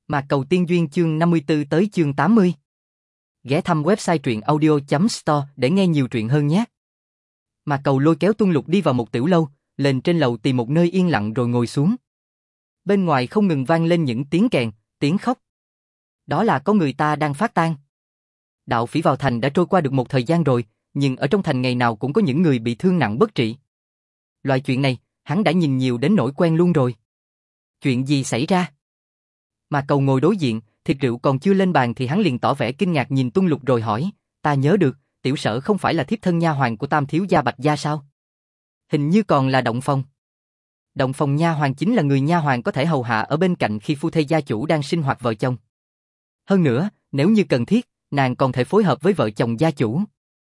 Mạc Cầu Tiên Duyên chương 54 tới chương 80. Ghé thăm website truyện audio.store để nghe nhiều truyện hơn nhé. Mạc Cầu lôi kéo Tuân Lục đi vào một tiểu lâu, lên trên lầu tìm một nơi yên lặng rồi ngồi xuống. Bên ngoài không ngừng vang lên những tiếng kèn, tiếng khóc. Đó là có người ta đang phát tang. Đạo Phỉ vào thành đã trôi qua được một thời gian rồi, nhưng ở trong thành ngày nào cũng có những người bị thương nặng bất trị. Loại chuyện này, hắn đã nhìn nhiều đến nỗi quen luôn rồi. Chuyện gì xảy ra? Mạc Cầu ngồi đối diện, thịt rượu còn chưa lên bàn thì hắn liền tỏ vẻ kinh ngạc nhìn Tuân Lục rồi hỏi, ta nhớ được, tiểu sở không phải là thiếp thân nha hoàn của Tam thiếu gia Bạch gia sao? Hình như còn là Động Phòng. Động Phòng nha hoàn chính là người nha hoàn có thể hầu hạ ở bên cạnh khi phu thê gia chủ đang sinh hoạt vợ chồng. Hơn nữa, nếu như cần thiết, nàng còn thể phối hợp với vợ chồng gia chủ.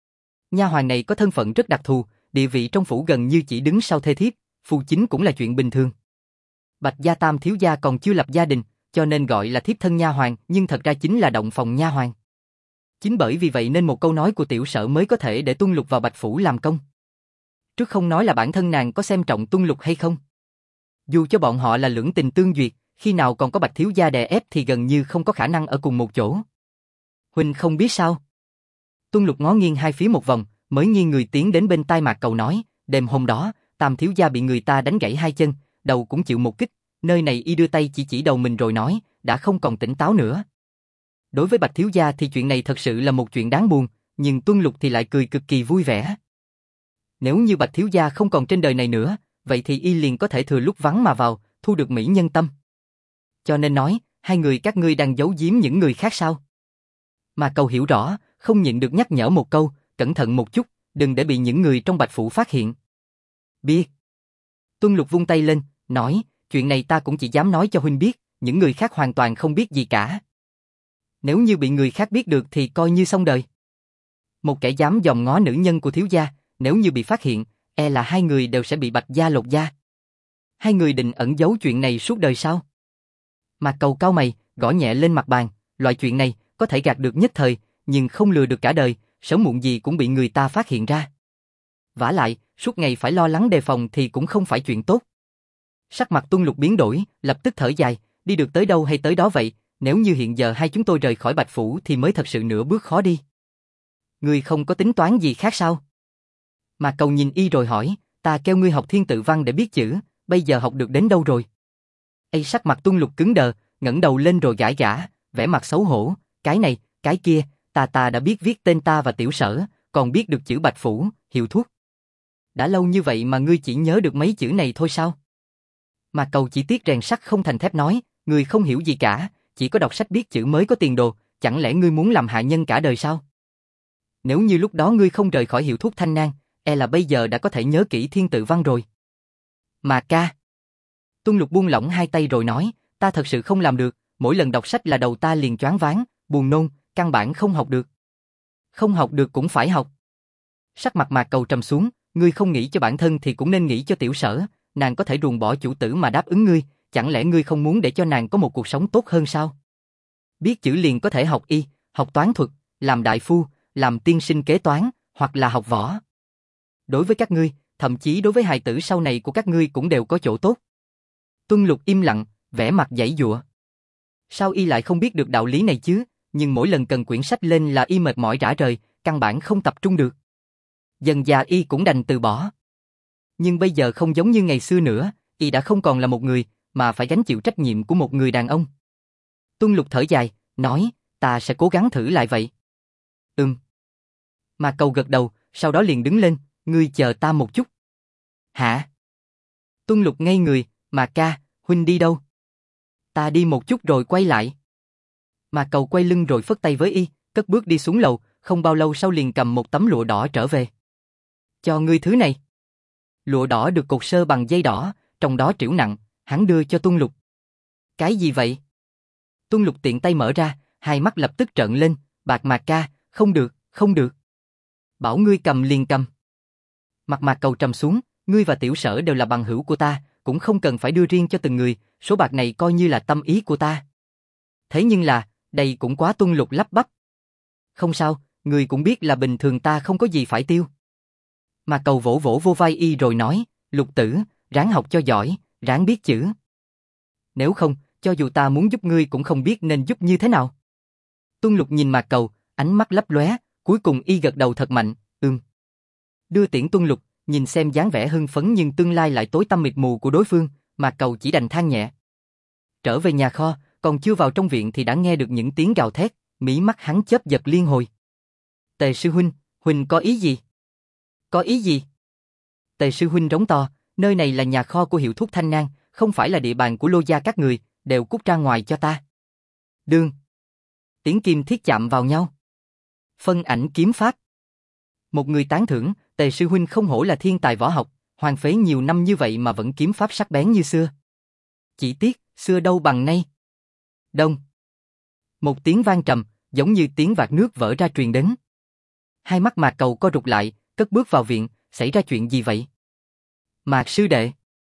Nha hoàn này có thân phận rất đặc thù, địa vị trong phủ gần như chỉ đứng sau thê thiếp, phu chính cũng là chuyện bình thường. Bạch gia Tam thiếu gia còn chưa lập gia đình, cho nên gọi là thiếp thân nha hoàn, nhưng thật ra chính là Động Phòng nha hoàn. Chính bởi vì vậy nên một câu nói của tiểu sở mới có thể để Tuân Lục vào Bạch phủ làm công. Trước không nói là bản thân nàng có xem trọng Tuân Lục hay không. Dù cho bọn họ là lưỡng tình tương duyệt, khi nào còn có Bạch thiếu gia đè ép thì gần như không có khả năng ở cùng một chỗ. Huynh không biết sao? Tuân Lục ngó nghiêng hai phía một vòng, mới nghiêng người tiến đến bên tai Mạc Cầu nói, đêm hôm đó, Tam thiếu gia bị người ta đánh gãy hai chân, đầu cũng chịu một kích, nơi này y đưa tay chỉ đầu mình rồi nói, đã không còn tỉnh táo nữa. Đối với Bạch thiếu gia thì chuyện này thật sự là một chuyện đáng buồn, nhưng Tuân Lục thì lại cười cực kỳ vui vẻ. Nếu như Bạch thiếu gia không còn trên đời này nữa, vậy thì y liền có thể thừa lúc vắng mà vào, thu được mỹ nhân tâm. Cho nên nói, hai người các ngươi đang giấu giếm những người khác sao? Mà Cầu hiểu rõ, không nhịn được nhắc nhở một câu, cẩn thận một chút, đừng để bị những người trong Bạch phủ phát hiện. Biết. Tuân Lục vung tay lên, nói, chuyện này ta cũng chỉ dám nói cho huynh biết, những người khác hoàn toàn không biết gì cả. Nếu như bị người khác biết được thì coi như xong đời. Một kẻ dám dòm ngó nữ nhân của thiếu gia, nếu như bị phát hiện, e là hai người đều sẽ bị Bạch gia lột da. Hai người định ẩn giấu chuyện này suốt đời sao? Mạc Cầu cau mày, gõ nhẹ lên mặt bàn, loại chuyện này có thể gạt được nhất thời, nhưng không lừa được cả đời, sớm muộn gì cũng bị người ta phát hiện ra. Vả lại, suốt ngày phải lo lắng đề phòng thì cũng không phải chuyện tốt. Sắc mặt Tuân Lục biến đổi, lập tức thở dài, đi được tới đâu hay tới đó vậy, nếu như hiện giờ hai chúng tôi rời khỏi Bạch phủ thì mới thật sự nửa bước khó đi. Ngươi không có tính toán gì khác sao? Mạc Cầu nhìn y rồi hỏi, ta kêu ngươi học thiên tự văn để biết chữ, bây giờ học được đến đâu rồi? Sắc mặt Tuân Lục cứng đờ, ngẩng đầu lên rồi gãi gã, vẻ mặt xấu hổ, cái này, cái kia, ta đã biết viết tên ta và tiểu sở, còn biết được chữ Bạch phủ, hiệu thuốc. Đã lâu như vậy mà ngươi chỉ nhớ được mấy chữ này thôi sao? Mạc Cầu chỉ tiếc rèn sắt không thành thép nói, ngươi không hiểu gì cả, chỉ có đọc sách biết chữ mới có tiền đồ, chẳng lẽ ngươi muốn làm hạ nhân cả đời sao? Nếu như lúc đó ngươi không rời khỏi hiệu thuốc Thanh Nang, e là bây giờ đã có thể nhớ kỹ thiên tự văn rồi. Mà ca. Tuân Lục buông lỏng hai tay rồi nói, ta thật sự không làm được, mỗi lần đọc sách là đầu ta liền choáng váng, buồn nôn, căn bản không học được. Không học được cũng phải học. Sắc mặt Mạc Cầu trầm xuống, ngươi không nghĩ cho bản thân thì cũng nên nghĩ cho tiểu sở, nàng có thể ruồng bỏ chủ tử mà đáp ứng ngươi, chẳng lẽ ngươi không muốn để cho nàng có một cuộc sống tốt hơn sao? Biết chữ liền có thể học y, học toán thuật, làm đại phu, làm tiên sinh kế toán, hoặc là học võ. Đối với các ngươi, thậm chí đối với hài tử sau này của các ngươi cũng đều có chỗ tốt. Tuân Lục im lặng, vẻ mặt giãy giụa. Sao y lại không biết được đạo lý này chứ, nhưng mỗi lần cần quyển sách lên là y mệt mỏi rã rời, căn bản không tập trung được. Dần dà y cũng đành từ bỏ. Nhưng bây giờ không giống như ngày xưa nữa, y đã không còn là một người, mà phải gánh chịu trách nhiệm của một người đàn ông. Tuân Lục thở dài, nói, ta sẽ cố gắng thử lại vậy. Mạc Cầu gật đầu, sau đó liền đứng lên, ngươi chờ ta một chút. Hả? Tuân Lục ngây người, Mạc ca, huynh đi đâu? Ta đi một chút rồi quay lại. Mạc Cầu quay lưng rồi phất tay với y, cất bước đi xuống lầu, không bao lâu sau liền cầm một tấm lụa đỏ trở về. Cho ngươi thứ này. Lụa đỏ được cột sơ bằng dây đỏ, trong đó trĩu nặng, hắn đưa cho Tuân Lục. Cái gì vậy? Tuân Lục tiện tay mở ra, hai mắt lập tức trợn lên, Bạc Mạc ca, không được, không được. Bảo ngươi cầm liền cầm. Mặt Mạc Cầu trầm xuống, ngươi và tiểu sở đều là bằng hữu của ta, cũng không cần phải đưa riêng cho từng người, số bạc này coi như là tâm ý của ta. Thế nhưng là, đây cũng quá. Tuân Lục lắp bắp. Không sao, ngươi cũng biết là bình thường ta không có gì phải tiêu. Mạc Cầu vỗ vỗ vô vai y rồi nói, Lục tử, ráng học cho giỏi, ráng biết chữ. Nếu không, cho dù ta muốn giúp ngươi cũng không biết nên giúp như thế nào. Tuân Lục nhìn Mạc Cầu, ánh mắt lấp lóe, cuối cùng y gật đầu thật mạnh, Đưa tiễn Tuân Lục, nhìn xem dáng vẻ hưng phấn nhưng tương lai lại tối tăm mịt mù của đối phương, Mạc Cầu chỉ đành than nhẹ. Trở về nhà kho, còn chưa vào trong viện thì đã nghe được những tiếng gào thét, mí mắt hắn chớp giật liên hồi. Tề sư huynh, huynh có ý gì? Có ý gì? Tề sư huynh rống to, nơi này là nhà kho của hiệu thuốc Thanh Nang, không phải là địa bàn của Lô gia các người, đều cút ra ngoài cho ta. Đương. Tiếng kim thiết chạm vào nhau. Phân ảnh kiếm pháp. Một người tán thưởng, Tề sư huynh không hổ là thiên tài võ học, hoàng phế nhiều năm như vậy mà vẫn kiếm pháp sắc bén như xưa. Chỉ tiếc, xưa đâu bằng nay. Đông. Một tiếng vang trầm, giống như tiếng vạc nước vỡ ra truyền đến. Hai mắt Mạc Cầu co rụt lại, cất bước vào viện, xảy ra chuyện gì vậy? Mạc sư đệ.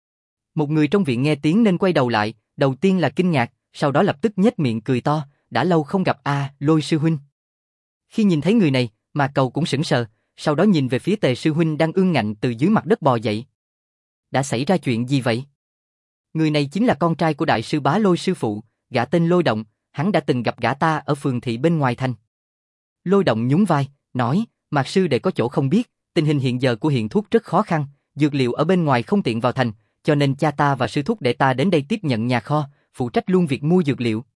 Một người trong viện nghe tiếng nên quay đầu lại, đầu tiên là kinh ngạc, sau đó lập tức nhếch miệng cười to, đã lâu không gặp Lôi sư huynh. Khi nhìn thấy người này, Mạc Cầu cũng sững sờ, sau đó nhìn về phía Tề sư huynh đang ương ngạnh từ dưới mặt đất bò dậy. Đã xảy ra chuyện gì vậy? Người này chính là con trai của đại sư Bá Lôi sư phụ, gã tên Lôi Động, hắn đã từng gặp gã ta ở phường thị bên ngoài thành. Lôi Động nhún vai, nói, Mạc sư đệ có chỗ không biết, tình hình hiện giờ của Hiện Thuốc rất khó khăn, dược liệu ở bên ngoài không tiện vào thành, cho nên cha ta và sư thúc để ta đến đây tiếp nhận nhà kho, phụ trách luôn việc mua dược liệu.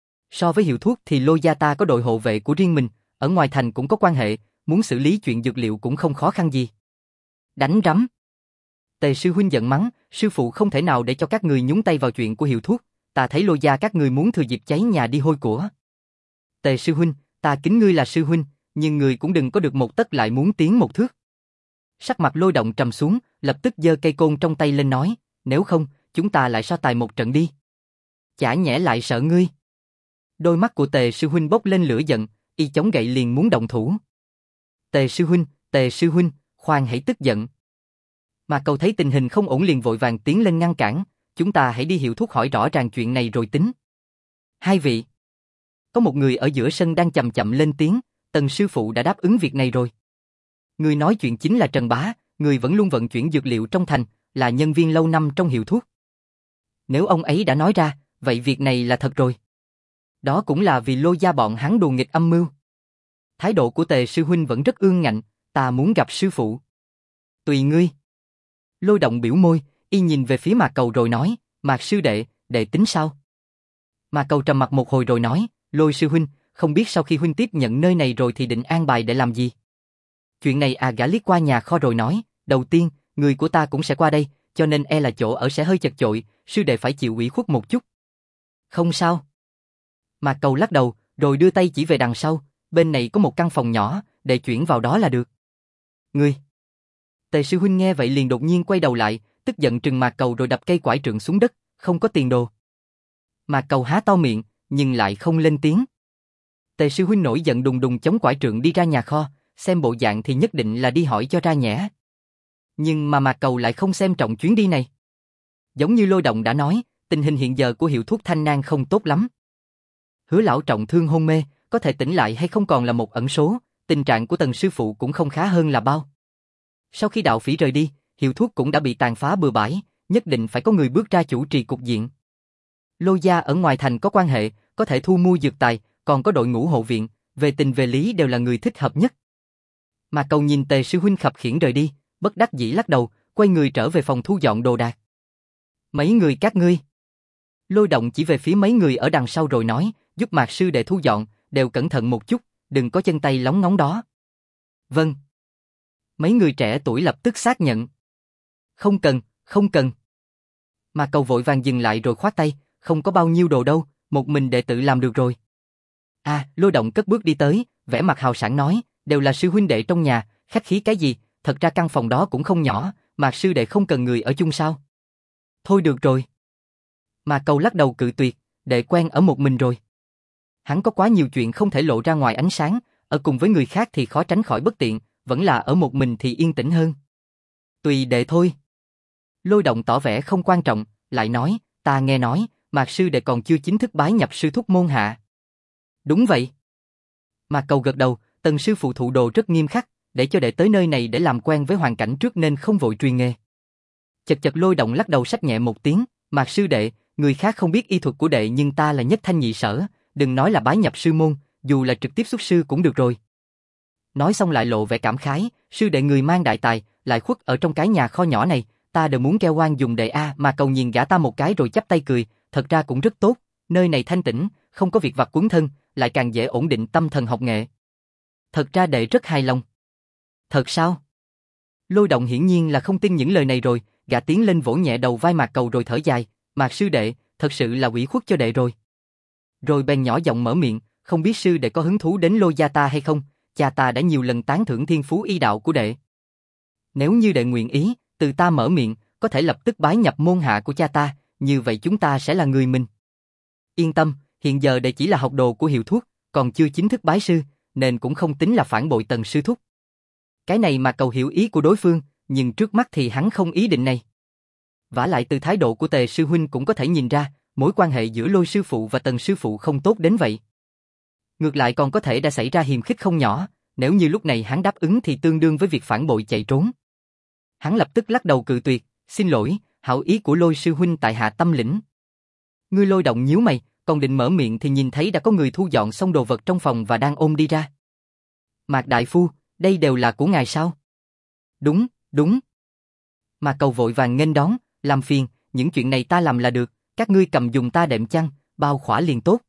So với Hiệu Thuốc thì Lôi gia ta có đội hộ vệ của riêng mình, ở ngoài thành cũng có quan hệ, muốn xử lý chuyện dược liệu cũng không khó khăn gì. Đánh rắm. Tề sư huynh giận mắng, sư phụ không thể nào để cho các người nhúng tay vào chuyện của Hiệu Thuốc, ta thấy Lôi gia các người muốn thừa dịp cháy nhà đi hôi của. Tề sư huynh, ta kính ngươi là sư huynh, nhưng người cũng đừng có được một tấc lại muốn tiến một thước. Sắc mặt Lôi Động trầm xuống, lập tức giơ cây côn trong tay lên nói, nếu không, chúng ta lại so tài một trận đi. Chả nhẽ lại sợ ngươi. Đôi mắt của Tề sư huynh bốc lên lửa giận, y chống gậy liền muốn động thủ. Tề sư huynh, khoan hãy tức giận. Mà Cầu thấy tình hình không ổn liền vội vàng tiến lên ngăn cản, chúng ta hãy đi Hiệu Thuốc hỏi rõ ràng chuyện này rồi tính. Hai vị. Có một người ở giữa sân đang chậm chậm lên tiếng, Tần sư phụ đã đáp ứng việc này rồi. Người nói chuyện chính là Trần Bá, người vẫn luôn vận chuyển dược liệu trong thành, là nhân viên lâu năm trong Hiệu Thuốc. Nếu ông ấy đã nói ra, vậy việc này là thật rồi. Đó cũng là vì Lôi gia bọn hắn đùa nghịch âm mưu. Thái độ của Tề sư huynh vẫn rất ương ngạnh, ta muốn gặp sư phụ. Tùy ngươi. Lôi Động biểu môi, y nhìn về phía Mạc Cầu rồi nói, Mạc sư đệ, đệ tính sao? Mạc Cầu trầm mặt một hồi rồi nói, Lôi sư huynh, không biết sau khi huynh tiếp nhận nơi này rồi thì định an bài để làm gì? Chuyện này gã liếc qua nhà kho rồi nói, đầu tiên, người của ta cũng sẽ qua đây, cho nên e là chỗ ở sẽ hơi chật chội, sư đệ phải chịu ủy khuất một chút. Không sao. Mạc Cầu lắc đầu, rồi đưa tay chỉ về đằng sau, bên này có một căn phòng nhỏ, để chuyển vào đó là được. Ngươi. Tề sư huynh nghe vậy liền đột nhiên quay đầu lại, tức giận trừng Mạc Cầu rồi đập cây quải trượng xuống đất, không có tiền đồ. Mạc Cầu há to miệng, nhưng lại không lên tiếng. Tề sư huynh nổi giận đùng đùng chống quải trượng đi ra nhà kho, xem bộ dạng thì nhất định là đi hỏi cho ra nhẽ. Nhưng mà Mạc Cầu lại không xem trọng chuyến đi này. Giống như Lôi Động đã nói, tình hình hiện giờ của Hiệu Thuốc Thanh Nang không tốt lắm. Hứa lão trọng thương hôn mê, có thể tỉnh lại hay không còn là một ẩn số, tình trạng của Tần sư phụ cũng không khá hơn là bao. Sau khi đạo phỉ rời đi, Hiệu Thuốc cũng đã bị tàn phá bừa bãi, nhất định phải có người bước ra chủ trì cục diện. Lôi gia ở ngoài thành có quan hệ, có thể thu mua dược tài, còn có đội ngũ hộ viện, về tình về lý đều là người thích hợp nhất. Mà Cầu nhìn Tề sư huynh khập khiễng rời đi, bất đắc dĩ lắc đầu, quay người trở về phòng thu dọn đồ đạc. Mấy người các ngươi. Lôi Động chỉ về phía mấy người ở đằng sau rồi nói, giúp Mạc sư đệ thu dọn, đều cẩn thận một chút, đừng có chân tay lóng ngóng đó. Vâng. Mấy người trẻ tuổi lập tức xác nhận. Không cần, không cần. Mà Cầu vội vàng dừng lại rồi khoát tay, không có bao nhiêu đồ đâu, một mình đệ tự làm được rồi. Lôi Động cất bước đi tới, vẻ mặt hào sảng nói, đều là sư huynh đệ trong nhà, khách khí cái gì, thật ra căn phòng đó cũng không nhỏ, Mạc sư đệ không cần người ở chung sao? Thôi được rồi. Mà Cầu lắc đầu cự tuyệt, đệ quen ở một mình rồi. Hắn có quá nhiều chuyện không thể lộ ra ngoài ánh sáng, ở cùng với người khác thì khó tránh khỏi bất tiện, vẫn là ở một mình thì yên tĩnh hơn. Tùy đệ thôi. Lôi Động tỏ vẻ không quan trọng, lại nói, ta nghe nói, Mạc sư đệ còn chưa chính thức bái nhập sư thúc môn hạ. Đúng vậy. Mạc Cầu gật đầu, Tần sư phụ thụ đồ rất nghiêm khắc, để cho đệ tới nơi này để làm quen với hoàn cảnh trước nên không vội truyền nghề. Chật chật Lôi Động lắc đầu xách nhẹ một tiếng, Mạc sư đệ, người khác không biết y thuật của đệ nhưng ta là nhất thanh nhị sở, đừng nói là bái nhập sư môn, dù là trực tiếp xuất sư cũng được rồi. Nói xong lại lộ vẻ cảm khái, sư đệ người mang đại tài, lại khuất ở trong cái nhà kho nhỏ này, ta đều muốn kêu oan dùng đệ a. Mà Cầu nhìn gã ta một cái rồi chắp tay cười, thật ra cũng rất tốt, nơi này thanh tĩnh, không có việc vặt quấn thân, lại càng dễ ổn định tâm thần học nghệ. Thật ra đệ rất hài lòng. Thật sao? Lôi Động hiển nhiên là không tin những lời này rồi, gã tiến lên vỗ nhẹ đầu vai Mạc Cầu rồi thở dài, Mạc sư đệ, thật sự là ủy khuất cho đệ rồi. Rồi bèn nhỏ giọng mở miệng, không biết sư đệ có hứng thú đến Lôi gia ta hay không, cha ta đã nhiều lần tán thưởng thiên phú y đạo của đệ. Nếu như đệ nguyện ý, từ ta mở miệng, có thể lập tức bái nhập môn hạ của cha ta, như vậy chúng ta sẽ là người mình. Yên tâm, hiện giờ đệ chỉ là học đồ của Hiệu Thuốc, còn chưa chính thức bái sư, nên cũng không tính là phản bội Tần sư thúc. Cái này mà Cầu hiểu ý của đối phương, nhưng trước mắt thì hắn không ý định này. Vả lại từ thái độ của Tề sư huynh cũng có thể nhìn ra, mối quan hệ giữa Lôi sư phụ và Tần sư phụ không tốt đến vậy. Ngược lại còn có thể đã xảy ra hiềm khích không nhỏ, nếu như lúc này hắn đáp ứng thì tương đương với việc phản bội chạy trốn. Hắn lập tức lắc đầu cự tuyệt, xin lỗi, hảo ý của Lôi sư huynh tại hạ tâm lĩnh. Ngươi Lôi Động nhíu mày, còn định mở miệng thì nhìn thấy đã có người thu dọn xong đồ vật trong phòng và đang ôm đi ra. Mạc đại phu, đây đều là của ngài sao? Đúng, đúng. Mạc Cầu vội vàng nghênh đón, làm phiền, những chuyện này ta làm là được, các ngươi cầm dùng ta đệm chăn, bao khỏa liền tốt.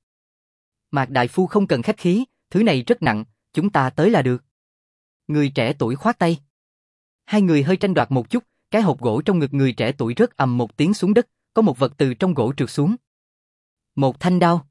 Mạc đại phu không cần khách khí, thứ này rất nặng, chúng ta tới là được. Người trẻ tuổi khoát tay. Hai người hơi tranh đoạt một chút, cái hộp gỗ trong ngực người trẻ tuổi rớt ầm một tiếng xuống đất, có một vật từ trong gỗ trượt xuống. Một thanh đao.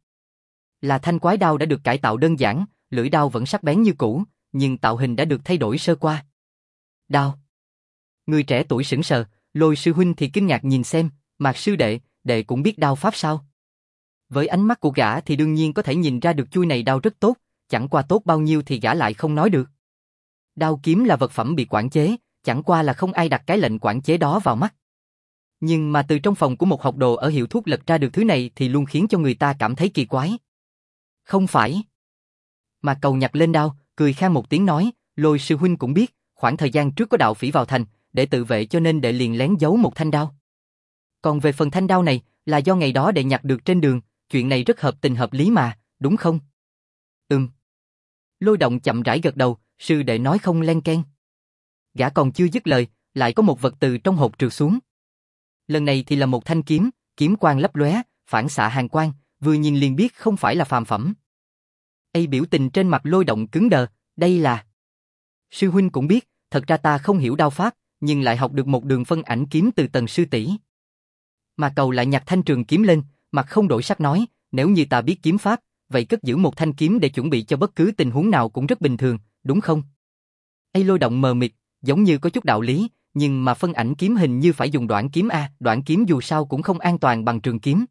Là thanh quái đao đã được cải tạo đơn giản, lưỡi đao vẫn sắc bén như cũ, nhưng tạo hình đã được thay đổi sơ qua. Đao. Người trẻ tuổi sững sờ, Lôi sư huynh thì kinh ngạc nhìn xem, Mạc sư đệ, đệ cũng biết đao pháp sao? Với ánh mắt của gã thì đương nhiên có thể nhìn ra được chuôi này đao rất tốt, chẳng qua tốt bao nhiêu thì gã lại không nói được. Đao kiếm là vật phẩm bị quản chế, chẳng qua là không ai đặt cái lệnh quản chế đó vào mắt. Nhưng mà từ trong phòng của một học đồ ở Hiệu Thuốc lật ra được thứ này thì luôn khiến cho người ta cảm thấy kỳ quái. Không phải. Mạc Cầu nhặt lên đao, cười khan một tiếng nói, Lôi sư huynh cũng biết, khoảng thời gian trước có đạo phỉ vào thành, để tự vệ cho nên đệ liền lén giấu một thanh đao. Còn về phần thanh đao này, là do ngày đó đệ nhặt được trên đường, chuyện này rất hợp tình hợp lý mà, đúng không? Lôi Động chậm rãi gật đầu, sư đệ nói không len keng. Gã còn chưa dứt lời, lại có một vật từ trong hộp trượt xuống. Lần này thì là một thanh kiếm, kiếm quang lấp lóe, phản xạ hàn quang, vừa nhìn liền biết không phải là phàm phẩm. Biểu tình trên mặt Lôi Động cứng đờ, đây là... Sư huynh cũng biết, thật ra ta không hiểu đao pháp, nhưng lại học được một đường phân ảnh kiếm từ Tần sư tỷ. Mà Cầu lại nhặt thanh trường kiếm lên, mặt không đổi sắc nói, nếu như ta biết kiếm pháp, vậy cất giữ một thanh kiếm để chuẩn bị cho bất cứ tình huống nào cũng rất bình thường, đúng không? Lôi Động mờ mịt, giống như có chút đạo lý, nhưng mà phân ảnh kiếm hình như phải dùng đoạn kiếm a, đoạn kiếm dù sao cũng không an toàn bằng trường kiếm.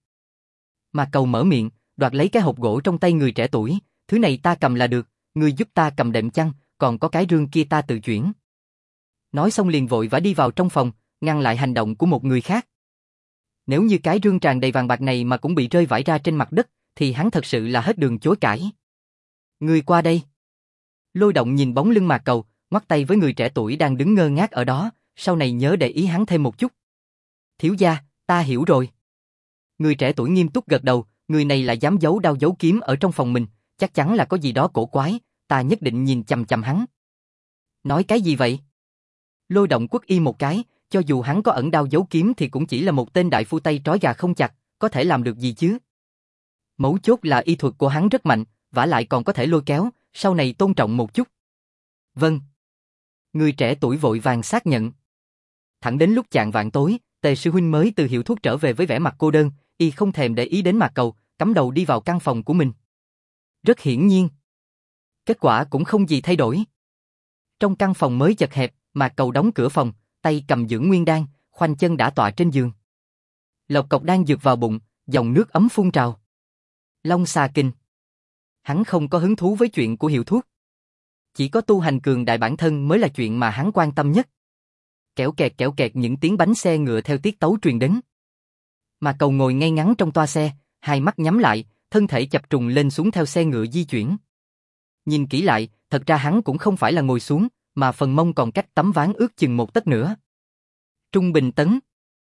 Mà Cầu mở miệng, đoạt lấy cái hộp gỗ trong tay người trẻ tuổi, thứ này ta cầm là được, ngươi giúp ta cầm đệm chăn, còn có cái rương kia ta tự chuyển. Nói xong liền vội vã đi vào trong phòng, ngăn lại hành động của một người khác. Nếu như cái rương tràn đầy vàng bạc này mà cũng bị rơi vãi ra trên mặt đất, thì hắn thật sự là hết đường chối cãi. Ngươi qua đây. Lôi Động nhìn bóng lưng Mạc Cầu, ngoắc tay với người trẻ tuổi đang đứng ngơ ngác ở đó, sau này nhớ để ý hắn thêm một chút. Thiếu gia, ta hiểu rồi. Người trẻ tuổi nghiêm túc gật đầu, người này lại dám giấu đao giấu kiếm ở trong phòng mình, chắc chắn là có gì đó cổ quái, ta nhất định nhìn chằm chằm hắn. Nói cái gì vậy? Lôi Động quất y một cái, cho dù hắn có ẩn đao giấu kiếm thì cũng chỉ là một tên đại phu tay trói gà không chặt, có thể làm được gì chứ? Mấu chốt là y thuật của hắn rất mạnh, vả lại còn có thể lôi kéo, sau này tôn trọng một chút. Vâng. Người trẻ tuổi vội vàng xác nhận. Thẳng đến lúc chạng vạng tối, Tề sư huynh mới từ Hiệu Thuốc trở về với vẻ mặt cô đơn, y không thèm để ý đến Mạc Cầu, cắm đầu đi vào căn phòng của mình. Rất hiển nhiên, kết quả cũng không gì thay đổi. Trong căn phòng mới chật hẹp, Mạc Cầu đóng cửa phòng, tay cầm dưỡng nguyên đan, khoanh chân đã tọa trên giường. Lộc cộc đan dược vào bụng, dòng nước ấm phun trào. Long xà kinh. Hắn không có hứng thú với chuyện của Hiệu Thuốc. Chỉ có tu hành cường đại bản thân mới là chuyện mà hắn quan tâm nhất. Kẽo kẹt những tiếng bánh xe ngựa theo tiết tấu truyền đến. Mạc Cầu ngồi ngay ngắn trong toa xe, hai mắt nhắm lại, thân thể chập trùng lên xuống theo xe ngựa di chuyển. Nhìn kỹ lại, thật ra hắn cũng không phải là ngồi xuống, mà phần mông còn cách tấm ván ước chừng một tấc nữa. Trung Bình Tấn.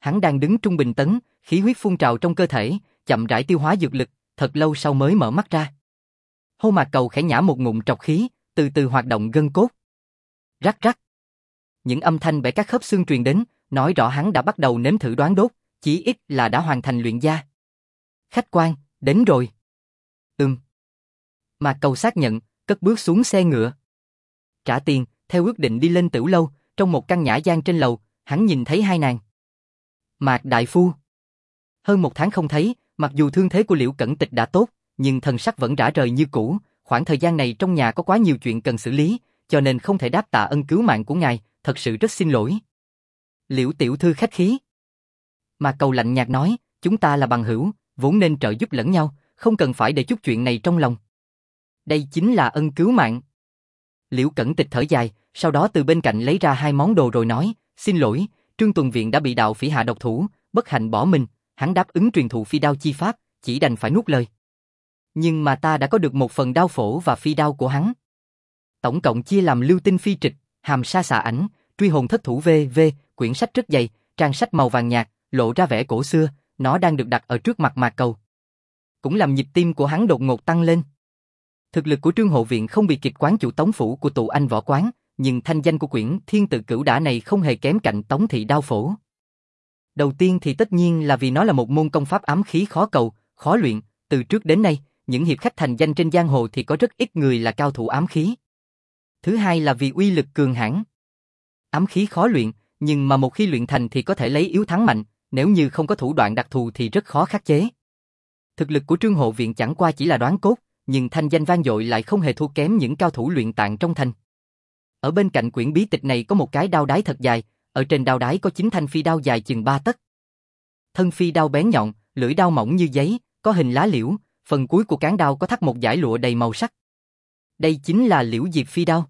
Hắn đang đứng trung bình tấn, khí huyết phun trào trong cơ thể, chậm rãi tiêu hóa dược lực, thật lâu sau mới mở mắt ra. Hô Mạc Cầu khẽ nhả một ngụm trọc khí, từ từ hoạt động gân cốt. Rắc rắc. Những âm thanh bẻ các khớp xương truyền đến, nói rõ hắn đã bắt đầu nếm thử đoán đốt, chí ít là đã hoàn thành luyện gia. Khách quan, đến rồi. Mạc Cầu xác nhận, cất bước xuống xe ngựa. Trả tiền, theo ước định đi lên Tửu lâu, trong một căn nhã gian trên lầu, hắn nhìn thấy hai nàng. Mạc đại phu. Hơn 1 tháng không thấy, mặc dù thương thế của Liễu Cẩn Tịch đã tốt, nhưng thần sắc vẫn rã rời như cũ, khoảng thời gian này trong nhà có quá nhiều chuyện cần xử lý, cho nên không thể đáp tạ ân cứu mạng của ngài, thật sự rất xin lỗi. Liễu tiểu thư khách khí. Mạc Cầu lạnh nhạt nói, chúng ta là bằng hữu, vốn nên trợ giúp lẫn nhau, không cần phải để chút chuyện này trong lòng. Đây chính là ân cứu mạng. Liễu Cẩn Tịch thở dài, sau đó từ bên cạnh lấy ra 2 món đồ rồi nói, xin lỗi, Trương Tuần Viện đã bị đạo phỉ hạ độc thủ, bất hạnh bỏ mình, hắn đáp ứng truyền thụ phi đao chi pháp, chỉ đành phải nuốt lời. Nhưng mà ta đã có được 1 phần đao phổ và phi đao của hắn. Tổng cộng chia làm lưu tinh phi trịch, hàm sa xạ ảnh, truy hồn thất thủ v.v. Quyển sách rất dày, trang sách màu vàng nhạt, lộ ra vẻ cổ xưa, nó đang được đặt ở trước mặt Mạc Cầu. Cũng làm nhịp tim của hắn đột ngột tăng lên. Thực lực của Trương Hộ Viện không bị kịp quán chủ Tống phủ của tụ anh võ quán, nhưng thanh danh của quyển Thiên Tự Cửu Đả này không hề kém cạnh Tống thị đao phổ. Đầu tiên thì tất nhiên là vì nó là một môn công pháp ám khí khó cầu, khó luyện, từ trước đến nay, những hiệp khách thành danh trên giang hồ thì có rất ít người là cao thủ ám khí. Thứ hai là vì uy lực cường hãn. Ám khí khó luyện, nhưng mà một khi luyện thành thì có thể lấy yếu thắng mạnh, nếu như không có thủ đoạn đặc thù thì rất khó khắc chế. Thực lực của Trương Hộ Viện chẳng qua chỉ là đoán cốt, nhưng thanh danh vang dội lại không hề thua kém những cao thủ luyện tạng trong thành. Ở bên cạnh quyển bí tịch này có một cái đao đái thật dài, ở trên đao đái có 9 thanh phi đao dài chừng 3 tấc. Thân phi đao bén nhọn, lưỡi đao mỏng như giấy, có hình lá liễu, phần cuối của cán đao có thắt một dải lụa đầy màu sắc. Đây chính là Liễu Diệp phi đao.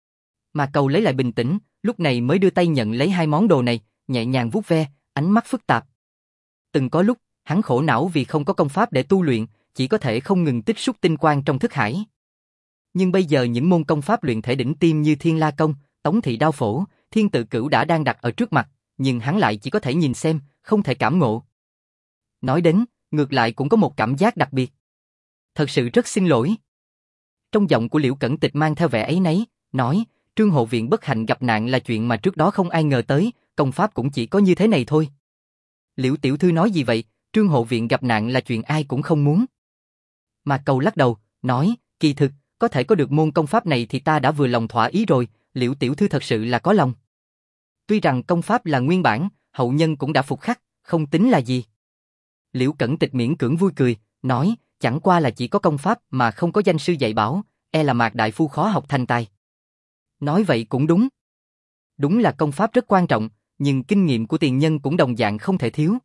Mà Cầu lấy lại bình tĩnh, lúc này mới đưa tay nhận lấy 2 món đồ này, nhẹ nhàng vuốt ve, ánh mắt phức tạp. Từng có lúc, hắn khổ não vì không có công pháp để tu luyện, chỉ có thể không ngừng tích xúc tinh quang trong thức hải. Nhưng bây giờ những môn công pháp luyện thể đỉnh tiêm như Thiên La Công, Tống Thị Đao Phổ, Thiên Tự Cửu đã đang đặt ở trước mặt, nhưng hắn lại chỉ có thể nhìn xem, không thể cảm ngộ. Nói đến, ngược lại cũng có một cảm giác đặc biệt. Thật sự rất xin lỗi. Trong giọng của Liễu Cẩn Tịch mang theo vẻ áy náy, nói, Trương Hộ Viện bất hạnh gặp nạn là chuyện mà trước đó không ai ngờ tới, công pháp cũng chỉ có như thế này thôi. Liễu tiểu thư nói gì vậy, Trương Hộ Viện gặp nạn là chuyện ai cũng không muốn. Mà Cầu lắc đầu, nói, kỳ thực, có thể có được môn công pháp này thì ta đã vừa lòng thỏa ý rồi, Liễu tiểu thư thật sự là có lòng. Tuy rằng công pháp là nguyên bản, hậu nhân cũng đã phục khắc, không tính là gì. Liễu Cẩn Tịch miễn cưỡng vui cười, nói, chẳng qua là chỉ có công pháp mà không có danh sư dạy bảo, e là Mạc đại phu khó học thành tài. Nói vậy cũng đúng. Đúng là công pháp rất quan trọng, nhưng kinh nghiệm của tiền nhân cũng đồng dạng không thể thiếu.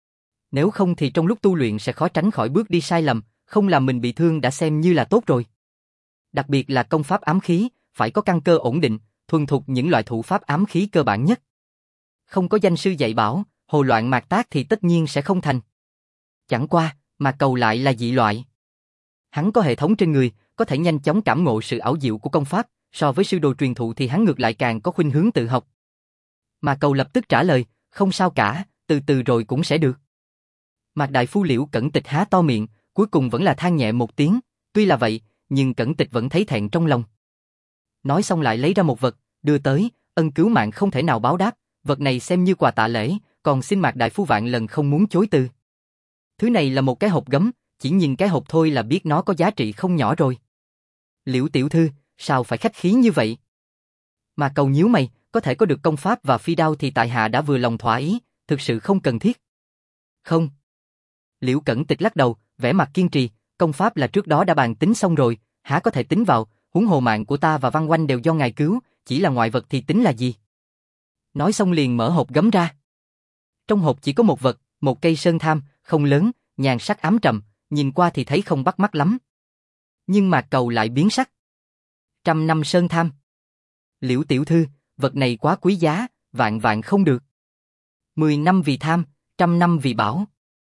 Nếu không thì trong lúc tu luyện sẽ khó tránh khỏi bước đi sai lầm, không làm mình bị thương đã xem như là tốt rồi. Đặc biệt là công pháp ám khí, phải có căn cơ ổn định, thuần thục những loại thủ pháp ám khí cơ bản nhất. Không có danh sư dạy bảo, hồ loạn mạc tác thì tất nhiên sẽ không thành. Chẳng qua, mà Cầu lại là dị loại. Hắn có hệ thống trên người, có thể nhanh chóng cảm ngộ sự ảo diệu của công pháp, so với sư đồ truyền thụ thì hắn ngược lại càng có khuynh hướng tự học. Mà Cầu lập tức trả lời, không sao cả, từ từ rồi cũng sẽ được. Mạc đại phu Liễu Cẩn Tịch há to miệng, cuối cùng vẫn là than nhẹ một tiếng, tuy là vậy, nhưng Cẩn Tịch vẫn thấy thẹn trong lòng. Nói xong lại lấy ra một vật, đưa tới, ân cứu mạng không thể nào báo đáp, vật này xem như quà tạ lễ, còn xin Mạc đại phu vạn lần không muốn chối từ. Thứ này là một cái hộp gấm, chỉ nhìn cái hộp thôi là biết nó có giá trị không nhỏ rồi. Liễu tiểu thư, sao phải khách khí như vậy? Mà Cầu nhíu mày, có thể có được công pháp và phi đao thì tại hạ đã vừa lòng thỏa ý, thực sự không cần thiết. Không. Liễu Cẩn Tịch lắc đầu, vẻ mặt kiên trì, công pháp là trước đó đã bàn tính xong rồi, há có thể tính vào, huống hồ mạng của ta và Văn Oanh đều do ngài cứu, chỉ là ngoại vật thì tính là gì? Nói xong liền mở hộp gấm ra. Trong hộp chỉ có một vật, một cây sơn tham, không lớn, nhàn sắc ám trầm, nhìn qua thì thấy không bắt mắt lắm. Nhưng Mạc Cầu lại biến sắc. 100 năm sơn tham. Liễu tiểu thư, vật này quá quý giá, vạn vạn không được. 10 năm vì tham, 100 năm vì bảo.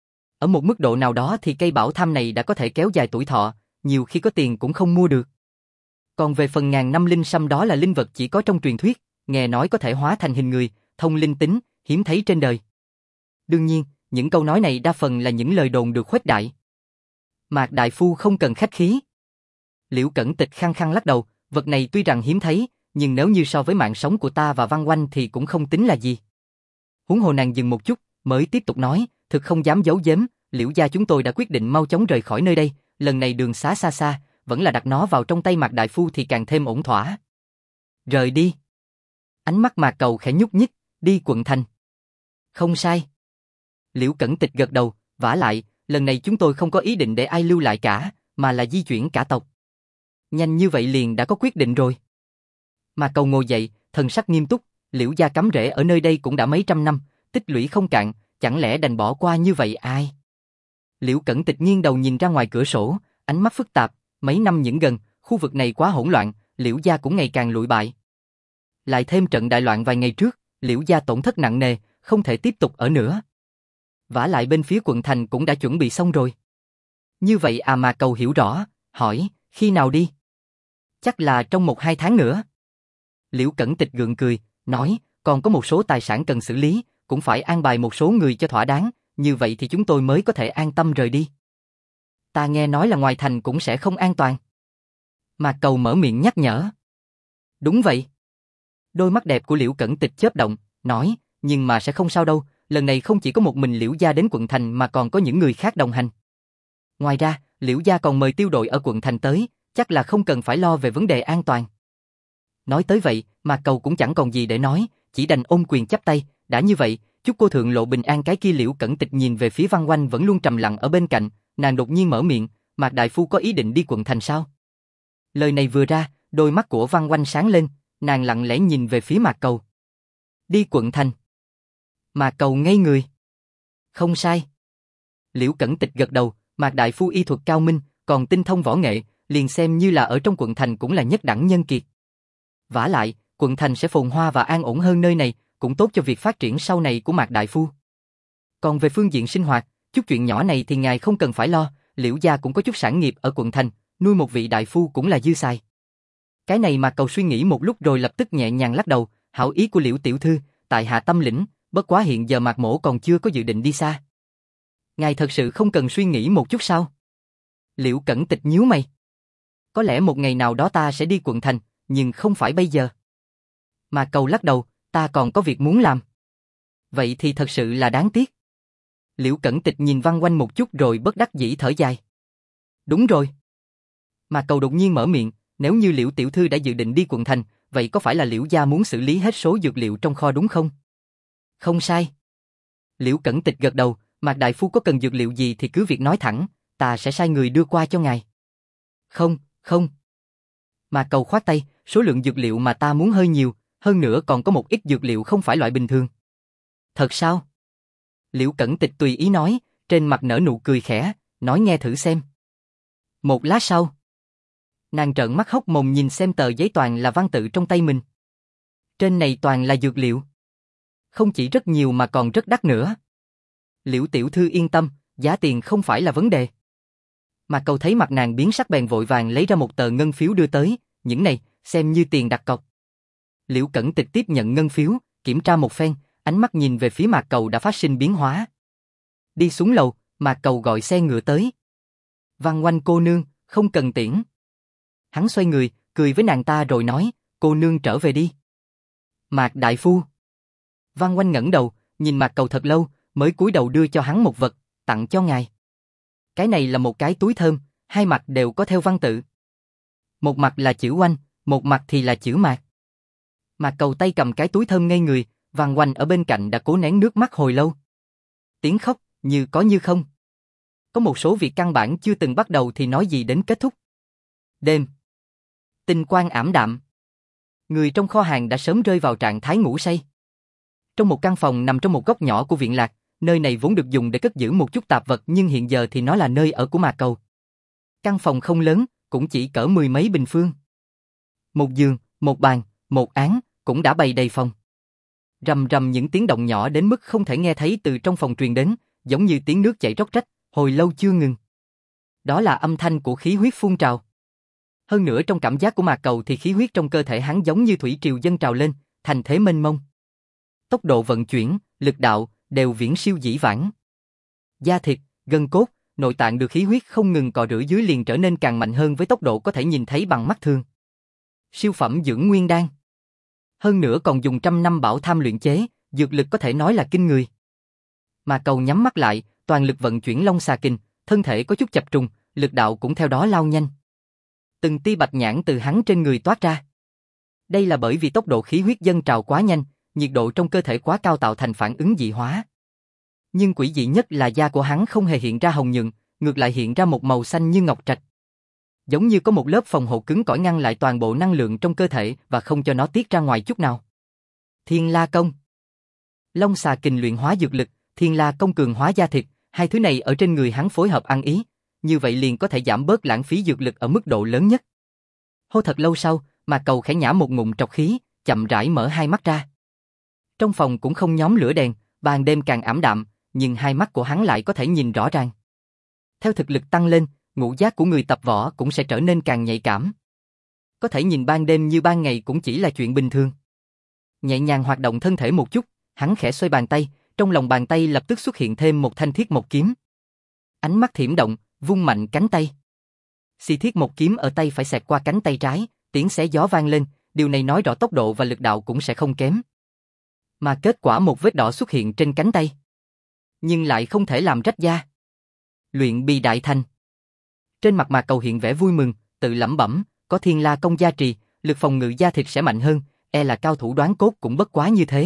Ở một mức độ nào đó thì cây bảo tham này đã có thể kéo dài tuổi thọ, nhiều khi có tiền cũng không mua được. Còn về phần 1000 năm linh sâm đó là linh vật chỉ có trong truyền thuyết, nghe nói có thể hóa thành hình người, thông linh tính, hiếm thấy trên đời. Đương nhiên, những câu nói này đa phần là những lời đồn được khuếch đại. Mạc đại phu không cần khách khí. Liễu Cẩn Tịch khăng khăng lắc đầu, vật này tuy rằng hiếm thấy, nhưng nếu như so với mạng sống của ta và Văn Oanh thì cũng không tính là gì. Huống hồ nàng dừng một chút, mới tiếp tục nói, thực không dám giấu giếm, Liễu gia chúng tôi đã quyết định mau chóng rời khỏi nơi đây, lần này đường xá xa xa, vẫn là đặt nó vào trong tay Mạc đại phu thì càng thêm ổn thỏa. Rời đi. Ánh mắt Mạc Cầu khẽ nhúc nhích, đi quận thành. Không sai. Liễu Cẩn Tịch gật đầu, vả lại, lần này chúng tôi không có ý định để ai lưu lại cả, mà là di chuyển cả tộc. Nhanh như vậy liền đã có quyết định rồi. Mạc Cầu ngồi dậy, thần sắc nghiêm túc, Liễu gia cắm rễ ở nơi đây cũng đã mấy trăm năm, tích lũy không cạn, chẳng lẽ đành bỏ qua như vậy ai? Liễu Cẩn Tịch nghiêng đầu nhìn ra ngoài cửa sổ, ánh mắt phức tạp, mấy năm những gần, khu vực này quá hỗn loạn, Liễu gia cũng ngày càng lụi bại. Lại thêm trận đại loạn vài ngày trước, Liễu gia tổn thất nặng nề, không thể tiếp tục ở nữa. Vả lại bên phía quận thành cũng đã chuẩn bị xong rồi. Như vậy à? Mà Cầu hiểu rõ, hỏi, khi nào đi? Chắc là trong 1-2 tháng nữa. Liễu Cẩn Tịch gượng cười, nói, còn có một số tài sản cần xử lý, cũng phải an bài một số người cho thỏa đáng, như vậy thì chúng tôi mới có thể an tâm rời đi. Ta nghe nói là ngoài thành cũng sẽ không an toàn. Mà Cầu mở miệng nhắc nhở. Đúng vậy. Đôi mắt đẹp của Liễu Cẩn Tịch chớp động, nói, nhưng mà sẽ không sao đâu, lần này không chỉ có một mình Liễu gia đến quận thành mà còn có những người khác đồng hành. Ngoài ra, Liễu gia còn mời tiêu đội ở quận thành tới, chắc là không cần phải lo về vấn đề an toàn. Nói tới vậy, mà Cầu cũng chẳng còn gì để nói, chỉ đành ôm quyền chắp tay, đã như vậy, chúc cô thượng lộ bình an. Cái kia Liễu Cẩn Tịch nhìn về phía Văn Oanh vẫn luôn trầm lặng ở bên cạnh, nàng đột nhiên mở miệng, Mạc đại phu có ý định đi quận thành sao? Lời này vừa ra, đôi mắt của Văn Oanh sáng lên, nàng lặng lẽ nhìn về phía Mạc Cầu. Đi quận thành. Mạc Cầu ngây người. Không sai. Liễu Cẩn Tịch gật đầu, Mạc đại phu y thuật cao minh, còn tinh thông võ nghệ, liền xem như là ở trong quận thành cũng là nhất đẳng nhân kiệt. Vả lại, quận thành sẽ phồn hoa và an ổn hơn nơi này, cũng tốt cho việc phát triển sau này của Mạc đại phu. Còn về phương diện sinh hoạt, chút chuyện nhỏ này thì ngài không cần phải lo, Liễu gia cũng có chút sản nghiệp ở quận thành, nuôi một vị đại phu cũng là dư xài. Cái này Mạc Cầu suy nghĩ một lúc rồi lập tức nhẹ nhàng lắc đầu, hảo ý của Liễu tiểu thư, tại hạ tâm lĩnh, bất quá hiện giờ Mạc mỗ còn chưa có dự định đi xa. Ngài thật sự không cần suy nghĩ một chút sao? Liễu Cẩn Tịch nhíu mày. Có lẽ một ngày nào đó ta sẽ đi quận thành, nhưng không phải bây giờ. Mạc Cầu lắc đầu, ta còn có việc muốn làm. Vậy thì thật sự là đáng tiếc. Liễu Cẩn Tịch nhìn Văn Oanh một chút rồi bất đắc dĩ thở dài. Đúng rồi. Mạc Cầu đột nhiên mở miệng, nếu như Liễu tiểu thư đã dự định đi quận thành, vậy có phải là Liễu gia muốn xử lý hết số dược liệu trong kho đúng không? Không sai. Liễu Cẩn Tịch gật đầu, Mạc đại phu có cần dược liệu gì thì cứ việc nói thẳng, ta sẽ sai người đưa qua cho ngài. Không, không. Mạc Cầu khoát tay, số lượng dược liệu mà ta muốn hơi nhiều, hơn nữa còn có một ít dược liệu không phải loại bình thường. Thật sao? Liễu Cẩn Tịch tùy ý nói, trên mặt nở nụ cười khẽ, nói nghe thử xem. Một lát sau, nàng trợn mắt hốc mồm nhìn xem tờ giấy toàn là văn tự trong tay mình. Trên này toàn là dược liệu. Không chỉ rất nhiều mà còn rất đắt nữa. Liễu tiểu thư yên tâm, giá tiền không phải là vấn đề. Mà Cầu thấy mặt nàng biến sắc bèn vội vàng lấy ra một tờ ngân phiếu đưa tới, những này, xem như tiền đặt cọc. Liễu Cẩn Tịch tiếp nhận ngân phiếu, kiểm tra một phen, ánh mắt nhìn về phía Mạc Cầu đã phát sinh biến hóa. Đi xuống lầu, Mạc Cầu gọi xe ngựa tới. Văn Oanh cô nương, không cần tiễn. Hắn xoay người, cười với nàng ta rồi nói, cô nương trở về đi. Mạc đại phu. Văn Oanh ngẩng đầu, nhìn Mạc Cầu thật lâu, mới cúi đầu đưa cho hắn một vật, tặng cho ngài. Cái này là một cái túi thơm, hai mặt đều có theo văn tự. Một mặt là chữ Oanh, một mặt thì là chữ Mạc. Mạc Cầu tay cầm cái túi thơm ngây người, Văn Oanh ở bên cạnh đã cố nén nước mắt hồi lâu. Tiếng khóc, như có như không. Có một số việc căn bản chưa từng bắt đầu thì nói gì đến kết thúc. Đêm. Tinh quang ảm đạm. Người trong kho hàng đã sớm rơi vào trạng thái ngủ say. Trong một căn phòng nằm trong một góc nhỏ của viện lạc, nơi này vốn được dùng để cất giữ một chút tạp vật nhưng hiện giờ thì nó là nơi ở của Mạc Cầu. Căn phòng không lớn, cũng chỉ cỡ 10 mấy bình phương. Một giường, một bàn, một án, cũng đã bày đầy phòng. Rầm rầm những tiếng động nhỏ đến mức không thể nghe thấy từ trong phòng truyền đến, giống như tiếng nước chảy róc rách, hồi lâu chưa ngừng. Đó là âm thanh của khí huyết phun trào. Hơn nữa trong cảm giác của Mạc Cầu thì khí huyết trong cơ thể hắn giống như thủy triều dâng trào lên, thành thế mênh mông. Tốc độ vận chuyển, lực đạo, đều viễn siêu dĩ vãng. Da thịt, gân cốt, nội tạng được khí huyết không ngừng cọ rửa dưới liền trở nên càng mạnh hơn với tốc độ có thể nhìn thấy bằng mắt thường. Siêu phẩm dưỡng nguyên đan. Hơn nữa còn dùng trăm năm bảo tham luyện chế, dược lực có thể nói là kinh người. Mà Cầu nhắm mắt lại, toàn lực vận chuyển Long Xà Kình, thân thể có chút chập trùng, lực đạo cũng theo đó lao nhanh. Từng tia bạch nhãn từ hắn trên người toát ra. Đây là bởi vì tốc độ khí huyết dâng trào quá nhanh, nhiệt độ trong cơ thể quá cao tạo thành phản ứng dị hóa. Nhưng quỷ dị nhất là da của hắn không hề hiện ra hồng nhuận, ngược lại hiện ra một màu xanh như ngọc trạch. Giống như có một lớp phòng hộ cứng cỏi ngăn lại toàn bộ năng lượng trong cơ thể và không cho nó tiết ra ngoài chút nào. Thiên La Công. Long Xà Kình luyện hóa dược lực, Thiên La Công cường hóa da thịt, hai thứ này ở trên người hắn phối hợp ăn ý, như vậy liền có thể giảm bớt lãng phí dược lực ở mức độ lớn nhất. Hô thật lâu sau, mà Cầu khẽ nhả một ngụm trọc khí, chậm rãi mở hai mắt ra. Trong phòng cũng không nhóm lửa đèn, ban đêm càng ảm đạm, nhưng hai mắt của hắn lại có thể nhìn rõ ràng. Theo thực lực tăng lên, ngũ giác của người tập võ cũng sẽ trở nên càng nhạy cảm. Có thể nhìn ban đêm như ban ngày cũng chỉ là chuyện bình thường. Nhẹ nhàng hoạt động thân thể một chút, hắn khẽ xoay bàn tay, trong lòng bàn tay lập tức xuất hiện thêm một thanh thiết một kiếm. Ánh mắt thiểm động, vung mạnh cánh tay. Xì thiết một kiếm ở tay phải xẹt qua cánh tay trái, tiếng xé gió vang lên, điều này nói rõ tốc độ và lực đạo cũng sẽ không kém. Mà kết quả một vết đỏ xuất hiện trên cánh tay. Nhưng lại không thể làm rách da. Luyện Bì đại thành. Trên mặt Mạc Cầu hiện vẻ vui mừng, tự lẩm bẩm, có Thiên La Công gia trì, lực phòng ngự da thịt sẽ mạnh hơn, e là cao thủ đoán cốt cũng bất quá như thế.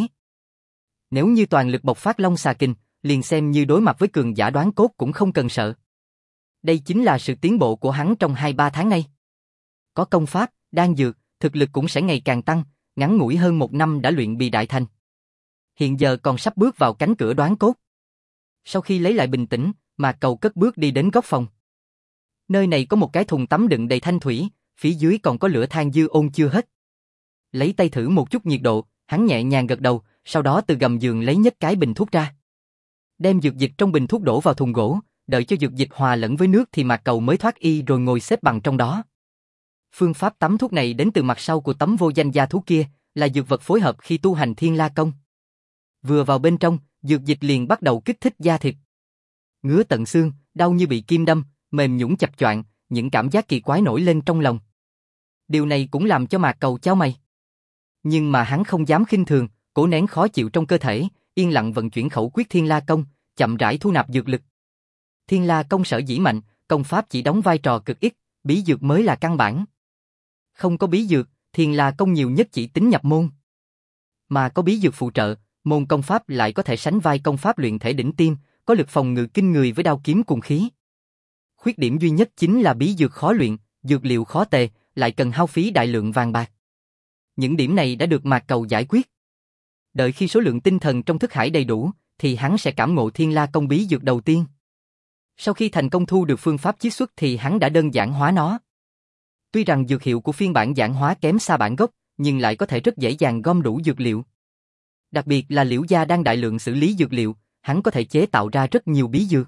Nếu như toàn lực bộc phát Long Xà Kình, liền xem như đối mặt với cường giả đoán cốt cũng không cần sợ. Đây chính là sự tiến bộ của hắn trong 2-3 tháng nay. Có công pháp, đan dược, thực lực cũng sẽ ngày càng tăng, ngắn ngủi hơn 1 năm đã luyện Bì đại thành. Hiện giờ còn sắp bước vào cánh cửa đoán cốt. Sau khi lấy lại bình tĩnh, Mạc Cầu cất bước đi đến góc phòng. Nơi này có một cái thùng tắm đựng đầy thanh thủy, phía dưới còn có lửa than dư ôn chưa hết. Lấy tay thử một chút nhiệt độ, hắn nhẹ nhàng gật đầu, sau đó từ gầm giường lấy nhất cái bình thuốc ra. Đem dược dịch trong bình thuốc đổ vào thùng gỗ, đợi cho dược dịch hòa lẫn với nước thì Mạc Cầu mới thoát y rồi ngồi xếp bằng trong đó. Phương pháp tắm thuốc này đến từ mặt sau của tấm vô danh gia thú kia, là dược vật phối hợp khi tu hành Thiên La Công. Vừa vào bên trong, dược dịch liền bắt đầu kích thích da thịt. Ngứa tận xương, đau như bị kim đâm, mềm nhũn chập choạng, những cảm giác kỳ quái nổi lên trong lòng. Điều này cũng làm cho Mạc Cầu chau mày. Nhưng mà hắn không dám khinh thường, cố nén khó chịu trong cơ thể, yên lặng vận chuyển khẩu quyết Thiên La Công, chậm rãi thu nạp dược lực. Thiên La Công sở dĩ mạnh, công pháp chỉ đóng vai trò cực ít, bí dược mới là căn bản. Không có bí dược, Thiên La Công nhiều nhất chỉ tính nhập môn. Mà có bí dược phụ trợ, môn công pháp lại có thể sánh vai công pháp luyện thể đỉnh tiêm, có lực phòng ngự kinh người với đao kiếm cùng khí. Khuyết điểm duy nhất chính là bí dược khó luyện, dược liệu khó tề, lại cần hao phí đại lượng vàng bạc. Những điểm này đã được Mạc Cầu giải quyết. Đợi khi số lượng tinh thần trong thức hải đầy đủ, thì hắn sẽ cảm ngộ Thiên La Công bí dược đầu tiên. Sau khi thành công thu được phương pháp chiết xuất thì hắn đã đơn giản hóa nó. Tuy rằng dược hiệu của phiên bản giản hóa kém xa bản gốc, nhưng lại có thể rất dễ dàng gom đủ dược liệu. Đặc biệt là Liễu gia đang đại lượng xử lý dược liệu, hắn có thể chế tạo ra rất nhiều bí dược.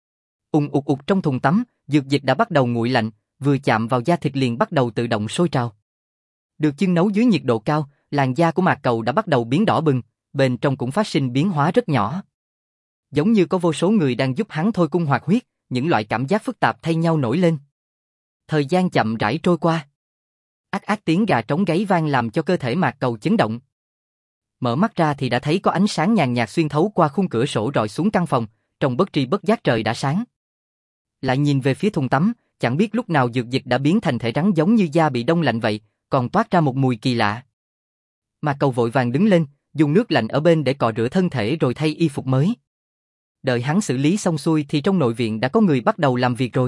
Ùng ục trong thùng tắm, dược dịch đã bắt đầu nguội lạnh, vừa chạm vào da thịt liền bắt đầu tự động sôi trào. Được chưng nấu dưới nhiệt độ cao, làn da của Mạc Cầu đã bắt đầu biến đỏ bừng, bên trong cũng phát sinh biến hóa rất nhỏ. Giống như có vô số người đang giúp hắn thôi cung hoạt huyết, những loại cảm giác phức tạp thay nhau nổi lên. Thời gian chậm rãi trôi qua. Ác ác tiếng gà trống gáy vang làm cho cơ thể Mạc Cầu chấn động. Mở mắt ra thì đã thấy có ánh sáng nhàn nhạt xuyên thấu qua khung cửa sổ rọi xuống căn phòng, trong bất tri bất giác trời đã sáng. Lại nhìn về phía thùng tắm, chẳng biết lúc nào dược dịch đã biến thành thể rắn giống như da bị đông lạnh vậy, còn toát ra một mùi kỳ lạ. Mạc Cầu vội vàng đứng lên, dùng nước lạnh ở bên để cọ rửa thân thể rồi thay y phục mới. Đợi hắn xử lý xong xuôi thì trong nội viện đã có người bắt đầu làm việc rồi.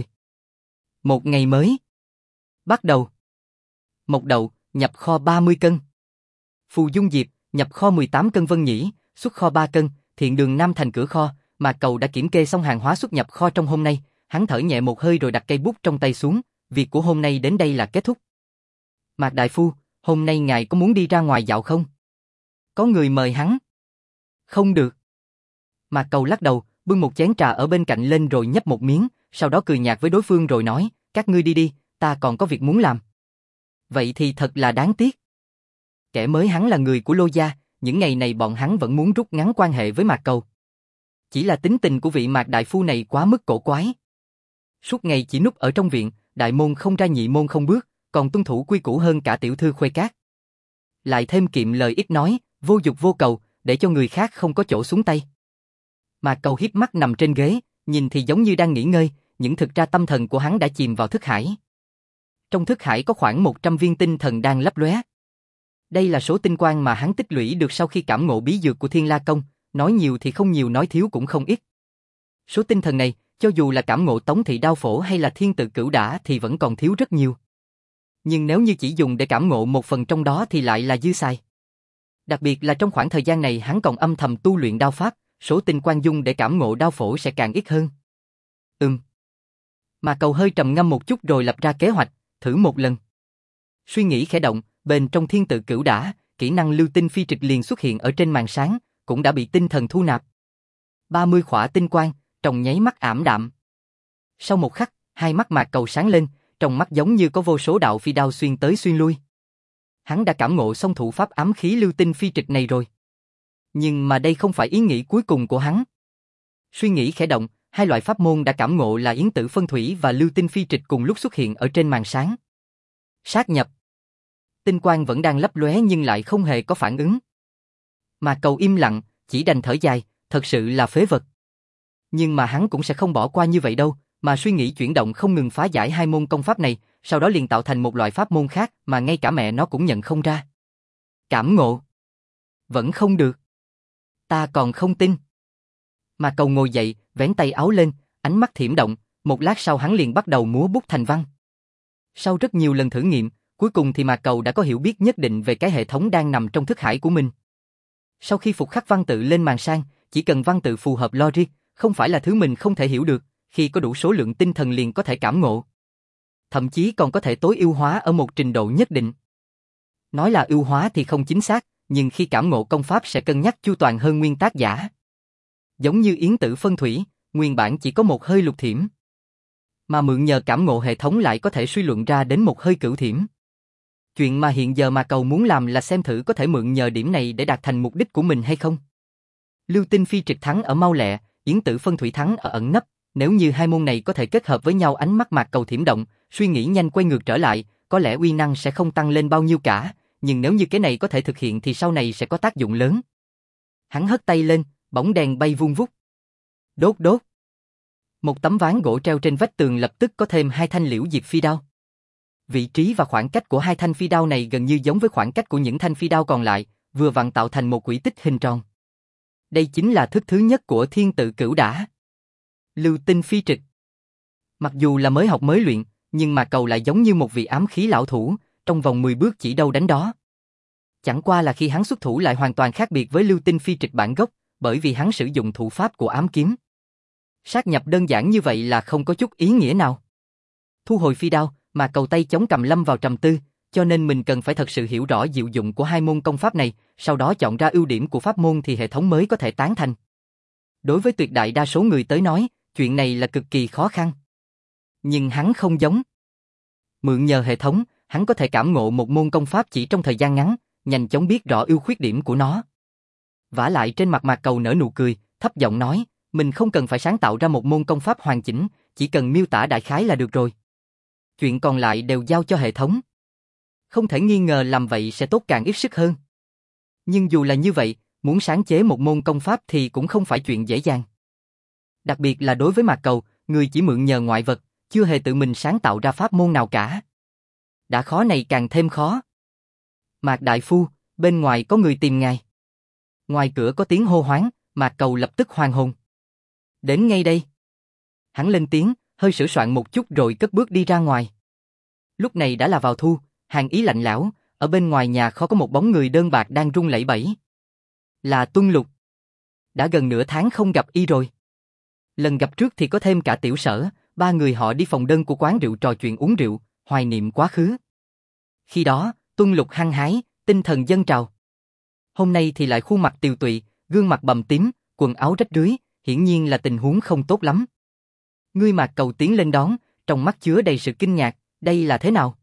Một ngày mới. Bắt đầu. Mộc Đậu, nhập kho 30 cân. Phù Dung Diệp, nhập kho 18 cân Vân Nhĩ, xuất kho 3 cân, Thiện Đường Nam thành cửa kho, Mạc Cầu đã kiểm kê xong hàng hóa xuất nhập kho trong hôm nay, hắn thở nhẹ một hơi rồi đặt cây bút trong tay xuống, việc của hôm nay đến đây là kết thúc. Mạc đại phu, hôm nay ngài có muốn đi ra ngoài dạo không? Có người mời hắn. Không được. Mạc Cầu lắc đầu, bưng một chén trà ở bên cạnh lên rồi nhấp một miếng, sau đó cười nhạt với đối phương rồi nói, các ngươi đi đi, ta còn có việc muốn làm. Vậy thì thật là đáng tiếc. Kẻ mới hắn là người của Lô gia, những ngày này bọn hắn vẫn muốn rút ngắn quan hệ với Mạc Cầu. Chỉ là tính tình của vị Mạc đại phu này quá mức cổ quái. Suốt ngày chỉ núp ở trong viện, đại môn không ra nhị môn không bước, còn tuân thủ quy củ hơn cả tiểu thư Khuê Cát. Lại thêm kiệm lời ít nói, vô dục vô cầu, để cho người khác không có chỗ xuống tay. Mạc Cầu hiếp mắt nằm trên ghế, nhìn thì giống như đang nghỉ ngơi, nhưng thực ra tâm thần của hắn đã chìm vào thức hải. Trong thức hải có khoảng 100 viên tinh thần đang lấp lóe. Đây là số tinh quang mà hắn tích lũy được sau khi cảm ngộ bí dược của Thiên La Công, nói nhiều thì không nhiều, nói thiếu cũng không ít. Số tinh thần này, cho dù là cảm ngộ Tống Thị Đao Phổ hay là Thiên Tự Cửu Đả thì vẫn còn thiếu rất nhiều. Nhưng nếu như chỉ dùng để cảm ngộ một phần trong đó thì lại là dư xài. Đặc biệt là trong khoảng thời gian này hắn còn âm thầm tu luyện đao pháp, số tinh quang dung để cảm ngộ đao phổ sẽ càng ít hơn. Mà Cầu hơi trầm ngâm một chút rồi lập ra kế hoạch, thử một lần. Suy nghĩ khẽ động, bên trong Thiên Tự Cửu Đả, kỹ năng lưu tinh phi trịch liền xuất hiện ở trên màn sáng, cũng đã bị tinh thần thu nạp. 30 khỏa tinh quang, trong nháy mắt ảm đạm. Sau một khắc, hai mắt Mạc Cầu sáng lên, trong mắt giống như có vô số đạo phi đao xuyên tới xuyên lui. Hắn đã cảm ngộ xong thủ pháp ám khí lưu tinh phi trịch này rồi. Nhưng mà đây không phải ý nghĩ cuối cùng của hắn. Suy nghĩ khẽ động, hai loại pháp môn đã cảm ngộ là yến tử phân thủy và lưu tinh phi trịch cùng lúc xuất hiện ở trên màn sáng. Sát nhập. Tinh quang vẫn đang lấp lóe nhưng lại không hề có phản ứng. Mà Cầu im lặng, chỉ đành thở dài, thật sự là phế vật. Nhưng mà hắn cũng sẽ không bỏ qua như vậy đâu, mà suy nghĩ chuyển động không ngừng phá giải hai môn công pháp này, sau đó liền tạo thành một loại pháp môn khác mà ngay cả mẹ nó cũng nhận không ra. Cảm ngộ. Vẫn không được. Ta còn không tin. Mà Cầu ngồi dậy, vén tay áo lên, ánh mắt thiểm động, một lát sau hắn liền bắt đầu múa bút thành văn. Sau rất nhiều lần thử nghiệm, cuối cùng thì Mạc Cầu đã có hiểu biết nhất định về cái hệ thống đang nằm trong thức hải của mình. Sau khi phục khắc văn tự lên màn sang, chỉ cần văn tự phù hợp logic, không phải là thứ mình không thể hiểu được, khi có đủ số lượng tinh thần liền có thể cảm ngộ. Thậm chí còn có thể tối ưu hóa ở một trình độ nhất định. Nói là ưu hóa thì không chính xác, nhưng khi cảm ngộ công pháp sẽ cân nhắc chu toàn hơn nguyên tác giả. Giống như yến tử phân thủy, nguyên bản chỉ có một hơi lục thiểm. Mà mượn nhờ cảm ngộ hệ thống lại có thể suy luận ra đến một hơi cửu thiểm. Chuyện mà hiện giờ mà Cầu muốn làm là xem thử có thể mượn nhờ điểm này để đạt thành mục đích của mình hay không. Lưu tinh phi trịch thắng ở mau lẹ, yến tử phân thủy thắng ở ẩn nấp. Nếu như hai môn này có thể kết hợp với nhau, ánh mắt Mạc Cầu thiểm động, suy nghĩ nhanh quay ngược trở lại, có lẽ uy năng sẽ không tăng lên bao nhiêu cả, nhưng nếu như cái này có thể thực hiện thì sau này sẽ có tác dụng lớn. Hắn hất tay lên, bóng đèn bay vung vút. Đốt đốt. Một tấm ván gỗ treo trên vách tường lập tức có thêm hai thanh liễu diệp phi đao. Vị trí và khoảng cách của hai thanh phi đao này gần như giống với khoảng cách của những thanh phi đao còn lại, vừa vặn tạo thành một quỹ tích hình tròn. Đây chính là thức thứ nhất của Thiên Tự Cửu Đả. Lưu tinh phi trịch. Mặc dù là mới học mới luyện, nhưng mà Cầu lại giống như một vị ám khí lão thủ, trong vòng 10 bước chỉ đâu đánh đó. Chẳng qua là khi hắn xuất thủ lại hoàn toàn khác biệt với lưu tinh phi trịch bản gốc, bởi vì hắn sử dụng thủ pháp của ám kiếm. Sát nhập đơn giản như vậy là không có chút ý nghĩa nào. Thu hồi phi đao, mà Cầu tay chống cầm lâm vào trầm tư, cho nên mình cần phải thật sự hiểu rõ diệu dụng của hai môn công pháp này, sau đó chọn ra ưu điểm của pháp môn thì hệ thống mới có thể tán thành. Đối với tuyệt đại đa số người tới nói, chuyện này là cực kỳ khó khăn. Nhưng hắn không giống. Mượn nhờ hệ thống, hắn có thể cảm ngộ một môn công pháp chỉ trong thời gian ngắn, nhanh chóng biết rõ ưu khuyết điểm của nó. Vả lại trên mặt Mạc Cầu nở nụ cười, thấp giọng nói, mình không cần phải sáng tạo ra một môn công pháp hoàn chỉnh, chỉ cần miêu tả đại khái là được rồi. Chuyện còn lại đều giao cho hệ thống. Không thể nghi ngờ làm vậy sẽ tốt càng ít sức hơn. Nhưng dù là như vậy, muốn sáng chế một môn công pháp thì cũng không phải chuyện dễ dàng. Đặc biệt là đối với Mạc Cầu, người chỉ mượn nhờ ngoại vật, chưa hề tự mình sáng tạo ra pháp môn nào cả. Đã khó này càng thêm khó. Mạc đại phu, bên ngoài có người tìm ngài. Ngoài cửa có tiếng hô hoáng, Mạc Cầu lập tức hoàn hồn. Đến ngay đây. Hắn lên tiếng, hơi sửa soạn một chút rồi cất bước đi ra ngoài. Lúc này đã là vào thu, hàng ý lạnh lẽo, ở bên ngoài nhà kho có một bóng người đơn bạc đang rung lẩy bẩy. Là Tuân Lục. Đã gần nửa tháng không gặp y rồi. Lần gặp trước thì có thêm cả Tiểu Sở, ba người họ đi phòng đơn của quán rượu trò chuyện uống rượu, hoài niệm quá khứ. Khi đó, Tuân Lục hăng hái, tinh thần dâng trào. Hôm nay thì lại khuôn mặt tiều tụy, gương mặt bầm tím, quần áo rách rưới, hiển nhiên là tình huống không tốt lắm. Ngươi Mạc Cầu tiến lên đón, trong mắt chứa đầy sự kinh ngạc, đây là thế nào?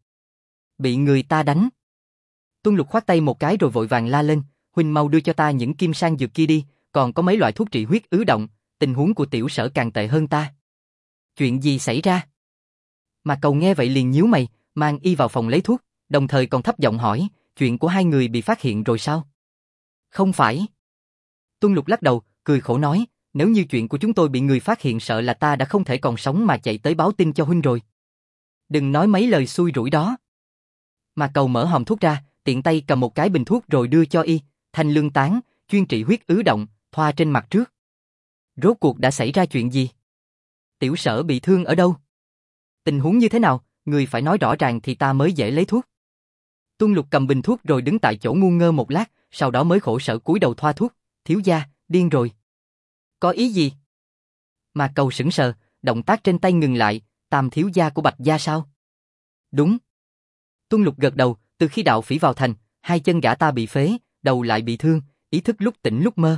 Bị người ta đánh. Tuân Lục khoát tay một cái rồi vội vàng la lên, huynh mau đưa cho ta những kim sang dược kia đi, còn có mấy loại thuốc trị huyết ứ động, tình huống của tiểu Sở càng tệ hơn ta. Chuyện gì xảy ra? Mạc Cầu nghe vậy liền nhíu mày, mang y vào phòng lấy thuốc, đồng thời còn thấp giọng hỏi, chuyện của hai người bị phát hiện rồi sao? Không phải. Tuân Lục lắc đầu, cười khổ nói, nếu như chuyện của chúng tôi bị người phát hiện sợ là ta đã không thể còn sống mà chạy tới báo tin cho huynh rồi. Đừng nói mấy lời xui rủi đó. Mạc Cầu mở hòm thuốc ra, tiện tay cầm một cái bình thuốc rồi đưa cho y, thanh lương tán, chuyên trị huyết ứ động, thoa trên mặt trước. Rốt cuộc đã xảy ra chuyện gì? Tiểu Sở bị thương ở đâu? Tình huống như thế nào, người phải nói rõ ràng thì ta mới dễ lấy thuốc. Tuân Lục cầm bình thuốc rồi đứng tại chỗ ngu ngơ một lát, sau đó mới khổ sở cúi đầu thoa thuốc, thiếu gia, điên rồi. Có ý gì? Mạc Cầu sững sờ, động tác trên tay ngừng lại, Tam thiếu gia của Bạch gia sao? Đúng. Tuân Lục gật đầu, từ khi đạo phỉ vào thành, hai chân gã ta bị phế, đầu lại bị thương, ý thức lúc tỉnh lúc mơ.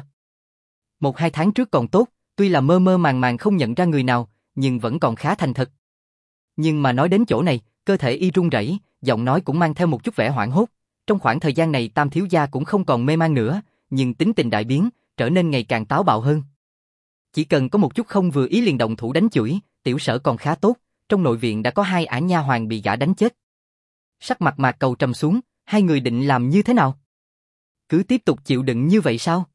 1-2 tháng trước còn tốt, tuy là mơ mơ màng màng không nhận ra người nào, nhưng vẫn còn khá thành thật. Nhưng mà nói đến chỗ này, cơ thể y run rẩy, giọng nói cũng mang theo một chút vẻ hoảng hốt. Trong khoảng thời gian này Tam thiếu gia cũng không còn mê man nữa, nhưng tính tình đại biến, trở nên ngày càng táo bạo hơn. Chỉ cần có một chút không vừa ý liền động thủ đánh chửi, tiểu Sở còn khá tốt, trong nội viện đã có 2 ả nha hoàn bị gã đánh chết. Sắc mặt Mạc Cầu trầm xuống, hai người định làm như thế nào? Cứ tiếp tục chịu đựng như vậy sao?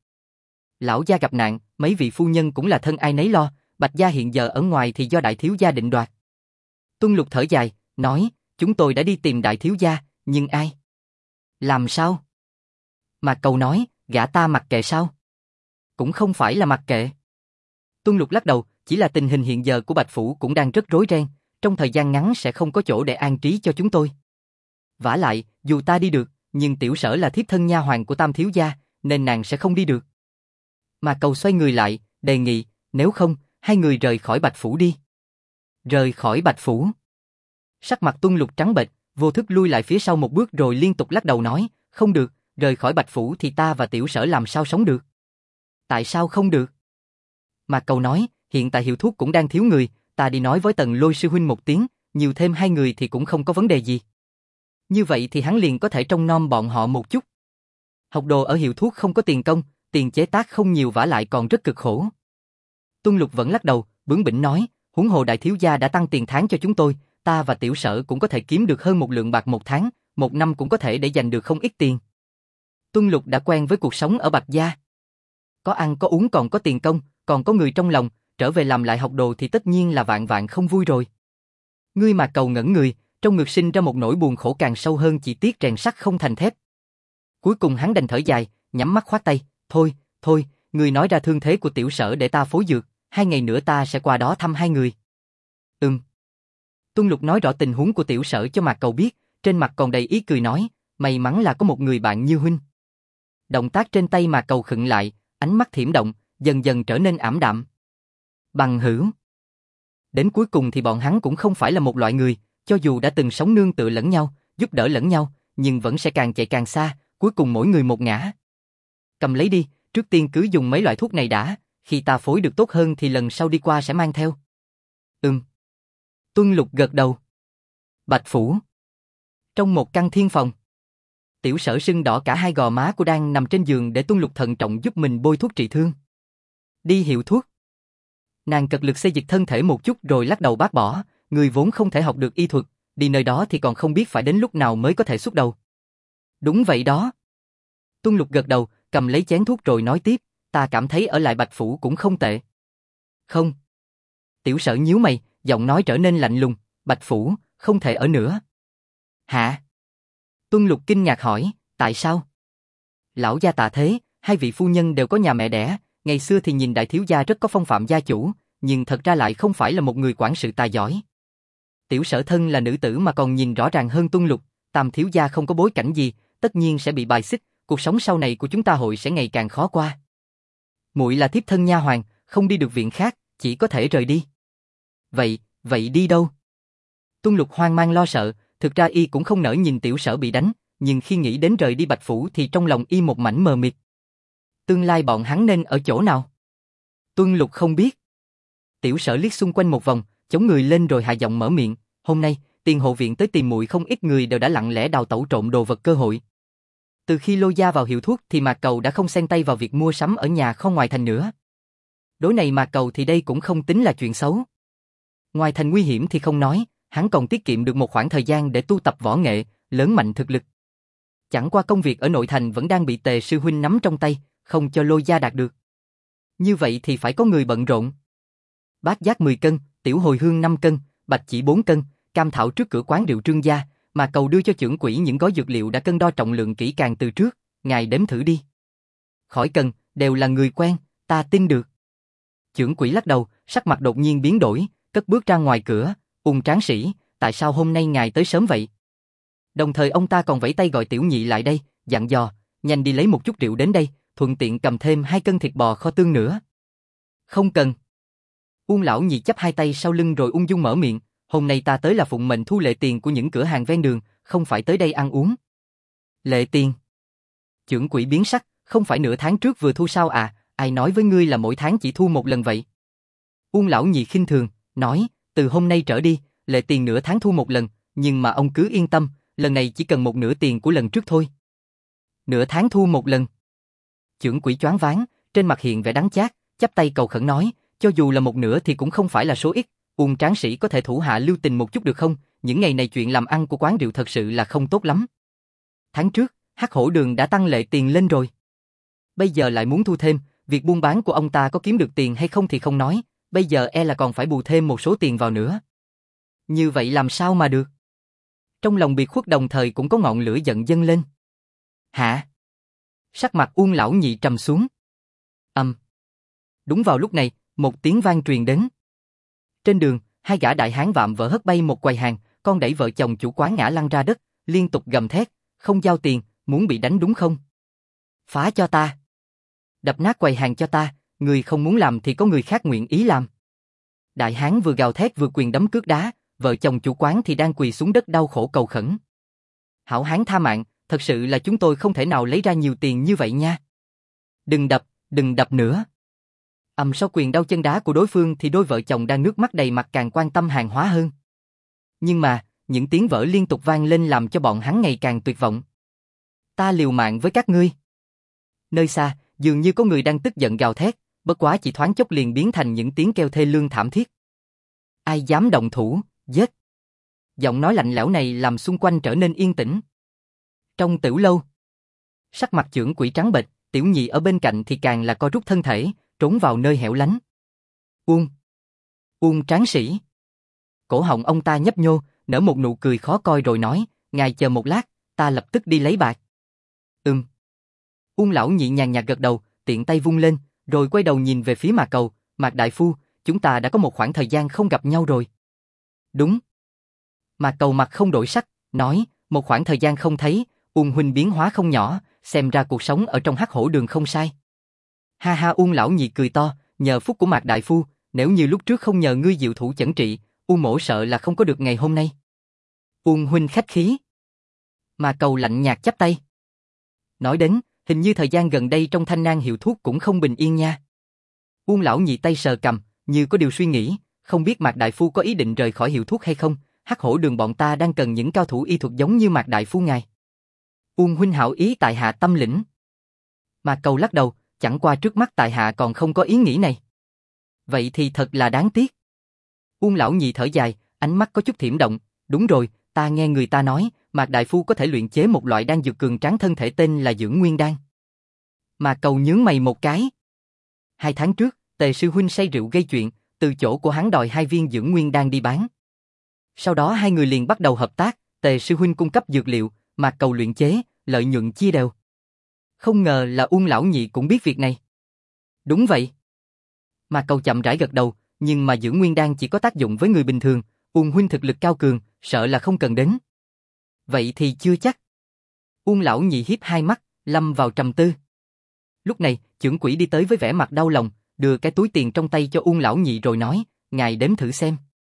Lão gia gặp nạn, mấy vị phu nhân cũng là thân ai nấy lo, Bạch gia hiện giờ ở ngoài thì do đại thiếu gia định đoạt. Tuân Lục thở dài, nói, chúng tôi đã đi tìm đại thiếu gia, nhưng ai? Làm sao? Mạc Cầu nói, gã ta mặc kệ sao? Cũng không phải là mặc kệ. Tuân Lục lắc đầu, chỉ là tình hình hiện giờ của Bạch Phủ cũng đang rất rối ren, trong thời gian ngắn sẽ không có chỗ để an trí cho chúng tôi. Vả lại, dù ta đi được, nhưng tiểu Sở là thiếp thân nha hoàn của Tam thiếu gia, nên nàng sẽ không đi được. Mạc Cầu xoay người lại, đề nghị, nếu không, hai người rời khỏi Bạch Phủ đi. Rời khỏi Bạch Phủ. Sắc mặt Tuân Lục trắng bệch, vô thức lui lại phía sau một bước rồi liên tục lắc đầu nói, không được, rời khỏi Bạch Phủ thì ta và tiểu Sở làm sao sống được. Tại sao không được? Mạc Cầu nói, hiện tại hiệu thuốc cũng đang thiếu người, ta đi nói với Tần Lôi sư huynh một tiếng, nhiều thêm 2 người thì cũng không có vấn đề gì. Như vậy thì hắn liền có thể trông nom bọn họ một chút. Học đồ ở hiệu thuốc không có tiền công, tiền chế tác không nhiều vả lại còn rất cực khổ. Tuân Lục vẫn lắc đầu, bướng bỉnh nói, huống hồ đại thiếu gia đã tăng tiền tháng cho chúng tôi, ta và tiểu Sở cũng có thể kiếm được hơn 1 lượng bạc một tháng, 1 năm cũng có thể để dành được không ít tiền. Tuân Lục đã quen với cuộc sống ở Bạch gia. Có ăn có uống còn có tiền công, còn có người trong lòng, trở về làm lại học đồ thì tất nhiên là vạn vạn không vui rồi. Ngươi mà Cầu ngẩn người, trong ngực sinh ra một nỗi buồn khổ càng sâu hơn, chỉ tiếc rèn sắt không thành thép. Cuối cùng hắn đành thở dài, nhắm mắt khoát tay, thôi, ngươi nói ra thương thế của tiểu Sở để ta phối dược, 2 ngày nữa ta sẽ qua đó thăm hai người. Tuân Lục nói rõ tình huống của tiểu Sở cho Mạc Cầu biết, trên mặt còn đầy ý cười nói, may mắn là có một người bạn như huynh. Động tác trên tay Mạc Cầu khựng lại, ánh mắt thiểm động, dần dần trở nên ảm đạm. Bằng hữu. Đến cuối cùng thì bọn hắn cũng không phải là một loại người, cho dù đã từng sống nương tựa lẫn nhau, giúp đỡ lẫn nhau, nhưng vẫn sẽ càng chạy càng xa, cuối cùng mỗi người một ngã. Cầm lấy đi, trước tiên cứ dùng mấy loại thuốc này đã, khi ta phối được tốt hơn thì lần sau đi qua sẽ mang theo. Tuân Lục gật đầu. Bạch Phủ. Trong một căn thiên phòng, tiểu Sở sưng đỏ cả 2 gò má của đang nằm trên giường để Tuân Lục thận trọng giúp mình bôi thuốc trị thương. Đi hiệu thuốc. Nàng cật lực xây dịch thân thể một chút rồi lắc đầu bác bỏ, người vốn không thể học được y thuật, đi nơi đó thì còn không biết phải đến lúc nào mới có thể xuất đầu. Đúng vậy đó. Tuân Lục gật đầu, cầm lấy chén thuốc rồi nói tiếp, ta cảm thấy ở lại Bạch Phủ cũng không tệ. Không. Tiểu Sở nhíu mày, giọng nói trở nên lạnh lùng, Bạch Phủ, không thể ở nữa. Hả? Tuân Lục kinh ngạc hỏi, tại sao? Lão gia tạ thế, 2 vị phu nhân đều có nhà mẹ đẻ, ngày xưa thì nhìn đại thiếu gia rất có phong phạm gia chủ, nhưng thật ra lại không phải là một người quản sự tài giỏi. Tiểu Sở thân là nữ tử mà còn nhìn rõ ràng hơn Tuân Lục, Tam thiếu gia không có bối cảnh gì, tất nhiên sẽ bị bài xích, cuộc sống sau này của chúng ta hội sẽ ngày càng khó qua. Muội là thiếp thân nha hoàn, không đi được viện khác, chỉ có thể rời đi. Vậy đi đâu? Tuân Lục hoang mang lo sợ, thực ra y cũng không nỡ nhìn tiểu Sở bị đánh, nhưng khi nghĩ đến rời đi Bạch Phủ thì trong lòng y một mảnh mờ mịt. Tương lai bọn hắn nên ở chỗ nào? Tuân Lục không biết. Tiểu Sở liếc xung quanh một vòng, chống người lên rồi hạ giọng mở miệng, hôm nay, tiền hộ viện tới tìm muội không ít người đều đã lặng lẽ đào tẩu trộm đồ vật cơ hội. Từ khi Lô gia vào hiệu thuốc thì Mạc Cầu đã không xen tay vào việc mua sắm ở nhà kho ngoài thành nữa. Đối này Mạc Cầu thì đây cũng không tính là chuyện xấu. Ngoài thành nguy hiểm thì không nói, hắn còn tiết kiệm được một khoảng thời gian để tu tập võ nghệ, lớn mạnh thực lực. Chẳng qua công việc ở nội thành vẫn đang bị Tề sư huynh nắm trong tay, không cho Lôi gia đạt được. Như vậy thì phải có người bận rộn. Bát giác 10 cân, tiểu hồi hương 5 cân, bạch chỉ 4 cân, cam thảo trước cửa quán rượu Trương gia, mà Cầu đưa cho chưởng quỹ những gói dược liệu đã cân đo trọng lượng kỹ càng từ trước, ngài đếm thử đi. Khỏi cần, đều là người quen, ta tin được. Chưởng quỹ lắc đầu, sắc mặt đột nhiên biến đổi, cất bước ra ngoài cửa, Ung tráng sĩ, tại sao hôm nay ngài tới sớm vậy? Đồng thời ông ta còn vẫy tay gọi Tiểu Nhị lại đây, dặn dò, nhanh đi lấy một chút rượu đến đây, thuận tiện cầm thêm 2 cân thịt bò kho tương nữa. Không cần. Uông lão nhị chắp hai tay sau lưng rồi ung dung mở miệng, hôm nay ta tới là phụng mệnh thu lệ tiền của những cửa hàng ven đường, không phải tới đây ăn uống. Lệ tiền? Chưởng quỹ biến sắc, không phải nửa tháng trước vừa thu sao à, ai nói với ngươi là mỗi tháng chỉ thu một lần vậy? Uông lão nhị khinh thường, nói, từ hôm nay trở đi, lệ tiền nửa tháng thu một lần, nhưng mà ông cứ yên tâm, lần này chỉ cần một nửa tiền của lần trước thôi. Nửa tháng thu một lần. Chưởng quỹ choáng váng, trên mặt hiện vẻ đắng chát, chắp tay cầu khẩn nói, cho dù là một nửa thì cũng không phải là số ít, Uông tráng sĩ có thể thủ hạ lưu tình một chút được không? Những ngày này chuyện làm ăn của quán rượu thật sự là không tốt lắm. Tháng trước, Hắc Hổ Đường đã tăng lệ tiền lên rồi. Bây giờ lại muốn thu thêm, việc buôn bán của ông ta có kiếm được tiền hay không thì không nói, bây giờ e là còn phải bù thêm một số tiền vào nữa. Như vậy làm sao mà được? Trong lòng biệt khuất đồng thời cũng có ngọn lửa giận dâng lên. Hả? Sắc mặt Uông lão nhị trầm xuống. Đúng vào lúc này, một tiếng vang truyền đến. Trên đường, hai gã đại hán vạm vỡ hất bay một quầy hàng, con đẩy vợ chồng chủ quán ngã lăn ra đất, liên tục gầm thét, không giao tiền, muốn bị đánh đúng không? Phá cho ta. Đập nát quầy hàng cho ta, người không muốn làm thì có người khác nguyện ý làm. Đại hán vừa gào thét vừa quyền đấm cước đá, vợ chồng chủ quán thì đang quỳ xuống đất đau khổ cầu khẩn. Hảo hán tha mạng, thật sự là chúng tôi không thể nào lấy ra nhiều tiền như vậy nha. Đừng đập nữa. Sau quyền đau chân đá của đối phương thì đôi vợ chồng đang nước mắt đầy mặt càng quan tâm hàng hóa hơn. Nhưng mà, những tiếng vỡ liên tục vang lên làm cho bọn hắn ngày càng tuyệt vọng. Ta liều mạng với các ngươi. Nơi xa, dường như có người đang tức giận gào thét, bất quá chỉ thoáng chốc liền biến thành những tiếng kêu thê lương thảm thiết. Ai dám động thủ, giết. Giọng nói lạnh lẽo này làm xung quanh trở nên yên tĩnh. Trong tiểu lâu, sắc mặt chưởng quỹ trắng bệch, Tiểu Nhị ở bên cạnh thì càng là co rút thân thể, trốn vào nơi hẻo lánh. Uông tráng sĩ. Cổ họng ông ta nhấp nhô, nở một nụ cười khó coi rồi nói, ngài chờ một lát, ta lập tức đi lấy bạc. Uông lão nhị nhàn nhạt gật đầu, tiện tay vung lên, rồi quay đầu nhìn về phía Mạc Cầu, Mạc đại phu, chúng ta đã có một khoảng thời gian không gặp nhau rồi. Đúng. Mạc Cầu mặt không đổi sắc, nói, một khoảng thời gian không thấy, Uông huynh biến hóa không nhỏ, xem ra cuộc sống ở trong Hắc Hổ Đường không sai. Ha ha, Uông lão nhị cười to, nhờ phúc của Mạc đại phu, nếu như lúc trước không nhờ ngươi diệu thủ chẩn trị, Uông mỗ sợ là không có được ngày hôm nay. Uông huynh khách khí. Mạc Cầu lạnh nhạt chắp tay. Nói đến, hình như thời gian gần đây trong Thanh Nang hiệu thuốc cũng không bình yên nha. Uông lão nhị tay sờ cằm, như có điều suy nghĩ, không biết Mạc đại phu có ý định rời khỏi hiệu thuốc hay không, Hắc Hổ Đường bọn ta đang cần những cao thủ y thuật giống như Mạc đại phu ngài. Uông huynh hảo ý tại hạ tâm lĩnh. Mạc Cầu lắc đầu, chẳng qua trước mắt tại hạ còn không có ý nghĩ này. Vậy thì thật là đáng tiếc. Uông lão nhị thở dài, ánh mắt có chút thiểm động, đúng rồi, ta nghe người ta nói, Mạc đại phu có thể luyện chế một loại đan dược cường tráng thân thể tên là Dưỡng Nguyên đan. Mạc Cầu nhướng mày một cái. 2 tháng trước, Tề sư huynh say rượu gây chuyện, từ chỗ của hắn đòi 2 viên Dưỡng Nguyên đan đi bán. Sau đó hai người liền bắt đầu hợp tác, Tề sư huynh cung cấp dược liệu, Mạc Cầu luyện chế, lợi nhuận chia đều. Không ngờ là Uông lão nhị cũng biết việc này. Đúng vậy. Mạc Cầu chậm rãi gật đầu, nhưng mà Dưỡng Nguyên đan chỉ có tác dụng với người bình thường, Uông huynh thực lực cao cường, sợ là không cần đến. Vậy thì chưa chắc. Uông lão nhị hiếp hai mắt, lâm vào trầm tư. Lúc này, chưởng quỹ đi tới với vẻ mặt đau lòng, đưa cái túi tiền trong tay cho Uông lão nhị rồi nói, ngài đếm thử xem.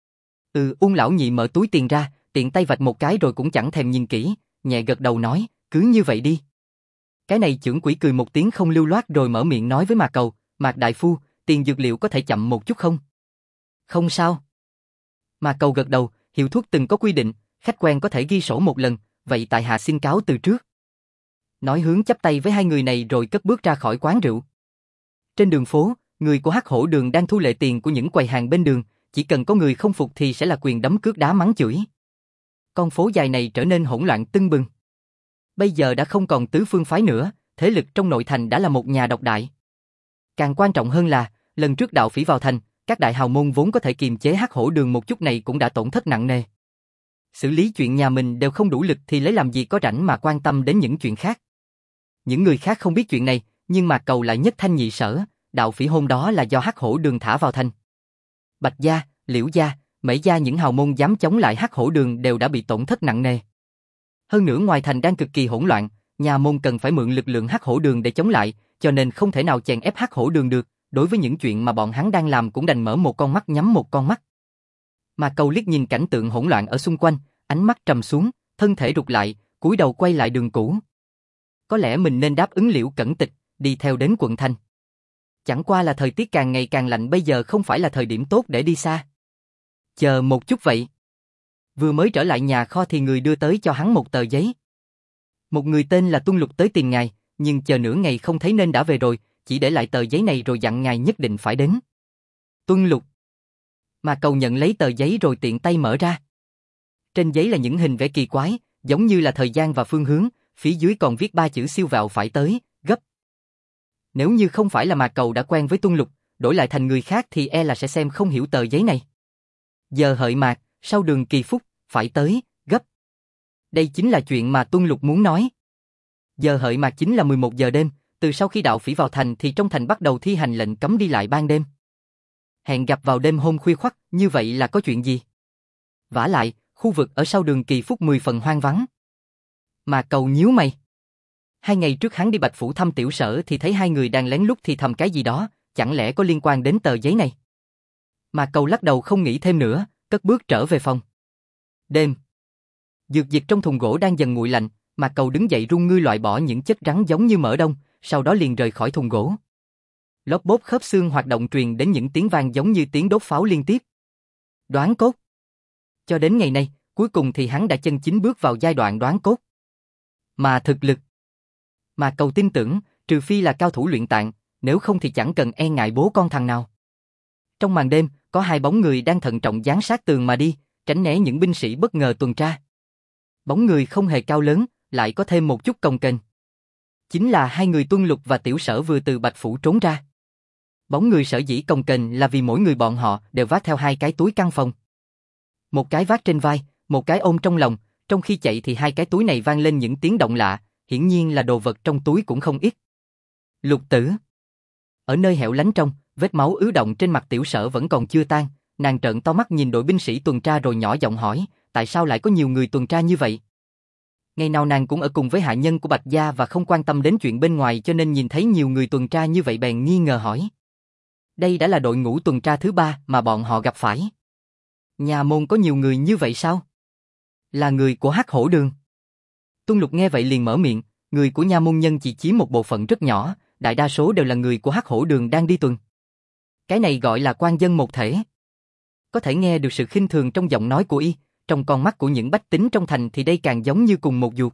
Uông lão nhị mở túi tiền ra, tiện tay vạch một cái rồi cũng chẳng thèm nhìn kỹ, nhẹ gật đầu nói, cứ như vậy đi. Cái này chưởng quỹ cười một tiếng không lưu loát rồi mở miệng nói với Mạc Cầu, Mạc đại phu, tiền dược liệu có thể chậm một chút không? Không sao. Mạc Cầu gật đầu, hiệu thuốc từng có quy định, khách quen có thể ghi sổ một lần, vậy tại hạ xin cáo từ trước. Nói hướng chắp tay với hai người này rồi cất bước ra khỏi quán rượu. Trên đường phố, người của Hắc Hổ Đường đang thu lệ tiền của những quầy hàng bên đường, chỉ cần có người không phục thì sẽ là quyền đấm cước đá mắng chửi. Con phố dài này trở nên hỗn loạn tưng bừng. Bây giờ đã không còn tứ phương phái nữa, thế lực trong nội thành đã là một nhà độc đại. Càng quan trọng hơn là, lần trước đạo phỉ vào thành, các đại hào môn vốn có thể kiềm chế Hắc Hổ Đường một chút này cũng đã tổn thất nặng nề. Xử lý chuyện nhà mình đều không đủ lực thì lấy làm gì có rảnh mà quan tâm đến những chuyện khác. Những người khác không biết chuyện này, nhưng Mạc Cầu lại nhất thanh nhị sở, đạo phỉ hôm đó là do Hắc Hổ Đường thả vào thành. Bạch gia, Liễu gia, Mễ gia những hào môn dám chống lại Hắc Hổ Đường đều đã bị tổn thất nặng nề. Hơn nữa ngoài thành đang cực kỳ hỗn loạn, nhà môn cần phải mượn lực lượng Hắc Hổ Đường để chống lại, cho nên không thể nào chèn ép Hắc Hổ Đường được, đối với những chuyện mà bọn hắn đang làm cũng đành mở một con mắt nhắm một con mắt. Mà Cầu liếc nhìn cảnh tượng hỗn loạn ở xung quanh, ánh mắt trầm xuống, thân thể rụt lại, cúi đầu quay lại đường cũ. Có lẽ mình nên đáp ứng Liễu Cẩn Tịch, đi theo đến quận thành. Chẳng qua là thời tiết càng ngày càng lạnh, bây giờ không phải là thời điểm tốt để đi xa. Chờ một chút vậy. Vừa mới trở lại nhà kho thì người đưa tới cho hắn một tờ giấy. Một người tên là Tuân Lục tới tìm ngài, nhưng chờ nửa ngày không thấy nên đã về rồi, chỉ để lại tờ giấy này rồi dặn ngài nhất định phải đến. Tuân Lục. Mà Cầu nhận lấy tờ giấy rồi tiện tay mở ra. Trên giấy là những hình vẽ kỳ quái, giống như là thời gian và phương hướng, phía dưới còn viết 3 chữ siêu vẹo phải tới, gấp. Nếu như không phải là Mạc Cầu đã quen với Tuân Lục, đổi lại thành người khác thì e là sẽ xem không hiểu tờ giấy này. Giờ hợi mạc, sau đường Kỳ Phúc, phải tới, gấp. Đây chính là chuyện mà Tuân Lục muốn nói. Giờ hợi mạc chính là 11 giờ đêm, từ sau khi đạo phỉ vào thành thì trong thành bắt đầu thi hành lệnh cấm đi lại ban đêm. Hẹn gặp vào đêm hôm khuya khoắt, như vậy là có chuyện gì? Vả lại, khu vực ở sau đường Kỳ Phúc 10 phần hoang vắng. Mà Cầu nhíu mày. 2 ngày trước hắn đi Bạch Phủ thăm Tiểu Sở thì thấy hai người đang lén lút thì thầm cái gì đó, chẳng lẽ có liên quan đến tờ giấy này? Mà Cầu lắc đầu không nghĩ thêm nữa, cất bước trở về phòng. Đêm. Dược dịch trong thùng gỗ đang dần nguội lạnh, mà Cầu đứng dậy run ngư loại bỏ những chất rắn giống như mỡ đông, sau đó liền rời khỏi thùng gỗ. Lốp bốp khớp xương hoạt động truyền đến những tiếng vang giống như tiếng đốt pháo liên tiếp. Đoán cốt. Cho đến ngày nay, cuối cùng thì hắn đã chân chính bước vào giai đoạn đoán cốt. Mà thực lực. Mà Cầu tin tưởng, trừ phi là cao thủ luyện tạng, nếu không thì chẳng cần e ngại bố con thằng nào. Trong màn đêm, có 2 bóng người đang thận trọng dán sát tường mà đi, tránh né những binh sĩ bất ngờ tuần tra. Bóng người không hề cao lớn, lại có thêm một chút cồng kềnh. Chính là 2 người Tuân Lục và Tiểu Sở vừa từ Bạch Phủ trốn ra. Bóng người sở dĩ cồng kềnh là vì mỗi người bọn họ đều vác theo 2 cái túi căng phòng. Một cái vác trên vai, một cái ôm trong lòng, trong khi chạy thì 2 cái túi này vang lên những tiếng động lạ, hiển nhiên là đồ vật trong túi cũng không ít. Lục Tử. Ở nơi hẻo lánh trong, vết máu ứ động trên mặt Tiểu Sở vẫn còn chưa tan, nàng trợn to mắt nhìn đội binh sĩ tuần tra rồi nhỏ giọng hỏi, tại sao lại có nhiều người tuần tra như vậy? Ngày nào nàng cũng ở cùng với hạ nhân của Bạch gia và không quan tâm đến chuyện bên ngoài, cho nên nhìn thấy nhiều người tuần tra như vậy bèn nghi ngờ hỏi. Đây đã là đội ngũ tuần tra thứ 3 mà bọn họ gặp phải. Nhà môn có nhiều người như vậy sao? Là người của Hắc Hổ Đường. Tuân Lục nghe vậy liền mở miệng, người của nha môn nhân chỉ chiếm một bộ phận rất nhỏ, đại đa số đều là người của Hắc Hổ Đường đang đi tuần. Cái này gọi là quan dân một thể. Có thể nghe được sự khinh thường trong giọng nói của y, trong con mắt của những bách tính trong thành thì đây càng giống như cùng một ruột.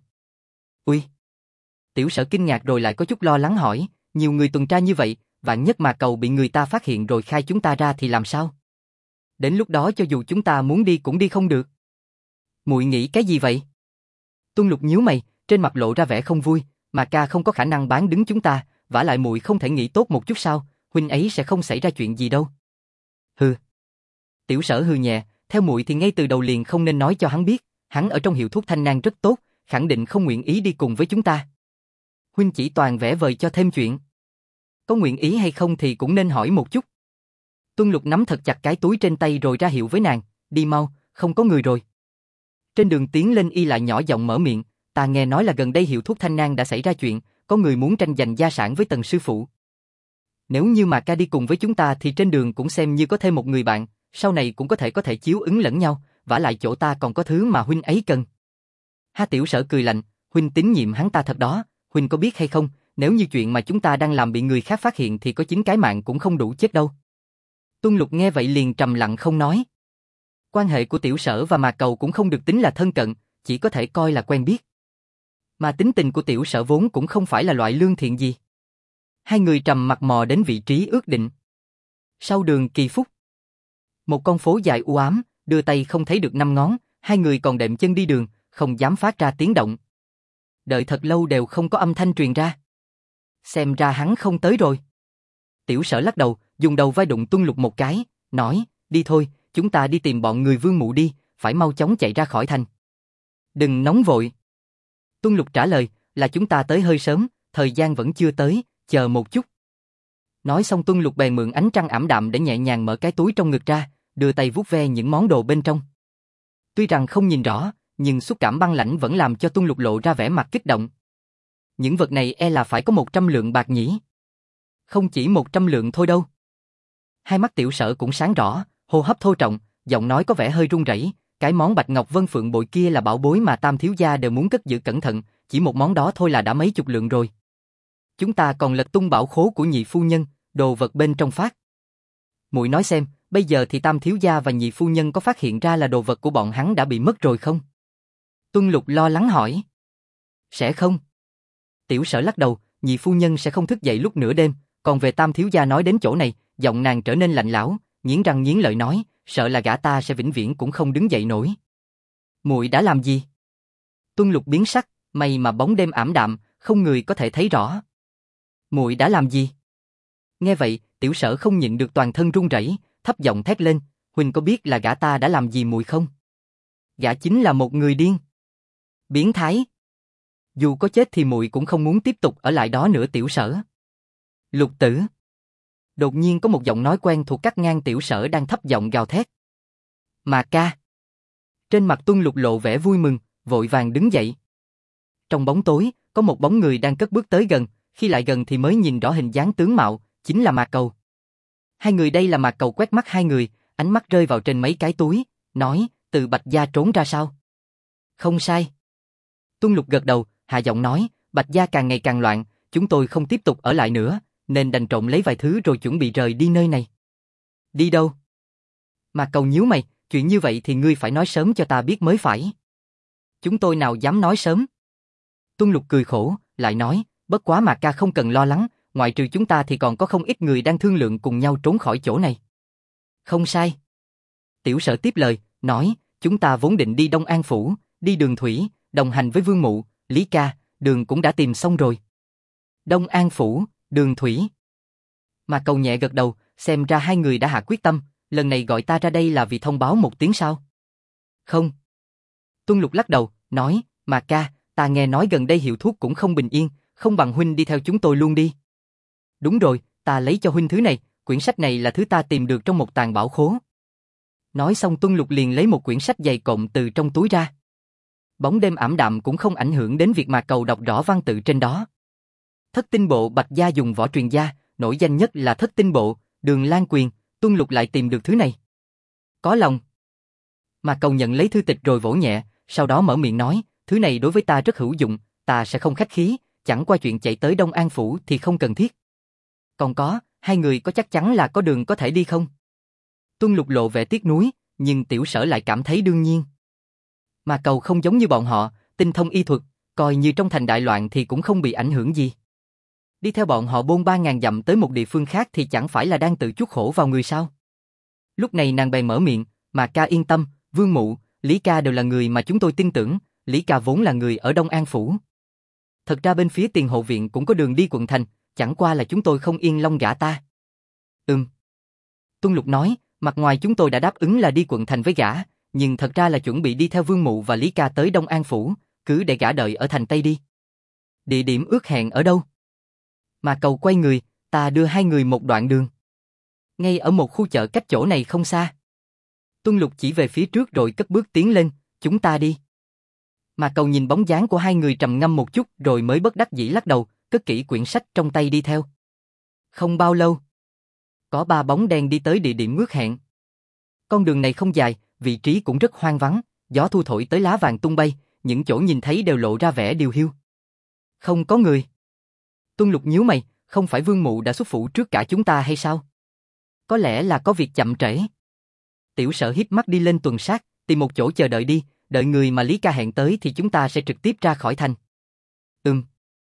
Ui! Tiểu Sở kinh ngạc rồi lại có chút lo lắng hỏi, nhiều người tuần tra như vậy, vạn nhất mà Cầu bị người ta phát hiện rồi khai chúng ta ra thì làm sao? Đến lúc đó cho dù chúng ta muốn đi cũng đi không được. Muội nghĩ cái gì vậy? Tuân Lục nhíu mày, trên mặt lộ ra vẻ không vui, mà ca không có khả năng bán đứng chúng ta, vả lại muội không thể nghĩ tốt một chút sao, huynh ấy sẽ không xảy ra chuyện gì đâu. Hừ. Tiểu Sở hừ nhẹ, theo muội thì ngay từ đầu liền không nên nói cho hắn biết, hắn ở trong hiệu thuốc Thanh Nang rất tốt, khẳng định không nguyện ý đi cùng với chúng ta. Huynh chỉ toàn vẽ vời cho thêm chuyện. Có nguyện ý hay không thì cũng nên hỏi một chút. Tuân Lục nắm thật chặt cái túi trên tay rồi ra hiệu với nàng, đi mau, không có người rồi. Trên đường tiến lên y lại nhỏ giọng mở miệng, ta nghe nói là gần đây hiệu thuốc Thanh Nang đã xảy ra chuyện, có người muốn tranh giành gia sản với Tần sư phụ. Nếu như mà ca đi cùng với chúng ta thì trên đường cũng xem như có thêm một người bạn, sau này cũng có thể chiếu ứng lẫn nhau, vả lại chỗ ta còn có thứ mà huynh ấy cần. Ha, Tiểu Sở cười lạnh, huynh tín nhiệm hắn ta thật đó, huynh có biết hay không, nếu như chuyện mà chúng ta đang làm bị người khác phát hiện thì có 9 cái mạng cũng không đủ chết đâu. Tuân Lục nghe vậy liền trầm lặng không nói. Quan hệ của Tiểu Sở và Mạc Cầu cũng không được tính là thân cận, chỉ có thể coi là quen biết. Mà tính tình của Tiểu Sở vốn cũng không phải là loại lương thiện gì. Hai người trầm mặc mò đến vị trí ước định. Sau đường Kỳ Phúc. Một con phố dài u ám, đưa tay không thấy được năm ngón, hai người còn đệm chân đi đường, không dám phát ra tiếng động. Đợi thật lâu đều không có âm thanh truyền ra. Xem ra hắn không tới rồi. Tiểu Sở lắc đầu, dùng đầu vai đụng Tuân Lục một cái, nói, đi thôi, chúng ta đi tìm bọn người Vương Mụ đi, phải mau chóng chạy ra khỏi thành. Đừng nóng vội. Tuân Lục trả lời, là chúng ta tới hơi sớm, thời gian vẫn chưa tới, chờ một chút. Nói xong Tuân Lục bèn mượn ánh trăng ảm đạm để nhẹ nhàng mở cái túi trong ngực ra, đưa tay vuốt ve những món đồ bên trong. Tuy rằng không nhìn rõ, nhưng xúc cảm băng lãnh vẫn làm cho Tuân Lục lộ ra vẻ mặt kích động. Những vật này e là phải có 100 lượng bạc nhỉ? Không chỉ 100 lượng thôi đâu. Hai mắt Tiểu Sở cũng sáng rõ, hô hấp thô trọng, giọng nói có vẻ hơi run rẩy. Cái món Bạch Ngọc Vân Phượng bội kia là bảo bối mà Tam thiếu gia đều muốn cất giữ cẩn thận, chỉ một món đó thôi là đã mấy chục lượng rồi. Chúng ta còn lật tung bảo khố của nhị phu nhân, đồ vật bên trong phát. Muội nói xem, bây giờ thì Tam thiếu gia và nhị phu nhân có phát hiện ra là đồ vật của bọn hắn đã bị mất rồi không? Tuân Lục lo lắng hỏi. Sẽ không. Tiểu Sở lắc đầu, nhị phu nhân sẽ không thức dậy lúc nửa đêm, còn về Tam thiếu gia nói đến chỗ này, giọng nàng trở nên lạnh lẽo, nghiến răng nghiến lợi nói, sợ là gã ta sẽ vĩnh viễn cũng không đứng dậy nổi. Muội đã làm gì? Tuân Lục biến sắc, may mà bóng đêm ảm đạm, không người có thể thấy rõ. Muội đã làm gì? Nghe vậy, Tiểu Sở không nhịn được toàn thân run rẩy, thấp giọng thét lên, huynh có biết là gã ta đã làm gì muội không? Gã chính là một người điên. Biến thái. Dù có chết thì muội cũng không muốn tiếp tục ở lại đó nữa Tiểu Sở. Lục Tử. Đột nhiên có một giọng nói quen thuộc cắt ngang Tiểu Sở đang thấp giọng gào thét. Mà ca. Trên mặt Tuân Lục lộ vẻ vui mừng, vội vàng đứng dậy. Trong bóng tối, có một bóng người đang cất bước tới gần, khi lại gần thì mới nhìn rõ hình dáng tướng mạo, chính là Mạc Cầu. Hai người đây là Mạc Cầu quét mắt hai người, ánh mắt rơi vào trên mấy cái túi, nói, từ Bạch gia trốn ra sao? Không sai. Tuân Lục gật đầu, hạ giọng nói, Bạch gia càng ngày càng loạn, chúng tôi không tiếp tục ở lại nữa, nên đành trộm lấy vài thứ rồi chuẩn bị rời đi nơi này. Đi đâu? Mạc Cầu nhíu mày, chuyện như vậy thì ngươi phải nói sớm cho ta biết mới phải. Chúng tôi nào dám nói sớm. Tuân Lục cười khổ, lại nói, bất quá Mạc ca không cần lo lắng, ngoại trừ chúng ta thì còn có không ít người đang thương lượng cùng nhau trốn khỏi chỗ này. Không sai. Tiểu Sở tiếp lời, nói, chúng ta vốn định đi Đông An Phủ, đi đường thủy, đồng hành với Vương Mụ, Lý ca, đường cũng đã tìm xong rồi. Đông An Phủ, đường thủy. Mạc Cầu nhẹ gật đầu, xem ra hai người đã hạ quyết tâm, lần này gọi ta ra đây là vì thông báo một tiếng sao? Không. Tuân Lục lắc đầu, nói, Mạc ca, ta nghe nói gần đây hiệu thuốc cũng không bình yên, không bằng huynh đi theo chúng tôi luôn đi. Đúng rồi, ta lấy cho huynh thứ này, quyển sách này là thứ ta tìm được trong một tàng bảo khố. Nói xong Tuân Lục liền lấy một quyển sách dày cộm từ trong túi ra. Bóng đêm ảm đạm cũng không ảnh hưởng đến việc Mạc Cầu đọc rõ văn tự trên đó. Thất tinh bộ Bạch gia dùng võ truyền gia, nổi danh nhất là thất tinh bộ, Đường Lan Quyền, Tuân Lục lại tìm được thứ này. Có lòng. Mạc Cầu nhận lấy thư tịch rồi vỗ nhẹ, sau đó mở miệng nói, thứ này đối với ta rất hữu dụng, ta sẽ không khách khí, chẳng qua chuyện chạy tới Đông An Phủ thì không cần thiết. Còn có, hai người có chắc chắn là có đường có thể đi không? Tuân Lục lộ vẻ tiếc nuối, nhưng Tiểu Sở lại cảm thấy đương nhiên. Mạc Cầu không giống như bọn họ, tinh thông y thuật, coi như trong thành đại loạn thì cũng không bị ảnh hưởng gì. Đi theo bọn họ bôn 3.000 dặm tới một địa phương khác thì chẳng phải là đang tự chuốc khổ vào người sao? Lúc này nàng bèn mở miệng, Mạc ca yên tâm, Vương Mụ, Lý ca đều là người mà chúng tôi tin tưởng, Lý ca vốn là người ở Đông An Phủ. Thật ra bên phía Tiền Hộ viện cũng có đường đi quận thành, chẳng qua là chúng tôi không yên lòng gã ta. Tuân Lục nói, mặt ngoài chúng tôi đã đáp ứng là đi quận thành với gã, nhưng thật ra là chuẩn bị đi theo Vương Mụ và Lý ca tới Đông An Phủ, cứ để gã đợi ở thành Tây đi. Địa điểm ước hẹn ở đâu? Mạc Cầu quay người, ta đưa hai người một đoạn đường. Ngay ở một khu chợ cách chỗ này không xa. Tuân Lục chỉ về phía trước rồi cất bước tiến lên, chúng ta đi. Mạc Cầu nhìn bóng dáng của hai người trầm ngâm một chút rồi mới bất đắc dĩ lắc đầu, cất kỹ quyển sách trong tay đi theo. Không bao lâu, có ba bóng đen đi tới địa điểm ước hẹn. Con đường này không dài, vị trí cũng rất hoang vắng, gió thu thổi tới lá vàng tung bay, những chỗ nhìn thấy đều lộ ra vẻ điều hiu. Không có người. Tuân Lục nhíu mày, không phải Vương Mụ đã xuất phủ trước cả chúng ta hay sao? Có lẽ là có việc chậm trễ. Tiểu Sở híp mắt đi lên tuần sát, tìm một chỗ chờ đợi đi, đợi người mà Lý ca hẹn tới thì chúng ta sẽ trực tiếp ra khỏi thành.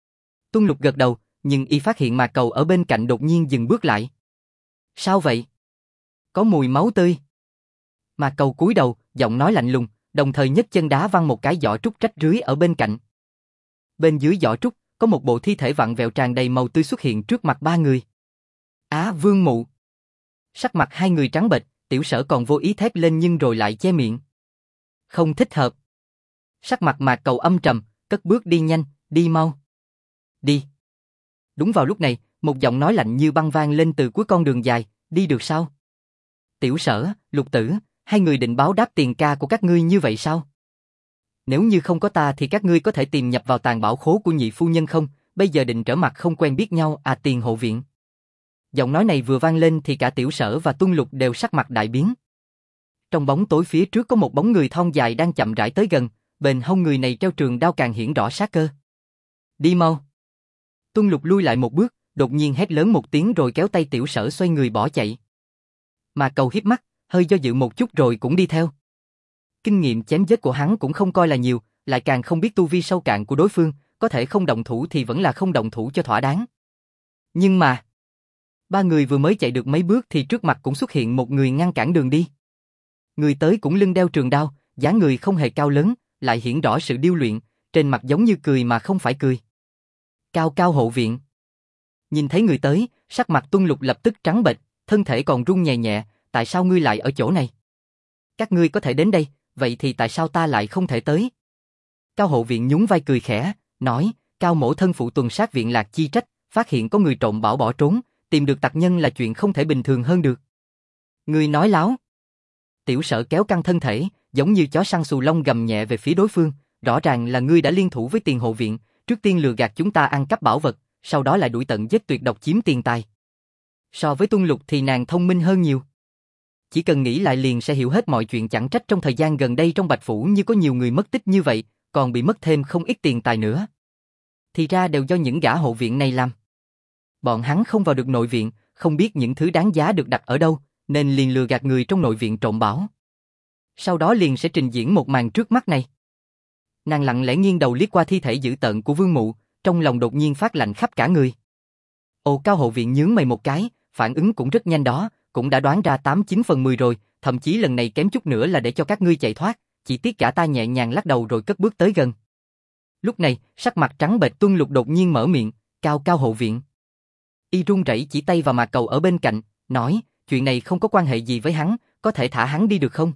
Tuân Lục gật đầu, nhưng y phát hiện Mạc Cầu ở bên cạnh đột nhiên dừng bước lại. Sao vậy? Có mùi máu tươi. Mà Cầu cúi đầu, giọng nói lạnh lùng, đồng thời nhấc chân đá văng một cái giỏ trúc rách rưới ở bên cạnh. Bên dưới giỏ trúc, có một bộ thi thể vặn vẹo tràn đầy màu tươi xuất hiện trước mặt ba người. Vương Mụ. Sắc mặt hai người trắng bệch, Tiểu Sở còn vô ý thét lên nhưng rồi lại che miệng. Không thích hợp. Sắc mặt Mạc Cầu âm trầm, cất bước đi nhanh, đi mau. Đi. Đúng vào lúc này, một giọng nói lạnh như băng vang lên từ cuối con đường dài, đi được sao? Tiểu Sở, Lục Tử, hai người định báo đáp tiền ca của các ngươi như vậy sao? Nếu như không có ta thì các ngươi có thể tìm nhập vào tàng bảo khố của nhị phu nhân không? Bây giờ định trở mặt không quen biết nhau Tiền hộ viện. Giọng nói này vừa vang lên thì cả Tiểu Sở và Tuân Lục đều sắc mặt đại biến. Trong bóng tối phía trước có một bóng người thon dài đang chậm rãi tới gần, bên hông người này treo trường đao càng hiển rõ sát cơ. Đi mau. Tuân Lục lui lại một bước, đột nhiên hét lớn một tiếng rồi kéo tay Tiểu Sở xoay người bỏ chạy. Mà Cầu híp mắt, hơi do dự một chút rồi cũng đi theo. Kinh nghiệm chém giết của hắn cũng không coi là nhiều, lại càng không biết tu vi sâu cạn của đối phương, có thể không động thủ thì vẫn là không động thủ cho thỏa đáng. Nhưng mà, ba người vừa mới chạy được mấy bước thì trước mặt cũng xuất hiện một người ngăn cản đường đi. Người tới cũng lưng đeo trường đao, dáng người không hề cao lớn, lại hiển rõ sự điêu luyện, trên mặt giống như cười mà không phải cười. Cao Cao hộ viện. Nhìn thấy người tới, sắc mặt Tuân Lục lập tức trắng bệch, thân thể còn run nhẹ nhẹ, tại sao ngươi lại ở chỗ này? Các ngươi có thể đến đây, vậy thì tại sao ta lại không thể tới? Cao hộ viện nhún vai cười khẽ, nói, Cao mỗ thân phụ tuần sát viện lạc chi trách, phát hiện có người trộm bảo bỏ trốn, tìm được tặc nhân là chuyện không thể bình thường hơn được. Ngươi nói láo. Tiểu Sở kéo căng thân thể, giống như chó săn xù lông gầm nhẹ về phía đối phương, rõ ràng là ngươi đã liên thủ với Tiền hộ viện, trước tiên lừa gạt chúng ta ăn cắp bảo vật, sau đó lại đuổi tận giết tuyệt độc chiếm tiền tài. So với Tuân Lục thì nàng thông minh hơn nhiều. Chỉ cần nghĩ lại liền sẽ hiểu hết mọi chuyện, chẳng trách trong thời gian gần đây trong Bạch Phủ như có nhiều người mất tích như vậy, còn bị mất thêm không ít tiền tài nữa. Thì ra đều do những gã hộ viện này làm. Bọn hắn không vào được nội viện, không biết những thứ đáng giá được đặt ở đâu, nên liền lừa gạt người trong nội viện trộm bảo. Sau đó liền sẽ trình diễn một màn trước mắt này. Nàng lặng lẽ nghiêng đầu liếc qua thi thể dữ tợn của Vương Mụ, trong lòng đột nhiên phát lạnh khắp cả người. Cao hộ viện nhướng mày một cái, phản ứng cũng rất nhanh đó, cũng đã đoán ra 89 phần 10 rồi, thậm chí lần này kém chút nữa là để cho các ngươi chạy thoát, chỉ tiếc cả ta nhẹ nhàng lắc đầu rồi cất bước tới gần. Lúc này, sắc mặt trắng bệch Tuân Lục đột nhiên mở miệng, Cao Cao hộ viện. Y run rẩy chỉ tay vào Mạc Cầu ở bên cạnh, nói, chuyện này không có quan hệ gì với hắn, có thể thả hắn đi được không?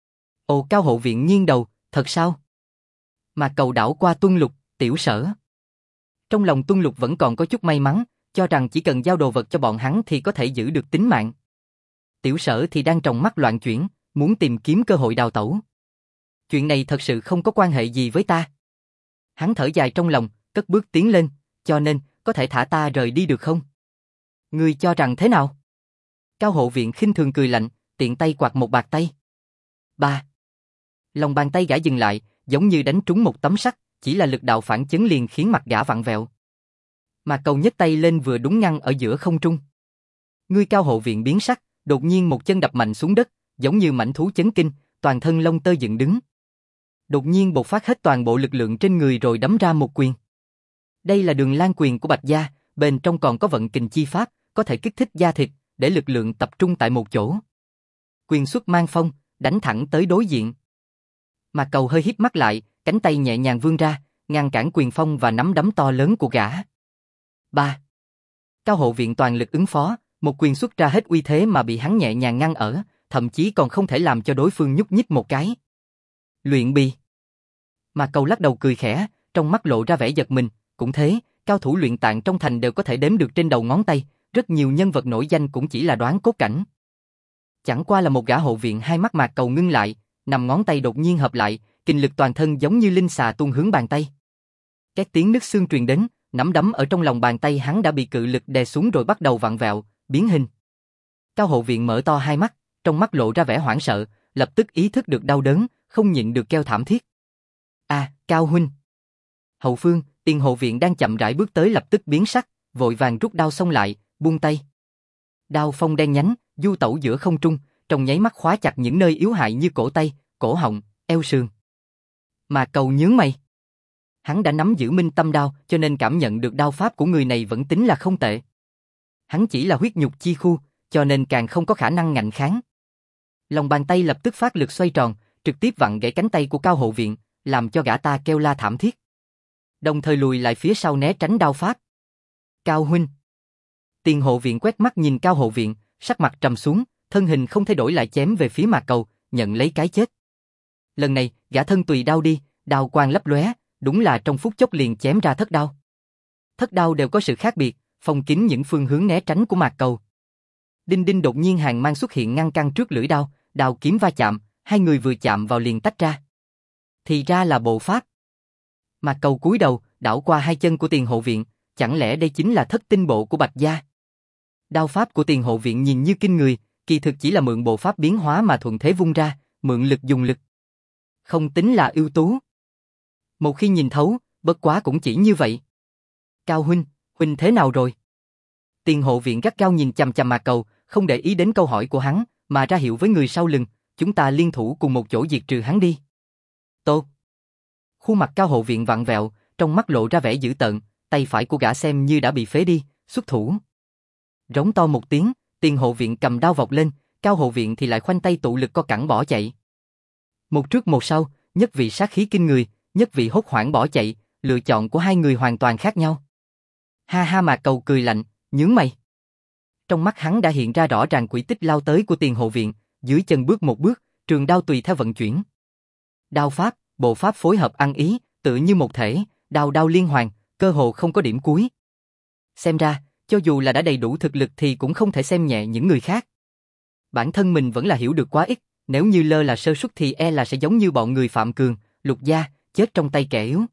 Cao hộ viện nghiêng đầu, thật sao? Mạc Cầu đảo qua Tuân Lục, Tiểu Sở. Trong lòng Tuân Lục vẫn còn có chút may mắn, cho rằng chỉ cần giao đồ vật cho bọn hắn thì có thể giữ được tính mạng. Tiểu Sở thì đang trong mắt loạn chuyển, muốn tìm kiếm cơ hội đào tẩu. Chuyện này thật sự không có quan hệ gì với ta. Hắn thở dài trong lòng, cất bước tiến lên, cho nên, có thể thả ta rời đi được không? Ngươi cho rằng thế nào? Cao hộ viện khinh thường cười lạnh, tiện tay quạt một bạt tay. Ba. Lòng bàn tay gã dừng lại, giống như đánh trúng một tấm sắt, chỉ là lực đạo phản chấn liền khiến mặt gã vặn vẹo. Mà Cầu nhấc tay lên vừa đúng ngăn ở giữa không trung. Ngươi Cao hộ viện biến sắc, đột nhiên một chân đập mạnh xuống đất, giống như mãnh thú chấn kinh, toàn thân lông tơ dựng đứng. Đột nhiên bộc phát hết toàn bộ lực lượng trên người rồi đấm ra một quyền. Đây là Đường Lan quyền của Bạch gia, bên trong còn có vận kình chi pháp, có thể kích thích da thịt, để lực lượng tập trung tại một chỗ. Quyền xuất mang phong, đánh thẳng tới đối diện. Mà Cầu hơi híp mắt lại, cánh tay nhẹ nhàng vươn ra, ngăn cản quyền phong và nắm đấm to lớn của gã. Ba. Cao hộ viện toàn lực ứng phó, một quyền xuất ra hết uy thế mà bị hắn nhẹ nhàng ngăn ở, thậm chí còn không thể làm cho đối phương nhúc nhích một cái. Luyện bì. Mà Cầu lắc đầu cười khẽ, trong mắt lộ ra vẻ giật mình, cũng thế, cao thủ luyện tạng trong thành đều có thể đếm được trên đầu ngón tay, rất nhiều nhân vật nổi danh cũng chỉ là đoán cốt cảnh. Chẳng qua là một gã hộ viện, hai mắt Mạc Cầu ngưng lại, nằm ngón tay đột nhiên hợp lại, kinh lực toàn thân giống như linh xà tuôn hướng bàn tay. Các tiếng nứt xương truyền đến, nắm đấm ở trong lòng bàn tay hắn đã bị cự lực đè xuống rồi bắt đầu vặn vẹo, biến hình. Cao hộ viện mở to hai mắt, trong mắt lộ ra vẻ hoảng sợ, lập tức ý thức được đau đớn, không nhịn được kêu thảm thiết. Cao huynh. Hậu phương, Tiền hộ viện đang chậm rãi bước tới lập tức biến sắc, vội vàng rút đao xông lại, buông tay. Đao phong đen nhánh, du tẩu giữa không trung, trong nháy mắt khóa chặt những nơi yếu hại như cổ tay, cổ họng, eo sườn. Mà Cầu nhướng mày. Hắn đã nắm giữ minh tâm đao, cho nên cảm nhận được đao pháp của người này vẫn tính là không tệ. Hắn chỉ là huyết nhục chi khu, cho nên càng không có khả năng ngạnh kháng. Lòng bàn tay lập tức phát lực xoay tròn, trực tiếp vặn gãy cánh tay của Cao Hộ Viện, làm cho gã ta kêu la thảm thiết. Đồng thời lùi lại phía sau né tránh đao pháp. Cao huynh. Tiền Hộ Viện quét mắt nhìn Cao Hộ Viện, sắc mặt trầm xuống, thân hình không thay đổi lại chém về phía Mạc Cầu, nhận lấy cái chết. Lần này, gã thân tùy đao đi, đao quang lấp lóe, đúng là trong phút chốc liền chém ra thất đao. Thất đao đều có sự khác biệt, phong kín những phương hướng né tránh của Mạc Cầu. Đinh đinh đột nhiên hàng mang xuất hiện ngăn cản trước lưỡi đao, đao kiếm va chạm, hai người vừa chạm vào liền tách ra. Thì ra là bộ pháp. Mạc Cầu cúi đầu, đảo qua hai chân của Tiền Hộ Viện, chẳng lẽ đây chính là thất tinh bộ của Bạch gia? Đao pháp của Tiền Hộ Viện nhìn như kinh người, kỳ thực chỉ là mượn bộ pháp biến hóa mà thuận thế vung ra, mượn lực dùng lực. Không tính là ưu tú. Một khi nhìn thấu, bất quá cũng chỉ như vậy. Cao huynh, huynh thế nào rồi? Tiền Hộ Viện gắt gao nhìn chằm chằm Mạc Cầu, không để ý đến câu hỏi của hắn, mà ra hiệu với người sau lưng, chúng ta liên thủ cùng một chỗ diệt trừ hắn đi. Tốt. Khuôn mặt Cao Hộ Viện vặn vẹo, trong mắt lộ ra vẻ dữ tợn, tay phải của gã xem như đã bị phế đi, xuất thủ. Rống to một tiếng, Tiền Hộ Viện cầm đao vọt lên, Cao Hộ Viện thì lại khoanh tay tụ lực co cẳng bỏ chạy. Một trước một sau, nhất vị sát khí kinh người, nhất vị hốt hoảng bỏ chạy, lựa chọn của hai người hoàn toàn khác nhau. Ha ha, Mạc Cầu cười lạnh, nhướng mày. Trong mắt hắn đã hiện ra rõ ràng quỹ tích lao tới của Tiền Hộ Viện, dưới chân bước một bước, trường đao tùy theo vận chuyển. Đao pháp, bộ pháp phối hợp ăn ý, tự như một thể, đao đao liên hoàn, cơ hồ không có điểm cuối. Xem ra, cho dù là đã đầy đủ thực lực thì cũng không thể xem nhẹ những người khác. Bản thân mình vẫn là hiểu được quá ít, nếu như lơ là sơ suất thì e là sẽ giống như bọn người Phạm Cường, Lục Gia, chết trong tay kẻ yếu.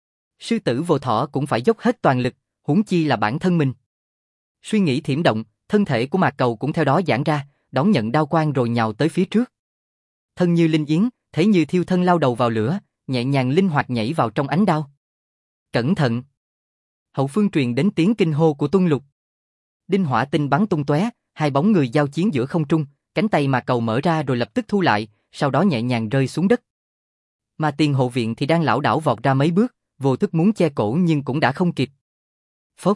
Sư tử vô thỏ cũng phải dốc hết toàn lực, huống chi là bản thân mình. Suy nghĩ thiểm động, thân thể của Mạc Cầu cũng theo đó giãn ra, đón nhận đao quang rồi nhào tới phía trước. Thân như linh yến, thế như thiêu thân lao đầu vào lửa, nhẹ nhàng linh hoạt nhảy vào trong ánh đao. Cẩn thận! Hậu phương truyền đến tiếng kinh hô của Tuân Lục. Đinh hỏa tinh bắn tung tóe, hai bóng người giao chiến giữa không trung, cánh tay Mạc Cầu mở ra rồi lập tức thu lại, sau đó nhẹ nhàng rơi xuống đất. Mà Tiền Hộ Viện thì đang lảo đảo vọt ra mấy bước, vô thức muốn che cổ nhưng cũng đã không kịp. Phốc!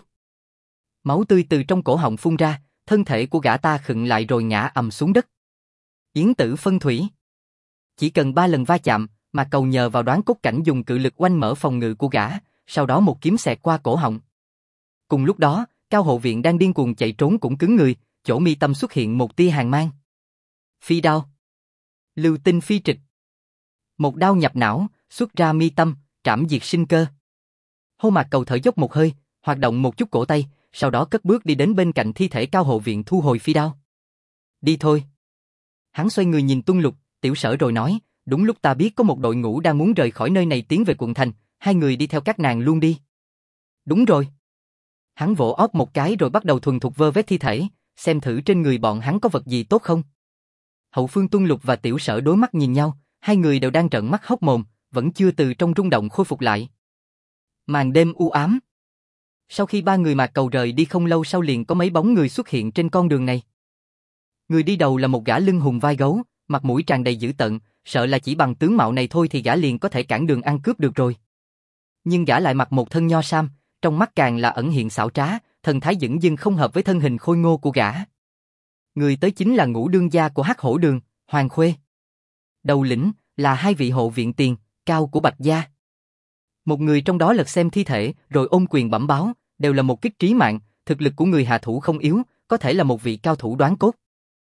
Máu tươi từ trong cổ họng phun ra, thân thể của gã ta khựng lại rồi ngã ầm xuống đất. Yến tử phân thủy. Chỉ cần 3 lần va chạm, Mạc Cầu nhờ vào đoán cốt cảnh dùng cự lực oanh mở phòng ngự của gã, sau đó một kiếm xẹt qua cổ họng. Cùng lúc đó, Cao Hộ Viện đang điên cuồng chạy trốn cũng cứng người, chỗ mi tâm xuất hiện một tia hàn mang. Phi đao. Lưu tinh phi trịch. Một đao nhập não, xuất ra mi tâm, trảm diệt sinh cơ. Hô Mạc Cầu thở dốc một hơi, hoạt động một chút cổ tay, sau đó cất bước đi đến bên cạnh thi thể Cao Hộ Viện thu hồi phi đao. Đi thôi. Hắn xoay người nhìn Tuân Lục, Tiểu Sở rồi nói, đúng lúc ta biết có một đội ngũ đang muốn rời khỏi nơi này tiến về quận thành, hai người đi theo các nàng luôn đi. Đúng rồi. Hắn vỗ óc một cái rồi bắt đầu thuần thục vơ vét thi thể, xem thử trên người bọn hắn có vật gì tốt không. Hậu phương Tuân Lục và Tiểu Sở đối mắt nhìn nhau, hai người đều đang trợn mắt hốc mồm, vẫn chưa từ trong rung động khôi phục lại. Màn đêm u ám. Sau khi 3 người Mạc Cầu rời đi không lâu sau liền có mấy bóng người xuất hiện trên con đường này. Người đi đầu là một gã lưng hùng vai gấu, mặt mũi tràn đầy dữ tợn, sợ là chỉ bằng tướng mạo này thôi thì gã liền có thể cản đường ăn cướp được rồi. Nhưng gã lại mặc một thân nho sam, trong mắt càng là ẩn hiện xảo trá, thần thái dửng dưng không hợp với thân hình khôi ngô của gã. Người tới chính là ngũ đương gia của Hắc Hổ Đường, Hoàng Khuê. Đầu lĩnh là 2 vị hộ viện Tiền, Cao của Bạch gia. Một người trong đó lật xem thi thể rồi ôm quyền bẩm báo, đều là một kích trí mạng, thực lực của người hạ thủ không yếu, có thể là một vị cao thủ đoán cốt.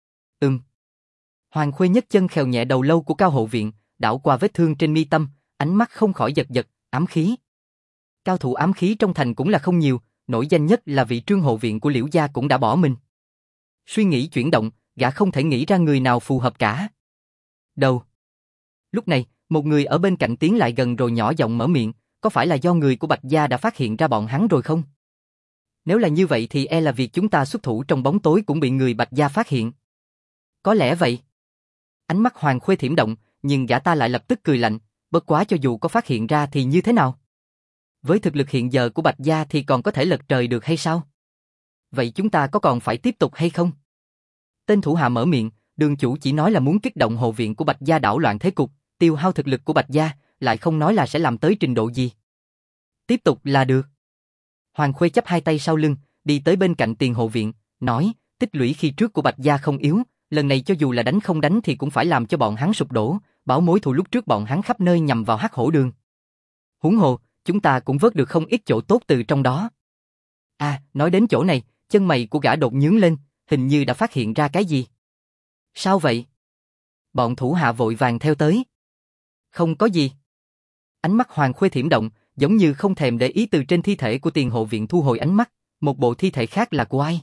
Hoàng Khuê nhấc chân khều nhẹ đầu lâu của Cao Hộ Viện, đảo qua vết thương trên mi tâm, ánh mắt không khỏi giật giật, ám khí. Cao thủ ám khí trong thành cũng là không nhiều, nổi danh nhất là vị Trương Hộ Viện của Liễu gia cũng đã bỏ mình. Suy nghĩ chuyển động, gã không thể nghĩ ra người nào phù hợp cả. Đâu? Lúc này, một người ở bên cạnh tiến lại gần rồi nhỏ giọng mở miệng, có phải là do người của Bạch gia đã phát hiện ra bọn hắn rồi không? Nếu là như vậy thì e là việc chúng ta xuất thủ trong bóng tối cũng bị người Bạch gia phát hiện. Có lẽ vậy. Ánh mắt Hoàng Khuê thiểm động, nhưng gã ta lại lập tức cười lạnh, bất quá cho dù có phát hiện ra thì như thế nào? Với thực lực hiện giờ của Bạch gia thì còn có thể lật trời được hay sao? Vậy chúng ta có còn phải tiếp tục hay không? Tên thủ hạ mở miệng, đường chủ chỉ nói là muốn kích động hộ viện của Bạch gia đảo loạn thế cục, tiêu hao thực lực của Bạch gia, lại không nói là sẽ làm tới trình độ gì. Tiếp tục là được. Hoàng Khuê chắp hai tay sau lưng, đi tới bên cạnh Tiền Hộ Viện, nói, tích lũy khi trước của Bạch gia không yếu, lần này cho dù là đánh không đánh thì cũng phải làm cho bọn hắn sụp đổ, báo mối thù lúc trước bọn hắn khắp nơi nhằm vào Hắc Hổ Đường. Huống hồ, chúng ta cũng vớt được không ít chỗ tốt từ trong đó. À, nói đến chỗ này, chân mày của gã đột nhướng lên, hình như đã phát hiện ra cái gì. Sao vậy? Bọn thủ hạ vội vàng theo tới. Không có gì. Ánh mắt Hoàng Khuê thiểm động, giống như không thèm để ý từ trên thi thể của Tiền Hộ Viện thu hồi ánh mắt, một bộ thi thể khác là của ai?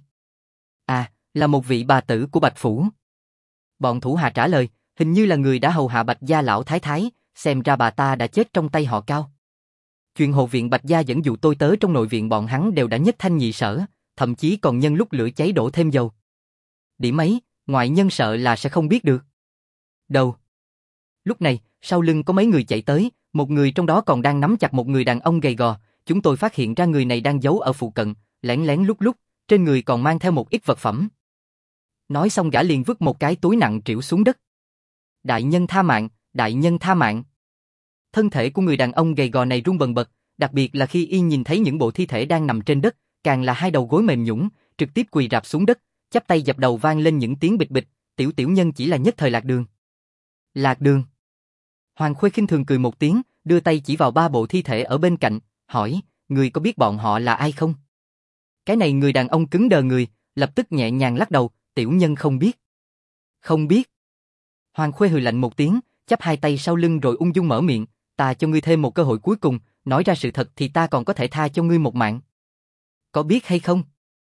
À, là một vị bà tử của Bạch Phủ. Bọn thủ hạ trả lời, hình như là người đã hầu hạ Bạch gia lão thái thái, xem ra bà ta đã chết trong tay họ Cao. Chuyện Hộ Viện Bạch gia dẫn dụ tôi tớ trong nội viện bọn hắn đều đã nhất thanh nhị sở, thậm chí còn nhân lúc lửa cháy đổ thêm dầu. Điểm ấy, ngoại nhân sợ là sẽ không biết được. Đâu? Lúc này, sau lưng có mấy người chạy tới, một người trong đó còn đang nắm chặt một người đàn ông gầy gò, chúng tôi phát hiện ra người này đang giấu ở phụ cận, lén lén lúc lúc, trên người còn mang theo một ít vật phẩm. Nói xong gã liền vứt một cái túi nặng trĩu xuống đất. Đại nhân tha mạng, đại nhân tha mạng. Thân thể của người đàn ông gầy gò này run bần bật, đặc biệt là khi y nhìn thấy những bộ thi thể đang nằm trên đất, càng là hai đầu gối mềm nhũn, trực tiếp quỳ rạp xuống đất, chắp tay dập đầu vang lên những tiếng bịch bịch, tiểu tiểu nhân chỉ là nhất thời lạc đường. Lạc đường. Hoàng Khuê khinh thường cười một tiếng, đưa tay chỉ vào ba bộ thi thể ở bên cạnh, hỏi, người có biết bọn họ là ai không? Cái này người đàn ông cứng đờ người, lập tức nhẹ nhàng lắc đầu, tiểu nhân không biết. Không biết. Hoàng Khuê hừ lạnh một tiếng, chắp hai tay sau lưng rồi ung dung mở miệng, ta cho ngươi thêm một cơ hội cuối cùng, nói ra sự thật thì ta còn có thể tha cho ngươi một mạng. Có biết hay không?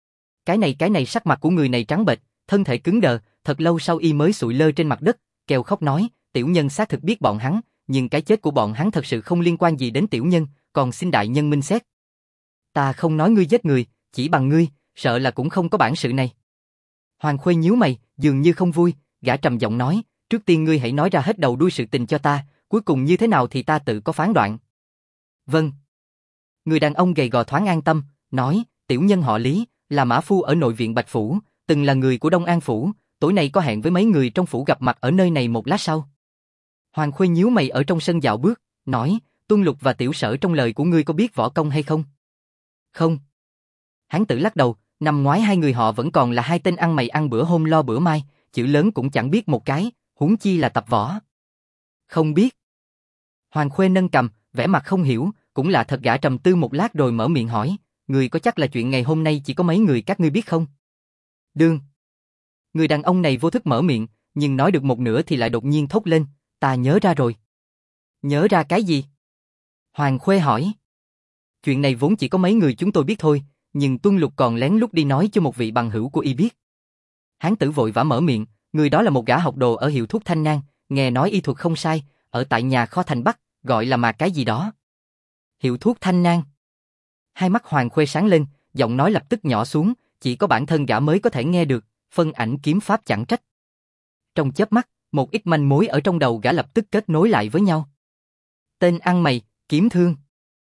Cái này sắc mặt của người này trắng bệch, thân thể cứng đờ, thật lâu sau y mới sụi lơ trên mặt đất, kêu khóc nói, tiểu nhân xác thực biết bọn hắn, nhưng cái chết của bọn hắn thật sự không liên quan gì đến tiểu nhân, còn xin đại nhân minh xét. Ta không nói ngươi giết người, chỉ bằng ngươi, sợ là cũng không có bản sự này. Hoàng Khuê nhíu mày, dường như không vui, gã trầm giọng nói, trước tiên ngươi hãy nói ra hết đầu đuôi sự tình cho ta, cuối cùng như thế nào thì ta tự có phán đoạn. Vâng. Người đàn ông gầy gò thoáng an tâm, nói, tiểu nhân họ Lý, là mã phu ở nội viện Bạch Phủ, từng là người của Đông An Phủ, tối nay có hẹn với mấy người trong phủ gặp mặt ở nơi này một lát sau. Hoàng Khuê nhíu mày ở trong sân dạo bước, nói, Tuân Lục và Tiểu Sở trong lời của ngươi có biết võ công hay không? Không. Hán tử lắc đầu, năm ngoái hai người họ vẫn còn là hai tên ăn mày ăn bữa hôm lo bữa mai, chữ lớn cũng chẳng biết một cái, huống chi là tập võ. Không biết. Hoàng Khuê nâng cằm, vẻ mặt không hiểu, cũng là thật gã trầm tư một lát rồi mở miệng hỏi, người có chắc là chuyện ngày hôm nay chỉ có mấy người các ngươi biết không? Đương. Người đàn ông này vô thức mở miệng, nhưng nói được một nửa thì lại đột nhiên thốt lên, ta nhớ ra rồi. Nhớ ra cái gì? Hoàng Khuê hỏi. Chuyện này vốn chỉ có mấy người chúng tôi biết thôi, nhưng Tuân Lục còn lén lút đi nói cho một vị bằng hữu của y biết. Hán tử vội vã mở miệng, người đó là một gã học đồ ở hiệu thuốc Thanh Nang, nghe nói y thuật không sai, ở tại nhà kho thành Bắc, gọi là mà cái gì đó. Hiệu thuốc Thanh Nang. Hai mắt Hoàng Khuê sáng lên, giọng nói lập tức nhỏ xuống, chỉ có bản thân gã mới có thể nghe được, phân ảnh kiếm pháp chẳng trách. Trong chớp mắt, một ít manh mối ở trong đầu gã lập tức kết nối lại với nhau. Tên ăn mày, kiếm thương.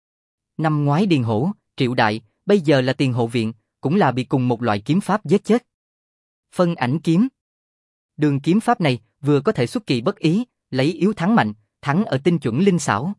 Năm ngoái Điền Hổ, Triệu Đại, bây giờ là Tiền Hộ Viện, cũng là bị cùng một loại kiếm pháp giết chết. Phân ảnh kiếm. Đường kiếm pháp này vừa có thể xuất kỳ bất ý, lấy yếu thắng mạnh, thắng ở tinh chuẩn linh xảo.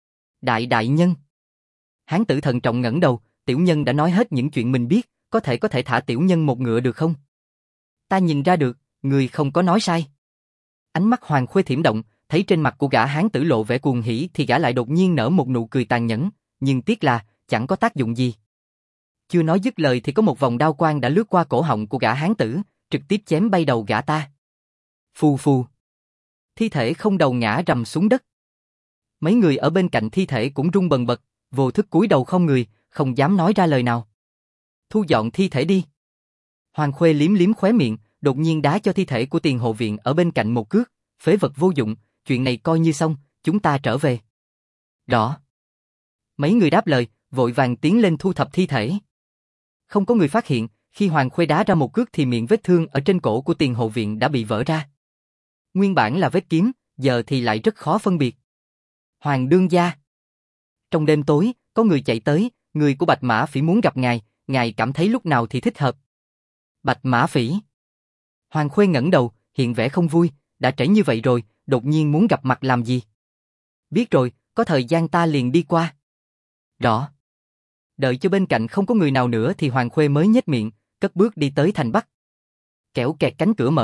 Đại nhân. Hán tử thận trọng ngẩng đầu, tiểu nhân đã nói hết những chuyện mình biết, có thể thả tiểu nhân một ngựa được không? Ta nhìn ra được, người không có nói sai. Ánh mắt Hoàng Khuê thiểm động, thấy trên mặt của gã hán tử lộ vẻ cuồng hỉ thì gã lại đột nhiên nở một nụ cười tàn nhẫn, nhưng tiếc là chẳng có tác dụng gì. Chưa nói dứt lời thì có một vòng đao quang đã lướt qua cổ họng của gã hán tử, trực tiếp chém bay đầu gã ta. Phù phù. Thi thể không đầu ngã rầm xuống đất. Mấy người ở bên cạnh thi thể cũng run bần bật, vô thức cúi đầu không người, không dám nói ra lời nào. Thu dọn thi thể đi. Hoàng Khuê liếm liếm khóe miệng, đột nhiên đá cho thi thể của Tiền Hộ Viện ở bên cạnh một cước, phế vật vô dụng, chuyện này coi như xong, chúng ta trở về. Rõ. Mấy người đáp lời, vội vàng tiến lên thu thập thi thể. Không có người phát hiện, khi Hoàng Khuê đá ra một cước thì miệng vết thương ở trên cổ của Tiền Hộ Viện đã bị vỡ ra. Nguyên bản là vết kiếm, giờ thì lại rất khó phân biệt. Hoàng đương gia. Trong đêm tối, có người chạy tới, người của Bạch Mã Phỉ muốn gặp ngài cảm thấy lúc nào thì thích hợp. Bạch Mã Phỉ. Hoàng Khuê ngẩng đầu, hiện vẻ không vui, đã trễ như vậy rồi, đột nhiên muốn gặp mặt làm gì? Biết rồi, có thời gian ta liền đi qua. Rõ. Đợi cho bên cạnh không có người nào nữa thì Hoàng Khuê mới nhếch miệng, cất bước đi tới thành Bắc. Kẻo kẹt cánh cửa mở ra,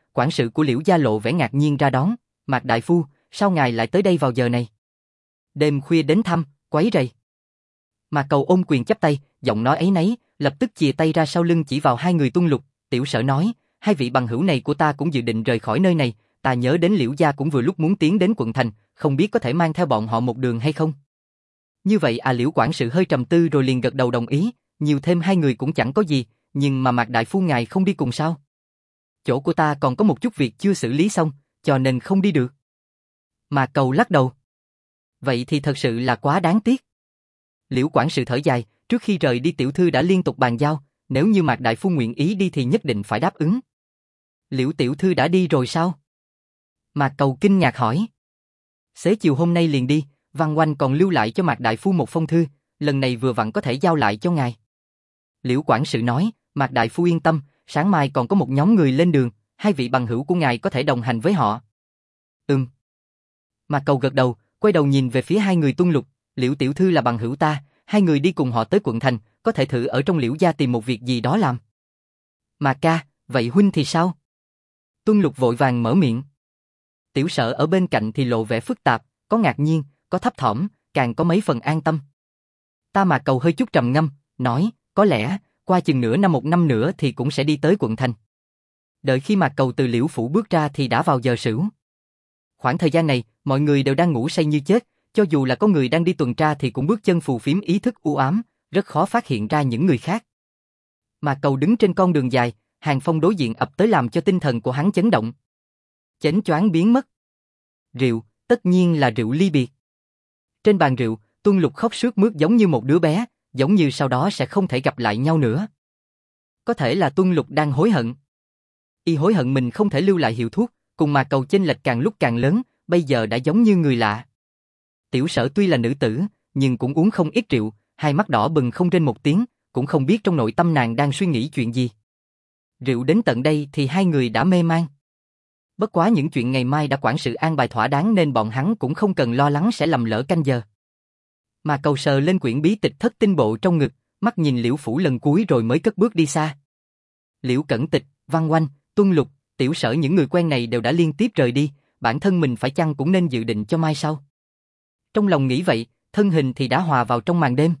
quản sự của Liễu gia lộ vẻ ngạc nhiên ra đón. Mạc đại phu, sao ngài lại tới đây vào giờ này? Đêm khuya đến thăm, quấy rầy. Mạc Cầu ôm quyền chắp tay, giọng nói áy náy, lập tức chìa tay ra sau lưng chỉ vào hai người Tuân Lục. Tiểu Sở nói, hai vị bằng hữu này của ta cũng dự định rời khỏi nơi này, ta nhớ đến Liễu gia cũng vừa lúc muốn tiến đến quận thành, không biết có thể mang theo bọn họ một đường hay không? Như vậy à? Liễu quản sự hơi trầm tư rồi liền gật đầu đồng ý, nhiều thêm hai người cũng chẳng có gì, nhưng mà Mạc đại phu ngài không đi cùng sao? Chỗ của ta còn có một chút việc chưa xử lý xong, cho nên không đi được. Mạc Cầu lắc đầu. Vậy thì thật sự là quá đáng tiếc. Liễu quản sự thở dài, trước khi rời đi tiểu thư đã liên tục bàn giao, nếu như Mạc đại phu nguyện ý đi thì nhất định phải đáp ứng. Liễu tiểu thư đã đi rồi sao? Mạc Cầu kinh ngạc hỏi. Xế chiều hôm nay liền đi, Văn Oanh còn lưu lại cho Mạc đại phu một phong thư, lần này vừa vặn có thể giao lại cho ngài. Liễu quản sự nói, Mạc đại phu yên tâm, sáng mai còn có một nhóm người lên đường, hai vị bằng hữu của ngài có thể đồng hành với họ. Mạc Cầu gật đầu, quay đầu nhìn về phía hai người Tuân Lục, Liễu tiểu thư là bằng hữu ta, hai người đi cùng họ tới quận thành, có thể thử ở trong Liễu gia tìm một việc gì đó làm. Mạc ca, vậy huynh thì sao? Tuân Lục vội vàng mở miệng. Tiểu Sở ở bên cạnh thì lộ vẻ phức tạp, có ngạc nhiên, có thấp thỏm, càng có mấy phần an tâm. Mạc Cầu hơi chút trầm ngâm, nói, có lẽ, qua chừng nửa năm một năm nữa thì cũng sẽ đi tới quận thành. Đợi khi Mạc Cầu từ Liễu phủ bước ra thì đã vào giờ sửu. Khoảng thời gian này, mọi người đều đang ngủ say như chết, cho dù là có người đang đi tuần tra thì cũng bước chân phù phiếm ý thức u ám, rất khó phát hiện ra những người khác. Mạc Cầu đứng trên con đường dài, hàng phong đối diện ập tới làm cho tinh thần của hắn chấn động. Chánh choáng biến mất. Rượu, tất nhiên là rượu ly biệt. Trên bàn rượu, Tuân Lục khóc sướt mướt giống như một đứa bé, giống như sau đó sẽ không thể gặp lại nhau nữa. Có thể là Tuân Lục đang hối hận. Y hối hận mình không thể lưu lại hiệu thuốc, cùng Mạc Cầu chênh lệch càng lúc càng lớn, bây giờ đã giống như người lạ. Tiểu Sở tuy là nữ tử, nhưng cũng uống không ít rượu, hai mắt đỏ bừng không rên một tiếng, cũng không biết trong nội tâm nàng đang suy nghĩ chuyện gì. Rượu đến tận đây thì hai người đã mê man. Bất quá những chuyện ngày mai đã quản sự an bài thỏa đáng nên bọn hắn cũng không cần lo lắng sẽ lầm lỡ canh giờ. Mạc Cầu sờ lên quyển bí tịch thất tinh bộ trong ngực, mắt nhìn Liễu phủ lần cuối rồi mới cất bước đi xa. Liễu Cẩn Tịch, Văn Oanh, Tuân Lục, Tiểu Sở những người quen này đều đã liên tiếp rời đi, bản thân mình phải chăng cũng nên dự định cho mai sau. Trong lòng nghĩ vậy, thân hình thì đã hòa vào trong màn đêm.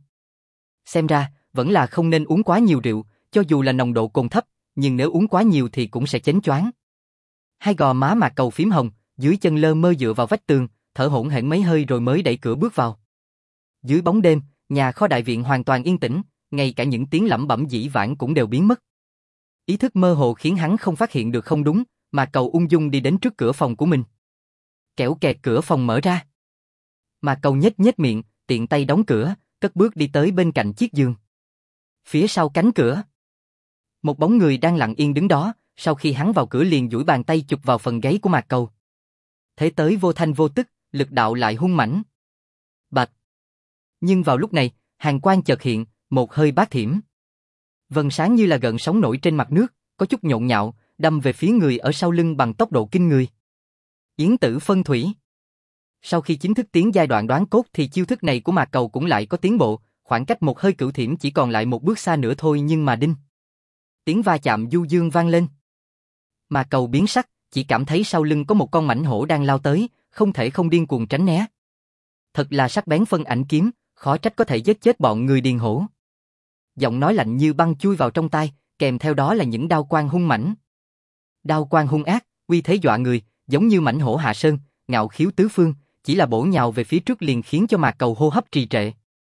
Xem ra, vẫn là không nên uống quá nhiều rượu, cho dù là nồng độ cồn thấp, nhưng nếu uống quá nhiều thì cũng sẽ chánh choáng. Hai gò má Mạc Cầu phím hồng, dưới chân lơ mơ dựa vào vách tường, thở hổn hển mấy hơi rồi mới đẩy cửa bước vào. Dưới bóng đêm, nhà kho đại viện hoàn toàn yên tĩnh, ngay cả những tiếng lẩm bẩm dĩ vãng cũng đều biến mất. Ý thức mơ hồ khiến hắn không phát hiện được không đúng, Mạc Cầu ung dung đi đến trước cửa phòng của mình. Kẽo kẹt cửa phòng mở ra. Mạc Cầu nhếch nhếch miệng, tiện tay đóng cửa, cất bước đi tới bên cạnh chiếc giường. Phía sau cánh cửa, một bóng người đang lặng yên đứng đó, sau khi hắn vào cửa liền duỗi bàn tay chụp vào phần gáy của Mạc Cầu. Thế tới vô thanh vô tức, lực đạo lại hung mãnh. Bạch. Nhưng vào lúc này, hàn quang chợt hiện, một hơi bát thiểm. Vầng sáng như là gợn sóng nổi trên mặt nước, có chút nhộn nhạo, đâm về phía người ở sau lưng bằng tốc độ kinh người. Yến tử phân thủy. Sau khi chính thức tiến giai đoạn đoán cốt thì chiêu thức này của Mạc Cầu cũng lại có tiến bộ, khoảng cách một hơi cửu thiểm chỉ còn lại một bước xa nữa thôi nhưng mà đinh. Tiếng va chạm du dương vang lên. Mạc Cầu biến sắc, chỉ cảm thấy sau lưng có một con mãnh hổ đang lao tới, không thể không điên cuồng tránh né. Thật là sắc bén phân ảnh kiếm, khó trách có thể giết chết bọn người điền hổ. Giọng nói lạnh như băng chui vào trong tai, kèm theo đó là những đao quang hung mãnh. Đao quang hung ác, uy thế dọa người, giống như mãnh hổ hạ sơn, ngạo khiếu tứ phương, chỉ là bổ nhào về phía trước liền khiến cho Mạc Cầu hô hấp trì trệ.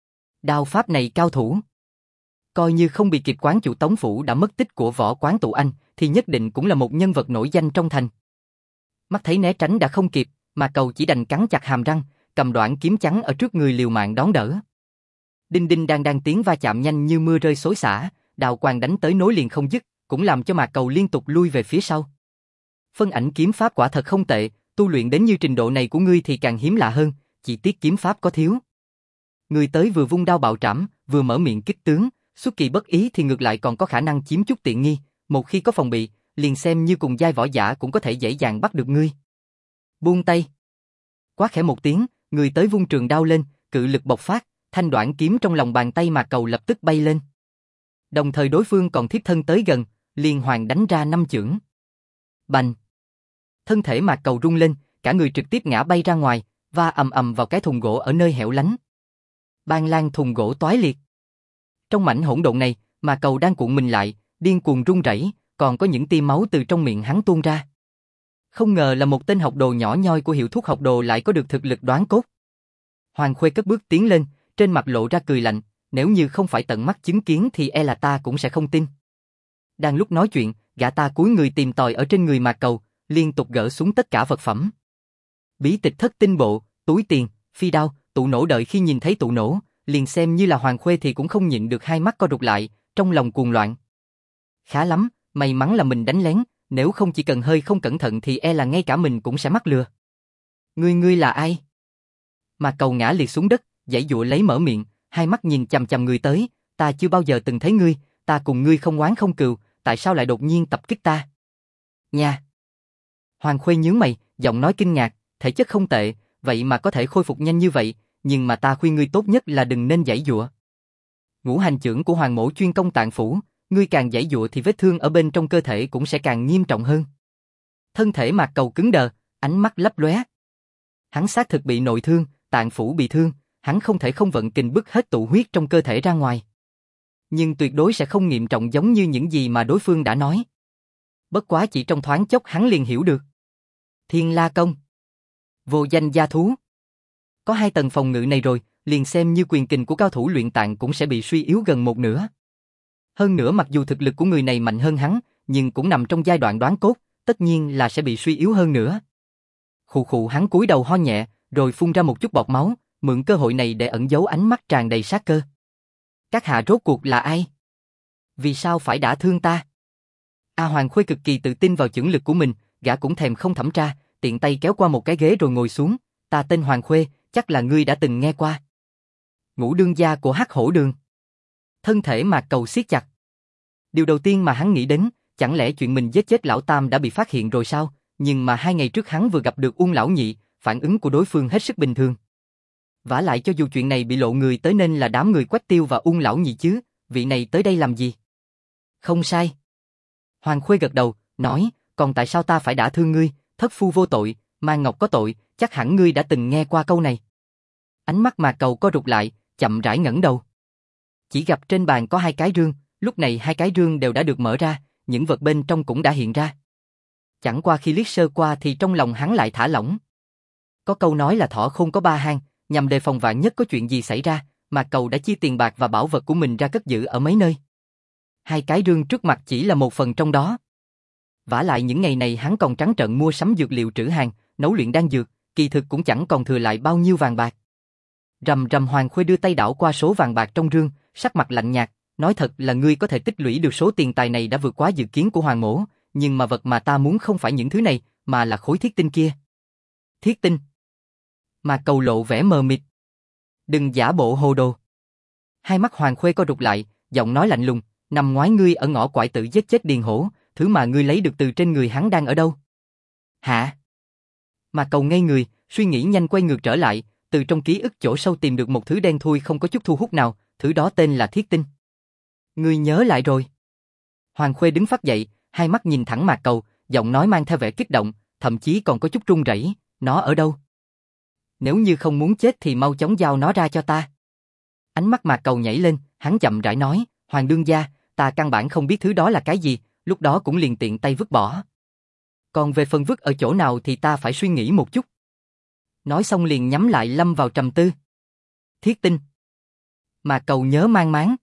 Đao pháp này cao thủ. Coi như không bị kịp quán chủ Tống phủ đã mất tích của Võ Quán Tụ Anh, thì nhất định cũng là một nhân vật nổi danh trong thành. Mắt thấy né tránh đã không kịp, Mạc Cầu chỉ đành cắn chặt hàm răng, cầm đoạn kiếm trắng ở trước người liều mạng đón đỡ. Đinh đinh đang tiếng va chạm nhanh như mưa rơi xối xả, đao quang đánh tới nối liền không dứt, cũng làm cho Mạc Cầu liên tục lui về phía sau. Phân ảnh kiếm pháp quả thật không tệ, tu luyện đến như trình độ này của ngươi thì càng hiếm lạ hơn, chỉ tiếc kiếm pháp có thiếu. Người tới vừa vung đao bạo trảm, vừa mở miệng kích tướng, xuất kỳ bất ý thì ngược lại còn có khả năng chiếm chút tiện nghi, một khi có phòng bị, liền xem như cùng giai võ giả cũng có thể dễ dàng bắt được ngươi. Buông tay. Quát khẽ một tiếng, người tới vung trường đao lên, cự lực bộc phát, thanh đoạn kiếm trong lòng bàn tay Mạc Cầu lập tức bay lên. Đồng thời đối phương còn thiếp thân tới gần, liên hoàn đánh ra 5 chưởng. Bành. Thân thể Mạc Cầu rung lên, cả người trực tiếp ngã bay ra ngoài, va ầm ầm vào cái thùng gỗ ở nơi hẻo lánh. Ban lan thùng gỗ toái liệt. Trong mảnh hỗn độn này, Mạc Cầu đang cuộn mình lại, điên cuồng run rẩy, còn có những tia máu từ trong miệng hắn tuôn ra. Không ngờ là một tên học đồ nhỏ nhoi của hiệu thuốc học đồ lại có được thực lực đoán cốt. Hoàng Khuê cất bước tiến lên, trên mặt lộ ra cười lạnh, nếu như không phải tận mắt chứng kiến thì e là ta cũng sẽ không tin. Đang lúc nói chuyện, gã ta cúi người tìm tòi ở trên người Mạc Cầu, liên tục gỡ xuống tất cả vật phẩm. Bí tịch thất tinh bộ, túi tiền, phi đao, tụ nổ. Đợi khi nhìn thấy tụ nổ, liền xem như là Hoàng Khuê thì cũng không nhịn được hai mắt co rụt lại, trong lòng cuồng loạn. Khá lắm, may mắn là mình đánh lén, nếu không chỉ cần hơi không cẩn thận thì e là ngay cả mình cũng sẽ mắc lừa. Ngươi là ai? Mạc Cầu ngã liệt xuống đất, giãy giụa lấy mở miệng, hai mắt nhìn chằm chằm người tới, ta chưa bao giờ từng thấy ngươi, ta cùng ngươi không oán không cừu, tại sao lại đột nhiên tập kích ta? Nha. Hoàng Khuê nhướng mày, giọng nói kinh ngạc, thể chất không tệ, vậy mà có thể khôi phục nhanh như vậy, nhưng mà ta khuyên ngươi tốt nhất là đừng nên giãy giụa. Ngũ hành chưởng của Hoàng Mỗ chuyên công tạng phủ, ngươi càng giãy giụa thì vết thương ở bên trong cơ thể cũng sẽ càng nghiêm trọng hơn. Thân thể Mạc Cầu cứng đờ, ánh mắt lấp lóe. Hắn xác thực bị nội thương, tạng phủ bị thương, hắn không thể không vận kình bức hết tụ huyết trong cơ thể ra ngoài. Nhưng tuyệt đối sẽ không nghiêm trọng giống như những gì mà đối phương đã nói. Bất quá chỉ trong thoáng chốc hắn liền hiểu được. Thiên La Công. Vô danh gia thú. Có 2 tầng phòng ngự này rồi, liền xem như quyền kình của cao thủ luyện tạng cũng sẽ bị suy yếu gần một nửa. Hơn nữa mặc dù thực lực của người này mạnh hơn hắn, nhưng cũng nằm trong giai đoạn đoán cốt, tất nhiên là sẽ bị suy yếu hơn nữa. Khụ khụ, hắn cúi đầu ho nhẹ, rồi phun ra một chút bọt máu, mượn cơ hội này để ẩn giấu ánh mắt tràn đầy sát cơ. Các hạ rốt cuộc là ai? Vì sao phải đả thương ta? Hoàng Khuê cực kỳ tự tin vào chưởng lực của mình, gã cũng thèm không thẩm tra, tiện tay kéo qua một cái ghế rồi ngồi xuống. Ta tên Hoàng Khuê, chắc là ngươi đã từng nghe qua. Ngũ đương gia của Hắc Hổ Đường. Thân thể Mạc Cầu siết chặt. Điều đầu tiên mà hắn nghĩ đến, chẳng lẽ chuyện mình giết chết lão Tam đã bị phát hiện rồi sao? Nhưng mà 2 ngày trước hắn vừa gặp được Uông lão nhị, phản ứng của đối phương hết sức bình thường. Vả lại cho dù chuyện này bị lộ người tới nên là đám người Quách Tiêu và Uông lão nhị chứ, vị này tới đây làm gì? Không sai. Hoàng Khuê gật đầu, nói, còn tại sao ta phải đả thương ngươi, thất phu vô tội, Mang Ngọc có tội, chắc hẳn ngươi đã từng nghe qua câu này. Ánh mắt Mạc Cầu co rụt lại, chậm rãi ngẩng đầu. Chỉ gặp trên bàn có 2 cái rương, lúc này 2 cái rương đều đã được mở ra, những vật bên trong cũng đã hiện ra. Chẳng qua khi liếc sơ qua thì trong lòng hắn lại thả lỏng. Có câu nói là thỏ khôn có 3 hang, nhằm đề phòng vạn nhất có chuyện gì xảy ra, Mạc Cầu đã chia tiền bạc và bảo vật của mình ra cất giữ ở mấy nơi. 2 cái rương trước mặt chỉ là một phần trong đó. Vả lại những ngày này hắn còn trắng trợn mua sắm dược liệu trữ hàng, nấu luyện đan dược, kỳ thực cũng chẳng còn thừa lại bao nhiêu vàng bạc. Rầm rầm. Hoàng Khuê đưa tay đảo qua số vàng bạc trong rương, sắc mặt lạnh nhạt, nói thật là ngươi có thể tích lũy được số tiền tài này đã vượt quá dự kiến của Hoàng Mỗ, nhưng mà vật mà ta muốn không phải những thứ này, mà là khối thiết tinh kia. Thiết tinh? Mạc Cầu lộ vẻ mờ mịt. Đừng giả bộ hồ đồ. Hai mắt Hoàng Khuê co rụt lại, giọng nói lạnh lùng, năm ngoái ngươi ở ngõ quại tự giết chết Điền Hổ, thứ mà ngươi lấy được từ trên người hắn đang ở đâu? Hả? Mạc Cầu ngây người, suy nghĩ nhanh quay ngược trở lại, từ trong ký ức chỗ sâu tìm được một thứ đen thui không có chút thu hút nào, thứ đó tên là thiết tinh. Ngươi nhớ lại rồi. Hoàng Khuê đứng phắt dậy, hai mắt nhìn thẳng Mạc Cầu, giọng nói mang theo vẻ kích động, thậm chí còn có chút run rẩy. Nó ở đâu? Nếu như không muốn chết thì mau chóng giao nó ra cho ta. Ánh mắt Mạc Cầu nhảy lên, hắn chậm rãi nói, Hoàng đương gia, ta căn bản không biết thứ đó là cái gì, lúc đó cũng liền tiện tay vứt bỏ. Còn về phần vứt ở chỗ nào thì ta phải suy nghĩ một chút. Nói xong liền nhắm lại lâm vào trầm tư. Thiết tinh. Mạc Cầu nhớ mang máng.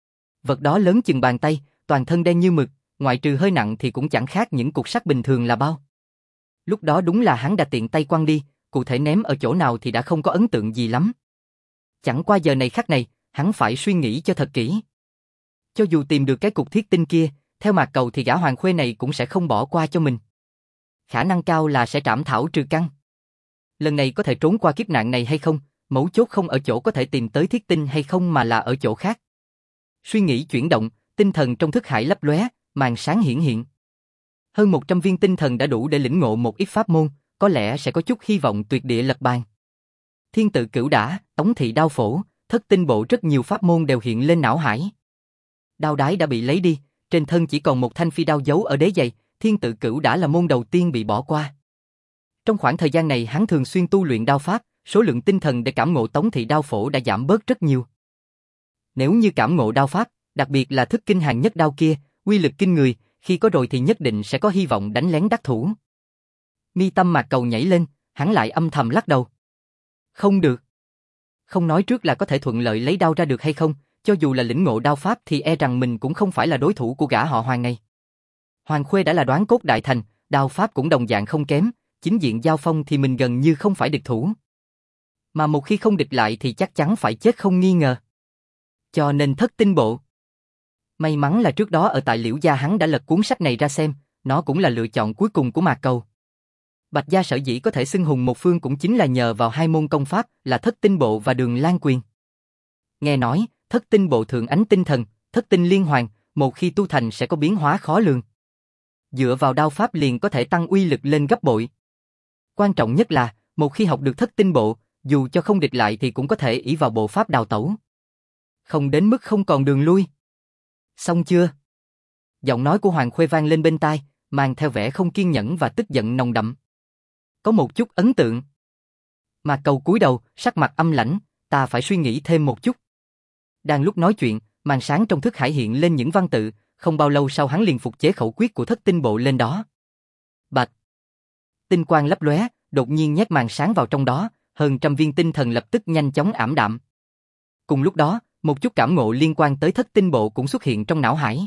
Vật đó lớn chừng bàn tay, toàn thân đen như mực, ngoại trừ hơi nặng thì cũng chẳng khác những cục sắt bình thường là bao. Lúc đó đúng là hắn đã tiện tay quăng đi, cụ thể ném ở chỗ nào thì đã không có ấn tượng gì lắm. Chẳng qua giờ này khắc này, hắn phải suy nghĩ cho thật kỹ. Cho dù tìm được cái cục thiết tinh kia, theo Mạc Cầu thì gã Hoàng Khuê này cũng sẽ không bỏ qua cho mình. Khả năng cao là sẽ trảm thảo trừ căn. Lần này có thể trốn qua kiếp nạn này hay không, mấu chốt không ở chỗ có thể tìm tới thiết tinh hay không mà là ở chỗ khác. Suy nghĩ chuyển động, tinh thần trong thức hải lấp lóe, màn sáng hiển hiện. Hơn 100 viên tinh thần đã đủ để lĩnh ngộ một ít pháp môn, có lẽ sẽ có chút hy vọng tuyệt địa lật bàn. Thiên tự cửu đả, tống thị đao phổ, thất tinh bộ, rất nhiều pháp môn đều hiện lên não hải. Đao đái đã bị lấy đi, trên thân chỉ còn một thanh phi đao giấu ở đế giày, thiên tự cửu đả là môn đầu tiên bị bỏ qua. Trong khoảng thời gian này hắn thường xuyên tu luyện đao pháp, số lượng tinh thần để cảm ngộ Tống thị đao phổ đã giảm bớt rất nhiều. Nếu như cảm ngộ đao pháp, đặc biệt là thức kinh hàng nhất đao kia, uy lực kinh người, khi có rồi thì nhất định sẽ có hy vọng đánh lén đắc thủ. Mi tâm Mạc Cầu nhảy lên, hắn lại âm thầm lắc đầu. Không được. Không nói trước là có thể thuận lợi lấy đao ra được hay không, cho dù là lĩnh ngộ đao pháp thì e rằng mình cũng không phải là đối thủ của gã họ Hoàng này. Hoàng Khuê đã là đoán cốt đại thành, đao pháp cũng đồng dạng không kém, chính diện giao phong thì mình gần như không phải địch thủ. Mà một khi không địch lại thì chắc chắn phải chết không nghi ngờ. Cho nên thất tinh bộ. May mắn là trước đó ở tại Liễu Gia hắn đã lật cuốn sách này ra xem, nó cũng là lựa chọn cuối cùng của Mạc Cầu. Bạch Gia sở dĩ có thể xưng hùng một phương cũng chính là nhờ vào hai môn công pháp là thất tinh bộ và Đường Lan Quyền. Nghe nói, thất tinh bộ thượng ánh tinh thần, thất tinh liên hoàn, một khi tu thành sẽ có biến hóa khó lường. Dựa vào đao pháp liền có thể tăng uy lực lên gấp bội. Quan trọng nhất là, một khi học được thất tinh bộ, dù cho không địch lại thì cũng có thể ỷ vào bộ pháp đào tẩu. Không đến mức không còn đường lui. Xong chưa? Giọng nói của Hoàng Khuê vang lên bên tai, mang theo vẻ không kiên nhẫn và tức giận nồng đậm. Có một chút ấn tượng. Mạc Cầu cúi đầu, sắc mặt âm lãnh, ta phải suy nghĩ thêm một chút. Đang lúc nói chuyện, màn sáng trong thức hải hiện lên những văn tự, không bao lâu sau hắn liền phục chế khẩu quyết của thất tinh bộ lên đó. Bạch. Tinh quang lấp lóe, đột nhiên nhét màn sáng vào trong đó, hơn trăm viên tinh thần lập tức nhanh chóng ảm đạm. Cùng lúc đó, một chút cảm ngộ liên quan tới thất tinh bộ cũng xuất hiện trong não hải.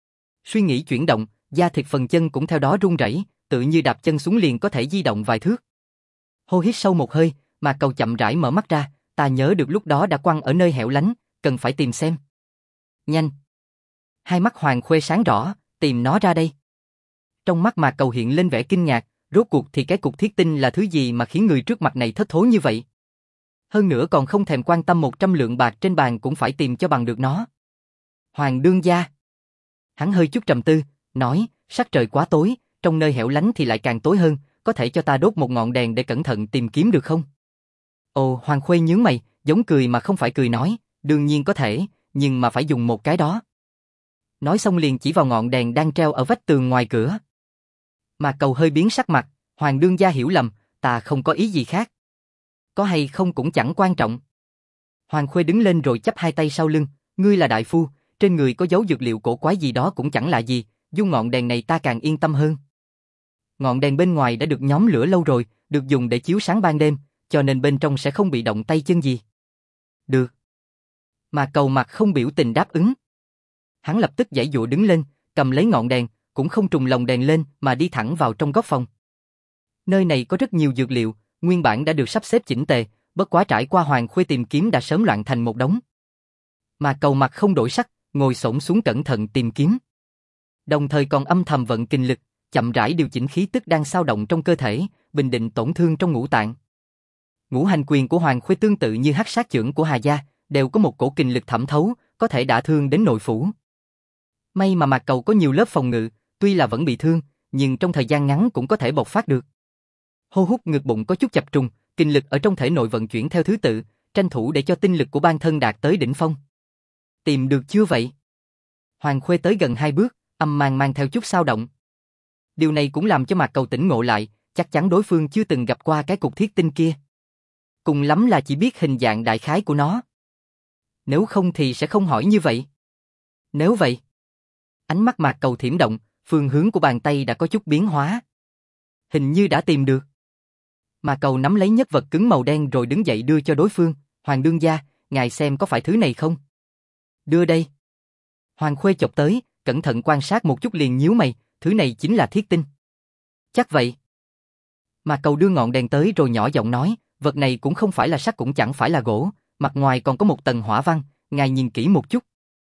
Suy nghĩ chuyển động, da thịt phần chân cũng theo đó run rẩy, tự như đạp chân xuống liền có thể di động vài thước. Hô hít sâu một hơi, Mạc Cầu chậm rãi mở mắt ra, ta nhớ được lúc đó đã quăng ở nơi hẻo lánh, cần phải tìm xem. Nhanh. Hai mắt Hoàng Khuê sáng rõ, tìm nó ra đây. Trong mắt Mạc Cầu hiện lên vẻ kinh ngạc, rốt cuộc thì cái cục thiết tinh là thứ gì mà khiến người trước mặt này thất thố như vậy? Hơn nữa còn không thèm quan tâm 100 lượng bạc trên bàn cũng phải tìm cho bằng được nó. Hoàng đương gia. Hắn hơi chút trầm tư, nói, sắc trời quá tối, trong nơi hẻo lánh thì lại càng tối hơn, có thể cho ta đốt một ngọn đèn để cẩn thận tìm kiếm được không? Ồ, Hoàng Khuê nhướng mày, giống cười mà không phải cười nói, đương nhiên có thể, nhưng mà phải dùng một cái đó. Nói xong liền chỉ vào ngọn đèn đang treo ở vách tường ngoài cửa. Mạc Cầu hơi biến sắc mặt, Hoàng đương gia hiểu lầm, ta không có ý gì khác. Có hay không cũng chẳng quan trọng. Hoàng Khuê đứng lên rồi chắp hai tay sau lưng, ngươi là đại phu, trên người có dấu dược liệu cổ quái gì đó cũng chẳng là gì, dùng ngọn đèn này ta càng yên tâm hơn. Ngọn đèn bên ngoài đã được nhóm lửa lâu rồi, được dùng để chiếu sáng ban đêm, cho nên bên trong sẽ không bị động tay chân gì. Được. Mạc Cầu mặt không biểu tình đáp ứng. Hắn lập tức giãy giụa đứng lên, cầm lấy ngọn đèn, cũng không trùng lồng đèn lên mà đi thẳng vào trong góc phòng. Nơi này có rất nhiều dược liệu, nguyên bản đã được sắp xếp chỉnh tề, bất quá trải qua Hoàng Khuê tìm kiếm đã sớm loạn thành một đống. Mạc Cầu mặt không đổi sắc, ngồi xổm xuống cẩn thận tìm kiếm. Đồng thời còn âm thầm vận kinh lực, chậm rãi điều chỉnh khí tức đang xao động trong cơ thể, bình định tổn thương trong ngũ tạng. Ngũ hành quyền của Hoàng Khuê tương tự như hắc sát chưởng của Hà Gia, đều có một cổ kinh lực thẩm thấu, có thể đả thương đến nội phủ. May mà Mạc Cầu có nhiều lớp phòng ngự, tuy là vẫn bị thương, nhưng trong thời gian ngắn cũng có thể bộc phát được. Hô hút ngực bụng có chút chập trùng, kinh lực ở trong thể nội vận chuyển theo thứ tự, tranh thủ để cho tinh lực của bản thân đạt tới đỉnh phong. Tìm được chưa vậy? Hoàng Khuê tới gần 2 bước, âm mang theo chút xao động. Điều này cũng làm cho Mạc Cầu tỉnh ngộ lại, chắc chắn đối phương chưa từng gặp qua cái cục thiết tinh kia. Cùng lắm là chỉ biết hình dạng đại khái của nó. Nếu không thì sẽ không hỏi như vậy. Nếu vậy, ánh mắt Mạc Cầu thiểm động, phương hướng của bàn tay đã có chút biến hóa. Hình như đã tìm được. Mạc Cầu nắm lấy nhất vật cứng màu đen rồi đứng dậy đưa cho đối phương, Hoàng đương gia, ngài xem có phải thứ này không? Đưa đây. Hoàng Khuê chộp tới, cẩn thận quan sát một chút liền nhíu mày, thứ này chính là thiết tinh. Chắc vậy. Mạc Cầu đưa ngọn đèn tới rồi nhỏ giọng nói, vật này cũng không phải là sắt cũng chẳng phải là gỗ, mặt ngoài còn có một tầng hỏa văn, ngài nhìn kỹ một chút.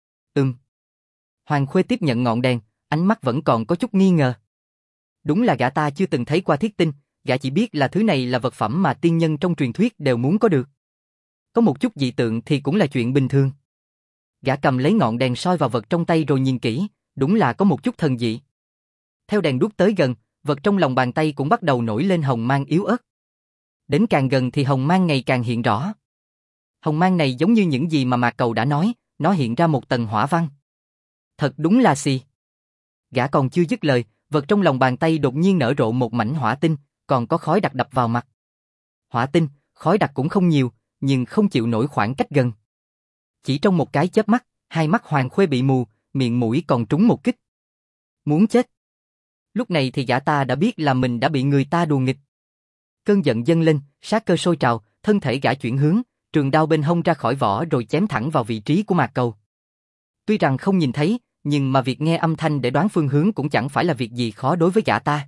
Hoàng Khuê tiếp nhận ngọn đèn, ánh mắt vẫn còn có chút nghi ngờ. Đúng là gã ta chưa từng thấy qua thiết tinh, gã chỉ biết là thứ này là vật phẩm mà tiên nhân trong truyền thuyết đều muốn có được. Có một chút dị tượng thì cũng là chuyện bình thường. Gã cầm lấy ngọn đèn soi vào vật trong tay rồi nhìn kỹ, đúng là có một chút thần dị. Theo đèn đuốc tới gần, vật trong lòng bàn tay cũng bắt đầu nổi lên hồng mang yếu ớt. Đến càng gần thì hồng mang ngày càng hiện rõ. Hồng mang này giống như những gì mà Mạc Cầu đã nói, nó hiện ra một tầng hỏa văn. Thật đúng là xì. Gã còn chưa dứt lời, vật trong lòng bàn tay đột nhiên nở rộ một mảnh hỏa tinh, còn có khói đặc đập vào mặt. Hỏa tinh, khói đặc cũng không nhiều, nhưng không chịu nổi khoảng cách gần. Chỉ trong một cái chớp mắt, hai mắt Hoàng Khuê bị mù, miệng mũi còn trúng một kích. Muốn chết. Lúc này thì gã ta đã biết là mình đã bị người ta đùa nghịch. Cơn giận dâng lên, sát cơ sôi trào, thân thể gã chuyển hướng, trường đao bên hông ra khỏi vỏ rồi chém thẳng vào vị trí của Mạc Cầu. Tuy rằng không nhìn thấy, nhưng mà việc nghe âm thanh để đoán phương hướng cũng chẳng phải là việc gì khó đối với gã ta.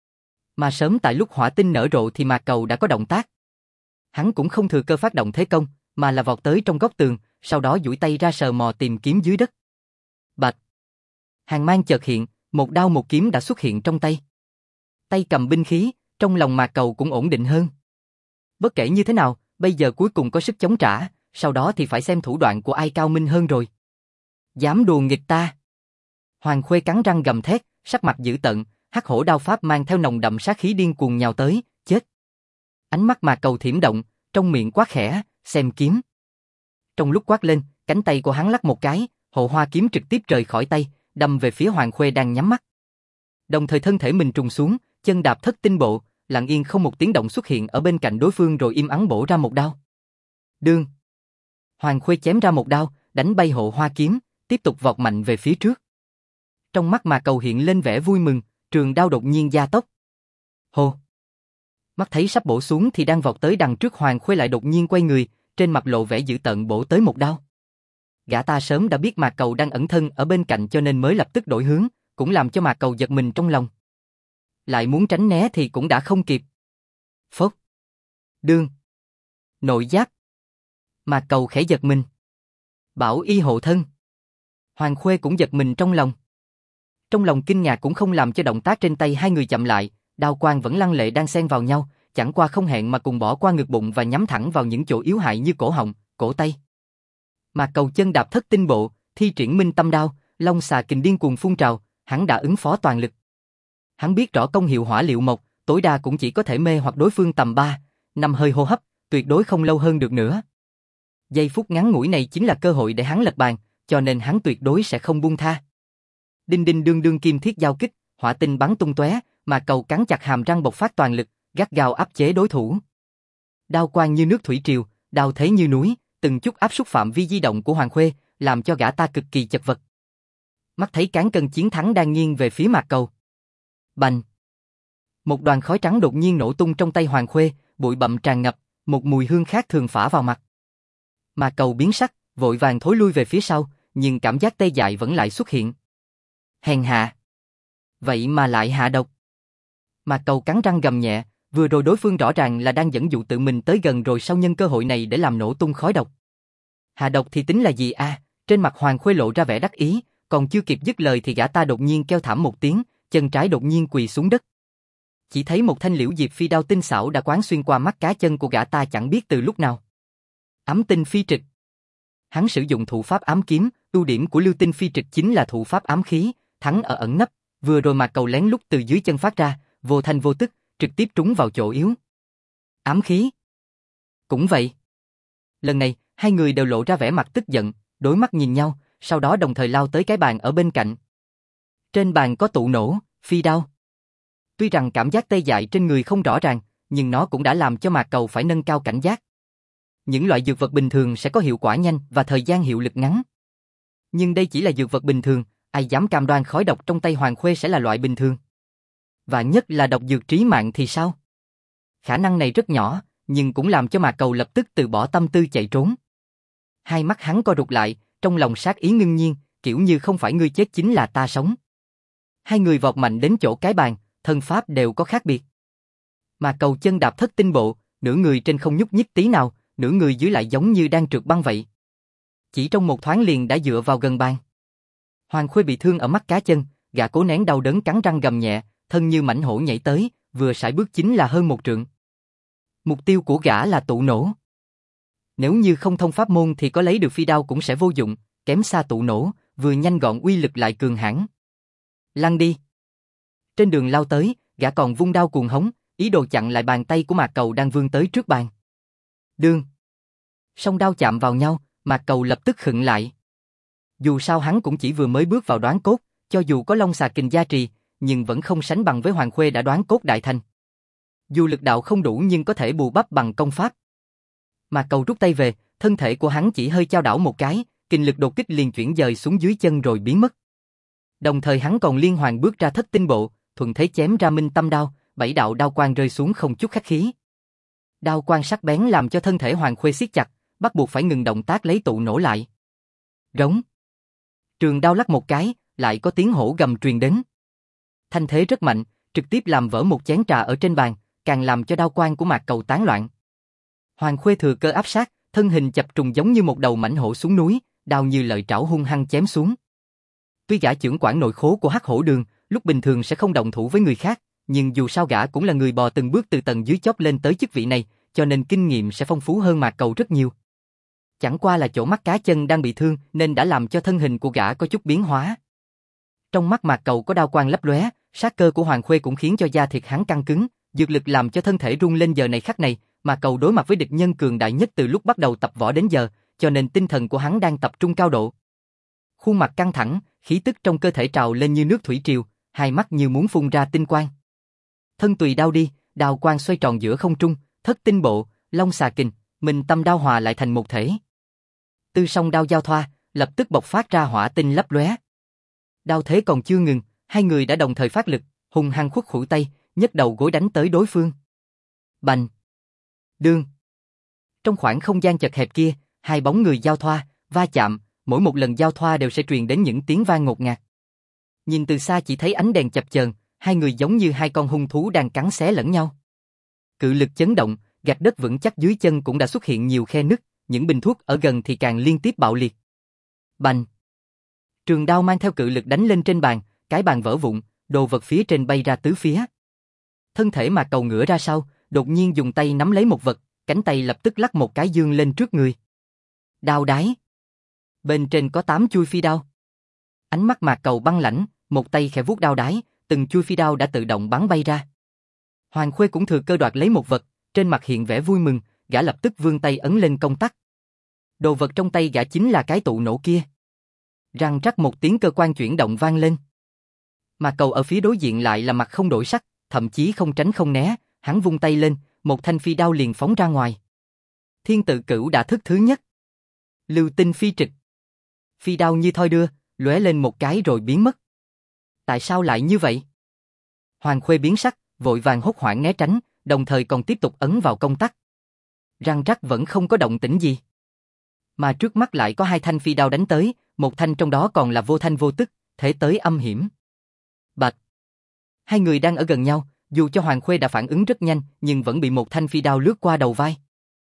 Mà sớm tại lúc hỏa tinh nở rộ thì Mạc Cầu đã có động tác. Hắn cũng không thừa cơ phát động thế công, mà là vọt tới trong góc tường, sau đó duỗi tay ra sờ mò tìm kiếm dưới đất. Bạch! Hàn mang chợt hiện, một đao một kiếm đã xuất hiện trong tay. Tay cầm binh khí, trong lòng Mạc Cầu cũng ổn định hơn. Bất kể như thế nào, bây giờ cuối cùng có sức chống trả, sau đó thì phải xem thủ đoạn của ai cao minh hơn rồi. Dám đùa nghịch ta! Hoàng Khuê cắn răng gầm thét, sắc mặt dữ tợn, hắc hổ đao pháp mang theo nồng đậm sát khí điên cuồng nhào tới, chết. Ánh mắt Mạc Cầu thiểm động, trong miệng quát khẽ, xem kiếm. Trong lúc quát lên, cánh tay của hắn lắc một cái, hộ hoa kiếm trực tiếp rời khỏi tay, đâm về phía Hoàng Khuê đang nhắm mắt. Đồng thời thân thể mình trùng xuống, chân đạp thất tinh bộ, lặng yên không một tiếng động xuất hiện ở bên cạnh đối phương rồi im ắng bổ ra một đao. Đương. Hoàng Khuê chém ra một đao, đánh bay hộ hoa kiếm, tiếp tục vọt mạnh về phía trước. Trong mắt Mạc Cầu hiện lên vẻ vui mừng, trường đao đột nhiên gia tốc. Hô. Mắt thấy sắp bổ xuống thì đang vọt tới đằng trước Hoàng Khuê lại đột nhiên quay người, trên mặt lộ vẻ dữ tợn bổ tới một đao. Gã ta sớm đã biết Mạc Cầu đang ẩn thân ở bên cạnh cho nên mới lập tức đổi hướng, cũng làm cho Mạc Cầu giật mình trong lòng. Lại muốn tránh né thì cũng đã không kịp. Phốc. Đương. Nội giáp. Mạc Cầu khẽ giật mình. Bảo y hộ thân. Hoàng Khuê cũng giật mình trong lòng. Trong lòng kinh ngạc cũng không làm cho động tác trên tay hai người chậm lại, đao quang vẫn lăng lệ đang xen vào nhau, chẳng qua không hẹn mà cùng bỏ qua ngực bụng và nhắm thẳng vào những chỗ yếu hại như cổ họng, cổ tay. Mạc Cầu chân đạp thất tinh bộ, thi triển minh tâm đao, long xà kình điên cuồng phun trào, hắn đã ứng phó toàn lực. Hắn biết rõ công hiệu hỏa liệu mộc, tối đa cũng chỉ có thể mê hoặc đối phương tầm 3, 5 hơi hô hấp, tuyệt đối không lâu hơn được nữa. Giây phút ngắn ngủi này chính là cơ hội để hắn lật bàn, cho nên hắn tuyệt đối sẽ không buông tha. Đinh đinh đương đương kim thiết giao kích, hỏa tinh bắn tung tóe, Mạc Cầu cắn chặt hàm răng bộc phát toàn lực, gắt gao áp chế đối thủ. Đao quang như nước thủy triều, đao thế như núi, từng chút áp suất phạm vi di động của Hoàng Khuê, làm cho gã ta cực kỳ chật vật. Mắt thấy cán cân chiến thắng đang nghiêng về phía Mạc Cầu. Bành! Một đoàn khói trắng đột nhiên nổ tung trong tay Hoàng Khuê, bụi bặm tràn ngập, một mùi hương khác thường phả vào mặt. Mạc Cầu biến sắc, vội vàng thối lui về phía sau, nhưng cảm giác tê dại vẫn lại xuất hiện. Hèn hạ! Vậy mà lại hạ độc. Mạc Cầu cắn răng gầm nhẹ, vừa rồi đối phương rõ ràng là đang dẫn dụ tự mình tới gần rồi sau nhân cơ hội này để làm nổ tung khói độc. Hạ độc thì tính là gì a? Trên mặt Hoàng Khuê lộ ra vẻ đắc ý, còn chưa kịp dứt lời thì gã ta đột nhiên kêu thảm một tiếng, chân trái đột nhiên quỳ xuống đất. Chỉ thấy một thanh liễu diệp phi đao tinh xảo đã quán xuyên qua mắt cá chân của gã ta chẳng biết từ lúc nào. Ám tinh phi trịch. Hắn sử dụng thủ pháp ám kiếm, ưu điểm của lưu tinh phi trịch chính là thủ pháp ám khí, thắng ở ẩn nấp, vừa rồi Mạc Cầu lén lút từ dưới chân phát ra, vô thanh vô tức, trực tiếp trúng vào chỗ yếu. Ám khí. Cũng vậy. Lần này, hai người đều lộ ra vẻ mặt tức giận, đối mắt nhìn nhau, sau đó đồng thời lao tới cái bàn ở bên cạnh. Trên bàn có tụ nổ, phi đao. Tuy rằng cảm giác tê dại trên người không rõ ràng, nhưng nó cũng đã làm cho Mạc Cầu phải nâng cao cảnh giác. Những loại dược vật bình thường sẽ có hiệu quả nhanh và thời gian hiệu lực ngắn. Nhưng đây chỉ là dược vật bình thường, ai dám cam đoan khói độc trong tay Hoàng Khuê sẽ là loại bình thường. Và nhất là độc dược trí mạng thì sao? Khả năng này rất nhỏ, nhưng cũng làm cho Mạc Cầu lập tức từ bỏ tâm tư chạy trốn. Hai mắt hắn co rụt lại, trong lòng sát ý ngưng nhiên, kiểu như không phải ngươi chết chính là ta sống. Hai người vọt mạnh đến chỗ cái bàn, thân pháp đều có khác biệt. Mạc Cầu chân đạp thất tinh bộ, nửa người trên không nhúc nhích tí nào, nửa người dưới lại giống như đang trượt băng vậy. Chỉ trong một thoáng liền đã dựa vào gần bàn. Hoàng Khuê bị thương ở mắt cá chân, gã cố nén đau đớn cắn răng gầm nhẹ, thân như mãnh hổ nhảy tới, vừa sải bước chính là hơn 1 trượng. Mục tiêu của gã là tụ nổ. Nếu như không thông pháp môn thì có lấy được phi đao cũng sẽ vô dụng, kém xa tụ nổ, vừa nhanh gọn uy lực lại cường hãn. Lăn đi. Trên đường lao tới, gã còn vung đao cuồng hống, ý đồ chặn lại bàn tay của Mạc Cầu đang vươn tới trước bàn. Đương. Song đao chạm vào nhau, Mạc Cầu lập tức khựng lại. Dù sao hắn cũng chỉ vừa mới bước vào đoán cốt, cho dù có long xà kình gia trì, nhưng vẫn không sánh bằng với Hoàng Khuê đã đoán cốt đại thành. Dù lực đạo không đủ nhưng có thể bù bắp bằng công pháp. Mà Cầu rút tay về, thân thể của hắn chỉ hơi chao đảo một cái, kình lực đột kích liền chuyển dời xuống dưới chân rồi biến mất. Đồng thời hắn còn liên hoàn bước ra thất tinh bộ, thuận thế chém ra minh tâm đao, 7 đạo đao quang rơi xuống không chút khách khí. Đao quang sắc bén làm cho thân thể Hoàng Khuê siết chặt, bắt buộc phải ngừng động tác lấy tụ nổ lại. Rống. Trường đao lắc một cái, lại có tiếng hổ gầm truyền đến. Thanh thế rất mạnh, trực tiếp làm vỡ một chén trà ở trên bàn, càng làm cho đao quang của Mạc Cầu tán loạn. Hoàng Khuê thừa cơ áp sát, thân hình chập trùng giống như một đầu mãnh hổ xuống núi, đao như lợi trảo hung hăng chém xuống. Tuy gã chưởng quản nội khố của Hắc Hổ Đường, lúc bình thường sẽ không động thủ với người khác, nhưng dù sao gã cũng là người bò từng bước từ tầng dưới chóp lên tới chức vị này, cho nên kinh nghiệm sẽ phong phú hơn Mạc Cầu rất nhiều. Chẳng qua là chỗ mắt cá chân đang bị thương nên đã làm cho thân hình của gã có chút biến hóa. Trong mắt Mạc Cầu có đao quang lấp lóe, sát cơ của Hoàng Khuê cũng khiến cho da thịt hắn căng cứng, dược lực làm cho thân thể rung lên giờ này khắc này, Mạc Cầu đối mặt với địch nhân cường đại nhất từ lúc bắt đầu tập võ đến giờ, cho nên tinh thần của hắn đang tập trung cao độ. Khuôn mặt căng thẳng, khí tức trong cơ thể trào lên như nước thủy triều, hai mắt như muốn phun ra tinh quang. Thân tùy đao đi, đao quang xoay tròn giữa không trung, thất tinh bộ, long xà kình, minh tâm đao hòa lại thành một thể. Tư song đao giao thoa, lập tức bộc phát ra hỏa tinh lấp lóe. Đao thế còn chưa ngừng, hai người đã đồng thời phát lực, hung hăng khuất khuỷu tay, nhấc đầu gối đánh tới đối phương. Bành! Đương! Trong khoảng không gian chật hẹp kia, hai bóng người giao thoa, va chạm, mỗi một lần giao thoa đều sẽ truyền đến những tiếng vang ngột ngạt. Nhìn từ xa chỉ thấy ánh đèn chập chờn, hai người giống như hai con hung thú đang cắn xé lẫn nhau. Cự lực chấn động, gạch đất vững chắc dưới chân cũng đã xuất hiện nhiều khe nứt, những bình thuốc ở gần thì càng liên tiếp bạo liệt. Bành! Trường đao mang theo cự lực đánh lên trên bàn, cái bàn vỡ vụn, đồ vật phía trên bay ra tứ phía. Thân thể Mạc Cầu ngửa ra sau, đột nhiên dùng tay nắm lấy một vật, cánh tay lập tức lắc một cái dương lên trước người. Đao đái. Bên trên có 8 chui phi đao. Ánh mắt Mạc Cầu băng lãnh, một tay khẽ vuốt đao đái, từng chui phi đao đã tự động bắn bay ra. Hoàng Khuê cũng thừa cơ đoạt lấy một vật, trên mặt hiện vẻ vui mừng, gã lập tức vươn tay ấn lên công tắc. Đồ vật trong tay gã chính là cái tụ nổ kia. Răng rắc một tiếng cơ quan chuyển động vang lên. Mạc Cầu ở phía đối diện lại là mặt không đổi sắc, thậm chí không tránh không né, hắn vung tay lên, một thanh phi đao liền phóng ra ngoài. Thiên tự cửu đã thức thứ nhất. Lưu tinh phi trực. Phi đao như thoi đưa, lóe lên một cái rồi biến mất. Tại sao lại như vậy? Hoàng Khuê biến sắc, vội vàng hốt hoảng né tránh, đồng thời còn tiếp tục ấn vào công tắc. Răng rắc vẫn không có động tĩnh gì. Mà trước mắt lại có hai thanh phi đao đánh tới, một thanh trong đó còn là vô thanh vô tức, thể tới âm hiểm. Bạch! Hai người đang ở gần nhau, dù cho Hoàng Khuê đã phản ứng rất nhanh, nhưng vẫn bị một thanh phi đao lướt qua đầu vai.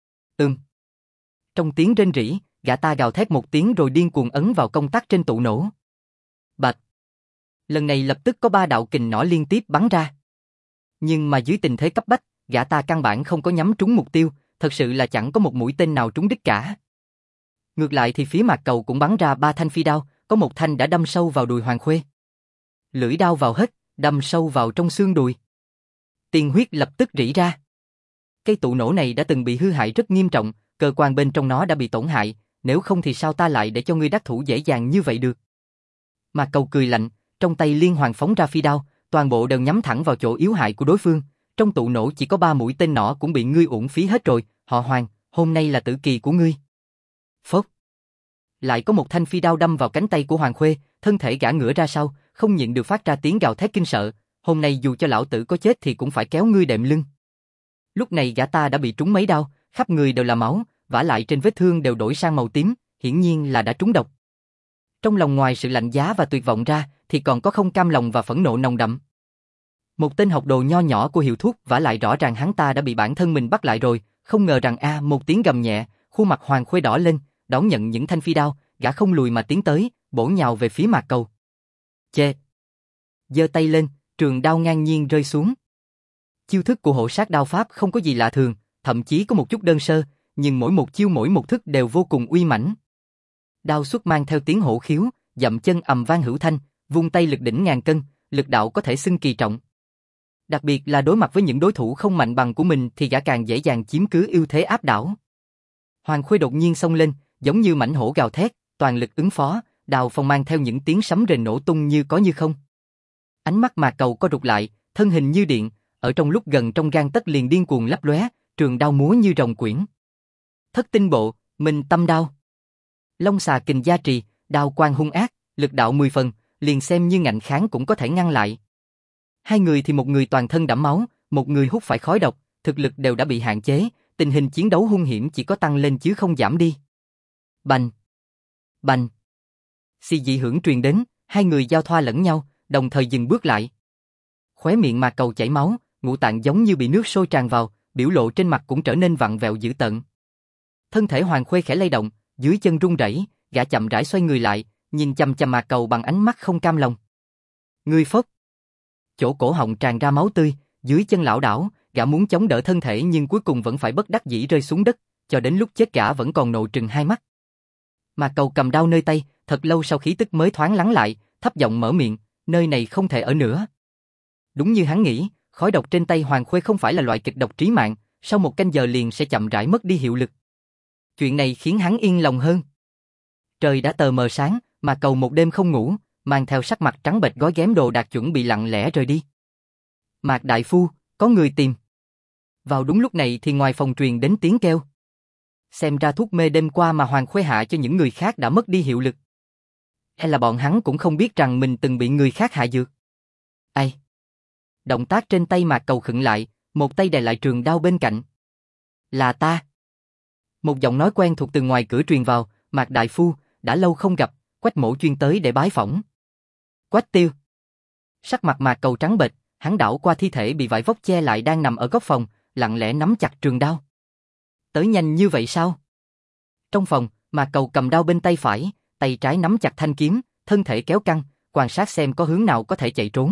Trong tiếng rên rỉ, gã ta gào thét một tiếng rồi điên cuồng ấn vào công tắc trên tụ nổ. Bạch! Lần này lập tức có 3 đạo kình nỏ liên tiếp bắn ra. Nhưng mà dưới tình thế cấp bách, gã ta căn bản không có nhắm trúng mục tiêu, thật sự là chẳng có một mũi tên nào trúng đích cả. Ngược lại thì phía Mạc Cầu cũng bắn ra 3 thanh phi đao, có một thanh đã đâm sâu vào đùi Hoàng Khuê. Lưỡi đao vào hết, đâm sâu vào trong xương đùi. Tiên huyết lập tức rỉ ra. Cây tụ nổ này đã từng bị hư hại rất nghiêm trọng, cơ quan bên trong nó đã bị tổn hại, nếu không thì sao ta lại để cho ngươi đắc thủ dễ dàng như vậy được. Mạc Cầu cười lạnh, trong tay liên hoàn phóng ra phi đao, toàn bộ đều nhắm thẳng vào chỗ yếu hại của đối phương. Trong tụ nổ chỉ có 3 mũi tên nỏ cũng bị ngươi uổng phí hết rồi, họ Hoàng, hôm nay là tử kỳ của ngươi. Phốc. Lại có một thanh phi đao đâm vào cánh tay của Hoàng Khuê, thân thể gã ngửa ra sau, không nhịn được phát ra tiếng gào thét kinh sợ, hôm nay dù cho lão tử có chết thì cũng phải kéo ngươi đệm lưng. Lúc này gã ta đã bị trúng mấy đao, khắp người đều là máu, vả lại trên vết thương đều đổi sang màu tím, hiển nhiên là đã trúng độc. Trong lòng ngoài sự lạnh giá và tuyệt vọng ra, thì còn có không cam lòng và phẫn nộ nồng đậm. Một tên học đồ nho nhỏ của hiệu thuốc, vả lại rõ ràng hắn ta đã bị bản thân mình bắt lại rồi, không ngờ rằng một tiếng gầm nhẹ, khuôn mặt Hoàng Khuê đỏ lên, đón nhận những thanh phi đao, gã không lùi mà tiến tới, bổ nhào về phía Mạc Cầu. Chê! Giơ tay lên, trường đao ngang nhiên rơi xuống. Chiêu thức của hộ sát đao pháp không có gì lạ thường, thậm chí có một chút đơn sơ, nhưng mỗi một chiêu mỗi một thức đều vô cùng uy mãnh. Đao xuất mang theo tiếng hổ khiếu, dậm chân ầm vang hữu thanh, vung tay lực đỉnh ngàn cân, lực đạo có thể xưng kỳ trọng. Đặc biệt là đối mặt với những đối thủ không mạnh bằng của mình thì gã càng dễ dàng chiếm cứ ưu thế áp đảo. Hoàng Khuê đột nhiên xông lên, giống như mãnh hổ gào thét, toàn lực ứng phó, đào phong mang theo những tiếng sấm rền nổ tung như có như không. Ánh mắt Mạc Cầu co rụt lại, thân hình như điện, ở trong lúc gần trong gang tấc liền điên cuồng lấp lóe, trường đao múa như rồng quyển. Thất tinh bộ, minh tâm đao. Long xà kình gia trì, đao quang hung ác, lực đạo 10 phần, liền xem như ngạnh kháng cũng có thể ngăn lại. Hai người thì một người toàn thân đẫm máu, một người hút phải khói độc, thực lực đều đã bị hạn chế, tình hình chiến đấu hung hiểm chỉ có tăng lên chứ không giảm đi. Bành! Bành! Xì dị hưởng truyền đến, hai người giao thoa lẫn nhau, đồng thời dừng bước lại. Khóe miệng Mạc Cầu chảy máu, ngũ tạng giống như bị nước sôi tràn vào, biểu lộ trên mặt cũng trở nên vặn vẹo dữ tợn. Thân thể Hoàng Khuê khẽ lay động, dưới chân run rẩy, gã chậm rãi xoay người lại, nhìn chằm chằm Mạc Cầu bằng ánh mắt không cam lòng. Ngươi phốc! Chỗ cổ họng tràn ra máu tươi, dưới chân lảo đảo, gã muốn chống đỡ thân thể nhưng cuối cùng vẫn phải bất đắc dĩ rơi xuống đất, cho đến lúc chết gã vẫn còn nộ trừng hai mắt. Mạc Cầu cầm đao nơi tay, thật lâu sau khí tức mới thoáng lắng lại, thấp giọng mở miệng, nơi này không thể ở nữa. Đúng như hắn nghĩ, khói độc trên tay Hoàng Khuê không phải là loại kịch độc trí mạng, sau một canh giờ liền sẽ chậm rãi mất đi hiệu lực. Chuyện này khiến hắn yên lòng hơn. Trời đã tờ mờ sáng, Mạc Cầu một đêm không ngủ, mang theo sắc mặt trắng bệch gói ghém đồ đạc chuẩn bị lặng lẽ rời đi. Mạc đại phu, có người tìm. Vào đúng lúc này thì ngoài phòng truyền đến tiếng kêu. Xem ra thuốc mê đêm qua mà Hoàng Khuê hạ cho những người khác đã mất đi hiệu lực. Hay là bọn hắn cũng không biết rằng mình từng bị người khác hạ dược. Ai? Động tác trên tay Mạc Cầu khựng lại, một tay đè lại trường đao bên cạnh. Là ta. Một giọng nói quen thuộc từ ngoài cửa truyền vào, Mạc đại phu, đã lâu không gặp, Quách mổ chuyên tới để bái phỏng. Quách Tiêu. Sắc mặt Mạc Cầu trắng bệch, hắn đảo qua thi thể bị vải vóc che lại đang nằm ở góc phòng, lặng lẽ nắm chặt trường đao. Tới nhanh như vậy sao? Trong phòng, Mạc Cầu cầm đao bên tay phải, tay trái nắm chặt thanh kiếm, thân thể kéo căng, quan sát xem có hướng nào có thể chạy trốn.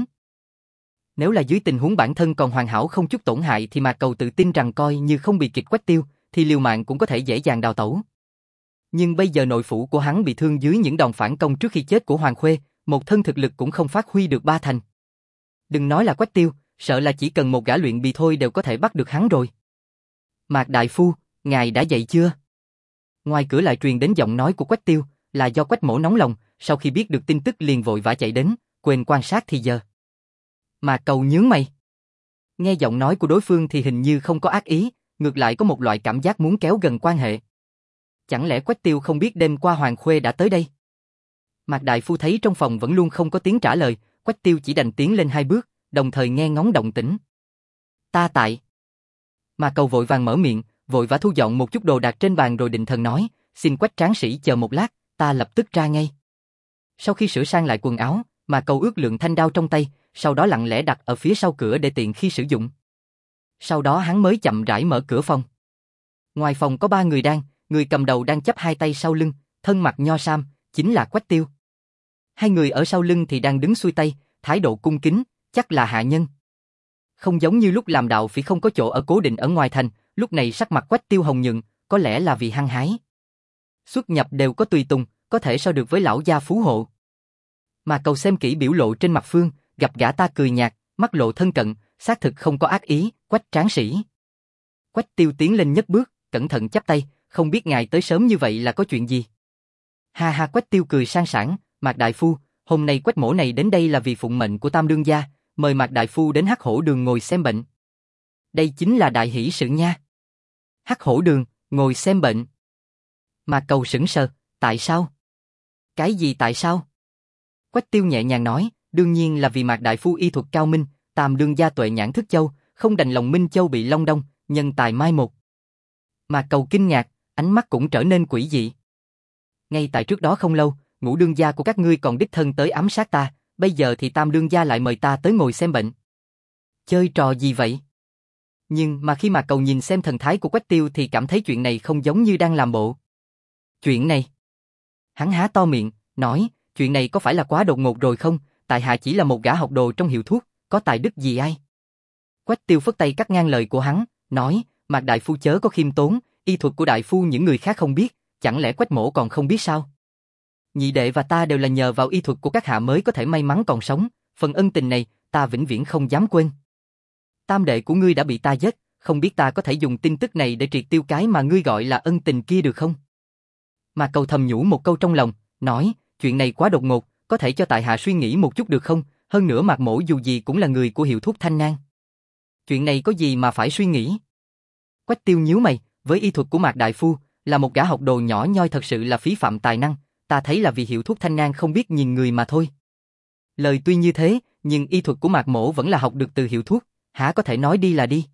Nếu là dưới tình huống bản thân còn hoàn hảo không chút tổn hại thì Mạc Cầu tự tin rằng coi như không bị kịp Quách Tiêu, thì liều mạng cũng có thể dễ dàng đào tẩu. Nhưng bây giờ nội phủ của hắn bị thương dưới những đòn phản công trước khi chết của Hoàng Khuê, một thân thực lực cũng không phát huy được ba thành. Đừng nói là Quách Tiêu, sợ là chỉ cần một gã luyện bì thôi đều có thể bắt được hắn rồi. Mạc đại phu, ngài đã dậy chưa? Ngoài cửa lại truyền đến giọng nói của Quách Tiêu, là do Quách mổ nóng lòng, sau khi biết được tin tức liền vội vã chạy đến, quên quan sát thì giờ. Mạc Cầu nhướng mày. Nghe giọng nói của đối phương thì hình như không có ác ý, ngược lại có một loại cảm giác muốn kéo gần quan hệ. Chẳng lẽ Quách Tiêu không biết đêm qua Hoàng Khuê đã tới đây? Mạc đại phu thấy trong phòng vẫn luôn không có tiếng trả lời, Quách Tiêu chỉ đành tiến lên hai bước, đồng thời nghe ngóng động tĩnh. Ta tại. Mạc Cầu vội vàng mở miệng, vội vã thu dọn một chút đồ đạc trên bàn rồi định thần nói, xin Quách tráng sĩ chờ một lát, ta lập tức ra ngay. Sau khi sửa sang lại quần áo, Mạc Cầu ước lượng thanh đao trong tay, sau đó lặng lẽ đặt ở phía sau cửa để tiện khi sử dụng. Sau đó hắn mới chậm rãi mở cửa phòng. Ngoài phòng có ba người người cầm đầu đang chắp hai tay sau lưng, thân mặc nho sam, chính là Quách Tiêu. Hai người ở sau lưng thì đang đứng xuôi tay, thái độ cung kính, chắc là hạ nhân. Không giống như lúc làm đạo phỉ không có chỗ ở cố định ở ngoài thành, lúc này sắc mặt Quách Tiêu hồng nhuận, có lẽ là vì hăng hái. Xuất nhập đều có tùy tùng, có thể so được với lão gia phú hộ. Mà Cầu xem kỹ biểu lộ trên mặt Phương, gặp gã ta cười nhạt, mắt lộ thân cận, xác thực không có ác ý, Quách tráng sĩ. Quách Tiêu tiến lên nhất bước, cẩn thận chắp tay, không biết ngài tới sớm như vậy là có chuyện gì. Ha ha, Quách Tiêu cười sang sảng, Mạc đại phu, hôm nay Quách mổ này đến đây là vì phụng mệnh của Tam đương gia, mời Mạc đại phu đến Hắc Hổ Đường ngồi xem bệnh. Đây chính là đại hỷ sự nha. Hắc Hổ Đường, ngồi xem bệnh. Mạc Cầu sững sờ, tại sao? Cái gì tại sao? Quách Tiêu nhẹ nhàng nói, đương nhiên là vì Mạc đại phu y thuật cao minh, Tam đương gia tuệ nhãn thức châu, không đành lòng Minh Châu bị long đong, nhân tài mai một. Mạc Cầu kinh ngạc, ánh mắt cũng trở nên quỷ dị. Ngay tại trước đó không lâu, Ngũ đương gia của các ngươi còn đích thân tới ám sát ta, bây giờ thì Tam đương gia lại mời ta tới ngồi xem bệnh. Chơi trò gì vậy? Nhưng mà khi Mạc Cầu nhìn xem thần thái của Quách Tiêu thì cảm thấy chuyện này không giống như đang làm bộ. Chuyện này? Hắn há to miệng, nói, chuyện này có phải là quá đột ngột rồi không? Tại hạ chỉ là một gã học đồ trong hiệu thuốc, có tài đức gì ai? Quách Tiêu phất tay cắt ngang lời của hắn, nói, Mạc đại phu chớ có khiêm tốn, y thuật của đại phu những người khác không biết, chẳng lẽ Quách mổ còn không biết sao? Nhị đệ và ta đều là nhờ vào y thuật của các hạ mới có thể may mắn còn sống, phần ân tình này ta vĩnh viễn không dám quên. Tam đệ của ngươi đã bị ta giết, không biết ta có thể dùng tin tức này để triệt tiêu cái mà ngươi gọi là ân tình kia được không? Mà Cầu thầm nhủ một câu trong lòng, nói, chuyện này quá đột ngột, có thể cho tại hạ suy nghĩ một chút được không? Hơn nữa Mạc mổ dù gì cũng là người của hiệu thuốc Thanh Nang. Chuyện này có gì mà phải suy nghĩ? Quách Tiêu nhíu mày, với y thuật của Mạc đại phu, là một gã học đồ nhỏ nhoi thật sự là phí phạm tài năng, ta thấy là vì hiệu thuốc Thanh Nang không biết nhìn người mà thôi. Lời tuy như thế, nhưng y thuật của Mạc mỗ vẫn là học được từ hiệu thuốc, há có thể nói đi là đi.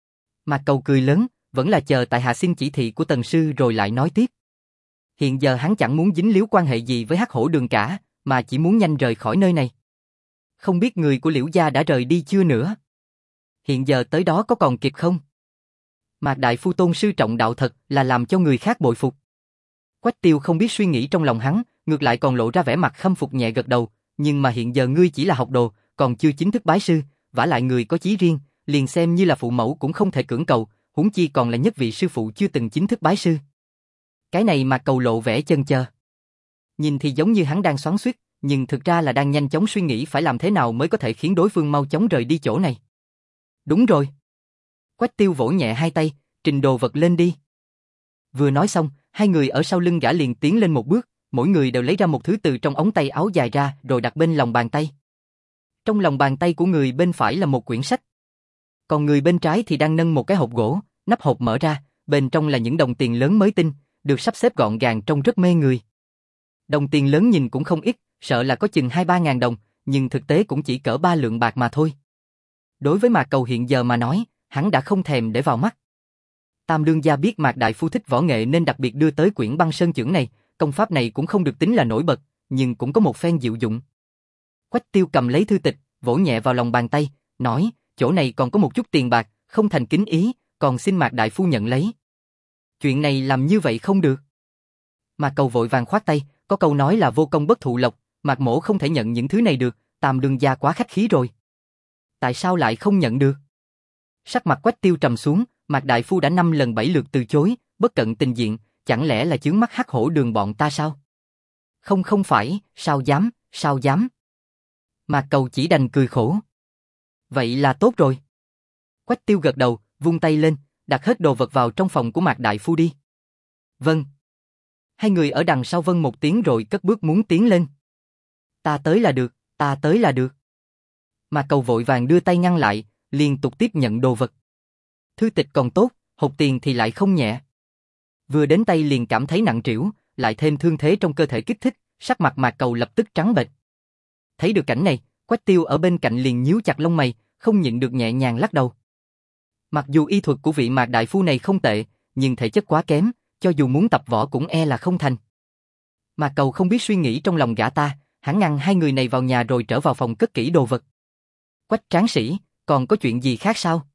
Mạc Cầu cười lớn, vẫn là chờ tại hạ xin chỉ thị của Tần sư rồi lại nói tiếp. Hiện giờ hắn chẳng muốn dính líu quan hệ gì với Hắc Hổ Đường cả, mà chỉ muốn nhanh rời khỏi nơi này. Không biết người của Liễu gia đã rời đi chưa nữa? Hiện giờ tới đó có còn kịp không? Mạc đại phu tôn sư trọng đạo thật là làm cho người khác bội phục. Quách Tiêu không biết suy nghĩ trong lòng hắn, ngược lại còn lộ ra vẻ mặt khâm phục nhẹ gật đầu, nhưng mà hiện giờ ngươi chỉ là học đồ, còn chưa chính thức bái sư, vả lại người có chí riêng, liền xem như là phụ mẫu cũng không thể cưỡng cầu, huống chi còn là nhất vị sư phụ chưa từng chính thức bái sư. Cái này mà Cầu lộ vẻ chần chờ. Nhìn thì giống như hắn đang xoắn xuýt, nhưng thực ra là đang nhanh chóng suy nghĩ phải làm thế nào mới có thể khiến đối phương mau chóng rời đi chỗ này. Đúng rồi. Quách Tiêu vỗ nhẹ hai tay, trình đồ vật lên đi. Vừa nói xong, hai người ở sau lưng gã liền tiến lên một bước, mỗi người đều lấy ra một thứ từ trong ống tay áo dài ra rồi đặt bên lòng bàn tay. Trong lòng bàn tay của người bên phải là một quyển sách. Còn người bên trái thì đang nâng một cái hộp gỗ, nắp hộp mở ra, bên trong là những đồng tiền lớn mới tinh, được sắp xếp gọn gàng trông rất mê người. Đồng tiền lớn nhìn cũng không ít, sợ là có chừng 2-3 ngàn đồng, nhưng thực tế cũng chỉ cỡ 3 lượng bạc mà thôi. Đối với Mạc Cầu hiện giờ mà nói, hắn đã không thèm để vào mắt. Tam đương gia biết Mạc đại phu thích võ nghệ nên đặc biệt đưa tới quyển Băng Sơn Chưởng này, công pháp này cũng không được tính là nổi bật, nhưng cũng có một phen diệu dụng. Quách Tiêu cầm lấy thư tịch, vỗ nhẹ vào lòng bàn tay, nói, chỗ này còn có một chút tiền bạc, không thành kính ý, còn xin Mạc đại phu nhận lấy. Chuyện này làm như vậy không được. Mạc Cầu vội vàng khoát tay, có câu nói là vô công bất thụ lộc, Mạc mỗ không thể nhận những thứ này được, Tam đương gia quá khách khí rồi. Tại sao lại không nhận được? Sắc mặt Quách Tiêu trầm xuống, Mạc đại phu đã 5 lần 7 lượt từ chối, bất cận tình diện, chẳng lẽ là chướng mắt Hắc Hổ Đường bọn ta sao? Không phải, sao dám. Mạc Cầu chỉ đành cười khổ. Vậy là tốt rồi. Quách Tiêu gật đầu, vung tay lên, đặt hết đồ vật vào trong phòng của Mạc đại phu đi. Vâng. Hai người ở đằng sau vâng một tiếng rồi cất bước muốn tiến lên. Ta tới là được. Mạc Cầu vội vàng đưa tay ngăn lại, liên tục tiếp nhận đồ vật. Thư tịch còn tốt, hộp tiền thì lại không nhẹ. Vừa đến tay liền cảm thấy nặng trĩu, lại thêm thương thế trong cơ thể kích thích, sắc mặt Mạc Cầu lập tức trắng bệch. Thấy được cảnh này, Quách Tiêu ở bên cạnh liền nhíu chặt lông mày, không nhịn được nhẹ nhàng lắc đầu. Mặc dù y thuật của vị Mạc đại phu này không tệ, nhưng thể chất quá kém, cho dù muốn tập võ cũng e là không thành. Mạc Cầu không biết suy nghĩ trong lòng gã ta, hắn ngăn hai người này vào nhà rồi trở vào phòng cất kỹ đồ vật. Quách tráng sĩ, còn có chuyện gì khác sao?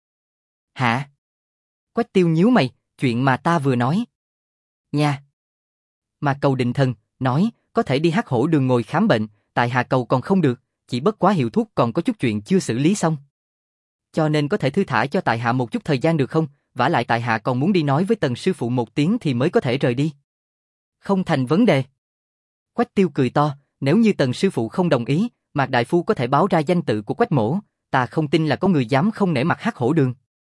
Hả? Quách Tiêu nhíu mày, chuyện mà ta vừa nói. Nha. Mạc Cầu định thần, nói, có thể đi Hắc Hổ Đường ngồi khám bệnh, tại hạ Cầu còn không được, chỉ bất quá hiệu thuốc còn có chút chuyện chưa xử lý xong. Cho nên có thể thư thả cho tại hạ một chút thời gian được không? Vả lại tại hạ còn muốn đi nói với Tần sư phụ một tiếng thì mới có thể rời đi. Không thành vấn đề. Quách Tiêu cười to, nếu như Tần sư phụ không đồng ý, Mạc đại phu có thể báo ra danh tự của Quách mỗ, ta không tin là có người dám không nể mặt Hắc Hổ Đường.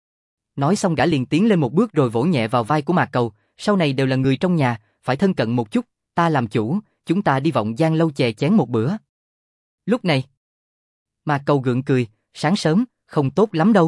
Nói xong gã liền tiến lên một bước rồi vỗ nhẹ vào vai của Mạc Cầu, sau này đều là người trong nhà, phải thân cận một chút, ta làm chủ, chúng ta đi Vọng Giang lâu chè chén một bữa. Lúc này, Mạc Cầu gượng cười, sáng sớm, không tốt lắm đâu.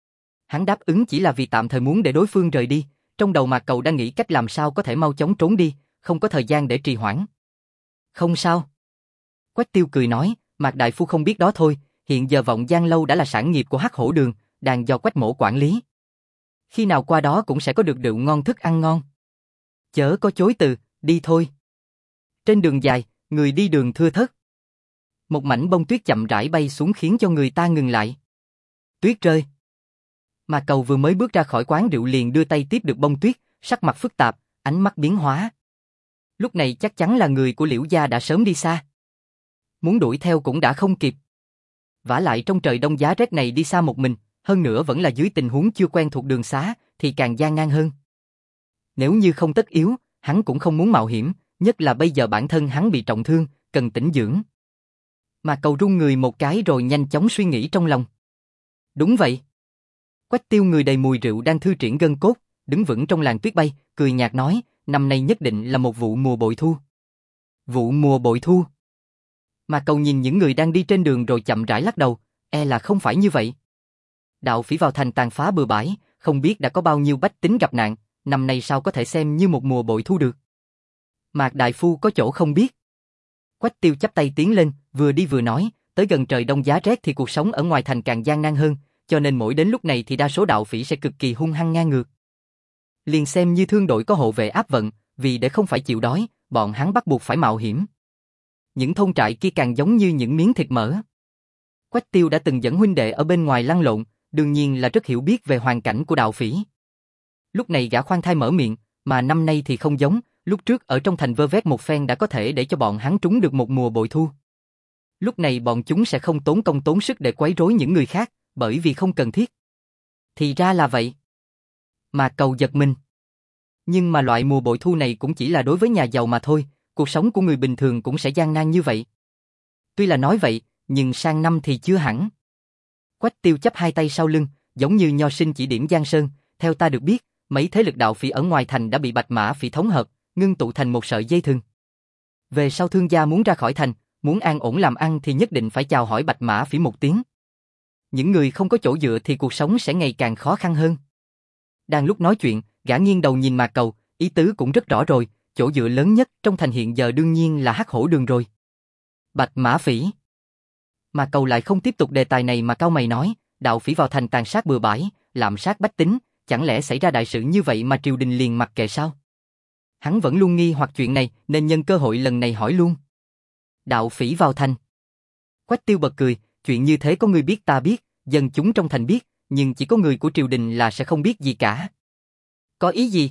Hắn đáp ứng chỉ là vì tạm thời muốn để đối phương rời đi, trong đầu Mạc Cầu đang nghĩ cách làm sao có thể mau chóng trốn đi, không có thời gian để trì hoãn. Không sao. Quách Tiêu cười nói, Mạc đại phu không biết đó thôi, hiện giờ Vọng Giang lâu đã là sản nghiệp của Hắc Hổ Đường, đang do Quách mỗ quản lý. Khi nào qua đó cũng sẽ có được rượu ngon thức ăn ngon. Chớ có chối từ, đi thôi. Trên đường dài, người đi đường thưa thớt. Một mảnh bông tuyết chậm rãi bay xuống khiến cho người ta ngừng lại. Tuyết rơi. Mạc Cầu vừa mới bước ra khỏi quán rượu liền đưa tay tiếp được bông tuyết, sắc mặt phức tạp, ánh mắt biến hóa. Lúc này chắc chắn là người của Liễu gia đã sớm đi xa. Muốn đuổi theo cũng đã không kịp. Vả lại trong trời đông giá rét này đi xa một mình, hơn nữa vẫn là dưới tình huống chưa quen thuộc đường xá, thì càng gian nan hơn. Nếu như không tất yếu, hắn cũng không muốn mạo hiểm, nhất là bây giờ bản thân hắn bị trọng thương, cần tĩnh dưỡng. Mạc Cầu run người một cái rồi nhanh chóng suy nghĩ trong lòng. Đúng vậy. Quách Tiêu người đầy mùi rượu đang thư triển gân cốt, đứng vững trong làn tuyết bay, cười nhạt nói, năm nay nhất định là một vụ mùa bội thu. Vụ mùa bội thu. Mạc Cầu nhìn những người đang đi trên đường rồi chậm rãi lắc đầu, e là không phải như vậy. Đạo phỉ vào thành tàn phá bừa bãi, không biết đã có bao nhiêu bách tính gặp nạn, năm nay sao có thể xem như một mùa bội thu được. Mạc đại phu có chỗ không biết. Quách Tiêu chắp tay tiến lên, vừa đi vừa nói, tới gần trời đông giá rét thì cuộc sống ở ngoài thành càng gian nan hơn, cho nên mỗi đến lúc này thì đa số đạo phỉ sẽ cực kỳ hung hăng ngang ngược. Liền xem như thương đội có hộ vệ áp vận, vì để không phải chịu đói, bọn hắn bắt buộc phải mạo hiểm. Những thôn trại kia càng giống như những miếng thịt mỡ. Quách Tiêu đã từng dẫn huynh đệ ở bên ngoài lăn lộn, đương nhiên là rất hiểu biết về hoàn cảnh của đạo phỉ. Lúc này gã khoan thai mở miệng, mà năm nay thì không giống, lúc trước ở trong thành vơ vét một phen đã có thể để cho bọn hắn trúng được một mùa bội thu. Lúc này bọn chúng sẽ không tốn công tốn sức để quấy rối những người khác, bởi vì không cần thiết. Thì ra là vậy. Mà Cầu giật mình. Nhưng mà loại mùa bội thu này cũng chỉ là đối với nhà giàu mà thôi, cuộc sống của người bình thường cũng sẽ gian nan như vậy. Tuy là nói vậy, nhưng sang năm thì chưa hẳn. Quách Tiêu chắp hai tay sau lưng, giống như nho sinh chỉ điểm giang sơn, theo ta được biết, mấy thế lực đạo phỉ ở ngoài thành đã bị Bạch Mã phỉ thống hợp, ngưng tụ thành một sợi dây thừng. Về sau thương gia muốn ra khỏi thành, muốn an ổn làm ăn thì nhất định phải chào hỏi Bạch Mã phỉ một tiếng. Những người không có chỗ dựa thì cuộc sống sẽ ngày càng khó khăn hơn. Đang lúc nói chuyện, gã nghiêng đầu nhìn Mạc Cầu, ý tứ cũng rất rõ rồi, chỗ dựa lớn nhất trong thành hiện giờ đương nhiên là Hắc Hổ Đường rồi. Bạch Mã phỉ. Mạc Cầu lại không tiếp tục đề tài này mà cau mày nói, đạo phỉ vào thành tàn sát bừa bãi, lạm sát bách tính, chẳng lẽ xảy ra đại sự như vậy mà triều đình liền mặc kệ sao? Hắn vẫn luôn nghi hoặc chuyện này nên nhân cơ hội lần này hỏi luôn. Đạo phỉ vào thành. Quách Tiêu bật cười, chuyện như thế có người biết ta biết, dân chúng trong thành biết, nhưng chỉ có người của triều đình là sẽ không biết gì cả. Có ý gì?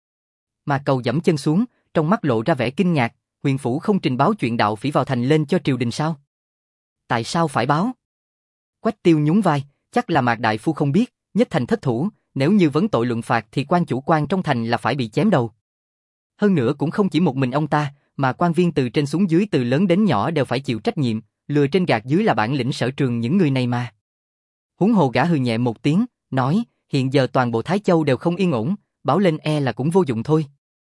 Mà Cầu giẫm chân xuống, trong mắt lộ ra vẻ kinh ngạc, huyện phủ không trình báo chuyện đạo phỉ vào thành lên cho triều đình sao? Tại sao phải báo? Quách Tiêu nhún vai, chắc là Mạc đại phu không biết, nhất thành thất thủ, nếu như vấn tội luận phạt thì quan chủ quan trong thành là phải bị chém đầu. Hơn nữa cũng không chỉ một mình ông ta, mà quan viên từ trên xuống dưới từ lớn đến nhỏ đều phải chịu trách nhiệm, lừa trên gạt dưới là bản lĩnh sở trường những người này mà. Huống hồ gã hừ nhẹ một tiếng, nói, hiện giờ toàn bộ Thái Châu đều không yên ổn, báo lên e là cũng vô dụng thôi.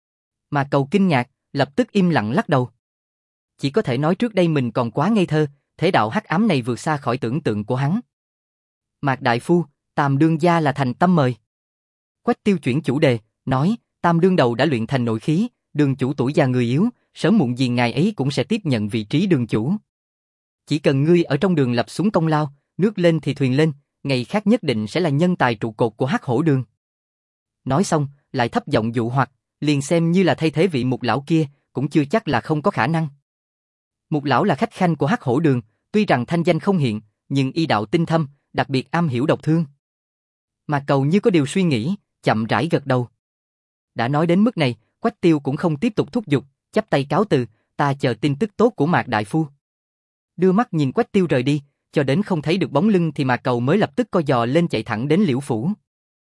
Mà Cầu kinh ngạc, lập tức im lặng lắc đầu. Chỉ có thể nói trước đây mình còn quá ngây thơ, thế đạo hắc ám này vượt xa khỏi tưởng tượng của hắn. Mạc đại phu, Tam đương gia là thành tâm mời. Quách Tiêu chuyển chủ đề, nói, Tam đương đầu đã luyện thành nội khí, đường chủ tuổi già người yếu, sớm muộn gì ngài ấy cũng sẽ tiếp nhận vị trí đường chủ. Chỉ cần ngươi ở trong đường lập xuống công lao, nước lên thì thuyền lên, ngày khác nhất định sẽ là nhân tài trụ cột của Hắc Hổ Đường. Nói xong, lại thấp giọng dụ hoặc, liền xem như là thay thế vị Mục lão kia, cũng chưa chắc là không có khả năng. Mục lão là khách khanh của Hắc Hổ Đường, tuy rằng thanh danh không hiện, nhưng y đạo tinh thâm, đặc biệt am hiểu độc thương. Mà Cầu như có điều suy nghĩ, chậm rãi gật đầu. Đã nói đến mức này, Quách Tiêu cũng không tiếp tục thúc giục, chắp tay cáo từ, ta chờ tin tức tốt của Mạc đại phu. Đưa mắt nhìn Quách Tiêu rời đi, cho đến không thấy được bóng lưng thì Mạc Cầu mới lập tức co giò lên chạy thẳng đến Liễu phủ.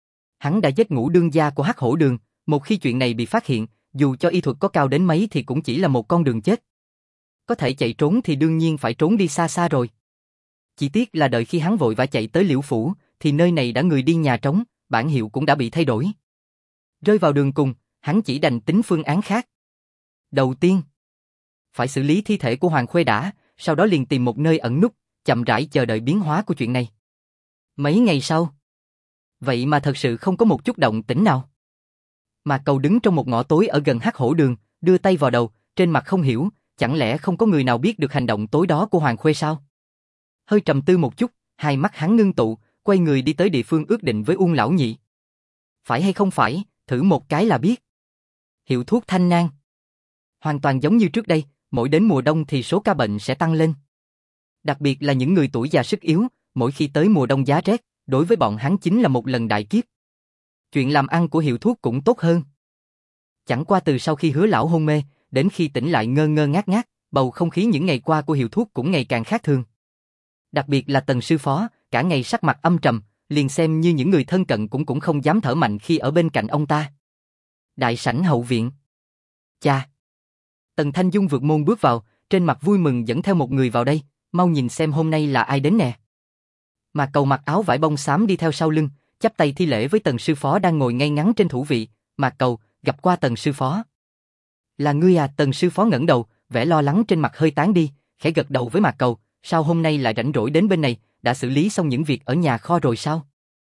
Hắn đã giết ngũ đương gia của Hắc Hổ Đường, một khi chuyện này bị phát hiện, dù cho y thuật có cao đến mấy thì cũng chỉ là một con đường chết. Có thể chạy trốn thì đương nhiên phải trốn đi xa xa rồi. Chỉ tiếc là đợi khi hắn vội vã chạy tới Liễu phủ, thì nơi này đã người đi nhà trống, bản hiệu cũng đã bị thay đổi. Rơi vào đường cùng, hắn chỉ đành tính phương án khác. Đầu tiên, phải xử lý thi thể của Hoàng Khuê đã, sau đó liền tìm một nơi ẩn núp, chậm rãi chờ đợi biến hóa của chuyện này. Mấy ngày sau, vậy mà thật sự không có một chút động tĩnh nào. Mà Cầu đứng trong một ngõ tối ở gần Hắc Hổ Đường, đưa tay vào đầu, trên mặt không hiểu, chẳng lẽ không có người nào biết được hành động tối đó của Hoàng Khuê sao? Hơi trầm tư một chút, hai mắt hắn ngưng tụ, quay người đi tới địa phương ước định với Uông lão nhị. Phải hay không phải, thử một cái là biết. Hiệu thuốc Thanh Nang. Hoàn toàn giống như trước đây, mỗi đến mùa đông thì số ca bệnh sẽ tăng lên. Đặc biệt là những người tuổi già sức yếu, mỗi khi tới mùa đông giá rét, đối với bọn hắn chính là một lần đại kiếp. Chuyện làm ăn của hiệu thuốc cũng tốt hơn. Chẳng qua từ sau khi Hứa lão hôn mê, đến khi tỉnh lại ngơ ngơ ngác ngác, bầu không khí những ngày qua của hiệu thuốc cũng ngày càng khác thường. Đặc biệt là Tần sư phó, cả ngày sắc mặt âm trầm, liền xem như những người thân cận cũng không dám thở mạnh khi ở bên cạnh ông ta. Đại sảnh hậu viện. Cha. Tần Thanh Dung vượt môn bước vào, trên mặt vui mừng dẫn theo một người vào đây, mau nhìn xem hôm nay là ai đến nè. Mà Cầu mặc áo vải bông xám đi theo sau lưng, chắp tay thi lễ với Tần sư phó đang ngồi ngay ngắn trên thủ vị. Mạc Cầu, gặp qua Tần sư phó. Là ngươi à? Tần sư phó ngẩng đầu, vẻ lo lắng trên mặt hơi tán đi, khẽ gật đầu với Mạc Cầu, sao hôm nay lại rảnh rỗi đến bên này, đã xử lý xong những việc ở nhà kho rồi sao?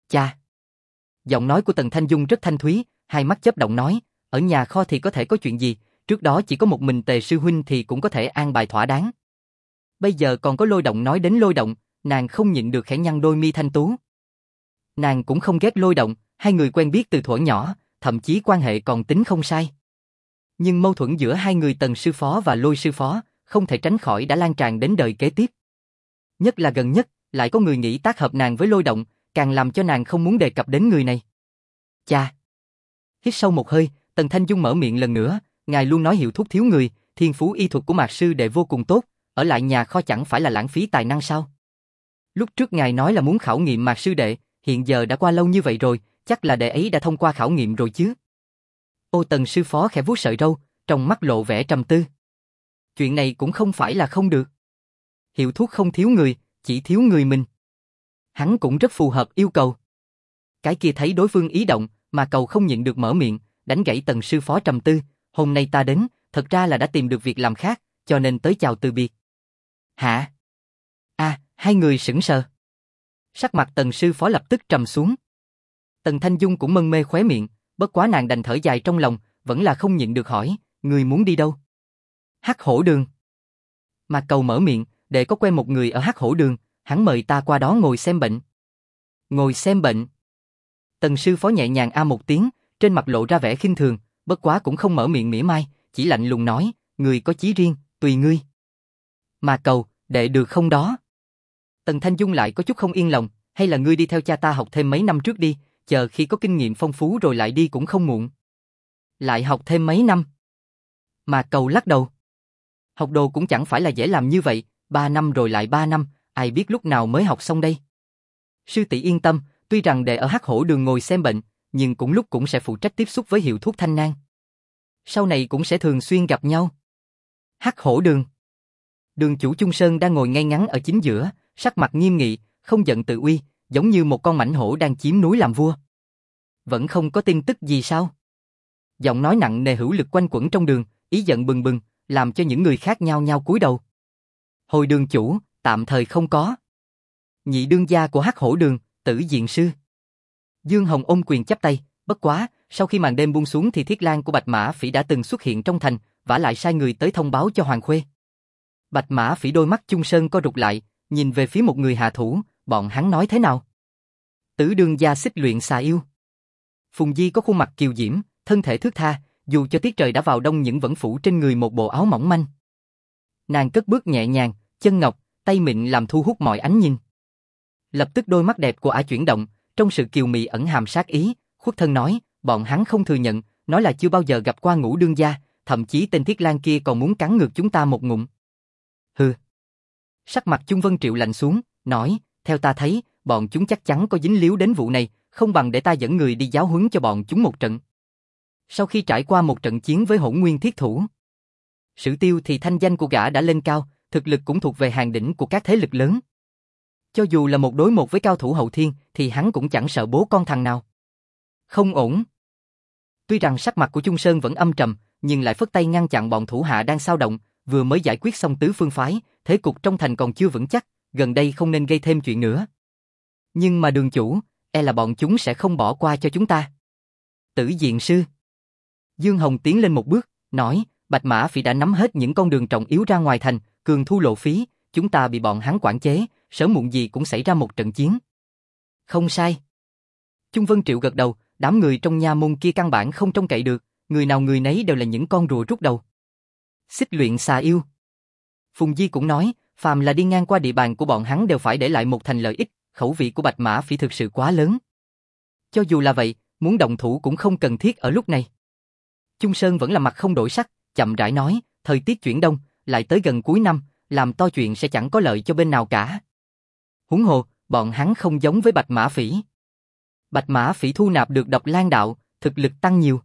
Cha. Giọng nói của Tần Thanh Dung rất thanh thúy, hai mắt chớp động nói, ở nhà kho thì có thể có chuyện gì, trước đó chỉ có một mình Tề sư huynh thì cũng có thể an bài thỏa đáng. Bây giờ còn có Lôi Động. Nói đến Lôi Động, nàng không nhịn được khẽ nhăn đôi mi thanh tú. Nàng cũng không ghét Lôi Động, hai người quen biết từ thuở nhỏ, thậm chí quan hệ còn tính không sai. Nhưng mâu thuẫn giữa hai người Tần sư phó và Lôi sư phó, không thể tránh khỏi đã lan tràn đến đời kế tiếp. Nhất là gần nhất, lại có người nghĩ tác hợp nàng với Lôi Động, càng làm cho nàng không muốn đề cập đến người này. Cha. Hít sâu một hơi, Tần Thanh Dung mở miệng lần nữa, ngài luôn nói Hiệu Thuốc thiếu người, thiên phú y thuật của Mạc sư đệ vô cùng tốt, ở lại nhà kho chẳng phải là lãng phí tài năng sao? Lúc trước ngài nói là muốn khảo nghiệm Mạc sư đệ, hiện giờ đã qua lâu như vậy rồi, chắc là đệ ấy đã thông qua khảo nghiệm rồi chứ? Ô Tần sư phó khẽ vuốt sợi râu, trong mắt lộ vẻ trầm tư. Chuyện này cũng không phải là không được. Hiệu Thuốc không thiếu người, chỉ thiếu người mình. Hắn cũng rất phù hợp yêu cầu. Cái kia thấy đối phương ý động, mà cầu không nhịn được mở miệng, đánh gãy Tần sư phó trầm tư, hôm nay ta đến, thật ra là đã tìm được việc làm khác, cho nên tới chào từ biệt. Hả? Hai người sững sờ. Sắc mặt Tần sư phó lập tức trầm xuống. Tần Thanh Dung cũng mân mê khóe miệng, bất quá nàng đành thở dài trong lòng, vẫn là không nhịn được hỏi, người muốn đi đâu? Hắc Hổ Đường. Mà cầu mở miệng, để có quen một người ở Hắc Hổ Đường, hắn mời ta qua đó ngồi xem bệnh. Ngồi xem bệnh. Tần sư phó nhẹ nhàng một tiếng, trên mặt lộ ra vẻ khinh thường, bất quá cũng không mở miệng mỉa mai, chỉ lạnh lùng nói, người có chí riêng, tùy ngươi. Mà cầu, đệ được không đó? Tần Thanh Dung lại có chút không yên lòng, hay là ngươi đi theo cha ta học thêm mấy năm trước đi, chờ khi có kinh nghiệm phong phú rồi lại đi cũng không muộn. Lại học thêm mấy năm? Mà cầu lắc đầu. Học đồ cũng chẳng phải là dễ làm như vậy, 3 năm rồi lại 3 năm, ai biết lúc nào mới học xong đây. Sư tỷ yên tâm, tuy rằng đệ ở Hắc Hổ Đường ngồi xem bệnh, nhưng cũng lúc cũng sẽ phụ trách tiếp xúc với Hiệu Thuốc Thanh Nang. Sau này cũng sẽ thường xuyên gặp nhau. Hắc Hổ Đường. Đường chủ Chung Sơn đang ngồi ngay ngắn ở chính giữa, sắc mặt nghiêm nghị, không giận tự uy, giống như một con mãnh hổ đang chiếm núi làm vua. Vẫn không có tin tức gì sao? Giọng nói nặng nề hữu lực quanh quẩn trong đường, ý giận bừng bừng, làm cho những người khác nhao nhao cúi đầu. Hồi đường chủ, tạm thời không có. Nhị đương gia của Hắc Hổ Đường, Tử Diện Sư. Dương Hồng ôm quyền chắp tay, bất quá, sau khi màn đêm buông xuống thì thiết lang của Bạch Mã Phỉ đã từng xuất hiện trong thành, vả lại sai người tới thông báo cho Hoàng Khuê. Bạch Mã Phỉ đôi mắt Chung Sơn co rụt lại, nhìn về phía một người hạ thủ, bọn hắn nói thế nào? Tử đương gia xích luyện xà yêu. Phùng Di có khuôn mặt kiều diễm, thân thể thướt tha, dù cho tiết trời đã vào đông nhưng vẫn phủ trên người một bộ áo mỏng manh. Nàng cất bước nhẹ nhàng, chân ngọc, tay mịn làm thu hút mọi ánh nhìn. Lập tức đôi mắt đẹp của ả chuyển động, trong sự kiều mị ẩn hàm sát ý, khuất thân nói, bọn hắn không thừa nhận, nói là chưa bao giờ gặp qua Ngũ đương gia, thậm chí tên Thiết Lang kia còn muốn cắn ngược chúng ta một ngụm. Hừ. Sắc mặt Chung Vân Triệu lạnh xuống, nói, theo ta thấy, bọn chúng chắc chắn có dính líu đến vụ này, không bằng để ta dẫn người đi giáo huấn cho bọn chúng một trận. Sau khi trải qua một trận chiến với Hỗn Nguyên Thiết Thủ, Sử Tiêu thì thanh danh của gã đã lên cao, thực lực cũng thuộc về hàng đỉnh của các thế lực lớn. Cho dù là một đối một với cao thủ hậu thiên thì hắn cũng chẳng sợ bố con thằng nào. Không ổn. Tuy rằng sắc mặt của Chung Sơn vẫn âm trầm, nhưng lại phất tay ngăn chặn bọn thủ hạ đang xao động, vừa mới giải quyết xong tứ phương phái, thế cục trong thành còn chưa vững chắc, gần đây không nên gây thêm chuyện nữa. Nhưng mà đường chủ, e là bọn chúng sẽ không bỏ qua cho chúng ta. Tử Diện Sư. Dương Hồng tiến lên một bước, nói, Bạch Mã Phỉ đã nắm hết những con đường trọng yếu ra ngoài thành, cường thu lộ phí, chúng ta bị bọn hắn quản chế, sớm muộn gì cũng xảy ra một trận chiến. Không sai. Chung Vân Triệu gật đầu, đám người trong nha môn kia căn bản không trông cậy được, người nào người nấy đều là những con rùa rút đầu. Xích luyện xà yêu. Phùng Di cũng nói, phàm là đi ngang qua địa bàn của bọn hắn đều phải để lại một thành lợi ích, khẩu vị của Bạch Mã Phỉ thực sự quá lớn. Cho dù là vậy, muốn động thủ cũng không cần thiết ở lúc này. Chung Sơn vẫn là mặt không đổi sắc, chậm rãi nói, thời tiết chuyển đông, lại tới gần cuối năm, làm to chuyện sẽ chẳng có lợi cho bên nào cả. Huống hồ, bọn hắn không giống với Bạch Mã Phỉ. Bạch Mã Phỉ thu nạp được Độc Lang đạo, thực lực tăng nhiều.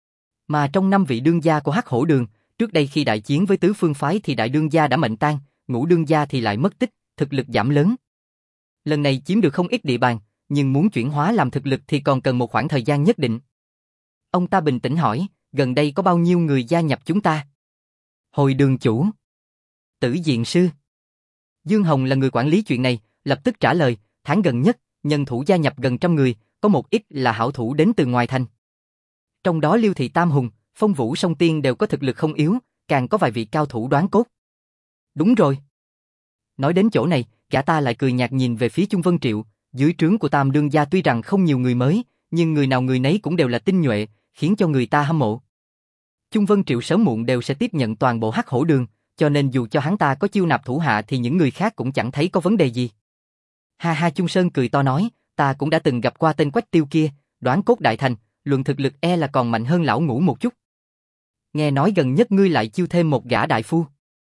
Mà trong 5 vị đương gia của Hắc Hổ Đường, trước đây khi đại chiến với tứ phương phái thì đại đương gia đã mệnh tang, Ngũ đương gia thì lại mất tích, thực lực giảm lớn. Lần này chiếm được không ít địa bàn, nhưng muốn chuyển hóa làm thực lực thì còn cần một khoảng thời gian nhất định. Ông ta bình tĩnh hỏi, gần đây có bao nhiêu người gia nhập chúng ta? Hồi đường chủ. Tử Diện Sư. Dương Hồng là người quản lý chuyện này, lập tức trả lời, tháng gần nhất, nhân thủ gia nhập gần 100 người, có một ít là hảo thủ đến từ ngoài thành. Trong đó Liêu Thị Tam Hùng, Phong Vũ Song Tiên đều có thực lực không yếu, càng có vài vị cao thủ đoán cốt. Đúng rồi. Nói đến chỗ này, gã ta lại cười nhạt nhìn về phía Chung Vân Triệu, dưới trướng của Tam đương gia tuy rằng không nhiều người mới, nhưng người nào người nấy cũng đều là tinh nhuệ, khiến cho người ta hâm mộ. Chung Vân Triệu sớm muộn đều sẽ tiếp nhận toàn bộ Hắc Hổ Đường, cho nên dù cho hắn ta có chiêu nạp thủ hạ thì những người khác cũng chẳng thấy có vấn đề gì. Ha ha, Chung Sơn cười to nói, ta cũng đã từng gặp qua tên Quách Tiêu kia, đoán cốt đại thành, luận thực lực là còn mạnh hơn lão Ngũ một chút. Nghe nói gần nhất ngươi lại chiêu thêm một gã đại phu.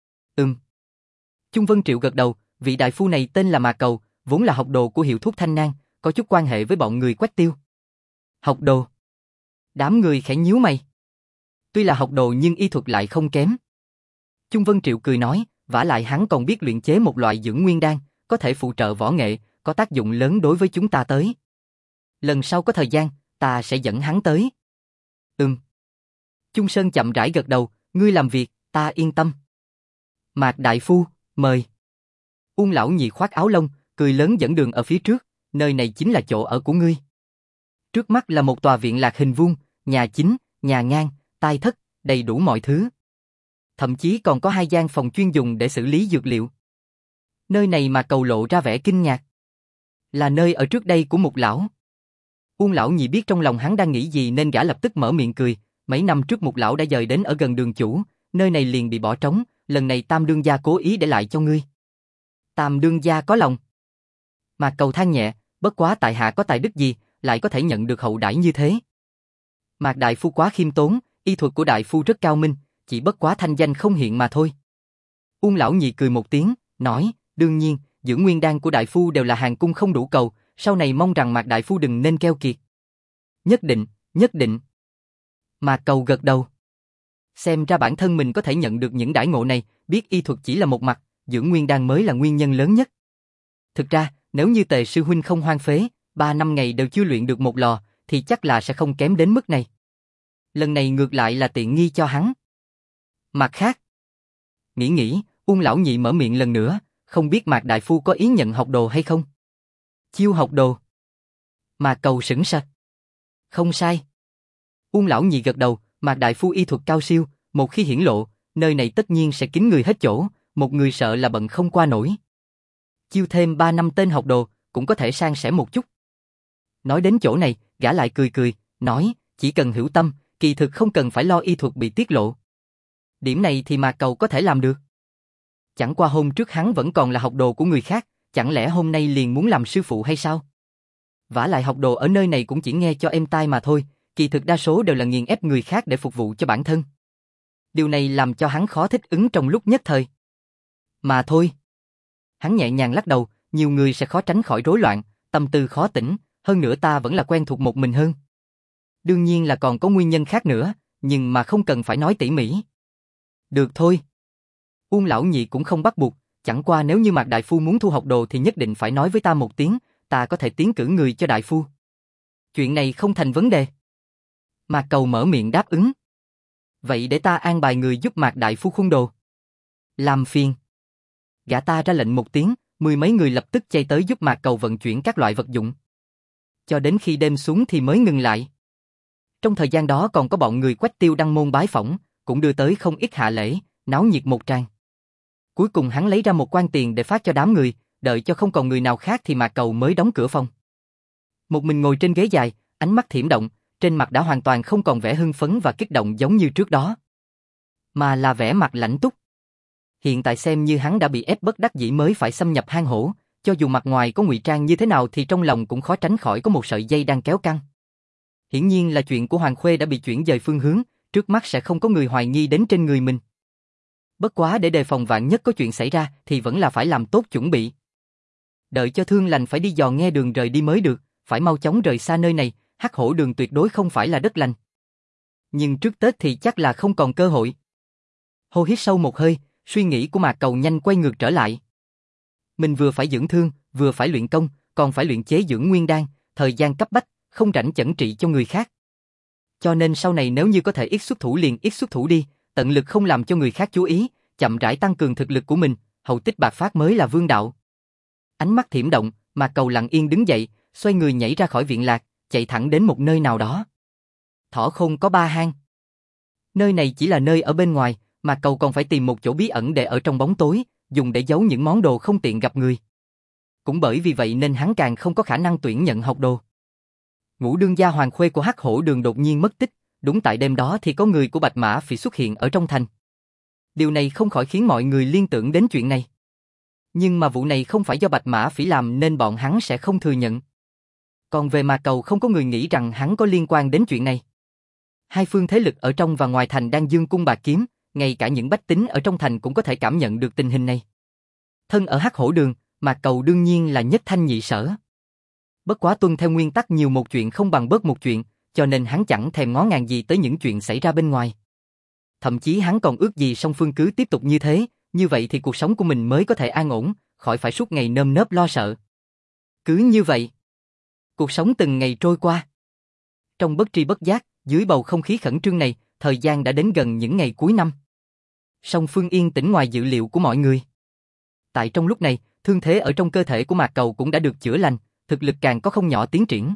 Chung Vân Triệu gật đầu, vị đại phu này tên là Mạc Cầu, vốn là học đồ của hiệu thuốc Thanh Nang, có chút quan hệ với bọn người Quách Tiêu. Học đồ? Đám người khẽ nhíu mày. Tuy là học đồ nhưng y thuật lại không kém. Chung Vân Triệu cười nói, vả lại hắn còn biết luyện chế một loại dưỡng nguyên đan, có thể phụ trợ võ nghệ, có tác dụng lớn đối với chúng ta tới. Lần sau có thời gian, ta sẽ dẫn hắn tới. Chung Sơn chậm rãi gật đầu, ngươi làm việc, ta yên tâm. Mạc đại phu, mời. Uông lão nhị khoác áo lông, cười lớn dẫn đường ở phía trước, nơi này chính là chỗ ở của ngươi. Trước mắt là một tòa viện lạc hình vuông, nhà chính, nhà ngang, tai thất, đầy đủ mọi thứ. Thậm chí còn có 2 gian phòng chuyên dùng để xử lý dược liệu. Nơi này mà Cầu lộ ra vẻ kinh ngạc. Là nơi ở trước đây của Mục lão. Uông lão nhị biết trong lòng hắn đang nghĩ gì nên gã lập tức mở miệng cười. Mấy năm trước Mục lão đã dời đến ở gần đường chủ, nơi này liền bị bỏ trống, lần này Tam đương gia cố ý để lại cho ngươi. Tam đương gia có lòng. Mà Cầu than nhẹ, bất quá tại hạ có tài đức gì, lại có thể nhận được hậu đãi như thế. Mạc đại phu quá khiêm tốn, y thuật của đại phu rất cao minh, chỉ bất quá thanh danh không hiện mà thôi. Uông lão nhị cười một tiếng, nói, đương nhiên, dưỡng nguyên đan của đại phu đều là hàng cung không đủ cầu, sau này mong rằng Mạc đại phu đừng nên keo kiệt. Nhất định, nhất định. Mạc Cầu gật đầu. Xem ra bản thân mình có thể nhận được những đãi ngộ này, biết y thuật chỉ là một mặt, dưỡng nguyên đan mới là nguyên nhân lớn nhất. Thực ra, nếu như Tề sư huynh không hoang phế, 3 năm ngày đều chưa luyện được một lò, thì chắc là sẽ không kém đến mức này. Lần này ngược lại là tiện nghi cho hắn. Mặt khác, nghĩ, Uông lão nhị mở miệng lần nữa, không biết Mạc đại phu có ý nhận học đồ hay không? Chiêu học đồ. Mạc Cầu sững sờ. Không sai. Uông lão nhị gật đầu, Mạc đại phu y thuật cao siêu, một khi hiển lộ, nơi này tất nhiên sẽ kín người hết chỗ, một người sợ là bận không qua nổi. Chiêu thêm 3 năm tên học đồ, cũng có thể san sẻ một chút. Nói đến chỗ này, gã lại cười, nói, chỉ cần hữu tâm, kỳ thực không cần phải lo y thuật bị tiết lộ. Điểm này thì Mạc Cầu có thể làm được. Chẳng qua hôm trước hắn vẫn còn là học đồ của người khác, chẳng lẽ hôm nay liền muốn làm sư phụ hay sao? Vả lại học đồ ở nơi này cũng chỉ nghe cho êm tai mà thôi, kỳ thực đa số đều là nghiền ép người khác để phục vụ cho bản thân. Điều này làm cho hắn khó thích ứng trong lúc nhất thời. Mà thôi. Hắn nhẹ nhàng lắc đầu, nhiều người sẽ khó tránh khỏi rối loạn, tâm tư khó tĩnh, hơn nữa ta vẫn là quen thuộc một mình hơn. Đương nhiên là còn có nguyên nhân khác nữa, nhưng mà không cần phải nói tỉ mỉ. Được thôi. Uông lão nhị cũng không bắt buộc, chẳng qua nếu như Mạc đại phu muốn thu học đồ thì nhất định phải nói với ta một tiếng, ta có thể tiến cử người cho đại phu. Chuyện này không thành vấn đề. Mạc Cầu mở miệng đáp ứng. Vậy để ta an bài người giúp Mạc đại phu khuôn đồ. Làm phiền. Gã ta ra lệnh một tiếng, 10 mấy người lập tức chạy tới giúp Mạc Cầu vận chuyển các loại vật dụng. Cho đến khi đêm xuống thì mới ngừng lại. Trong thời gian đó còn có bọn người Quách Tiêu đăng môn bái phỏng, cũng đưa tới không ít hạ lễ, náo nhiệt một tràng. Cuối cùng hắn lấy ra một quan tiền để phát cho đám người, đợi cho không còn người nào khác thì Mạc Cầu mới đóng cửa phòng. Một mình ngồi trên ghế dài, ánh mắt thiểm động, trên mặt đã hoàn toàn không còn vẻ hưng phấn và kích động giống như trước đó, mà là vẻ mặt lạnh túc. Hiện tại xem như hắn đã bị ép bất đắc dĩ mới phải xâm nhập hang hổ, cho dù mặt ngoài có ngụy trang như thế nào thì trong lòng cũng khó tránh khỏi có một sợi dây đang kéo căng. Hiển nhiên là chuyện của Hoàng Khuê đã bị chuyển dời phương hướng, trước mắt sẽ không có người hoài nghi đến trên người mình. Bất quá để đề phòng vạn nhất có chuyện xảy ra thì vẫn là phải làm tốt chuẩn bị. Đợi cho thương lành phải đi dò nghe đường rời đi mới được, phải mau chóng rời xa nơi này, Hắc Hổ Đường tuyệt đối không phải là đất lành. Nhưng trước Tết thì chắc là không còn cơ hội. Hô hít sâu một hơi, suy nghĩ của Mạc Cầu nhanh quay ngược trở lại. Mình vừa phải dưỡng thương, vừa phải luyện công, còn phải luyện chế dưỡng nguyên đan, thời gian cấp bách, không rảnh chẩn trị cho người khác. Cho nên sau này nếu như có thể ít xuất thủ liền ít xuất thủ đi, tận lực không làm cho người khác chú ý, chậm rãi tăng cường thực lực của mình, hậu tích bạc phát mới là vương đạo. Ánh mắt thiểm động, Mạc Cầu lặng yên đứng dậy, xoay người nhảy ra khỏi viện lạc, chạy thẳng đến một nơi nào đó. Thỏ Khôn có 3 hang. Nơi này chỉ là nơi ở bên ngoài, mà Cầu còn phải tìm một chỗ bí ẩn để ở trong bóng tối, dùng để giấu những món đồ không tiện gặp người. Cũng bởi vì vậy nên hắn càng không có khả năng tuyển nhận học đồ. Ngũ đương gia Hoàng Khuê của Hắc Hổ Đường đột nhiên mất tích, đúng tại đêm đó thì có người của Bạch Mã Phỉ xuất hiện ở trong thành. Điều này không khỏi khiến mọi người liên tưởng đến chuyện này. Nhưng mà vụ này không phải do Bạch Mã Phỉ làm nên bọn hắn sẽ không thừa nhận. Còn về Mà Cầu không có người nghĩ rằng hắn có liên quan đến chuyện này. Hai phương thế lực ở trong và ngoài thành đang dương cung bạt kiếm, ngay cả những bách tính ở trong thành cũng có thể cảm nhận được tình hình này. Thân ở Hắc Hổ Đường, Mà Cầu đương nhiên là nhất thanh nhị sở. Bất quá tuân theo nguyên tắc nhiều một chuyện không bằng bớt một chuyện, cho nên hắn chẳng thèm ngó ngàng gì tới những chuyện xảy ra bên ngoài. Thậm chí hắn còn ước gì song phương cứ tiếp tục như thế, như vậy thì cuộc sống của mình mới có thể an ổn, khỏi phải suốt ngày nơm nớp lo sợ. Cứ như vậy, cuộc sống từng ngày trôi qua. Trong bất tri bất giác, dưới bầu không khí khẩn trương này, thời gian đã đến gần những ngày cuối năm. Song phương yên tĩnh ngoài dự liệu của mọi người. Tại trong lúc này, thương thế ở trong cơ thể của Mạc Cầu cũng đã được chữa lành, thực lực càng có không nhỏ tiến triển.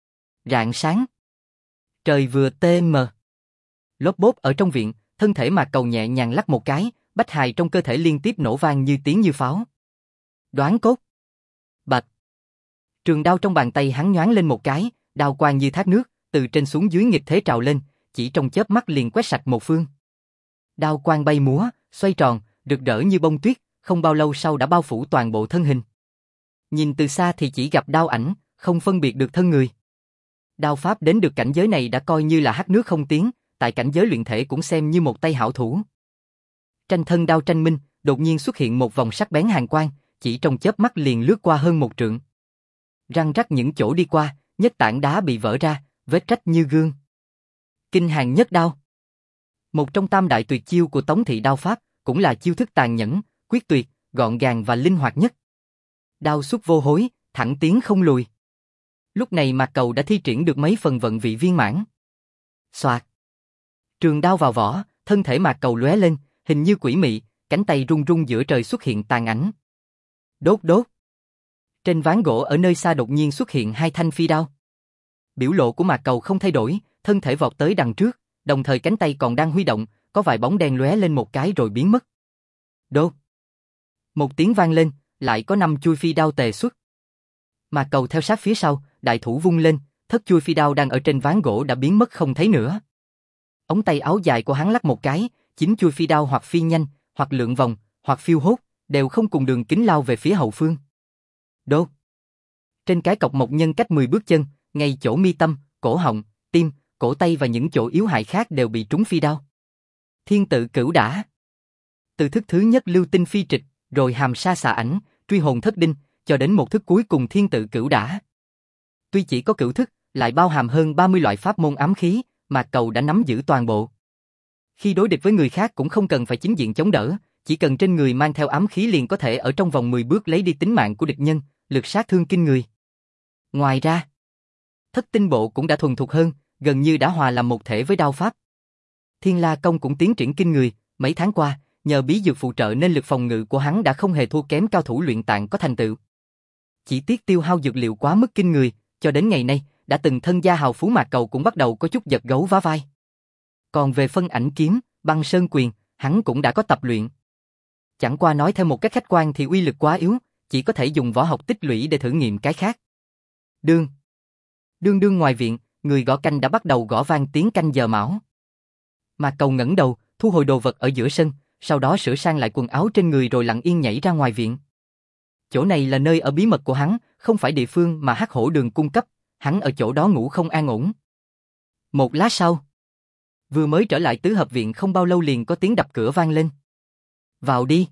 Rạng sáng, trời vừa tê mờ. Lốp bốp ở trong viện, thân thể Mạc Cầu nhẹ nhàng lắc một cái, bách hài trong cơ thể liên tiếp nổ vang như tiếng như pháo. Đoán cốt. Bạch. Trường đao trong bàn tay hắn nhoáng lên một cái, đao quang như thác nước, từ trên xuống dưới nghịch thế trào lên, chỉ trong chớp mắt liền quét sạch một phương. Đao quang bay múa, xoay tròn, rực rỡ như bông tuyết, không bao lâu sau đã bao phủ toàn bộ thân hình. Nhìn từ xa thì chỉ gặp đao ảnh, không phân biệt được thân người. Đao pháp đến được cảnh giới này đã coi như là hắc nước không tiến, tại cảnh giới luyện thể cũng xem như một tay hảo thủ. Tranh thân đao tranh minh, đột nhiên xuất hiện một vòng sắc bén hàn quang, chỉ trong chớp mắt liền lướt qua hơn một trượng. Răng rắc những chỗ đi qua, nhất tảng đá bị vỡ ra, vết rách như gương. Kinh hàn nhất đao. Một trong tam đại tuyệt chiêu của Tống thị đao pháp, cũng là chiêu thức tàn nhẫn, quyết tuyệt, gọn gàng và linh hoạt nhất. Đao xuất vô hối, thẳng tiến không lùi. Lúc này Mạc Cầu đã thi triển được mấy phần vận vị viên mãn. Xoạt. Trường đao vào vỏ, thân thể Mạc Cầu lóe lên, hình như quỷ mị, cánh tay rung rung giữa trời xuất hiện tàn ảnh. Đốt đốt. Trên ván gỗ ở nơi xa đột nhiên xuất hiện hai thanh phi đao. Biểu lộ của Mạc Cầu không thay đổi, thân thể vọt tới đằng trước, đồng thời cánh tay còn đang huy động, có vài bóng đen lóe lên một cái rồi biến mất. Đốt. Một tiếng vang lên, lại có 5 chuôi phi đao tề xuất. Mạc Cầu theo sát phía sau, đại thủ vung lên, thất chuôi phi đao đang ở trên ván gỗ đã biến mất không thấy nữa. Ống tay áo dài của hắn lắc một cái, 9 chuôi phi đao hoặc phi nhanh, hoặc lượn vòng, hoặc phiêu hốt, đều không cùng đường kính lao về phía hậu phương. Đốt. Trên cái cọc một nhân cách 10 bước chân, ngay chỗ mi tâm, cổ họng, tim, cổ tay và những chỗ yếu hại khác đều bị trúng phi đao. Thiên tự cửu đả. Từ thức thứ nhất lưu tinh phi trịch, rồi hàm sa xà ảnh, truy hồn thất đinh, cho đến một thức cuối cùng thiên tự cửu đả. Tuy chỉ có cửu thức, lại bao hàm hơn 30 loại pháp môn ám khí, Mạc Cầu đã nắm giữ toàn bộ. Khi đối địch với người khác cũng không cần phải chính diện chống đỡ, chỉ cần trên người mang theo ám khí liền có thể ở trong vòng 10 bước lấy đi tính mạng của địch nhân, lực sát thương kinh người. Ngoài ra, thất tinh bộ cũng đã thuần thục hơn, gần như đã hòa làm một thể với đao pháp. Thiên La Công cũng tiến triển kinh người, mấy tháng qua, nhờ bí dược phụ trợ nên lực phòng ngự của hắn đã không hề thua kém cao thủ luyện tạng có thành tựu. Chỉ tiếc tiêu hao dược liệu quá mức kinh người, cho đến ngày nay, đã từng thân gia hào phú Mạc Cầu cũng bắt đầu có chút giật gấu vá vai. Còn về phân ảnh kiếm, băng sơn quyền, hắn cũng đã có tập luyện. Chẳng qua nói theo một cách khách quan thì uy lực quá yếu, chỉ có thể dùng võ học tích lũy để thử nghiệm cái khác. Đương ngoài viện, người gõ canh đã bắt đầu gõ vang tiếng canh giờ mão. Mạc Cầu ngẩng đầu, thu hồi đồ vật ở giữa sân, sau đó sửa sang lại quần áo trên người rồi lặng yên nhảy ra ngoài viện. Chỗ này là nơi ở bí mật của hắn, không phải địa phương mà Hắc Hổ Đường cung cấp, hắn ở chỗ đó ngủ không an ổn. Một lát sau, vừa mới trở lại tứ hợp viện không bao lâu liền có tiếng đập cửa vang lên. Vào đi.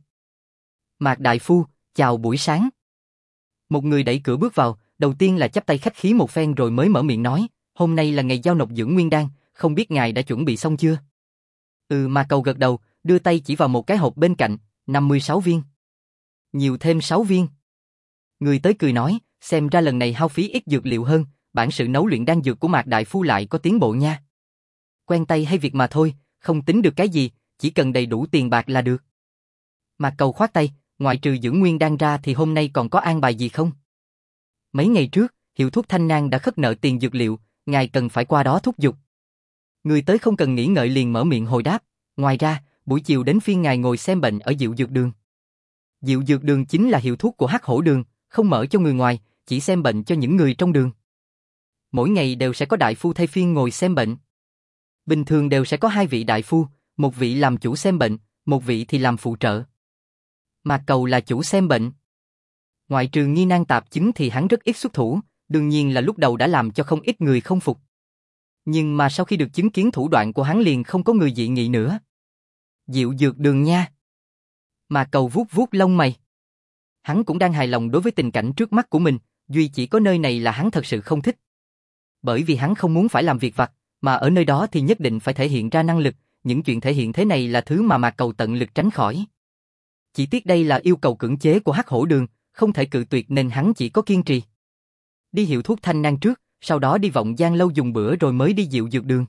Mạc đại phu, chào buổi sáng. Một người đẩy cửa bước vào, đầu tiên là chắp tay khách khí một phen rồi mới mở miệng nói, hôm nay là ngày giao nộp dưỡng nguyên đan, không biết ngài đã chuẩn bị xong chưa? Mạc Cầu gật đầu, đưa tay chỉ vào một cái hộp bên cạnh, 56 viên. Nhiều thêm 6 viên. Người tới cười nói, xem ra lần này hao phí ít dược liệu hơn, bản sự nấu luyện đan dược của Mạc đại phu lại có tiến bộ nha. Quen tay hay việc mà thôi, không tính được cái gì, chỉ cần đầy đủ tiền bạc là được. Mạc Cầu khoát tay, ngoại trừ dưỡng nguyên đan ra thì hôm nay còn có an bài gì không? Mấy ngày trước, hiệu thuốc Thanh Nang đã khất nợ tiền dược liệu, ngài cần phải qua đó thúc giục. Người tới không cần nghĩ ngợi liền mở miệng hồi đáp, ngoài ra, buổi chiều đến phiên ngài ngồi xem bệnh ở Diệu Dược Đường. Diệu Dược Đường chính là hiệu thuốc của Hắc Hổ Đường, không mở cho người ngoài, chỉ xem bệnh cho những người trong đường. Mỗi ngày đều sẽ có đại phu thay phiên ngồi xem bệnh. Bình thường đều sẽ có 2 vị đại phu, một vị làm chủ xem bệnh, một vị thì làm phụ trợ. Mạc Cầu là chủ xem bệnh. Ngoại trừ nghi nan tạp chứng thì hắn rất ít xuất thủ, đương nhiên là lúc đầu đã làm cho không ít người không phục. Nhưng mà sau khi được chứng kiến thủ đoạn của hắn liền không có người dị nghị nữa. Diệu Dược Đường nha. Mạc Cầu vuốt vuốt lông mày. Hắn cũng đang hài lòng đối với tình cảnh trước mắt của mình, duy chỉ có nơi này là hắn thật sự không thích. Bởi vì hắn không muốn phải làm việc vặt, mà ở nơi đó thì nhất định phải thể hiện ra năng lực, những chuyện thể hiện thế này là thứ mà Mạc Cầu tận lực tránh khỏi. Chỉ tiếc đây là yêu cầu cưỡng chế của Hắc Hổ Đường, không thể cự tuyệt nên hắn chỉ có kiên trì. Đi hiệu thuốc Thanh Nang trước, sau đó đi Vọng Giang lâu dùng bữa rồi mới đi Diệu Dược Đường.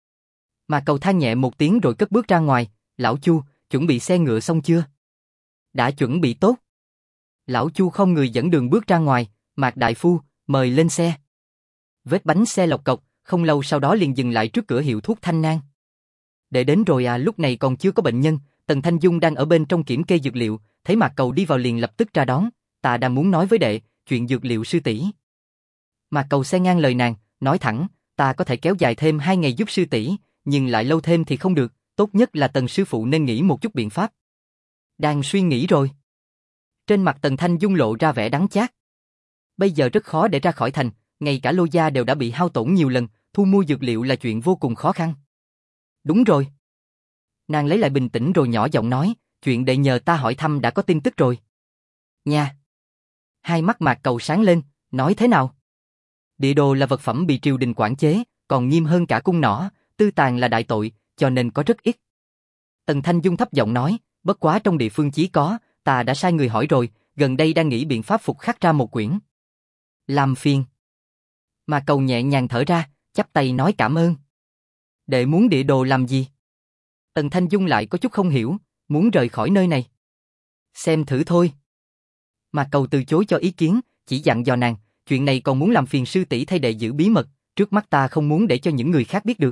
Mạc Cầu than nhẹ một tiếng rồi cất bước ra ngoài, lão Chu, chuẩn bị xe ngựa xong chưa? Đã chuẩn bị tốt. Lão Chu không người dẫn đường bước ra ngoài, Mạc đại phu, mời lên xe. Vết bánh xe lộc cộc, không lâu sau đó liền dừng lại trước cửa hiệu thuốc Thanh Nang. Để đến rồi à, lúc này còn chưa có bệnh nhân, Tần Thanh Dung đang ở bên trong kiểm kê dược liệu, thấy Mạc Cầu đi vào liền lập tức ra đón, ta đang muốn nói với đệ, chuyện dược liệu sư tỷ. Mạc Cầu xen ngang lời nàng, nói thẳng, ta có thể kéo dài thêm 2 ngày giúp sư tỷ, nhưng lại lâu thêm thì không được, tốt nhất là Tần sư phụ nên nghĩ một chút biện pháp. Đang suy nghĩ rồi. Trên mặt Tần Thanh Dung lộ ra vẻ đắng chát. Bây giờ rất khó để ra khỏi thành, ngay cả Lô gia đều đã bị hao tổn nhiều lần, thu mua dược liệu là chuyện vô cùng khó khăn. Đúng rồi. Nàng lấy lại bình tĩnh rồi nhỏ giọng nói, chuyện đệ nhờ ta hỏi thăm đã có tin tức rồi. Nha. Hai mắt Mạc Cầu sáng lên, nói thế nào? Địa đồ là vật phẩm bị triều đình quản chế, còn nghiêm hơn cả cung nỏ, tư tàng là đại tội, cho nên có rất ít. Tần Thanh Dung thấp giọng nói, bất quá trong địa phương chỉ có, ta đã sai người hỏi rồi, gần đây đang nghĩ biện pháp phục khắc ra một quyển. Làm phiền. Mạc Cầu nhẹ nhàng thở ra, chắp tay nói cảm ơn. Đệ muốn địa đồ làm gì? Tần Thanh Dung lại có chút không hiểu, muốn rời khỏi nơi này. Xem thử thôi. Mạc Cầu từ chối cho ý kiến, chỉ dặn dò nàng, chuyện này còn muốn làm phiền sư tỷ thay đệ giữ bí mật, trước mắt ta không muốn để cho những người khác biết được.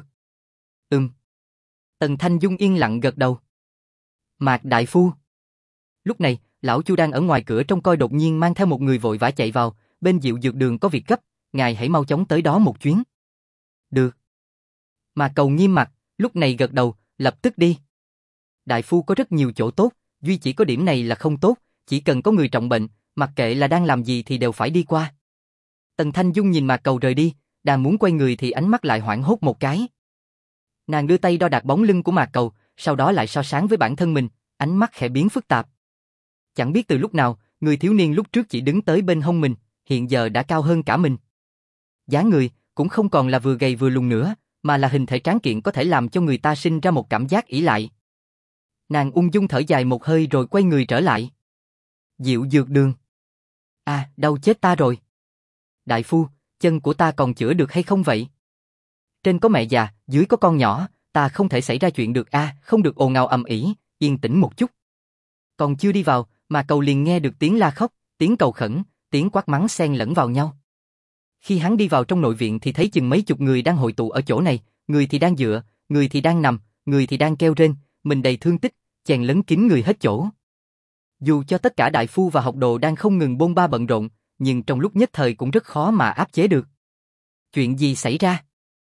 Tần Thanh Dung yên lặng gật đầu. Mạc đại phu. Lúc này, lão Chu đang ở ngoài cửa trông coi đột nhiên mang theo một người vội vã chạy vào, bên Diệu Dược Đường có việc gấp, ngài hãy mau chóng tới đó một chuyến. Được. Mạc Cầu nghiêm mặt, lúc này gật đầu, lập tức đi. Đại phu có rất nhiều chỗ tốt, duy chỉ có điểm này là không tốt, chỉ cần có người trọng bệnh, mặc kệ là đang làm gì thì đều phải đi qua. Tần Thanh Dung nhìn Mạc Cầu rời đi, đang muốn quay người thì ánh mắt lại hoảng hốt một cái. Nàng đưa tay đo đạc bóng lưng của Mạc Cầu, sau đó lại so sánh với bản thân mình, ánh mắt khẽ biến phức tạp. Chẳng biết từ lúc nào, người thiếu niên lúc trước chỉ đứng tới bên hông mình, hiện giờ đã cao hơn cả mình. Dáng người cũng không còn là vừa gầy vừa lùn nữa, mà là hình thể tráng kiện có thể làm cho người ta sinh ra một cảm giác ỷ lại. Nàng ung dung thở dài một hơi rồi quay người trở lại. Diệu Dược Đường. À, đau chết ta rồi. Đại phu, chân của ta còn chữa được hay không vậy? Trên có mẹ già, dưới có con nhỏ, ta không thể xảy ra chuyện được a, không được ồn ào ầm ĩ, yên tĩnh một chút. Còn chưa đi vào, mà Cầu liền nghe được tiếng la khóc, tiếng cầu khẩn, tiếng quát mắng xen lẫn vào nhau. Khi hắn đi vào trong nội viện thì thấy chừng mấy chục người đang hội tụ ở chỗ này, người thì đang dựa, người thì đang nằm, người thì đang kêu rên, mình đầy thương tích, chèn lấn kín người hết chỗ. Dù cho tất cả đại phu và học đồ đang không ngừng bôn ba bận rộn, nhưng trong lúc nhất thời cũng rất khó mà áp chế được. Chuyện gì xảy ra?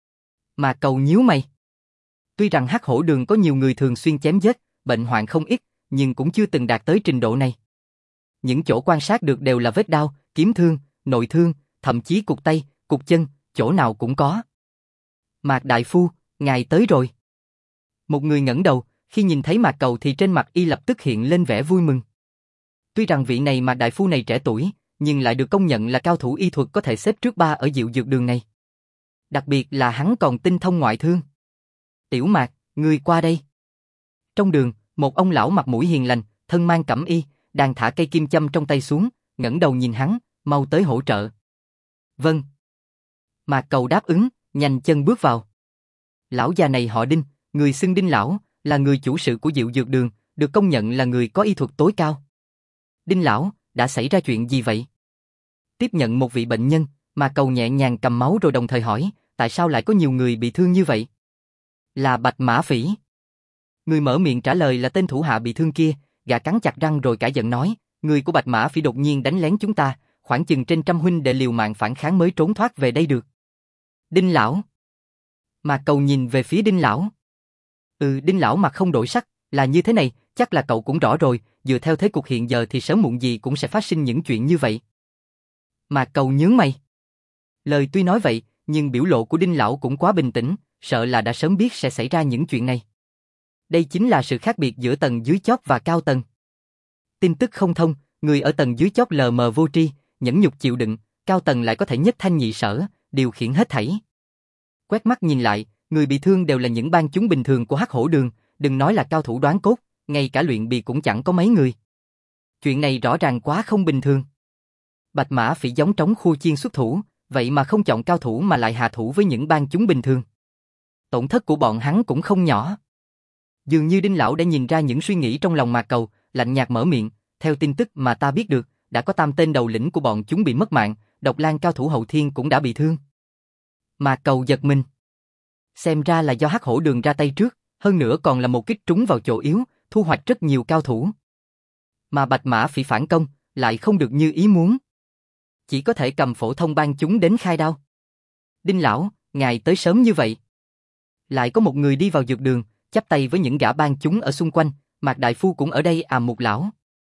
Mà Cầu nhíu mày. Tuy rằng Hắc Hổ Đường có nhiều người thường xuyên chém giết, bệnh hoạn không ít, nhưng cũng chưa từng đạt tới trình độ này. Những chỗ quan sát được đều là vết đao, kiếm thương, nội thương, thậm chí cụt tay, cụt chân, chỗ nào cũng có. Mạc đại phu, ngài tới rồi. Một người ngẩng đầu, khi nhìn thấy Mạc Cầu thì trên mặt y lập tức hiện lên vẻ vui mừng. Tuy rằng vị này Mạc đại phu này trẻ tuổi, nhưng lại được công nhận là cao thủ y thuật có thể xếp trước 3 ở Diệu Dược Đường này. Đặc biệt là hắn còn tinh thông ngoại thương. Tiểu Mạc, ngươi qua đây. Trong đường, một ông lão mặt mũi hiền lành, thân mang cẩm y, đang thả cây kim châm trong tay xuống, ngẩng đầu nhìn hắn, mau tới hỗ trợ. Vâng. Mạc Cầu đáp ứng, nhanh chân bước vào. Lão già này họ Đinh, người xưng Đinh lão, là người chủ sự của Diệu Dược Đường, được công nhận là người có y thuật tối cao. Đinh lão, đã xảy ra chuyện gì vậy? Tiếp nhận một vị bệnh nhân, Mà Cầu nhẹ nhàng cầm máu rồi đồng thời hỏi, tại sao lại có nhiều người bị thương như vậy? Là Bạch Mã Phỉ. Người mở miệng trả lời là tên thủ hạ bị thương kia, gã cắn chặt răng rồi cả giận nói, người của Bạch Mã Phỉ đột nhiên đánh lén chúng ta, khoảng chừng trên trăm huynh đệ liều mạng phản kháng mới trốn thoát về đây được. Đinh lão. Mà Cầu nhìn về phía Đinh lão. Đinh lão mặt không đổi sắc, là như thế này, chắc là cậu cũng rõ rồi, dựa theo thế cục hiện giờ thì sớm muộn gì cũng sẽ phát sinh những chuyện như vậy. Mà Cầu nhướng mày. Lời tuy nói vậy, nhưng biểu lộ của Đinh lão cũng quá bình tĩnh, sợ là đã sớm biết sẽ xảy ra những chuyện này. Đây chính là sự khác biệt giữa tầng dưới chót và cao tầng. Tin tức không thông, người ở tầng dưới chót lờ mờ vô tri, nhẫn nhục chịu đựng, cao tầng lại có thể nhất thanh nhị sở, điều khiển hết thảy. Quét mắt nhìn lại, người bị thương đều là những bang chúng bình thường của Hắc Hổ Đường, đừng nói là cao thủ đoán cốt, ngay cả luyện bì cũng chẳng có mấy người. Chuyện này rõ ràng quá không bình thường. Bạch Mã Phỉ giống trống khua chiên xuất thủ, vậy mà không chọn cao thủ mà lại hạ thủ với những bang chúng bình thường. Tổn thất của bọn hắn cũng không nhỏ. Dường như Đinh lão đã nhìn ra những suy nghĩ trong lòng Mạc Cầu, lạnh nhạt mở miệng, theo tin tức mà ta biết được, đã có 5 tên đầu lĩnh của bọn chúng bị mất mạng, Độc Lang cao thủ hậu thiên cũng đã bị thương. Mạc Cầu giật mình. Xem ra là do Hắc Hổ Đường ra tay trước, hơn nữa còn là một kích trúng vào chỗ yếu, thu hoạch rất nhiều cao thủ. Mà Bạch Mã Phỉ phản công, lại không được như ý muốn. Chỉ có thể cầm phổ thông bang chúng đến khai đao. Đinh lão, ngài tới sớm như vậy. Lại có một người đi vào dược đường, chắp tay với những gã bang chúng ở xung quanh, Mạc đại phu cũng ở đây à? Mục lão.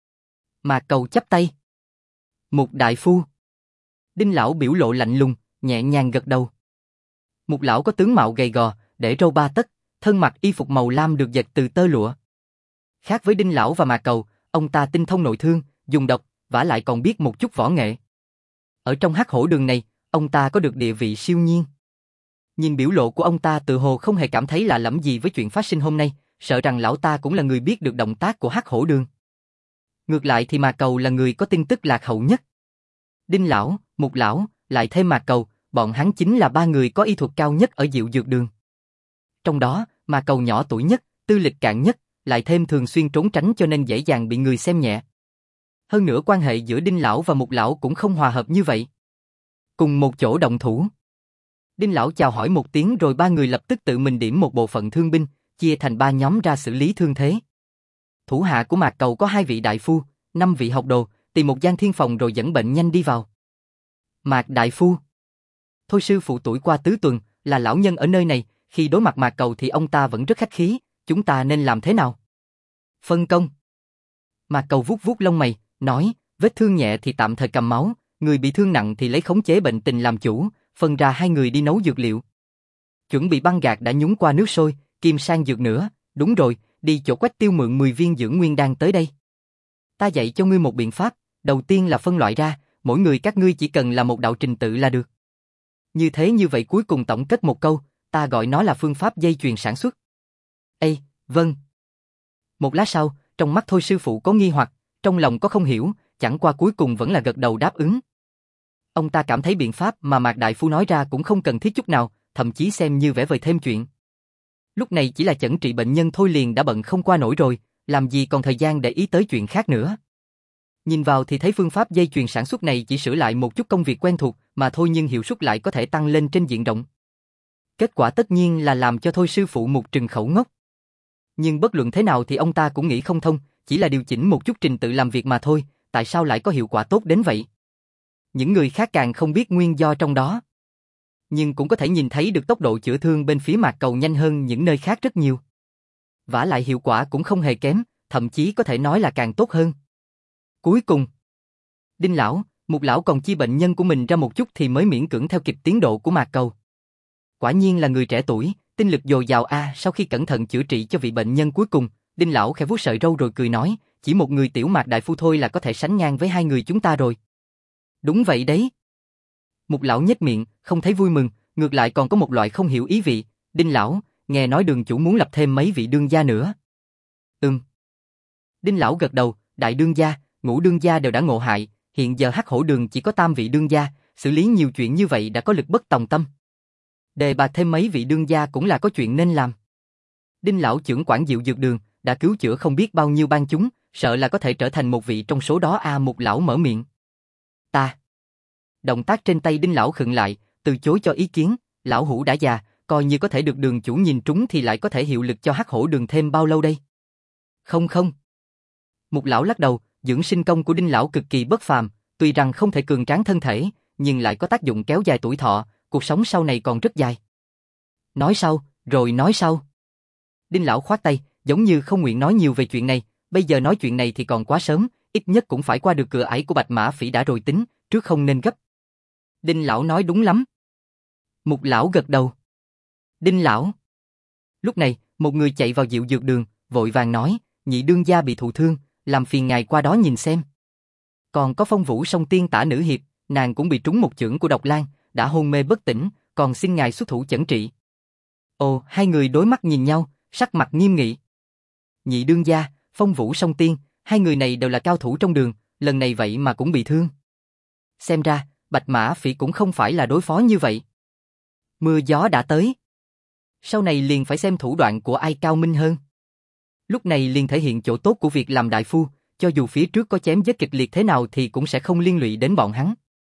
Mạc Cầu chắp tay. Mục đại phu. Đinh lão biểu lộ lạnh lùng, nhẹ nhàng gật đầu. Mục lão có tướng mạo gầy gò, để râu ba tấc, thân mặc y phục màu lam được dệt từ tơ lụa. Khác với Đinh lão và Mạc Cầu, ông ta tinh thông nội thương, dùng độc, vả lại còn biết một chút võ nghệ. Ở trong Hắc Hổ Đường này, ông ta có được địa vị siêu nhiên. Nhìn biểu lộ của ông ta tự hồ không hề cảm thấy lạ lẫm gì với chuyện phát sinh hôm nay, sợ rằng lão ta cũng là người biết được động tác của Hắc Hổ Đường. Ngược lại thì Mạc Cầu là người có tin tức lạc hậu nhất. Đinh lão, Mục lão, lại thêm Mạc Cầu, bọn hắn chính là 3 người có y thuật cao nhất ở Diệu Dược Đường. Trong đó, Mạc Cầu nhỏ tuổi nhất, tư lịch cạn nhất, lại thêm thường xuyên trốn tránh cho nên dễ dàng bị người xem nhẹ. Hơn nữa quan hệ giữa Đinh lão và Mục lão cũng không hòa hợp như vậy. Cùng một chỗ động thủ. Đinh lão chào hỏi một tiếng rồi 3 người lập tức tự mình điểm một bộ phận thương binh, chia thành 3 nhóm ra xử lý thương thế. Thủ hạ của Mạc Cầu có 2 vị đại phu, 5 vị học đồ, tìm một gian thiên phòng rồi dẫn bệnh nhanh đi vào. Mạc đại phu. Thôi sư phụ tuổi qua tứ tuần, là lão nhân ở nơi này, khi đối mặt Mạc Cầu thì ông ta vẫn rất khách khí, chúng ta nên làm thế nào? Phân công. Mạc Cầu vuốt vuốt lông mày, nói, vết thương nhẹ thì tạm thời cầm máu, người bị thương nặng thì lấy khống chế bệnh tình làm chủ, phân ra 2 người đi nấu dược liệu. Chuẩn bị băng gạc đã nhúng qua nước sôi, kim sang dược nữa, đúng rồi, đi chỗ Quách Tiêu mượn 10 viên dưỡng nguyên đan tới đây. Ta dạy cho ngươi một biện pháp, đầu tiên là phân loại ra, mỗi người các ngươi chỉ cần là một đạo trình tự là được. Như vậy cuối cùng tổng kết một câu, ta gọi nó là phương pháp dây chuyền sản xuất. Ê, vâng. Một lát sau, trong mắt Thôi sư phụ có nghi hoặc, trong lòng có không hiểu, chẳng qua cuối cùng vẫn là gật đầu đáp ứng. Ông ta cảm thấy biện pháp mà Mạc đại phu nói ra cũng không cần thiết chút nào, thậm chí xem như vẽ vời thêm chuyện. Lúc này chỉ là chẩn trị bệnh nhân thôi liền đã bận không qua nổi rồi, làm gì còn thời gian để ý tới chuyện khác nữa. Nhìn vào thì thấy phương pháp dây chuyền sản xuất này chỉ sửa lại một chút công việc quen thuộc mà thôi, nhưng hiệu suất lại có thể tăng lên trên diện rộng. Kết quả tất nhiên là làm cho Thôi sư phụ một trừng khẩu ngốc. Nhưng bất luận thế nào thì ông ta cũng nghĩ không thông, chỉ là điều chỉnh một chút trình tự làm việc mà thôi, tại sao lại có hiệu quả tốt đến vậy? Những người khác càng không biết nguyên do trong đó. Nhưng cũng có thể nhìn thấy được tốc độ chữa thương bên phía Mạc Cầu nhanh hơn những nơi khác rất nhiều. Vả lại hiệu quả cũng không hề kém, thậm chí có thể nói là càng tốt hơn. Cuối cùng, Đinh lão, Mục lão còn chia bệnh nhân của mình ra một chút thì mới miễn cưỡng theo kịp tiến độ của Mạc Cầu. Quả nhiên là người trẻ tuổi, tinh lực dồi dào a. Sau khi cẩn thận chữa trị cho vị bệnh nhân cuối cùng, Đinh lão khẽ vuốt sợi râu rồi cười nói, chỉ một người tiểu Mạc đại phu thôi là có thể sánh ngang với 2 người chúng ta rồi. Đúng vậy đấy. Mục lão nhếch miệng, không thấy vui mừng, ngược lại còn có một loại không hiểu ý vị. Đinh lão, nghe nói đường chủ muốn lập thêm mấy vị đương gia nữa. Đinh lão gật đầu, đại đương gia, ngũ đương gia đều đã ngộ hại, hiện giờ Hắc Hổ Đường chỉ có 3 vị đương gia, xử lý nhiều chuyện như vậy đã có lực bất tòng tâm. Đề bạt thêm mấy vị đương gia cũng là có chuyện nên làm. Đinh lão trưởng quản Diệu Dược Đường, đã cứu chữa không biết bao nhiêu bang chúng, sợ là có thể trở thành một vị trong số đó a. Mục lão mở miệng. Ta. Động tác trên tay Đinh lão khựng lại, từ chối cho ý kiến, lão hủ đã già, coi như có thể được đường chủ nhìn trúng thì lại có thể hiệu lực cho Hắc Hổ Đường thêm bao lâu đây? Không không. Mục lão lắc đầu, dưỡng sinh công của Đinh lão cực kỳ bất phàm, tuy rằng không thể cường tráng thân thể, nhưng lại có tác dụng kéo dài tuổi thọ, cuộc sống sau này còn rất dài. Nói sau, rồi nói sau. Đinh lão khoát tay, giống như không nguyện nói nhiều về chuyện này, bây giờ nói chuyện này thì còn quá sớm, ít nhất cũng phải qua được cửa ải của Bạch Mã Phỉ đã rồi tính, trước không nên gấp. Đinh lão nói đúng lắm. Mục lão gật đầu. Đinh lão. Lúc này, một người chạy vào Diệu Dược Đường, vội vàng nói, nhị đương gia bị thụ thương, làm phiền ngài qua đó nhìn xem. Còn có Phong Vũ Song Tiên tả nữ hiệp, nàng cũng bị trúng một chưởng của Độc Lang, đã hôn mê bất tỉnh, còn xin ngài xuất thủ chẩn trị. Ồ, hai người đối mắt nhìn nhau, sắc mặt nghiêm nghị. Nhị đương gia, Phong Vũ Song Tiên, hai người này đều là cao thủ trong đường, lần này vậy mà cũng bị thương. Xem ra, Bạch Mã Phỉ cũng không phải là đối phó như vậy. Mưa gió đã tới. Sau này liền phải xem thủ đoạn của ai cao minh hơn. Lúc này liền thể hiện chỗ tốt của việc làm đại phu, cho dù phía trước có chém giết kịch liệt thế nào thì cũng sẽ không liên lụy đến bọn hắn.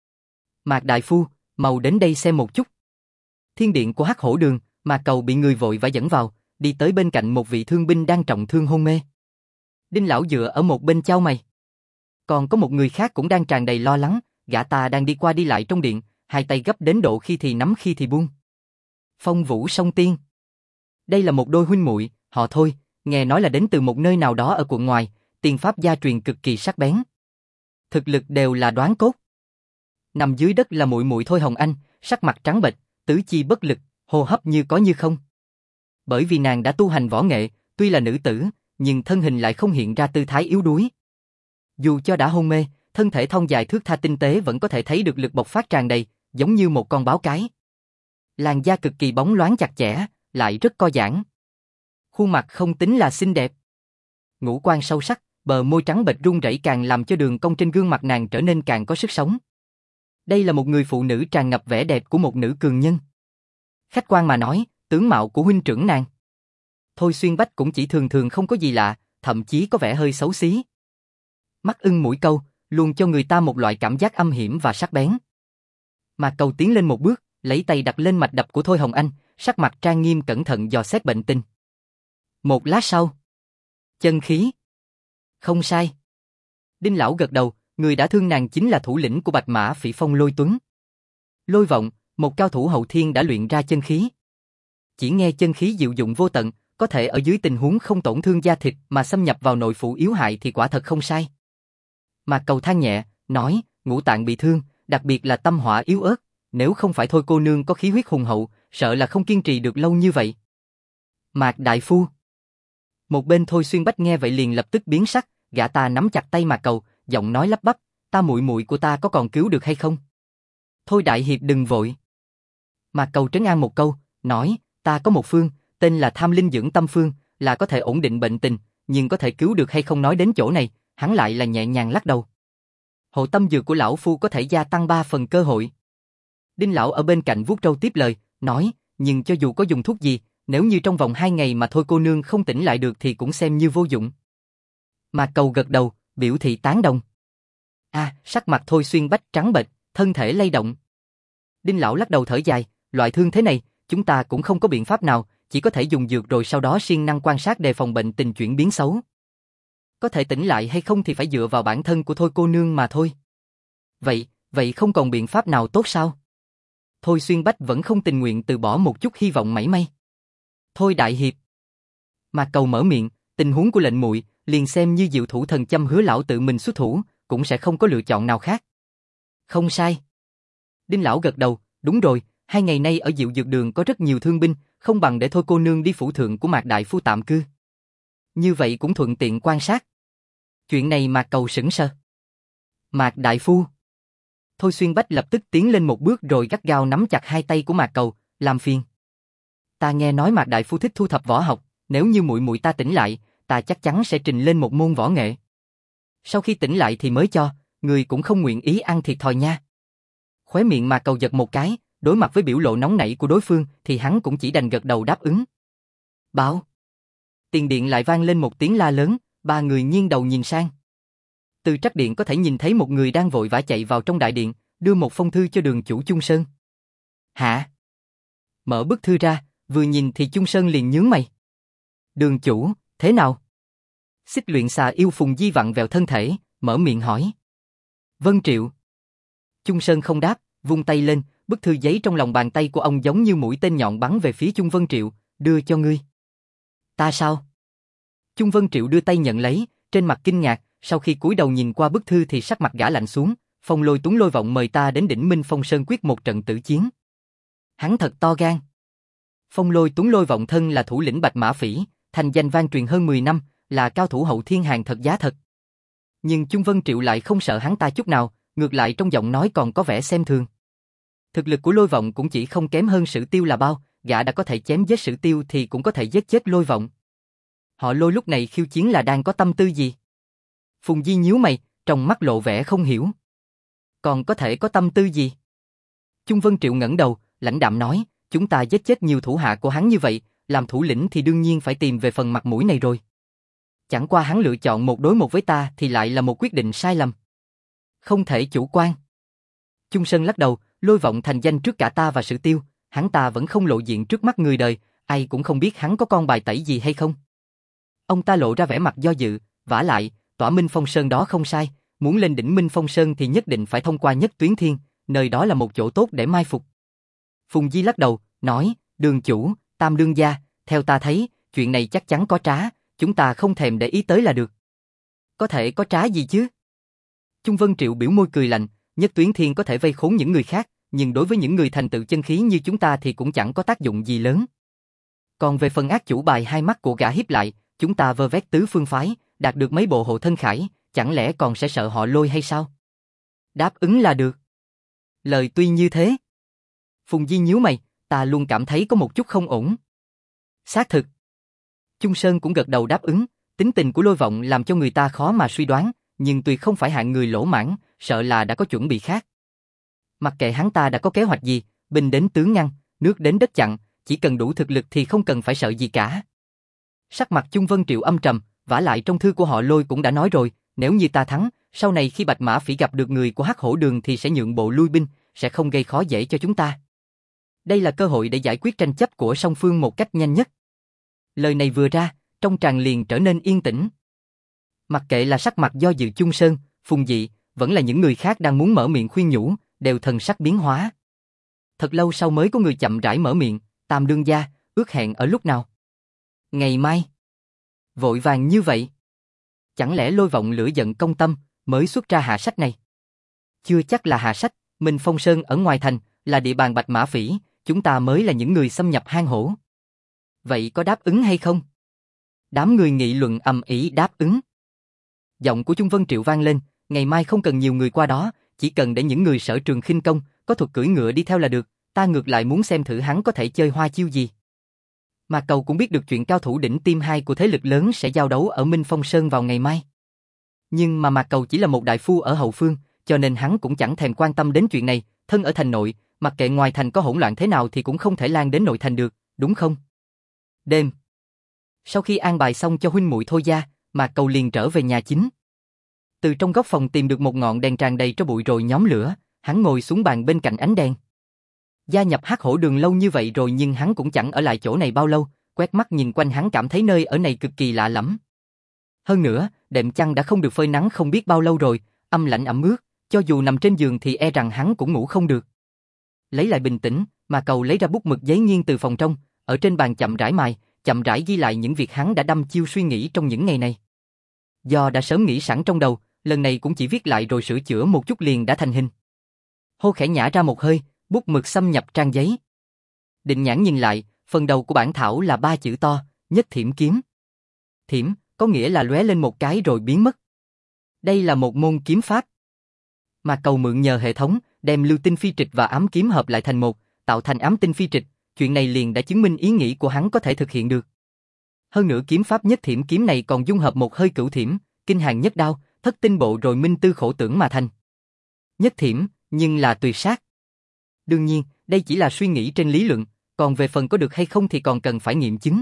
Mạc đại phu, mau đến đây xem một chút. Thiên điện của Hắc Hổ Đường, Mạc Cầu bị người vội vã dẫn vào, đi tới bên cạnh một vị thương binh đang trọng thương hôn mê. Đinh lão dựa ở một bên chau mày. Còn có một người khác cũng đang tràn đầy lo lắng, gã ta đang đi qua đi lại trong điện, hai tay gấp đến độ khi thì nắm khi thì buông. Phong Vũ Song Tiên. Đây là một đôi huynh muội, họ Thôi, nghe nói là đến từ một nơi nào đó ở quận ngoài, tiền pháp gia truyền cực kỳ sắc bén. Thực lực đều là đoán cốt. Nằm dưới đất là muội muội Thôi Hồng Anh, sắc mặt trắng bệch, tứ chi bất lực, hô hấp như có như không. Bởi vì nàng đã tu hành võ nghệ, tuy là nữ tử, nhưng thân hình lại không hiện ra tư thái yếu đuối. Dù cho đã hôn mê, thân thể thon dài thướt tha tinh tế vẫn có thể thấy được lực bộc phát tràn đầy, giống như một con báo cái. Làn da cực kỳ bóng loáng chặt chẽ, lại rất co giãn. Khuôn mặt không tính là xinh đẹp. Ngũ quan sâu sắc, bờ môi trắng bệch run rẩy càng làm cho đường cong trên gương mặt nàng trở nên càng có sức sống. Đây là một người phụ nữ tràn ngập vẻ đẹp của một nữ cường nhân. Khách quan mà nói, tướng mạo của huynh trưởng nàng Thôi Xuyên Bách cũng chỉ thường thường không có gì lạ, thậm chí có vẻ hơi xấu xí. Mắt ưng mũi câu, luôn cho người ta một loại cảm giác âm hiểm và sắc bén. Mạc Cầu tiến lên một bước, lấy tay đặt lên mạch đập của Thôi Hồng Anh, sắc mặt trang nghiêm cẩn thận dò xét bệnh tình. Một lát sau, chân khí. Không sai. Đinh lão gật đầu, người đã thương nàng chính là thủ lĩnh của Bạch Mã Phỉ Phong Lôi Tuấn. Lôi Vọng, một cao thủ hậu thiên đã luyện ra chân khí. Chỉ nghe chân khí diệu dụng vô tận, có thể ở dưới tình huống không tổn thương da thịt mà xâm nhập vào nội phủ yếu hại thì quả thật không sai. Mạc Cầu than nhẹ, nói, ngũ tạng bị thương, đặc biệt là tâm hỏa yếu ớt, nếu không phải Thôi cô nương có khí huyết hùng hậu, sợ là không kiên trì được lâu như vậy. Mạc đại phu. Một bên Thôi Xuyên Bách nghe vậy liền lập tức biến sắc, gã ta nắm chặt tay Mạc Cầu, giọng nói lắp bắp, ta muội muội của ta có còn cứu được hay không? Thôi đại hiệp đừng vội. Mạc Cầu trấn an một câu, nói, ta có một phương, tên là Tham Linh Dưỡng Tâm Phương, là có thể ổn định bệnh tình, nhưng có thể cứu được hay không nói đến chỗ này, hắn lại là nhẹ nhàng lắc đầu. Hộ tâm dược của lão phu có thể gia tăng 3 phần cơ hội. Đinh lão ở bên cạnh vuốt râu tiếp lời, nói, nhưng cho dù có dùng thuốc gì, nếu như trong vòng 2 ngày mà Thôi cô nương không tỉnh lại được thì cũng xem như vô dụng. Mạc Cầu gật đầu, biểu thị tán đồng. Sắc mặt Thôi Xuyên Bách trắng bệch, thân thể lay động. Đinh lão lắc đầu thở dài, loại thương thế này, chúng ta cũng không có biện pháp nào, chỉ có thể dùng dược rồi sau đó siêng năng quan sát đề phòng bệnh tình chuyển biến xấu. Có thể tỉnh lại hay không thì phải dựa vào bản thân của Thôi cô nương mà thôi. Vậy không còn biện pháp nào tốt sao? Thôi Xuyên Bách vẫn không tình nguyện từ bỏ một chút hy vọng mảy may. Thôi đại hiệp. Mạc Cầu mở miệng, tình huống của lệnh muội, liền xem như Diệu Thủ Thần Châm hứa lão tự mình xuất thủ, cũng sẽ không có lựa chọn nào khác. Không sai. Đinh lão gật đầu, đúng rồi, 2 ngày nay ở Diệu Dược Đường có rất nhiều thương binh, không bằng để Thôi cô nương đi phủ thượng của Mạc đại phu tạm cư. Như vậy cũng thuận tiện quan sát. Chuyện này Mạc Cầu sững sờ. Mạc đại phu. Thôi Xuyên Bách lập tức tiến lên một bước rồi gắt gao nắm chặt hai tay của Mạc Cầu, làm phiền. Ta nghe nói Mạc đại phu thích thu thập võ học, nếu như muội muội ta tỉnh lại, ta chắc chắn sẽ trình lên một môn võ nghệ. Sau khi tỉnh lại thì mới cho, người cũng không nguyện ý ăn thiệt thòi nha. Khóe miệng Mạc Cầu giật một cái, đối mặt với biểu lộ nóng nảy của đối phương thì hắn cũng chỉ đành gật đầu đáp ứng. Bảo. Tiền điện lại vang lên một tiếng la lớn, 3 người nghiêng đầu nhìn sang. Từ trắc điện có thể nhìn thấy một người đang vội vã chạy vào trong đại điện, đưa một phong thư cho đường chủ Chung Sơn. Hả? Mở bức thư ra, vừa nhìn thì Chung Sơn liền nhướng mày. Đường chủ, thế nào? Xích luyện xà yêu Phùng Di vặn vẹo thân thể, mở miệng hỏi. Vân Triệu. Chung Sơn không đáp, vung tay lên, bức thư giấy trong lòng bàn tay của ông giống như mũi tên nhọn bắn về phía Chung Vân Triệu, đưa cho ngươi. Ta sao? Chung Vân Triệu đưa tay nhận lấy, trên mặt kinh ngạc, sau khi cúi đầu nhìn qua bức thư thì sắc mặt gã lạnh xuống, Phong Lôi Tuấn Lôi vọng mời ta đến đỉnh Minh Phong Sơn quyết một trận tử chiến. Hắn thật to gan. Phong Lôi Tuấn Lôi vọng thân là thủ lĩnh Bạch Mã Phỉ, thành danh vang truyền hơn 10 năm, là cao thủ hậu thiên hàng thật giá thật. Nhưng Chung Vân Triệu lại không sợ hắn ta chút nào, ngược lại trong giọng nói còn có vẻ xem thường. Thực lực của Lôi Vọng cũng chỉ không kém hơn Sử Tiêu là bao, gã đã có thể chém giết Sử Tiêu thì cũng có thể giết chết Lôi Vọng. Họ Lôi lúc này khiêu chiến là đang có tâm tư gì? Phùng Di nhíu mày, trong mắt lộ vẻ không hiểu. Còn có thể có tâm tư gì? Chung Vân Triệu ngẩng đầu, lãnh đạm nói, chúng ta giết chết nhiều thủ hạ của hắn như vậy, làm thủ lĩnh thì đương nhiên phải tìm về phần mặt mũi này rồi. Chẳng qua hắn lựa chọn một đối một với ta thì lại là một quyết định sai lầm. Không thể chủ quan. Chung Sơn lắc đầu, Lôi Vọng thành danh trước cả ta và Sử Tiêu, hắn ta vẫn không lộ diện trước mắt người đời, ai cũng không biết hắn có con bài tẩy gì hay không. Ông ta lộ ra vẻ mặt do dự, vả lại, tỏa Minh Phong Sơn đó không sai, muốn lên đỉnh Minh Phong Sơn thì nhất định phải thông qua Nhất Tuyến Thiên, nơi đó là một chỗ tốt để mai phục. Phùng Di lắc đầu, nói, đường chủ, Tam đương gia, theo ta thấy, chuyện này chắc chắn có trá, chúng ta không thèm để ý tới là được. Có thể có trá gì chứ? Chung Vân Triệu biểu môi cười lạnh, Nhất Tuyến Thiên có thể vây khốn những người khác, nhưng đối với những người thành tựu chân khí như chúng ta thì cũng chẳng có tác dụng gì lớn. Còn về phần ác chủ bài hai mắt của gã hiếp lại, chúng ta vơ vét tứ phương phái, đạt được mấy bộ hộ thân khải, chẳng lẽ còn sẽ sợ họ Lôi hay sao? Đáp ứng là được. Lời tuy như thế. Phùng Di nhíu mày, ta luôn cảm thấy có một chút không ổn. Xác thực. Chung Sơn cũng gật đầu đáp ứng, tính tình của Lôi Vọng làm cho người ta khó mà suy đoán, nhưng tuyệt không phải hạng người lỗ mãng, sợ là đã có chuẩn bị khác. Mặc kệ hắn ta đã có kế hoạch gì, binh đến tướng ngăn, nước đến đất chặn, chỉ cần đủ thực lực thì không cần phải sợ gì cả. Sắc mặt Chung Vân Triệu âm trầm, vả lại trong thư của họ Lôi cũng đã nói rồi, nếu như ta thắng, sau này khi Bạch Mã Phỉ gặp được người của Hắc Hổ Đường thì sẽ nhượng bộ lui binh, sẽ không gây khó dễ cho chúng ta. Đây là cơ hội để giải quyết tranh chấp của song phương một cách nhanh nhất. Lời này vừa ra, trong tràng liền trở nên yên tĩnh. Mặc kệ là sắc mặt do dự Chung Sơn, Phùng Dị, vẫn là những người khác đang muốn mở miệng khuyên nhủ, đều thần sắc biến hóa. Thật lâu sau mới có người chậm rãi mở miệng, Tam đương gia, ước hẹn ở lúc nào? Ngày mai. Vội vàng như vậy. Chẳng lẽ Lôi Vọng lửa giận công tâm, mới xuất ra hạ sách này? Chưa chắc là hạ sách, Minh Phong Sơn ở ngoài thành, là địa bàn Bạch Mã Phỉ, chúng ta mới là những người xâm nhập hang hổ. Vậy có đáp ứng hay không? Đám người nghị luận ầm ĩ đáp ứng. Giọng của Chung Vân Triệu vang lên, ngày mai không cần nhiều người qua đó, chỉ cần để những người sở trường khinh công, có thuật cưỡi ngựa đi theo là được, ta ngược lại muốn xem thử hắn có thể chơi hoa chiêu gì. Mà Cầu cũng biết được chuyện cao thủ đỉnh tiêm 2 của thế lực lớn sẽ giao đấu ở Minh Phong Sơn vào ngày mai. Nhưng mà Mạc Cầu chỉ là một đại phu ở hậu phương, cho nên hắn cũng chẳng thèm quan tâm đến chuyện này, thân ở thành nội, mặc kệ ngoài thành có hỗn loạn thế nào thì cũng không thể lan đến nội thành được, đúng không? Đêm. Sau khi an bài xong cho huynh muội Thôi gia, Mạc Cầu liền trở về nhà chính. Từ trong góc phòng tìm được một ngọn đèn tràn đầy tro bụi rồi nhóm lửa, hắn ngồi xuống bàn bên cạnh ánh đèn. Gia nhập Hắc Hổ Đường lâu như vậy rồi nhưng hắn cũng chẳng ở lại chỗ này bao lâu, quét mắt nhìn quanh hắn cảm thấy nơi ở này cực kỳ lạ lẫm. Hơn nữa, đệm chăn đã không được phơi nắng không biết bao lâu rồi, âm lạnh ẩm ướt, cho dù nằm trên giường thì e rằng hắn cũng ngủ không được. Lấy lại bình tĩnh, mà Cầu lấy ra bút mực giấy nghiêng từ phòng trong, ở trên bàn chậm rãi mài, chậm rãi ghi lại những việc hắn đã đăm chiêu suy nghĩ trong những ngày này. Do đã sớm nghĩ sẵn trong đầu, lần này cũng chỉ viết lại rồi sửa chữa một chút liền đã thành hình. Hô khẽ nhả ra một hơi, bút mực xâm nhập trang giấy. Định nhãn nhìn lại, phần đầu của bản thảo là 3 chữ to, Nhất Thiểm Kiếm. Thiểm, có nghĩa là lóe lên một cái rồi biến mất. Đây là một môn kiếm pháp. Mà Cầu mượn nhờ hệ thống, đem lưu tinh phi trịch và ám kiếm hợp lại thành một, tạo thành ám tinh phi trịch, chuyện này liền đã chứng minh ý nghĩ của hắn có thể thực hiện được. Hơn nữa kiếm pháp Nhất Thiểm Kiếm này còn dung hợp một hơi cửu thiểm, kinh hàng nhất đao, thất tinh bộ rồi minh tư khổ tưởng mà thành. Nhất thiểm, nhưng là tuyệt sát. Đương nhiên, đây chỉ là suy nghĩ trên lý luận, còn về phần có được hay không thì còn cần phải nghiệm chứng.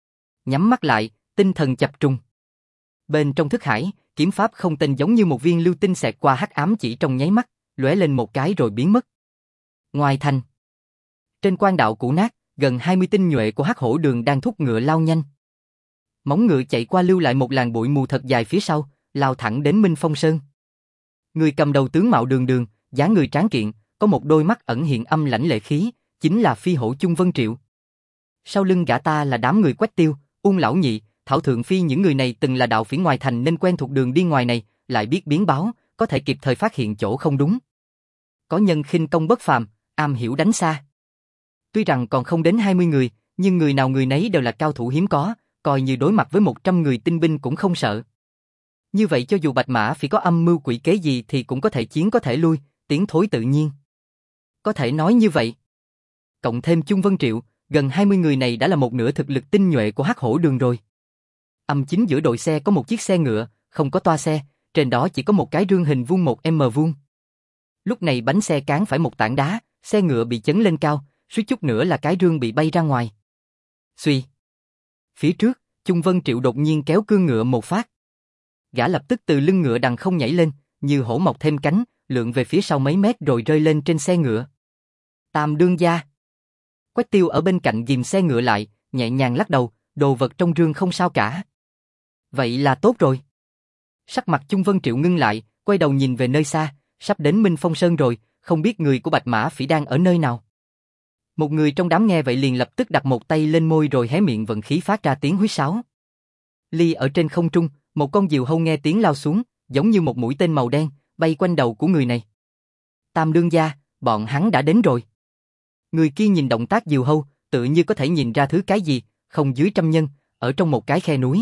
Nhắm mắt lại, tinh thần chập trùng. Bên trong thức hải, kiếm pháp không tên giống như một viên lưu tinh xẹt qua hắc ám chỉ trong nháy mắt, lóe lên một cái rồi biến mất. Ngoài thành, trên quan đạo cũ nát, gần 20 tinh nhuệ của Hắc Hổ Đường đang thúc ngựa lao nhanh. Móng ngựa chạy qua lưu lại một làn bụi mù thật dài phía sau, lao thẳng đến Minh Phong Sơn. Người cầm đầu tướng mạo đường đường, dáng người tráng kiện, có một đôi mắt ẩn hiện âm lãnh lệ khí, chính là phi hổ Chung Vân Triệu. Sau lưng gã ta là đám người Quách Tiêu, Uông Lão Nhị, Thảo Thượng Phi, những người này từng là đạo phỉ ngoài thành nên quen thuộc đường đi ngoài này, lại biết biến báo, có thể kịp thời phát hiện chỗ không đúng. Có nhân khinh công bất phàm, am hiểu đánh xa. Tuy rằng còn không đến 20 người, nhưng người nào người nấy đều là cao thủ hiếm có, coi như đối mặt với 100 người tinh binh cũng không sợ. Như vậy cho dù Bạch Mã Phỉ có âm mưu quỷ kế gì thì cũng có thể chiến có thể lui, tiến thối tự nhiên. Có thể nói như vậy. Cộng thêm Chung Vân Triệu, gần 20 người này đã là một nửa thực lực tinh nhuệ của Hắc Hổ Đường rồi. Chính giữa đội xe có một chiếc xe ngựa, không có toa xe, trên đó chỉ có một cái rương hình vuông 1m vuông. Lúc này bánh xe cán phải một tảng đá, xe ngựa bị chấn lên cao, suýt chút nữa là cái rương bị bay ra ngoài. Xuy. Phía trước, Chung Vân Triệu đột nhiên kéo cương ngựa một phát. Gã lập tức từ lưng ngựa đằng không nhảy lên, như hổ mọc thêm cánh, lượn về phía sau mấy mét rồi rơi lên trên xe ngựa. Tam đương gia. Quách Tiêu ở bên cạnh ghìm xe ngựa lại, nhẹ nhàng lắc đầu, đồ vật trong rương không sao cả. Vậy là tốt rồi. Sắc mặt Chung Vân Triệu ngưng lại, quay đầu nhìn về nơi xa, sắp đến Minh Phong Sơn rồi, không biết người của Bạch Mã Phỉ đang ở nơi nào. Một người trong đám nghe vậy liền lập tức đặt một tay lên môi rồi hé miệng vận khí phát ra tiếng huýt sáo. Ly ở trên không trung, một con diều hâu nghe tiếng lao xuống, giống như một mũi tên màu đen, bay quanh đầu của người này. Tam đương gia, bọn hắn đã đến rồi. Người kia nhìn động tác diều hâu, tự như có thể nhìn ra thứ cái gì, không dưới 100 nhân, ở trong một cái khe núi.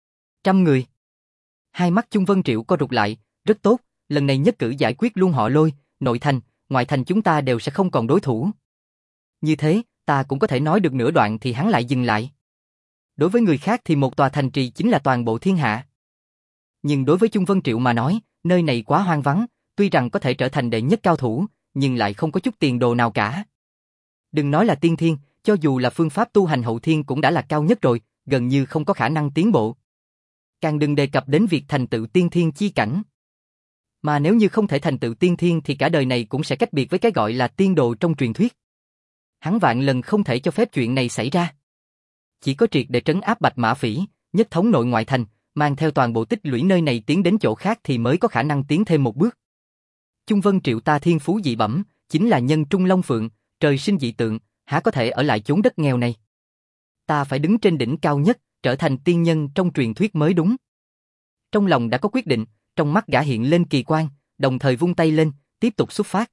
100 người. Hai mắt Chung Vân Triệu co rụt lại, rất tốt, lần này nhất cử giải quyết luôn họ Lôi, nội thành, ngoại thành chúng ta đều sẽ không còn đối thủ. Như thế, ta cũng có thể nói được nửa đoạn thì hắn lại dừng lại. Đối với người khác thì một tòa thành trì chính là toàn bộ thiên hạ. Nhưng đối với Chung Vân Triệu mà nói, nơi này quá hoang vắng, tuy rằng có thể trở thành đệ nhất cao thủ, nhưng lại không có chút tiền đồ nào cả. Đừng nói là tiên thiên, cho dù là phương pháp tu hành hậu thiên cũng đã là cao nhất rồi, gần như không có khả năng tiến bộ. Càng đừng đề cập đến việc thành tựu tiên thiên chi cảnh. Mà nếu như không thể thành tựu tiên thiên thì cả đời này cũng sẽ cách biệt với cái gọi là tiên đồ trong truyền thuyết. Hắn vạn lần không thể cho phép chuyện này xảy ra. Chỉ có triệt để trấn áp Bạch Mã Phỉ, nhất thống nội ngoại thành, mang theo toàn bộ tích lũy nơi này tiến đến chỗ khác thì mới có khả năng tiến thêm một bước. Chung Vân Triệu ta thiên phú dị bẩm, chính là nhân trung long phượng, trời sinh dị tượng, há có thể ở lại chốn đất nghèo này. Ta phải đứng trên đỉnh cao nhất, trở thành tiên nhân trong truyền thuyết mới đúng. Trong lòng đã có quyết định, trong mắt gã hiện lên kỳ quang, đồng thời vung tay lên, tiếp tục xuất phát.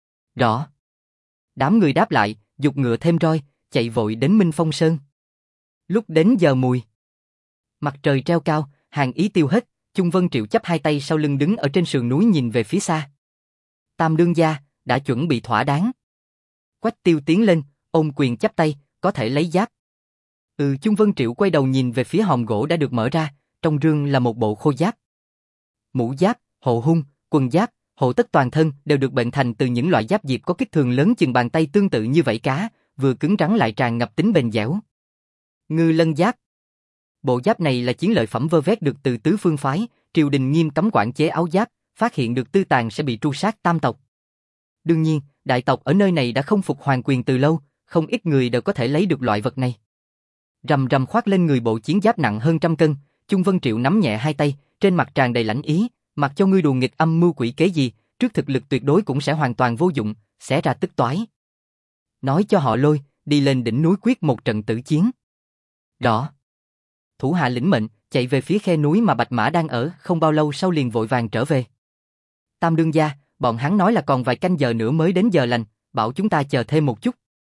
Rõ. Đám người đáp lại, giục ngựa thêm roi, chạy vội đến Minh Phong Sơn. Lúc đến giờ mùi, mặt trời treo cao, hàng ý tiêu hết, Chung Vân Triệu chắp hai tay sau lưng đứng ở trên sườn núi nhìn về phía xa. Tam đương gia, đã chuẩn bị thỏa đáng. Quách Tiêu tiến lên, ôm quyền chắp tay, có thể lấy giáp. Chung Vân Triệu quay đầu nhìn về phía hòm gỗ đã được mở ra, trong rương là một bộ khô giáp. Mũ giáp, hộ hung, quần giáp, hộ tất toàn thân đều được bệnh thành từ những loại giáp diệp có kích thước lớn chừng bàn tay tương tự như vảy cá, vừa cứng rắn lại tràn ngập tính bền dẻo. Ngư lân giáp. Bộ giáp này là chiến lợi phẩm vơ vét được từ tứ phương phái, triều đình nghiêm cấm quản chế áo giáp, phát hiện được tư tàn sẽ bị tru sát tam tộc. Đương nhiên, đại tộc ở nơi này đã không phục hoàng quyền từ lâu, không ít người đều có thể lấy được loại vật này. Rầm rầm khoác lên người bộ chiến giáp nặng hơn 100 cân, Chung Vân Triệu nắm nhẹ hai tay, trên mặt tràn đầy lãnh ý, mặc cho ngươi đùa nghịch âm mưu quỷ kế gì, trước thực lực tuyệt đối cũng sẽ hoàn toàn vô dụng, xé ra tức toái. Nói cho họ Lôi, đi lên đỉnh núi quyết một trận tử chiến. Rõ. Thủ hạ lĩnh mệnh, chạy về phía khe núi mà Bạch Mã đang ở, không bao lâu sau liền vội vàng trở về. Tam đương gia, bọn hắn nói là còn vài canh giờ nữa mới đến giờ lành, bảo chúng ta chờ thêm một chút.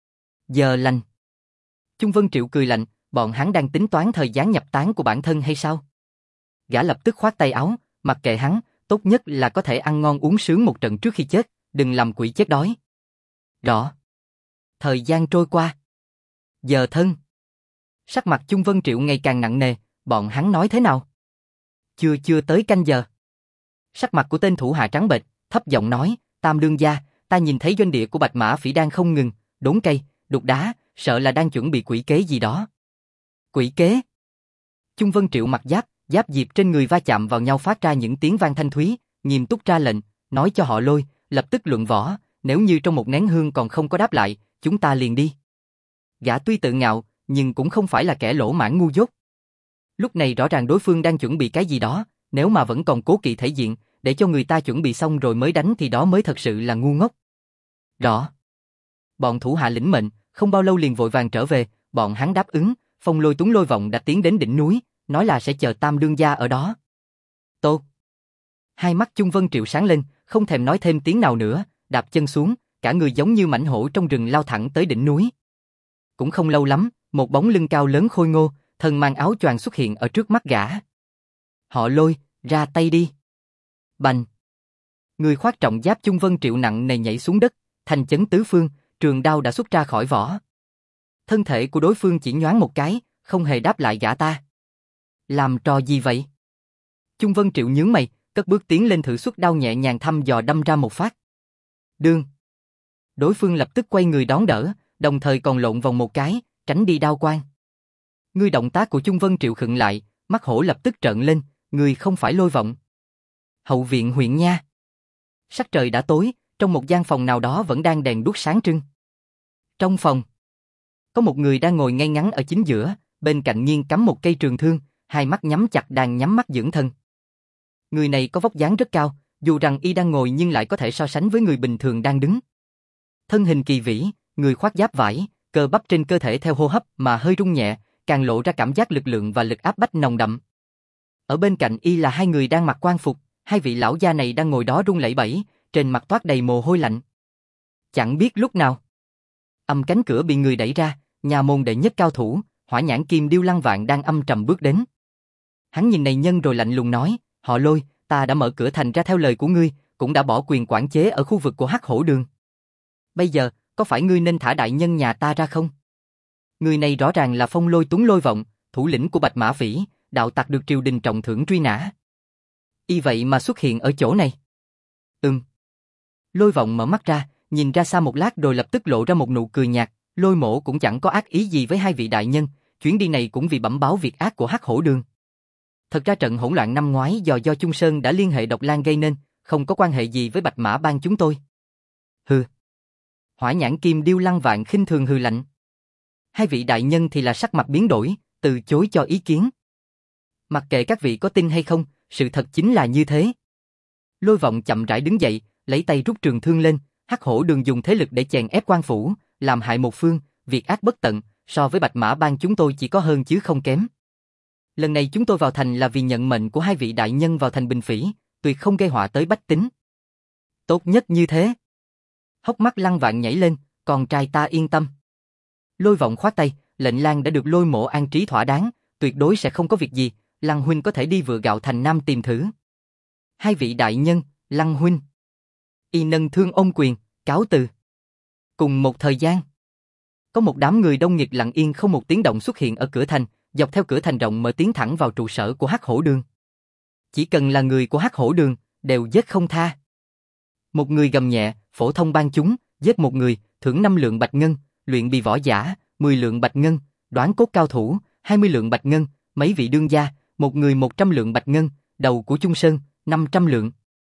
Giờ lành. Chung Vân Triệu cười lạnh, bọn hắn đang tính toán thời gian nhập tán của bản thân hay sao? Gã lập tức khoát tay áo, mặc kệ hắn, tốt nhất là có thể ăn ngon uống sướng một trận trước khi chết, đừng làm quỷ chết đói. Rõ. Thời gian trôi qua. Giờ thân. Sắc mặt Chung Vân Triệu ngày càng nặng nề, bọn hắn nói thế nào? Chưa tới canh giờ. Sắc mặt của tên thủ hạ trắng bệch, thấp giọng nói, Tam đương gia, ta nhìn thấy doanh địa của Bạch Mã Phỉ đang không ngừng, đốn cây, đục đá, sợ là đang chuẩn bị quỷ kế gì đó. Quỷ kế? Chung Vân Triệu mặc giáp diệp trên người va chạm vào nhau phát ra những tiếng vang thanh thúy, nghiêm túc ra lệnh, nói cho họ Lôi, lập tức luận võ, nếu như trong một nén hương còn không có đáp lại, chúng ta liền đi. Gã tuy tự ngạo, nhưng cũng không phải là kẻ lỗ mãng ngu dốt. Lúc này rõ ràng đối phương đang chuẩn bị cái gì đó, nếu mà vẫn còn cố kỵ thể diện, để cho người ta chuẩn bị xong rồi mới đánh thì đó mới thật sự là ngu ngốc. Rõ. Bọn thủ hạ lĩnh mệnh, không bao lâu liền vội vàng trở về, bọn hắn đáp ứng, Phong Lôi Tuấn Lôi Vọng đã tiến đến đỉnh núi, nói là sẽ chờ Tam đương gia ở đó. Tốt. Hai mắt Chung Vân Triệu sáng lên, không thèm nói thêm tiếng nào nữa, đạp chân xuống, cả người giống như mãnh hổ trong rừng lao thẳng tới đỉnh núi. Cũng không lâu lắm, một bóng lưng cao lớn khôi ngô, thân mang áo choàng xuất hiện ở trước mắt gã. Họ Lôi, ra tay đi. Bành. Người khoác trọng giáp Chung Vân Triệu nặng nề nhảy xuống đất, thành chấn tứ phương, trường đao đã xuất ra khỏi vỏ. Thân thể của đối phương chỉ nhoáng một cái, không hề đáp lại gã ta. Làm trò gì vậy? Chung Vân Triệu nhướng mày, cất bước tiến lên thử xuất đao nhẹ nhàng thăm dò đâm ra một phát. Đương. Đối phương lập tức quay người đón đỡ, đồng thời còn lộn vòng một cái, tránh đi đao quang. Ngươi động tác của Chung Vân Triệu khựng lại, mắt hổ lập tức trợn lên, ngươi không phải Lôi Vọng. Hậu viện huyện nha. Sắc trời đã tối, trong một gian phòng nào đó vẫn đang đèn đuốc sáng trưng. Trong phòng, có một người đang ngồi ngay ngắn ở chính giữa, bên cạnh nghiêng cắm một cây trường thương, hai mắt nhắm chặt đang nhắm mắt dưỡng thân. Người này có vóc dáng rất cao, dù rằng y đang ngồi nhưng lại có thể so sánh với người bình thường đang đứng. Thân hình kỳ vĩ, người khoác giáp vải, cơ bắp trên cơ thể theo hô hấp mà hơi rung nhẹ, càng lộ ra cảm giác lực lượng và lực áp bách nồng đậm. Ở bên cạnh y là hai người đang mặc quan phục, hai vị lão gia này đang ngồi đó run lẩy bẩy, trên mặt toát đầy mồ hôi lạnh. Chẳng biết lúc nào, cánh cửa bị người đẩy ra, nhà môn đệ nhất cao thủ, Hỏa Nhãn Kim Điêu Lăng Vạn đang âm trầm bước đến. Hắn nhìn này nhân rồi lạnh lùng nói, họ Lôi, ta đã mở cửa thành ra theo lời của ngươi, cũng đã bỏ quyền quản chế ở khu vực của Hắc Hổ Đường. Bây giờ, có phải ngươi nên thả đại nhân nhà ta ra không? Người này rõ ràng là Phong Lôi Tuấn Lôi Vọng, thủ lĩnh của Bạch Mã Phỉ, đạo tặc được triều đình trọng thưởng truy nã. Y vậy mà xuất hiện ở chỗ này. Lôi Vọng mở mắt ra, nhìn ra xa một lát rồi lập tức lộ ra một nụ cười nhạt, Lôi Mỗ cũng chẳng có ác ý gì với hai vị đại nhân, chuyến đi này cũng vì bẩm báo việc ác của Hắc Hổ Đường. Thật ra trận hỗn loạn năm ngoái do Chung Sơn đã liên hệ độc lan gây nên, không có quan hệ gì với Bạch Mã Bang chúng tôi. Hừ. Hỏa Nhãn Kim Điêu Lăng Vạn khinh thường hừ lạnh. Hai vị đại nhân thì là sắc mặt biến đổi, từ chối cho ý kiến. Mặc kệ các vị có tin hay không, sự thật chính là như thế. Lôi Vọng chậm rãi đứng dậy, lấy tay rút trường thương lên, Hắc Hổ Đường dùng thế lực để chèn ép quan phủ, làm hại một phương, việc ác bất tận, so với Bạch Mã Bang chúng tôi chỉ có hơn chứ không kém. Lần này chúng tôi vào thành là vì nhận mệnh của hai vị đại nhân vào thành bình phỉ, tuyệt không gây họa tới bách tính. Tốt nhất như thế. Hốc mắt Lăng Vạn nhảy lên, con trai ta yên tâm. Lôi Vọng khoát tay, lệnh lang đã được Lôi Mỗ an trí thỏa đáng, tuyệt đối sẽ không có việc gì, Lăng huynh có thể đi vựa gạo thành Nam tìm thử. Hai vị đại nhân, Lăng huynh. Y nâng thương ôm quyền, cáo từ. Cùng một thời gian, có một đám người đông nghịt lặng yên không một tiếng động xuất hiện ở cửa thành, dọc theo cửa thành rộng mở tiến thẳng vào trụ sở của Hắc Hổ Đường. Chỉ cần là người của Hắc Hổ Đường, đều giết không tha. Một người gầm nhẹ, phổ thông ban chúng, giết một người, thưởng 5 lượng bạch ngân, luyện bì võ giả, 10 lượng bạch ngân, đoán cốt cao thủ, 20 lượng bạch ngân, mấy vị đương gia, một người 100 lượng bạch ngân, đầu của Chung Sơn, 500 lượng.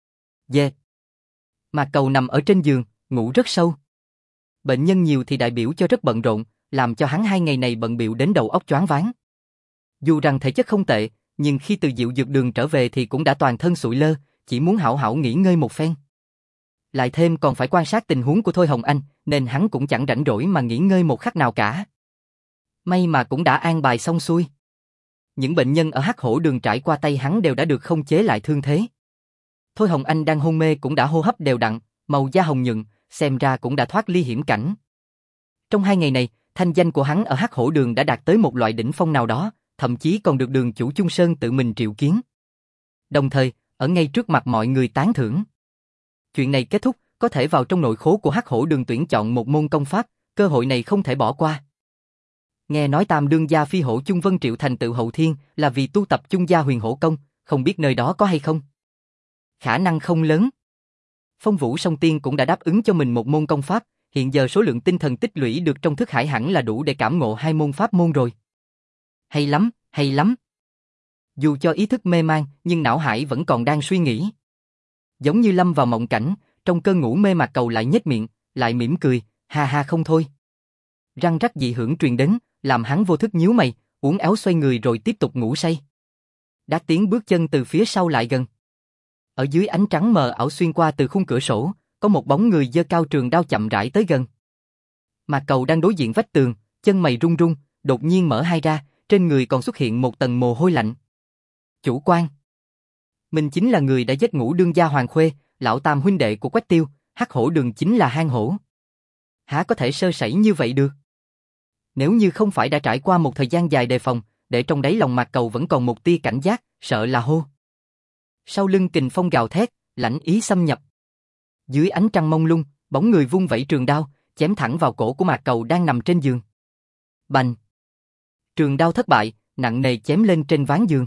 Mà Cầu nằm ở trên giường, ngủ rất sâu. Bệnh nhân nhiều thì đại biểu cho rất bận rộn, làm cho hắn 2 ngày này bận bịu đến đầu óc choáng váng. Dù rằng thể chất không tệ, nhưng khi từ Diệu Dược Đường trở về thì cũng đã toàn thân sụi lơ, chỉ muốn hảo hảo nghỉ ngơi một phen. Lại thêm còn phải quan sát tình huống của Thôi Hồng Anh, nên hắn cũng chẳng rảnh rỗi mà nghỉ ngơi một khắc nào cả. May mà cũng đã an bài xong xuôi. Những bệnh nhân ở Hắc Hổ Đường trải qua tay hắn đều đã được không chế lại thương thế. Thôi Hồng Anh đang hôn mê cũng đã hô hấp đều đặn, màu da hồng nhuận, xem ra cũng đã thoát ly hiểm cảnh. Trong 2 ngày này, thanh danh của hắn ở Hắc Hổ Đường đã đạt tới một loại đỉnh phong nào đó, thậm chí còn được đường chủ Chung Sơn tự mình triệu kiến. Đồng thời, ở ngay trước mặt mọi người tán thưởng. Chuyện này kết thúc, có thể vào trong nội khố của Hắc Hổ Đường tuyển chọn một môn công pháp, cơ hội này không thể bỏ qua. Nghe nói Tam đương gia phi hổ Chung Vân Triệu thành tựu hậu thiên là vì tu tập Chung gia huyền hổ công, không biết nơi đó có hay không? Khả năng không lớn. Phong Vũ Song Tiên cũng đã đáp ứng cho mình một môn công pháp, hiện giờ số lượng tinh thần tích lũy được trong thức hải hẳn là đủ để cảm ngộ 2 môn pháp môn rồi. Hay lắm, hay lắm. Dù cho ý thức mê man, nhưng não hải vẫn còn đang suy nghĩ. Giống như lâm vào mộng cảnh, Trong cơn ngủ mê Mạc Cầu lại nhếch miệng, lại mỉm cười, ha ha không thôi. Răng rắc dị hưởng truyền đến, làm hắn vô thức nhíu mày, uốn éo xoay người rồi tiếp tục ngủ say. Đã tiếng bước chân từ phía sau lại gần. Ở dưới ánh trắng mờ ảo xuyên qua từ khung cửa sổ, có một bóng người giơ cao trường đao chậm rãi tới gần. Mạc Cầu đang đối diện vách tường, chân mày run run, đột nhiên mở hai ra, trên người còn xuất hiện một tầng mồ hôi lạnh. Chủ quan. Mình chính là người đã giết Ngũ đương gia Hoàng Khuê, lão tam huynh đệ của Quách Tiêu, Hắc Hổ Đường chính là hang hổ. Há có thể sơ sẩy như vậy được? Nếu như không phải đã trải qua một thời gian dài đề phòng, để trong đáy lòng Mạc Cầu vẫn còn một tia cảnh giác, sợ là hô. Sau lưng kình phong gào thét, lãnh ý xâm nhập. Dưới ánh trăng mông lung, bóng người vung vẩy trường đao, chém thẳng vào cổ của Mạc Cầu đang nằm trên giường. Bành! Trường đao thất bại, nặng nề chém lên trên ván giường.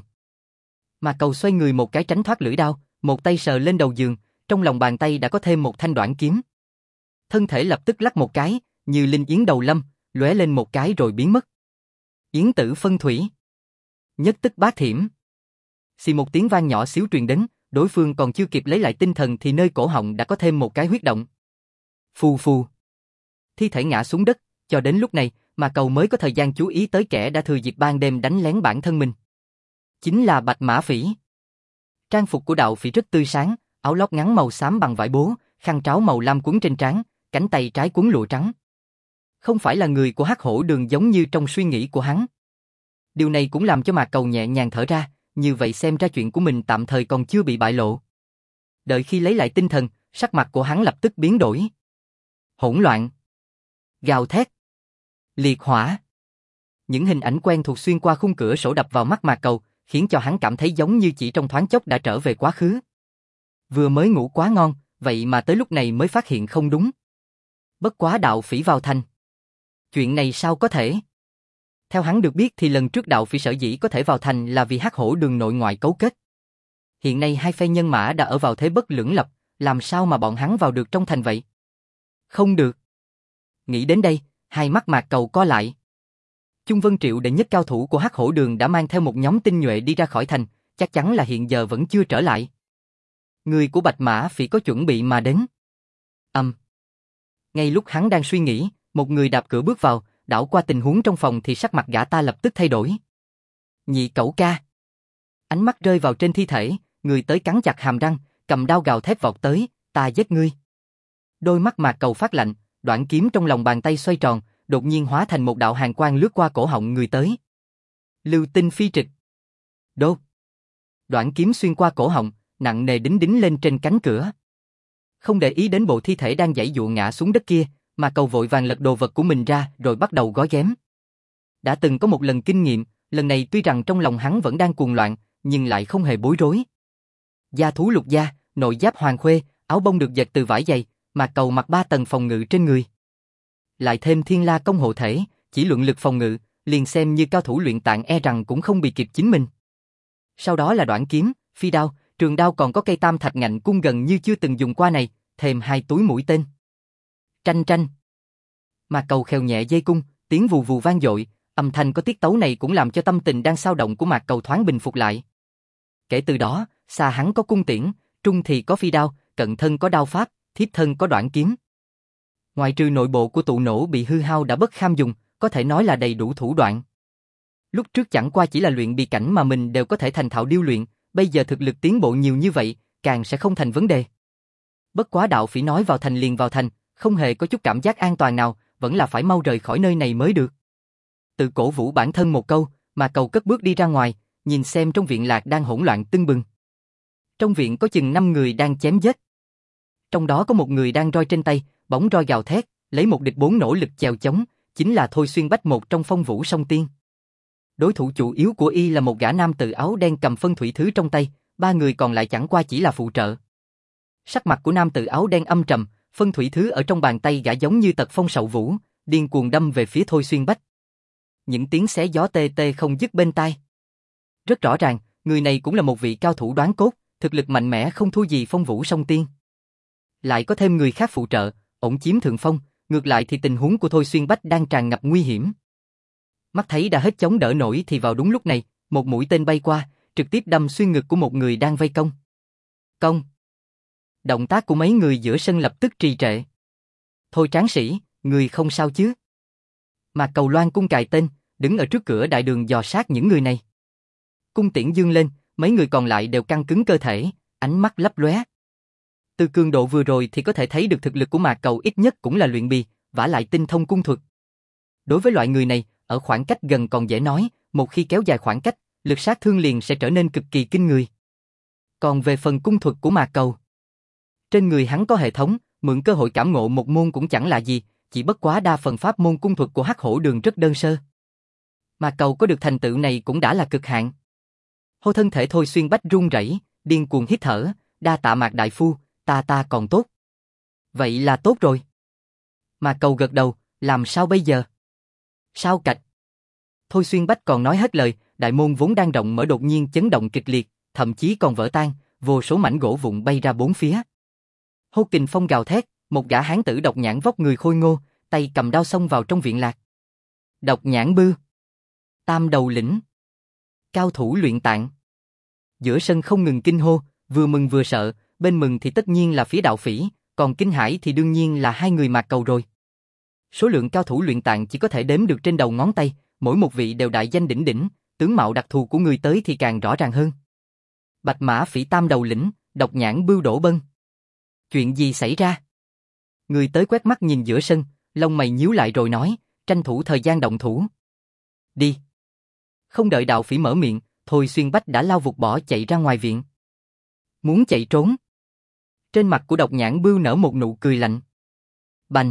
Mạc Cầu xoay người một cái tránh thoát lưỡi đao, một tay sờ lên đầu giường, trong lòng bàn tay đã có thêm một thanh đoạn kiếm. Thân thể lập tức lắc một cái, như linh yến đầu lâm, lóe lên một cái rồi biến mất. Yến tử phân thủy. Nhất tức bát thiểm. Xì một tiếng vang nhỏ xíu truyền đến, đối phương còn chưa kịp lấy lại tinh thần thì nơi cổ họng đã có thêm một cái huyết động. Phù phù. Thi thể ngã xuống đất, cho đến lúc này mà Cầu mới có thời gian chú ý tới kẻ đã thừa dịp ban đêm đánh lén bản thân mình. Chính là Bạch Mã Phỉ. Trang phục của đạo phỉ rất tươi sáng, áo lót ngắn màu xám bằng vải bố, khăn tráo màu lam quấn trên trán, cánh tay trái quấn lụa trắng. Không phải là người của Hắc Hổ Đường giống như trong suy nghĩ của hắn. Điều này cũng làm cho Mạc Cầu nhẹ nhàng thở ra, như vậy xem ra chuyện của mình tạm thời còn chưa bị bại lộ. Đợi khi lấy lại tinh thần, sắc mặt của hắn lập tức biến đổi. Hỗn loạn. Gào thét. Liệt hỏa. Những hình ảnh quen thuộc xuyên qua khung cửa sổ đập vào mắt Mạc Cầu, khiến cho hắn cảm thấy giống như chỉ trong thoáng chốc đã trở về quá khứ. Vừa mới ngủ quá ngon, vậy mà tới lúc này mới phát hiện không đúng. Bất quá đạo phỉ vào thành. Chuyện này sao có thể? Theo hắn được biết thì lần trước đạo phỉ sở dĩ có thể vào thành là vì Hắc Hổ Đường nội ngoại cấu kết. Hiện nay hai phe nhân mã đã ở vào thế bất lưỡng lập, làm sao mà bọn hắn vào được trong thành vậy? Không được. Nghĩ đến đây, hai mắt Mạc Cầu co lại. Chung Vân Triệu đệ nhất cao thủ của Hắc Hổ Đường đã mang theo một nhóm tinh nhuệ đi ra khỏi thành, chắc chắn là hiện giờ vẫn chưa trở lại. Người của Bạch Mã Phỉ có chuẩn bị mà đến. Ngay lúc hắn đang suy nghĩ, một người đạp cửa bước vào, đảo qua tình huống trong phòng thì sắc mặt gã ta lập tức thay đổi. Nhị Cẩu ca. Ánh mắt rơi vào trên thi thể, người tới cắn chặt hàm răng, cầm đao gào thét vọt tới, ta giết ngươi. Đôi mắt Mạc Cầu phát lạnh, đoạn kiếm trong lòng bàn tay xoay tròn, đột nhiên hóa thành một đạo hàn quang lướt qua cổ họng người tới. Lưu tinh phi trịch. Đốt. Đoạn kiếm xuyên qua cổ họng, nặng nề đính đính lên trên cánh cửa. Không để ý đến bộ thi thể đang giãy giụa ngã xuống đất kia, mà Cầu vội vàng lật đồ vật của mình ra rồi bắt đầu gói ghém. Đã từng có một lần kinh nghiệm, lần này tuy rằng trong lòng hắn vẫn đang cuồng loạn, nhưng lại không hề bối rối. Da thú lục da, nội giáp hoàng khuê, áo bông được dệt từ vải dày, mà Cầu mặc 3 tầng phòng ngự trên người. Lại thêm Thiên La công hộ thể, chỉ luận lực phòng ngự, liền xem như cao thủ luyện tạng e rằng cũng không bị kịp chính mình. Sau đó là đoạn kiếm, phi đao, trường đao còn có cây tam thạch ngạnh cung gần như chưa từng dùng qua này, thêm 2 túi mũi tên. Tranh tranh. Mà Cầu khều nhẹ dây cung, tiếng vù vù vang dội, âm thanh có tiết tấu này cũng làm cho tâm tình đang xao động của Mạc Cầu thoáng bình phục lại. Kể từ đó, xa hắn có cung tiễn, trung thì có phi đao, cận thân có đao pháp, thiếp thân có đoạn kiếm. Ngoại trừ nội bộ của tụ nổ bị hư hao đã bất kham dùng, có thể nói là đầy đủ thủ đoạn. Lúc trước chẳng qua chỉ là luyện bì cảnh mà mình đều có thể thành thạo điêu luyện, bây giờ thực lực tiến bộ nhiều như vậy, càng sẽ không thành vấn đề. Bất quá đạo phỉ nói vào thành liền vào thành, không hề có chút cảm giác an toàn nào, vẫn là phải mau rời khỏi nơi này mới được. Tự cổ vũ bản thân một câu, mà Cầu cất bước đi ra ngoài, nhìn xem trong viện lạc đang hỗn loạn tưng bừng. Trong viện có chừng 5 người đang chém giết. Trong đó có một người đang roi trên tay, bóng roi gào thét, lấy một địch 4 nỗ lực chèo chống, chính là Thôi Xuyên Bách một trong Phong Vũ Song Tiên. Đối thủ chủ yếu của y là một gã nam tử áo đen cầm phân thủy thứ trong tay, 3 người còn lại chẳng qua chỉ là phụ trợ. Sắc mặt của nam tử áo đen âm trầm, phân thủy thứ ở trong bàn tay gã giống như tật phong sậu vũ, điên cuồng đâm về phía Thôi Xuyên Bách. Những tiếng xé gió tê tê không dứt bên tai. Rất rõ ràng, người này cũng là một vị cao thủ đoán cốt, thực lực mạnh mẽ không thua gì Phong Vũ Song Tiên. Lại có thêm người khác phụ trợ, ổng chiếm thượng phong, ngược lại thì tình huống của Thôi Xuyên Bách đang tràn ngập nguy hiểm. Mắt thấy đã hết chống đỡ nổi thì vào đúng lúc này, một mũi tên bay qua, trực tiếp đâm xuyên ngực của một người đang vây công. Công! Động tác của mấy người giữa sân lập tức trì trệ. Thôi tráng sĩ, người không sao chứ? Mạc Cầu loan cung cài tên, đứng ở trước cửa đại đường dò sát những người này. Cung tiễn dương lên, mấy người còn lại đều căng cứng cơ thể, ánh mắt lấp lóe. Từ cường độ vừa rồi thì có thể thấy được thực lực của Mạc Cầu ít nhất cũng là luyện bì, vả lại tinh thông cung thuật. Đối với loại người này, ở khoảng cách gần còn dễ nói, một khi kéo dài khoảng cách, lực sát thương liền sẽ trở nên cực kỳ kinh người. Còn về phần cung thuật của Mạc Cầu, trên người hắn có hệ thống, mượn cơ hội cảm ngộ một môn cũng chẳng là gì, chỉ bất quá đa phần pháp môn cung thuật của Hắc Hổ Đường rất đơn sơ. Mạc Cầu có được thành tựu này cũng đã là cực hạn. Hô thân thể Thôi Xuyên Bách run rẩy, điên cuồng hít thở, đa tạ Mạc đại phu, ta còn tốt. Vậy là tốt rồi. Mạc Cầu gật đầu, làm sao bây giờ? Sao cạch? Thôi Xuyên Bách còn nói hết lời, đại môn vốn đang rộng mở đột nhiên chấn động kịch liệt, thậm chí còn vỡ tan, vô số mảnh gỗ vụn bay ra bốn phía. Hô kình phong gào thét, một gã hán tử độc nhãn vóc người khôi ngô, tay cầm đao xông vào trong viện lạc. Độc nhãn bư, tam đầu lĩnh, cao thủ luyện tạng. Giữa sân không ngừng kinh hô, vừa mừng vừa sợ, bên mừng thì tất nhiên là phía đạo phỉ, còn kinh hãi thì đương nhiên là hai người Mạc Cầu rồi. Số lượng cao thủ luyện tạng chỉ có thể đếm được trên đầu ngón tay, mỗi một vị đều đại danh đỉnh đỉnh, tướng mạo đặc thù của người tới thì càng rõ ràng hơn. Bạch Mã Phỉ tam đầu lĩnh, độc nhãn bưu đổ bân. Chuyện gì xảy ra? Người tới quét mắt nhìn giữa sân, lông mày nhíu lại rồi nói, tranh thủ thời gian động thủ. Đi. Không đợi đạo phỉ mở miệng, Thôi Xuyên Bách đã lao vụt bỏ chạy ra ngoài viện. Muốn chạy trốn. Trên mặt của độc nhãn bưu nở một nụ cười lạnh. Bành.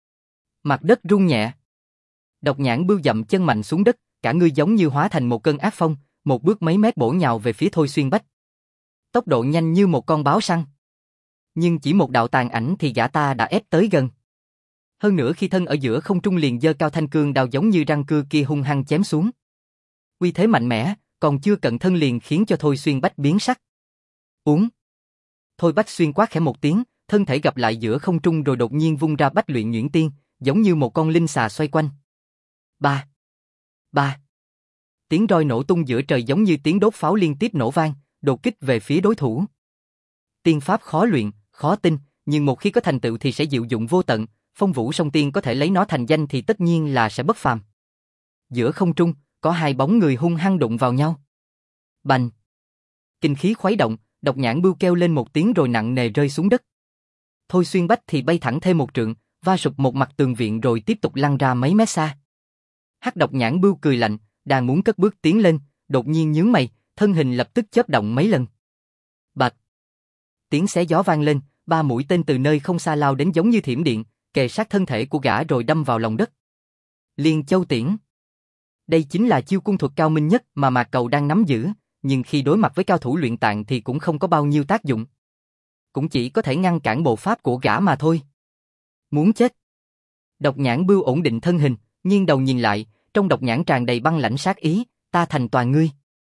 Mặt đất rung nhẹ. Độc nhãn bưu dậm chân mạnh xuống đất, cả người giống như hóa thành một cơn ác phong, một bước mấy mét bổ nhào về phía Thôi Xuyên Bách. Tốc độ nhanh như một con báo săn. Nhưng chỉ một đạo tàn ảnh thì gã ta đã ép tới gần. Hơn nữa khi thân ở giữa không trung liền giơ cao thanh cương đao giống như răng cưa kia hung hăng chém xuống. Uy thế mạnh mẽ, còn chưa cận thân liền khiến cho Thôi Xuyên Bách biến sắc. Uống. Thôi Bách Xuyên quát khẽ một tiếng, thân thể gặp lại giữa không trung rồi đột nhiên vung ra Bách Luyện Nhuyễn Tiên, giống như một con linh xà xoay quanh. Ba. Ba. Tiếng roi nổ tung giữa trời giống như tiếng đốt pháo liên tiếp nổ vang, đột kích về phía đối thủ. Tiên pháp khó luyện, khó tin, nhưng một khi có thành tựu thì sẽ diệu dụng vô tận, Phong Vũ Song Tiên có thể lấy nó thành danh thì tất nhiên là sẽ bất phàm. Giữa không trung, có hai bóng người hung hăng đụng vào nhau. Bành! Kinh khí khuấy động, độc nhãn bưu kêu lên một tiếng rồi nặng nề rơi xuống đất. Thôi Xuyên Bách thì bay thẳng thêm một trượng, va sụp một mặt tường viện rồi tiếp tục lăn ra mấy mét xa. Hắc độc nhãn bưu cười lạnh, đang muốn cất bước tiến lên, đột nhiên nhướng mày, thân hình lập tức chớp động mấy lần. Bạch! Tiếng xé gió vang lên, ba mũi tên từ nơi không xa lao đến giống như thiểm điện, kề sát thân thể của gã rồi đâm vào lòng đất. Liên Châu Tiễn. Đây chính là chiêu cung thuật cao minh nhất mà Mạc Cầu đang nắm giữ, nhưng khi đối mặt với cao thủ luyện tạng thì cũng không có bao nhiêu tác dụng. Cũng chỉ có thể ngăn cản bộ pháp của gã mà thôi. Muốn chết. Độc nhãn bưu ổn định thân hình, nghiêng đầu nhìn lại, trong độc nhãn tràn đầy băng lãnh sát ý, ta thành toàn ngươi.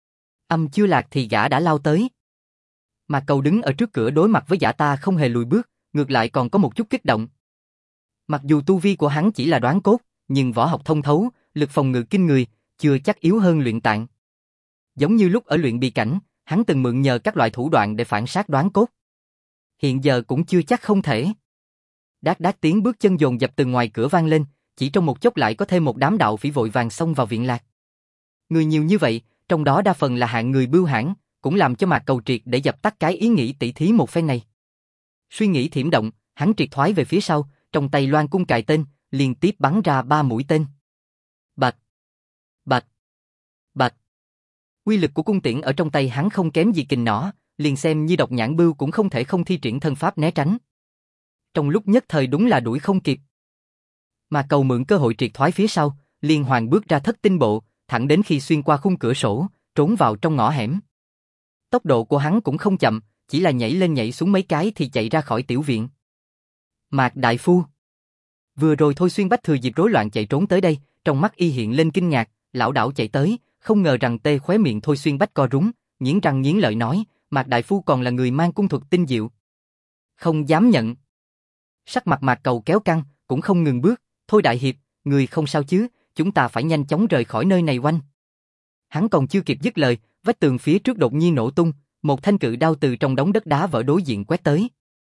Âm chưa lạc thì gã đã lao tới. Mạc Cầu đứng ở trước cửa đối mặt với gã ta không hề lùi bước, ngược lại còn có một chút kích động. Mặc dù tu vi của hắn chỉ là đoán cốt, nhưng võ học thông thấu, lực phòng ngự kinh người, chưa chắc yếu hơn luyện tạng. Giống như lúc ở luyện bì cảnh, hắn từng mượn nhờ các loại thủ đoạn để phản sát đoán cốt. Hiện giờ cũng chưa chắc không thể. Đát đát tiếng bước chân dồn dập từ ngoài cửa vang lên, chỉ trong một chốc lại có thêm một đám đạo phỉ vội vàng xông vào viện lạc. Người nhiều như vậy, trong đó đa phần là hạng người bưu hãn, cũng làm cho Mạc Cầu triệt để dập tắt cái ý nghĩ tỉ thí một phen này. Suy nghĩ thiểm động, hắn triệt thoái về phía sau, trong tay loan cung cài tên, liên tiếp bắn ra 3 mũi tên. Bạch, bạch, bạch. Uy lực của cung tiễn ở trong tay hắn không kém gì kình nỏ, liền xem như độc nhãn bưu cũng không thể không thi triển thân pháp né tránh. Trong lúc nhất thời đúng là đuổi không kịp. Mà Cầu mượn cơ hội triệt thoái phía sau, liên hoàn bước ra thất tinh bộ, thẳng đến khi xuyên qua khung cửa sổ, trốn vào trong ngõ hẻm. Tốc độ của hắn cũng không chậm, chỉ là nhảy lên nhảy xuống mấy cái thì chạy ra khỏi tiểu viện. Mạc đại phu. Vừa rồi Thôi Xuyên Bách thừa dịp rối loạn chạy trốn tới đây, trong mắt y hiện lên kinh ngạc, lảo đảo chạy tới, không ngờ rằng tê khóe miệng Thôi Xuyên Bách co rúm, nghiến răng nghiến lợi nói, Mạc đại phu còn là người mang cung thuật tinh diệu. Không dám nhận. Sắc mặt Mạc Cầu kéo căng, cũng không ngừng bước, Thôi đại hiệp, người không sao chứ, chúng ta phải nhanh chóng rời khỏi nơi này oanh. Hắn còn chưa kịp dứt lời, vách tường phía trước đột nhiên nổ tung, một thanh cự đao từ trong đống đất đá vỡ đối diện quét tới.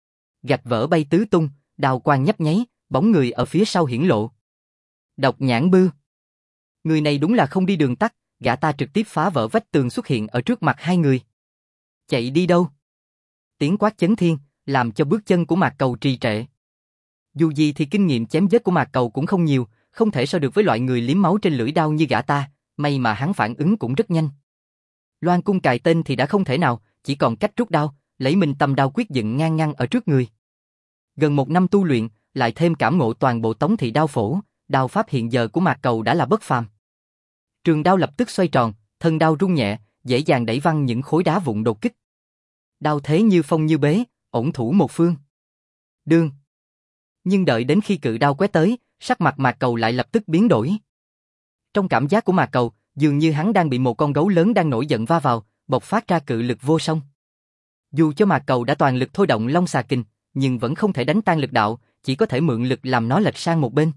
Gạch vỡ bay tứ tung, đao quang nhấp nháy, bóng người ở phía sau hiển lộ. Độc Nhãn Bưu. Người này đúng là không đi đường tắt, gã ta trực tiếp phá vỡ vách tường xuất hiện ở trước mặt hai người. Chạy đi đâu? Tiếng quát chấn thiên, làm cho bước chân của Mạc Cầu trì trệ. Dù gì thì kinh nghiệm chém giết của Mạc Cầu cũng không nhiều, không thể so được với loại người liếm máu trên lưỡi đao như gã ta, may mà hắn phản ứng cũng rất nhanh. Loan cung cài tên thì đã không thể nào, chỉ còn cách rút đao, lấy Minh Tâm đao quyết dựng ngang ngăn ở trước người. Gần 1 năm tu luyện, lại thêm cảm ngộ toàn bộ Tống thị đao phổ, đao pháp hiện giờ của Mạc Cầu đã là bất phàm. Trường đao lập tức xoay tròn, thân đao rung nhẹ, dễ dàng đẩy văng những khối đá vụn đột kích. Đao thế như phong như bế, ổn thủ một phương. Đương. Nhưng đợi đến khi cự đao quét tới, sắc mặt Mạc Cầu lại lập tức biến đổi. Trong cảm giác của Mạc Cầu, dường như hắn đang bị một con gấu lớn đang nổi giận va vào, bộc phát ra cự lực vô song. Dù cho Mạc Cầu đã toàn lực thôi động Long Xà Kình, nhưng vẫn không thể đánh tan lực đạo, chỉ có thể mượn lực làm nó lệch sang một bên.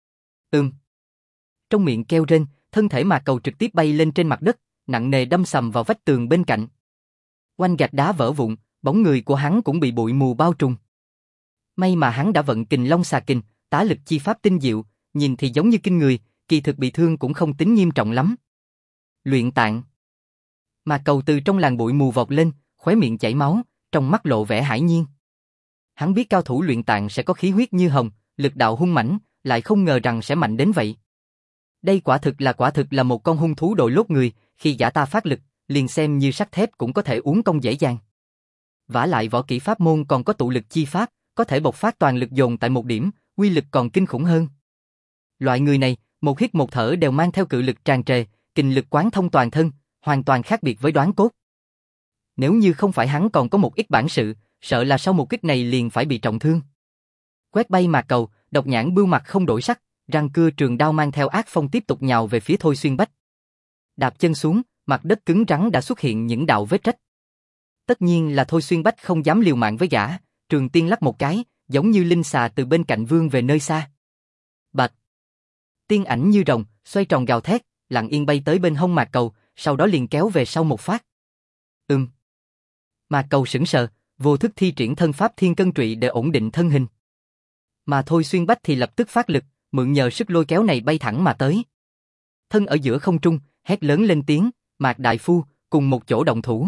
Trong miệng kêu rên, thân thể Mạc Cầu trực tiếp bay lên trên mặt đất, nặng nề đâm sầm vào vách tường bên cạnh. Oanh gạch đá vỡ vụn, bóng người của hắn cũng bị bụi mù bao trùm. May mà hắn đã vận kình Long Xà Kình, tá lực chi pháp tinh diệu, nhìn thì giống như kinh người, kỳ thực bị thương cũng không tính nghiêm trọng lắm. Luyện tạng. Mạc Cầu từ trong làn bụi mù vọt lên, khóe miệng chảy máu, trong mắt lộ vẻ hãi nhiên. Hắn biết cao thủ luyện tạng sẽ có khí huyết như hồng, lực đạo hung mãnh, lại không ngờ rằng sẽ mạnh đến vậy. Đây quả thực là một con hung thú đội lốt người, khi gã ta phát lực, liền xem như sắt thép cũng có thể uốn cong dễ dàng. Vả lại võ kỹ pháp môn còn có tụ lực chi pháp, có thể bộc phát toàn lực dồn tại một điểm, uy lực còn kinh khủng hơn. Loại người này, một hít một thở đều mang theo cự lực tràn trề, kình lực quán thông toàn thân, hoàn toàn khác biệt với Đoán Cốt. Nếu như không phải hắn còn có một ít bản sự, sợ là sau một kích này liền phải bị trọng thương. Quét bay Mạc Cầu, Độc Nhãn Bưu mặt không đổi sắc, răng cưa trường đao mang theo ác phong tiếp tục nhào về phía Thôi Xuyên Bách. Đạp chân xuống, mặt đất cứng rắn đã xuất hiện những đạo vết rách. Tất nhiên là Thôi Xuyên Bách không dám liều mạng với gã, trường tiên lắc một cái, giống như linh xà từ bên cạnh vươn về nơi xa. Bạch! Tiên ảnh như rồng, xoay tròn gào thét, lặng yên bay tới bên hông Mạc Cầu, sau đó liền kéo về sau một phát. Mạc Cầu sững sờ, vô thức thi triển thân pháp Thiên Cân Trụy để ổn định thân hình. Mà Thôi Xuyên Bách thì lập tức phát lực, mượn nhờ sức lôi kéo này bay thẳng mà tới. Thân ở giữa không trung, hét lớn lên tiếng, Mạc Đại Phu, cùng một chỗ động thủ.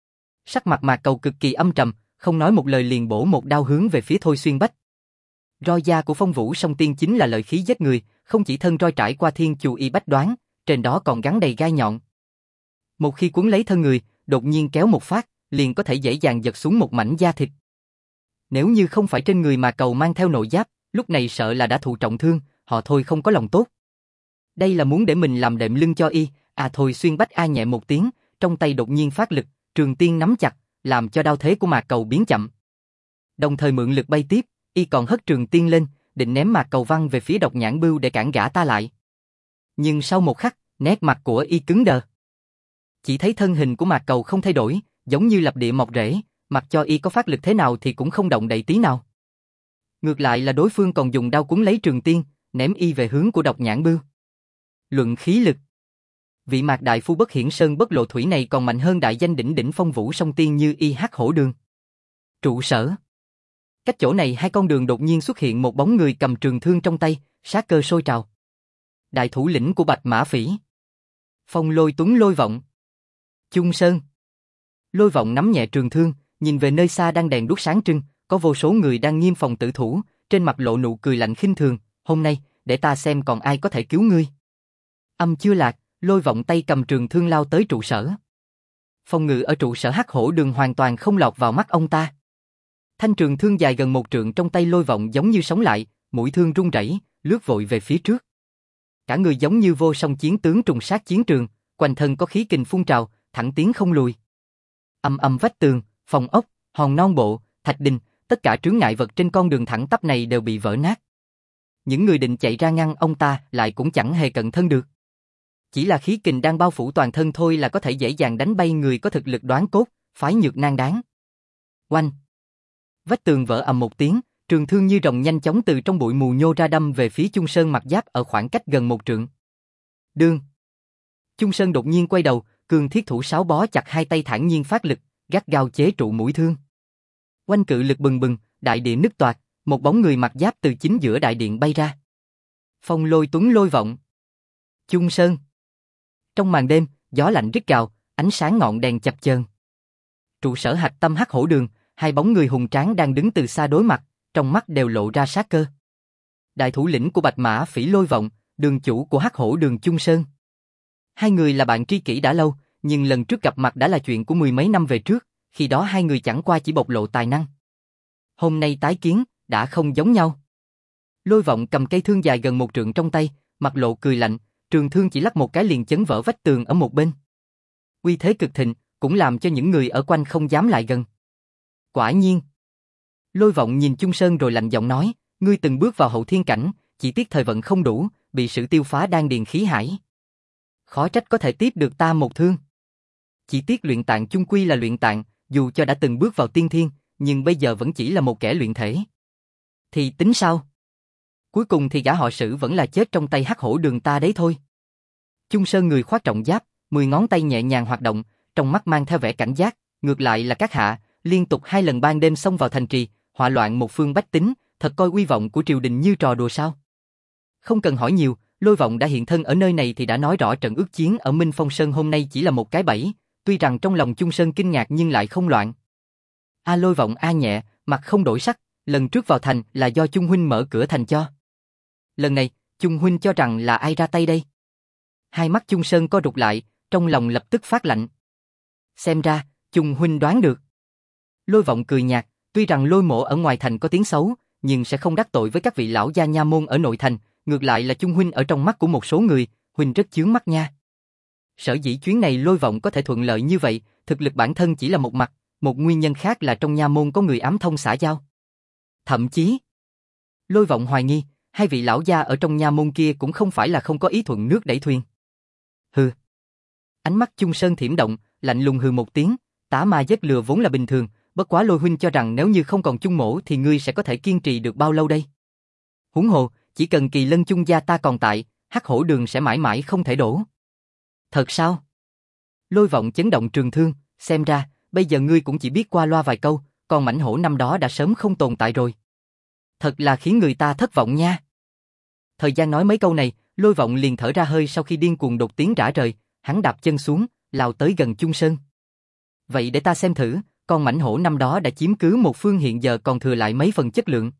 Sắc mặt Mạc Cầu cực kỳ âm trầm, không nói một lời liền bổ một đao hướng về phía Thôi Xuyên Bách. Roi da của Phong Vũ Song Tiên chính là lợi khí giết người, không chỉ thân roi trải qua thiên chù y bách đoán, trên đó còn gắn đầy gai nhọn. Một khi cuốn lấy thân người, đột nhiên kéo một phát, liền có thể dễ dàng giật xuống một mảnh da thịt. Nếu như không phải trên người Mạc Cầu mang theo nội giáp, lúc này sợ là đã thụ trọng thương, họ Thôi không có lòng tốt. Đây là muốn để mình làm đệm lưng cho y, Thôi Xuyên Bách nhẹ một tiếng, trong tay đột nhiên phát lực, trường tiên nắm chặt, làm cho đao thế của Mạc Cầu biến chậm. Đồng thời mượn lực bay tiếp, y còn hất trường tiên lên, định ném Mạc Cầu văng về phía Độc Nhãn Bưu để cản gã ta lại. Nhưng sau một khắc, nét mặt của y cứng đờ. Chỉ thấy thân hình của Mạc Cầu không thay đổi, giống như lập địa mọc rễ, mặc cho y có phát lực thế nào thì cũng không động đậy tí nào. Ngược lại là đối phương còn dùng đao cuốn lấy trường tiên, ném y về hướng của Độc Nhãn Bưu. Luận khí lực, vị Mạc Đại Phu bất hiển sơn bất lộ thủy này còn mạnh hơn đại danh đỉnh đỉnh Phong Vũ Song Tiên như y hắc hổ đường. Trụ sở. Cách chỗ này hai con đường đột nhiên xuất hiện một bóng người cầm trường thương trong tay, sát cơ sôi trào. Đại thủ lĩnh của Bạch Mã Phỉ. Phong Lôi Tuấn Lôi Vọng. Chung Sơn. Lôi Vọng nắm nhẹ trường thương, nhìn về nơi xa đang đèn đuốc sáng trưng, có vô số người đang nghiêm phòng tự thủ, trên mặt lộ nụ cười lạnh khinh thường, hôm nay, để ta xem còn ai có thể cứu ngươi. Âm chưa lạc, Lôi Vọng tay cầm trường thương lao tới trụ sở. Phong ngự ở trụ sở hắc hổ đường hoàn toàn không lọt vào mắt ông ta. Thanh trường thương dài gần 1 trượng trong tay Lôi Vọng giống như sống lại, mũi thương rung rẩy, lướt vội về phía trước. Cả người giống như vô song chiến tướng trùng sát chiến trường, quanh thân có khí kình phun trào, thẳng tiến không lùi. Âm âm vách tường, phòng ốc, hòn non bộ, thạch đình, tất cả chướng ngại vật trên con đường thẳng tắp này đều bị vỡ nát. Những người định chạy ra ngăn ông ta lại cũng chẳng hề cận thân được. Chỉ là khí kình đang bao phủ toàn thân thôi là có thể dễ dàng đánh bay người có thực lực Đoán Cốt, phái Nhược Nan đáng. Oanh! Vách tường vỡ ầm một tiếng, trường thương như rồng nhanh chóng từ trong bụi mù nhô ra đâm về phía Chung Sơn mặt giáp ở khoảng cách gần 1 trượng. Đương! Chung Sơn đột nhiên quay đầu, cường thiết thủ sáo bó chặt hai tay thản nhiên phát lực, gắt gao chế trụ mũi thương. Oanh cự lực bừng bừng, đại địa nứt toạc, một bóng người mặc giáp từ chính giữa đại điện bay ra. Phong Lôi Tuấn Lôi Vọng. Chung Sơn. Trong màn đêm, gió lạnh rít gào, ánh sáng ngọn đèn chập chờn. Trụ sở hạch tâm Hắc Hổ Đường, hai bóng người hùng tráng đang đứng từ xa đối mặt, trong mắt đều lộ ra sát cơ. Đại thủ lĩnh của Bạch Mã Phỉ Lôi Vọng, đường chủ của Hắc Hổ Đường Chung Sơn. Hai người là bạn tri kỷ đã lâu, nhưng lần trước gặp mặt đã là chuyện của mười mấy năm về trước, khi đó hai người chẳng qua chỉ bộc lộ tài năng. Hôm nay tái kiến, đã không giống nhau. Lôi Vọng cầm cây thương dài gần 1 trượng trong tay, mặt lộ cười lạnh, trường thương chỉ lắc một cái liền chấn vỡ vách tường ở một bên. Uy thế cực thịnh, cũng làm cho những người ở quanh không dám lại gần. Quả nhiên. Lôi Vọng nhìn Chung Sơn rồi lạnh giọng nói, ngươi từng bước vào hậu thiên cảnh, chỉ tiếc thời vận không đủ, bị sự tiêu phá đan điền khí hải. Khó trách có thể tiếp được ta một thương. Chỉ tiếc luyện tạng chung quy là luyện tạng, dù cho đã từng bước vào tiên thiên, nhưng bây giờ vẫn chỉ là một kẻ luyện thể. Thì tính sao? Cuối cùng thì gã họ Sử vẫn là chết trong tay Hắc Hổ Đường ta đấy thôi. Chung Sơn người khoác trọng giáp, 10 ngón tay nhẹ nhàng hoạt động, trong mắt mang theo vẻ cảnh giác, ngược lại là các hạ, liên tục 2 lần ban đêm xông vào thành trì, họa loạn một phương bách tính, thật coi uy vọng của triều đình như trò đùa sao? Không cần hỏi nhiều, Lôi Vọng đã hiện thân ở nơi này thì đã nói rõ trận ước chiến ở Minh Phong Sơn hôm nay chỉ là một cái bẫy, tuy rằng trong lòng Chung Sơn kinh ngạc nhưng lại không loạn. Lôi Vọng nhẹ, mặt không đổi sắc, lần trước vào thành là do Chung huynh mở cửa thành cho. Lần này, Chung huynh cho rằng là ai ra tay đây? Hai mắt Chung Sơn co rụt lại, trong lòng lập tức phát lạnh. Xem ra, Chung huynh đoán được. Lôi Vọng cười nhạt, tuy rằng Lôi Mộ ở ngoài thành có tiếng xấu, nhưng sẽ không đắc tội với các vị lão gia nha môn ở nội thành, ngược lại là Chung huynh ở trong mắt của một số người, huynh rất chướng mắt nha. Sở dĩ chuyến này Lôi Vọng có thể thuận lợi như vậy, thực lực bản thân chỉ là một mặt, một nguyên nhân khác là trong nha môn có người ám thông xã giao. Thậm chí, Lôi Vọng hoài nghi, hai vị lão gia ở trong nha môn kia cũng không phải là không có ý thuận nước đẩy thuyền. Hừ. Ánh mắt Chung Sơn thiểm động, lạnh lùng hừ một tiếng, tả ma giết lừa vốn là bình thường, bất quá Lôi huynh cho rằng nếu như không còn Chung mỗ thì ngươi sẽ có thể kiên trì được bao lâu đây? Huống hồ, chỉ cần Kỳ Lân Chung gia ta còn tại, Hắc Hổ Đường sẽ mãi mãi không thể đổ. Thật sao? Lôi Vọng chấn động trường thương, xem ra, bây giờ ngươi cũng chỉ biết qua loa vài câu, còn mãnh hổ năm đó đã sớm không tồn tại rồi. Thật là khiến người ta thất vọng nha. Thời gian nói mấy câu này, Lôi Vọng liền thở ra hơi sau khi điên cuồng đột tiếng rã rời, hắn đạp chân xuống, lao tới gần Chung Sơn. Vậy để ta xem thử, con mãnh hổ năm đó đã chiếm cứ một phương hiện giờ còn thừa lại mấy phần chất lượng.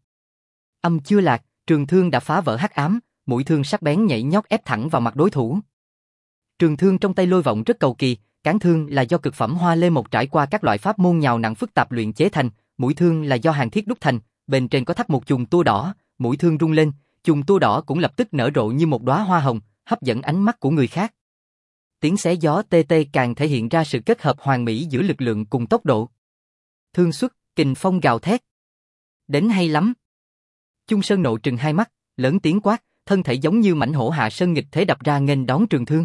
Âm chưa lạc, trường thương đã phá vỡ hắc ám, mũi thương sắc bén nhảy nhót ép thẳng vào mặt đối thủ. Trường thương trong tay Lôi Vọng rất cầu kỳ, cán thương là do cực phẩm hoa lê mộc trải qua các loại pháp môn nhào nặn phức tạp luyện chế thành, mũi thương là do hàng thiết đúc thành, bên trên có thắt một chùm tua đỏ, mũi thương rung lên, chùm tua đỏ cũng lập tức nở rộ như một đóa hoa hồng, hấp dẫn ánh mắt của người khác. Tiếng xé gió tê tê càng thể hiện ra sự kết hợp hoàn mỹ giữa lực lượng cùng tốc độ. Thương xuất, kình phong gào thét. Đến hay lắm. Chung Sơn nộ trừng hai mắt, lớn tiếng quát, thân thể giống như mãnh hổ hạ sơn nghịch thế đập ra nghênh đón trường thương.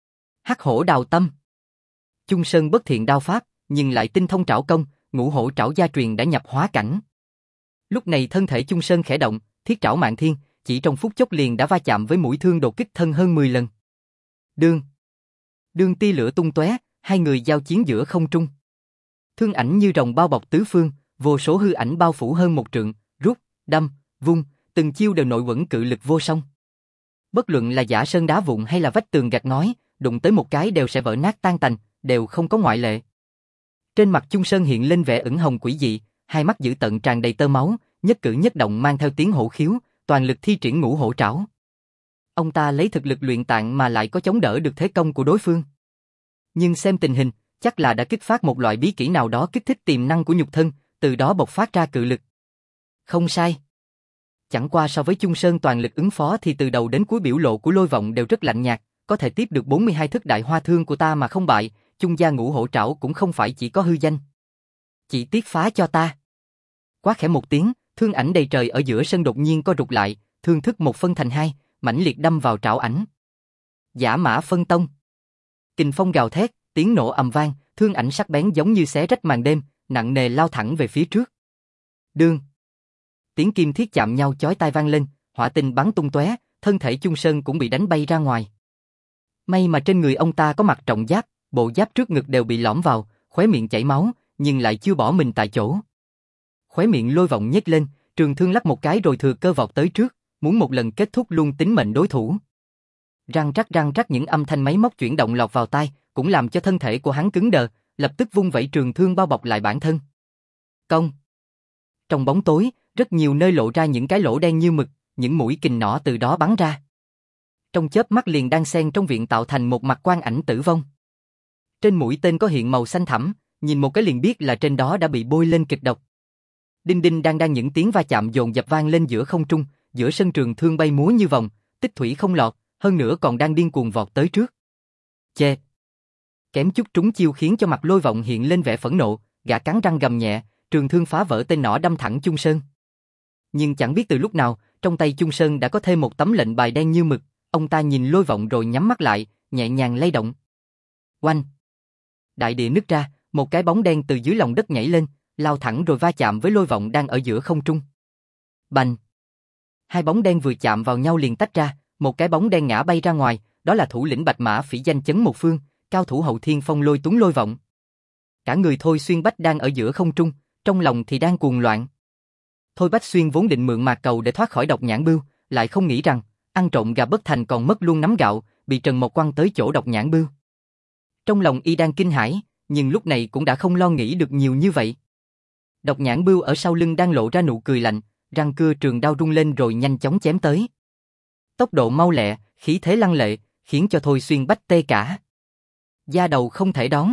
Hắc hổ đào tâm. Chung Sơn bất thiện đao pháp, nhưng lại tinh thông trảo công, ngũ hổ trảo gia truyền đã nhập hóa cảnh. Lúc này thân thể Chung Sơn khẽ động, thiết trảo mạn thiên, chỉ trong phút chốc liền đã va chạm với mũi thương đột kích thân hơn 10 lần. Đương tia lửa tung tóe, hai người giao chiến giữa không trung. Thương ảnh như rồng bao bọc tứ phương, vô số hư ảnh bao phủ hơn 1 trượng, rút, đâm, vung, từng chiêu đều nội quẩn cự lực vô song. Bất luận là giả sơn đá vụn hay là vách tường gạch ngói, đụng tới một cái đều sẽ vỡ nát tan tành, đều không có ngoại lệ. Trên mặt Chung Sơn hiện lên vẻ ửng hồng quỷ dị, hai mắt dữ tợn tràn đầy tơ máu, nhất cử nhất động mang theo tiếng hổ khiếu, toàn lực thi triển ngũ hổ trảo. Ông ta lấy thực lực luyện tạng mà lại có chống đỡ được thế công của đối phương. Nhưng xem tình hình, chắc là đã kích phát một loại bí kỹ nào đó kích thích tiềm năng của nhục thân, từ đó bộc phát ra cự lực. Không sai. Chẳng qua so với Chung Sơn toàn lực ứng phó thì từ đầu đến cuối biểu lộ của Lôi Vọng đều rất lạnh nhạt, có thể tiếp được 42 thức đại hoa thương của ta mà không bại, Chung gia ngũ hổ trảo cũng không phải chỉ có hư danh. Chỉ tiếc phá cho ta. Quá khẽ một tiếng, thương ảnh đầy trời ở giữa sân đột nhiên co rụt lại, thương thức một phân thành hai, mãnh liệt đâm vào trảo ảnh. Giả mã phân tông. Kình phong gào thét, tiếng nổ ầm vang, thương ảnh sắc bén giống như xé rách màn đêm, nặng nề lao thẳng về phía trước. Đương. Tiếng kim thiết chạm nhau chói tai vang lên, hỏa tinh bắn tung tóe, thân thể Chung Sơn cũng bị đánh bay ra ngoài. May mà trên người ông ta có mặc trọng giáp, bộ giáp trước ngực đều bị lõm vào, khóe miệng chảy máu, nhưng lại chưa bỏ mình tại chỗ. khóe miệng Lôi Vọng nhếch lên, trường thương lắc một cái rồi thừa cơ vọt tới trước, muốn một lần kết thúc luôn tính mệnh đối thủ. Răng rắc những âm thanh máy móc chuyển động lọt vào tai, cũng làm cho thân thể của hắn cứng đờ, lập tức vung vẩy trường thương bao bọc lại bản thân. Cong. Trong bóng tối, rất nhiều nơi lộ ra những cái lỗ đen như mực, những mũi kình nỏ từ đó bắn ra. Trong chớp mắt liền đan xen trong viện tạo thành một mặt quang ảnh tử vong. Trên mũi tên có hiện màu xanh thẳm, nhìn một cái liền biết là trên đó đã bị bôi lên kịch độc. Đinh đinh đang những tiếng va chạm dồn dập vang lên giữa không trung, giữa sân trường thương bay múa như vòng, tích thủy không lọt, hơn nữa còn đang điên cuồng vọt tới trước. Chê! Kém chút trúng chiêu khiến cho mặt Lôi Vọng hiện lên vẻ phẫn nộ, gã cắn răng gầm nhẹ, trường thương phá vỡ tên nỏ đâm thẳng Chung Sơn. Nhưng chẳng biết từ lúc nào, trong tay Chung Sơn đã có thêm một tấm lệnh bài đen như mực, ông ta nhìn Lôi Vọng rồi nhắm mắt lại, nhẹ nhàng lay động. Oanh! Đại địa nứt ra, một cái bóng đen từ dưới lòng đất nhảy lên, lao thẳng rồi va chạm với Lôi Vọng đang ở giữa không trung. Bành! Hai bóng đen vừa chạm vào nhau liền tách ra, một cái bóng đen ngã bay ra ngoài, đó là thủ lĩnh Bạch Mã Phỉ danh chấn một phương, cao thủ hậu thiên phong Lôi Tuấn Lôi Vọng. Cả người Thôi Xuyên Bách đang ở giữa không trung, trong lòng thì đang cuồng loạn. Thôi Bách Xuyên vốn định mượn mạc cầu để thoát khỏi độc nhãn bưu, lại không nghĩ rằng, ăn trộm gà bất thành còn mất luôn nắm gạo, bị Trần Mộc quăng tới chỗ độc nhãn bưu. Trong lòng y đang kinh hãi, nhưng lúc này cũng đã không lo nghĩ được nhiều như vậy. Độc nhãn bưu ở sau lưng đang lộ ra nụ cười lạnh, răng cưa trường đao rung lên rồi nhanh chóng chém tới. Tốc độ mau lẹ, khí thế lăng lệ, khiến cho Thôi Xuyên Bách tê cả. Da đầu không thể đón.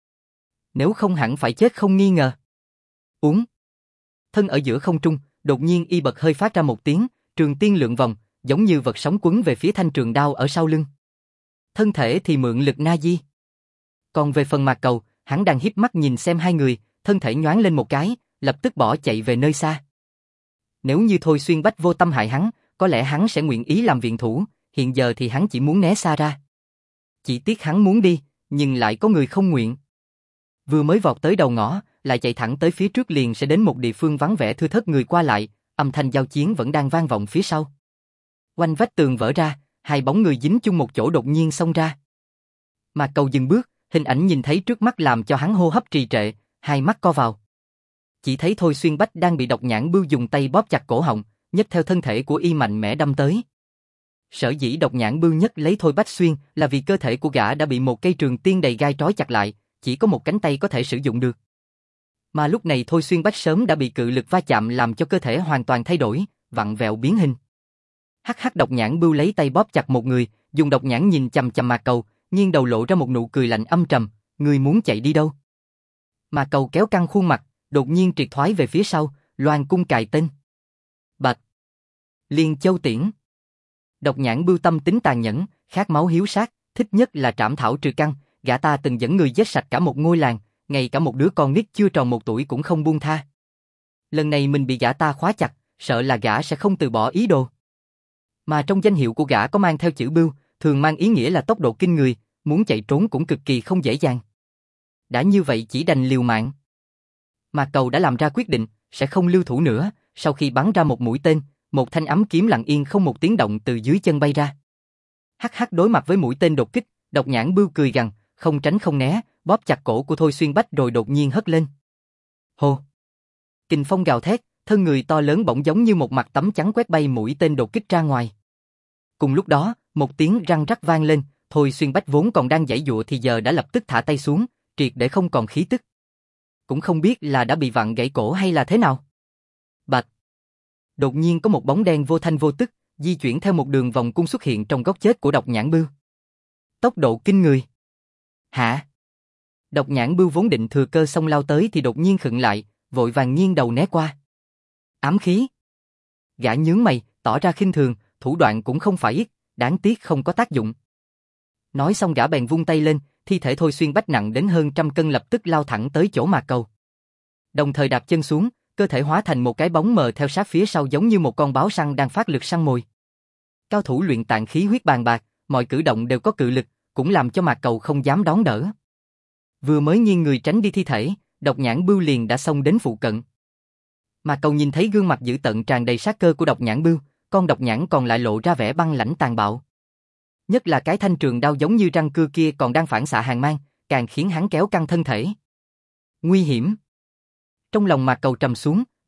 Nếu không hẳn phải chết không nghi ngờ. Uống. Thân ở giữa không trung, đột nhiên y bật hơi phát ra một tiếng, trường tiên lượn vòng, giống như vật sống quấn về phía thanh trường đao ở sau lưng. Thân thể thì mượn lực na di. Còn về phần mạc cầu, hắn đang híp mắt nhìn xem hai người, thân thể nhoáng lên một cái, lập tức bỏ chạy về nơi xa. Nếu như Thôi Xuyên Bách vô tâm hại hắn, có lẽ hắn sẽ nguyện ý làm viện thủ, hiện giờ thì hắn chỉ muốn né xa ra. Chỉ tiếc hắn muốn đi, nhưng lại có người không nguyện. Vừa mới vọt tới đầu ngõ, lại chạy thẳng tới phía trước liền sẽ đến một địa phương vắng vẻ thưa thớt người qua lại, âm thanh giao chiến vẫn đang vang vọng phía sau. Quanh vách tường vỡ ra, hai bóng người dính chung một chỗ đột nhiên xông ra. Mạc Cầu dừng bước, hình ảnh nhìn thấy trước mắt làm cho hắn hô hấp trì trệ, hai mắt co vào. Chỉ thấy Thôi Xuyên Bách đang bị độc nhãn bưu dùng tay bóp chặt cổ họng, nhấc theo thân thể của y mạnh mẽ đâm tới. Sở dĩ độc nhãn bưu nhất lấy Thôi Bách Xuyên là vì cơ thể của gã đã bị một cây trường tiên đầy gai trói chặt lại, chỉ có một cánh tay có thể sử dụng được. Mà lúc này Thôi Xuyên Bách sớm đã bị cự lực va chạm làm cho cơ thể hoàn toàn thay đổi, vặn vẹo biến hình. Hắc độc nhãn bưu lấy tay bóp chặt một người, dùng độc nhãn nhìn chằm chằm Mạc Cầu, nghiêng đầu lộ ra một nụ cười lạnh âm trầm, người muốn chạy đi đâu? Mạc Cầu kéo căng khuôn mặt, đột nhiên triệt thoái về phía sau, loan cung cài tên. Bạch. Liên Châu Tiễn. Độc nhãn bưu tâm tính tàn nhẫn, khát máu hiếu sát, thích nhất là trảm thảo trừ căn, gã ta từng dẫn người giết sạch cả một ngôi làng, ngay cả một đứa con nít chưa tròn 1 tuổi cũng không buông tha. Lần này mình bị gã ta khóa chặt, sợ là gã sẽ không từ bỏ ý đồ. Mà trong danh hiệu của gã có mang theo chữ bưu, thường mang ý nghĩa là tốc độ kinh người, muốn chạy trốn cũng cực kỳ không dễ dàng. Đã như vậy chỉ đành liều mạng. Mạc Cầu đã làm ra quyết định, sẽ không lưu thủ nữa, sau khi bắn ra một mũi tên, một thanh ấm kiếm lặng yên không một tiếng động từ dưới chân bay ra. Hắc đối mặt với mũi tên đột kích, độc nhãn bưu cười gằn, không tránh không né, bóp chặt cổ của Thôi Xuyên Bách rồi đột nhiên hất lên. Hô! Kình phong gào thét, thân người to lớn bỗng giống như một mặt tấm chắn quét bay mũi tên đột kích ra ngoài. Cùng lúc đó, một tiếng răng rắc vang lên, Thôi Xuyên Bách vốn còn đang giãy giụa thì giờ đã lập tức thả tay xuống, triệt để không còn khí tức. Cũng không biết là đã bị vặn gãy cổ hay là thế nào. Bạch! Đột nhiên có một bóng đen vô thanh vô tức, di chuyển theo một đường vòng cung xuất hiện trong góc chết của độc nhãn bưu. Tốc độ kinh người. Hả? Độc nhãn bưu vốn định thừa cơ xông lao tới thì đột nhiên khựng lại, vội vàng nghiêng đầu né qua. Ám khí. Gã nhướng mày, tỏ ra khinh thường, thủ đoạn cũng không phải ít, đáng tiếc không có tác dụng. Nói xong gã bèn vung tay lên, thi thể Thôi Xuyên Bách nặng đến hơn 100 cân lập tức lao thẳng tới chỗ Mạc Cầu. Đồng thời đạp chân xuống, cơ thể hóa thành một cái bóng mờ theo sát phía sau giống như một con báo săn đang phát lực săn mồi. Cao thủ luyện tạng khí huyết bàn bạc, mọi cử động đều có cự lực, cũng làm cho Mạc Cầu không dám đón đỡ. Vừa mới nghiêng người tránh đi thi thể, độc nhãn bưu liền đã xông đến phụ cận. Mạc Cầu nhìn thấy gương mặt dữ tợn tràn đầy sát cơ của độc nhãn bưu, con độc nhãn còn lại lộ ra vẻ băng lãnh tàn bạo. Nhất là cái thanh trường đao giống như răng cưa kia còn đang phản xạ hàn mang, càng khiến hắn kéo căng thân thể. Nguy hiểm. Trong lòng Mạc Cầu trầm xuống,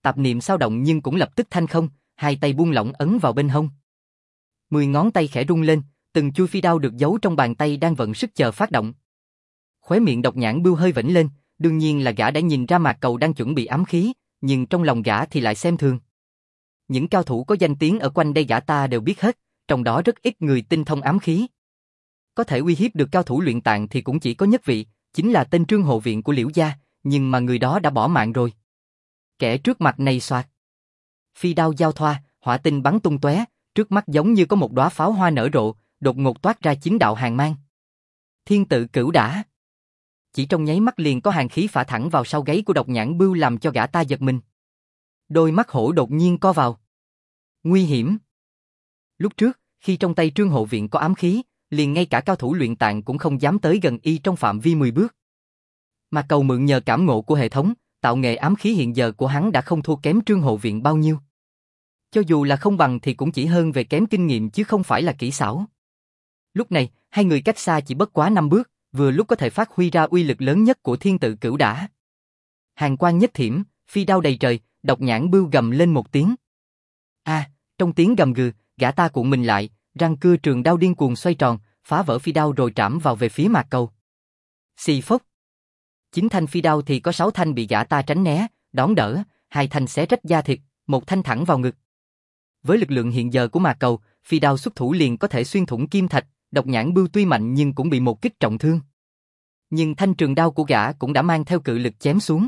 tạp niệm sao động nhưng cũng lập tức thanh không, hai tay buông lỏng ấn vào bên hông. 10 ngón tay khẽ rung lên, từng chui phi đao được giấu trong bàn tay đang vận sức chờ phát động. Khóe miệng Độc Nhãn Bưu hơi vểnh lên, đương nhiên là gã đã nhìn ra Mạc Cầu đang chuẩn bị ám khí, nhưng trong lòng gã thì lại xem thường. Những cao thủ có danh tiếng ở quanh đây gã ta đều biết hết, trong đó rất ít người tinh thông ám khí. Có thể uy hiếp được cao thủ luyện tạng thì cũng chỉ có nhất vị, chính là tên Trương Hộ Viện của Liễu gia, nhưng mà người đó đã bỏ mạng rồi. Kẻ trước mặt này xoạt. Phi đao giao thoa, hỏa tinh bắn tung tóe, trước mắt giống như có một đóa pháo hoa nở rộ, đột ngột toát ra 9 đạo hàn mang. Thiên tự cửu đả. Chỉ trong nháy mắt liền có hàn khí phả thẳng vào sau gáy của Độc Nhãn Bưu làm cho gã ta giật mình. Đôi mắt hổ đột nhiên co vào. Nguy hiểm. Lúc trước, khi trong tay Trương Hộ Viện có ám khí, liền ngay cả cao thủ luyện tạng cũng không dám tới gần y trong phạm vi 10 bước. Mà Cầu mượn nhờ cảm ngộ của hệ thống, tạo nghệ ám khí hiện giờ của hắn đã không thua kém Trương Hộ Viện bao nhiêu. Cho dù là không bằng thì cũng chỉ hơn về kém kinh nghiệm chứ không phải là kỹ xảo. Lúc này, hai người cách xa chỉ bất quá 5 bước, vừa lúc có thể phát huy ra uy lực lớn nhất của thiên tự cửu đả. Hàn quang nhất thiểm, phi đao đầy trời, Độc Nhãn Bưu gầm lên một tiếng. Trong tiếng gầm gừ, gã ta cuộn mình lại, răng cưa trường đao điên cuồng xoay tròn, phá vỡ phi đao rồi trảm vào về phía Mạc Cầu. Xì phốc. 9 thanh phi đao thì có 6 thanh bị gã ta tránh né, đón đỡ, 2 thanh xé rách da thịt, 1 thanh thẳng vào ngực. Với lực lượng hiện giờ của Mạc Cầu, phi đao xuất thủ liền có thể xuyên thủng kim thạch, Độc Nhãn Bưu tuy mạnh nhưng cũng bị một kích trọng thương. Nhưng thanh trường đao của gã cũng đã mang theo cự lực chém xuống.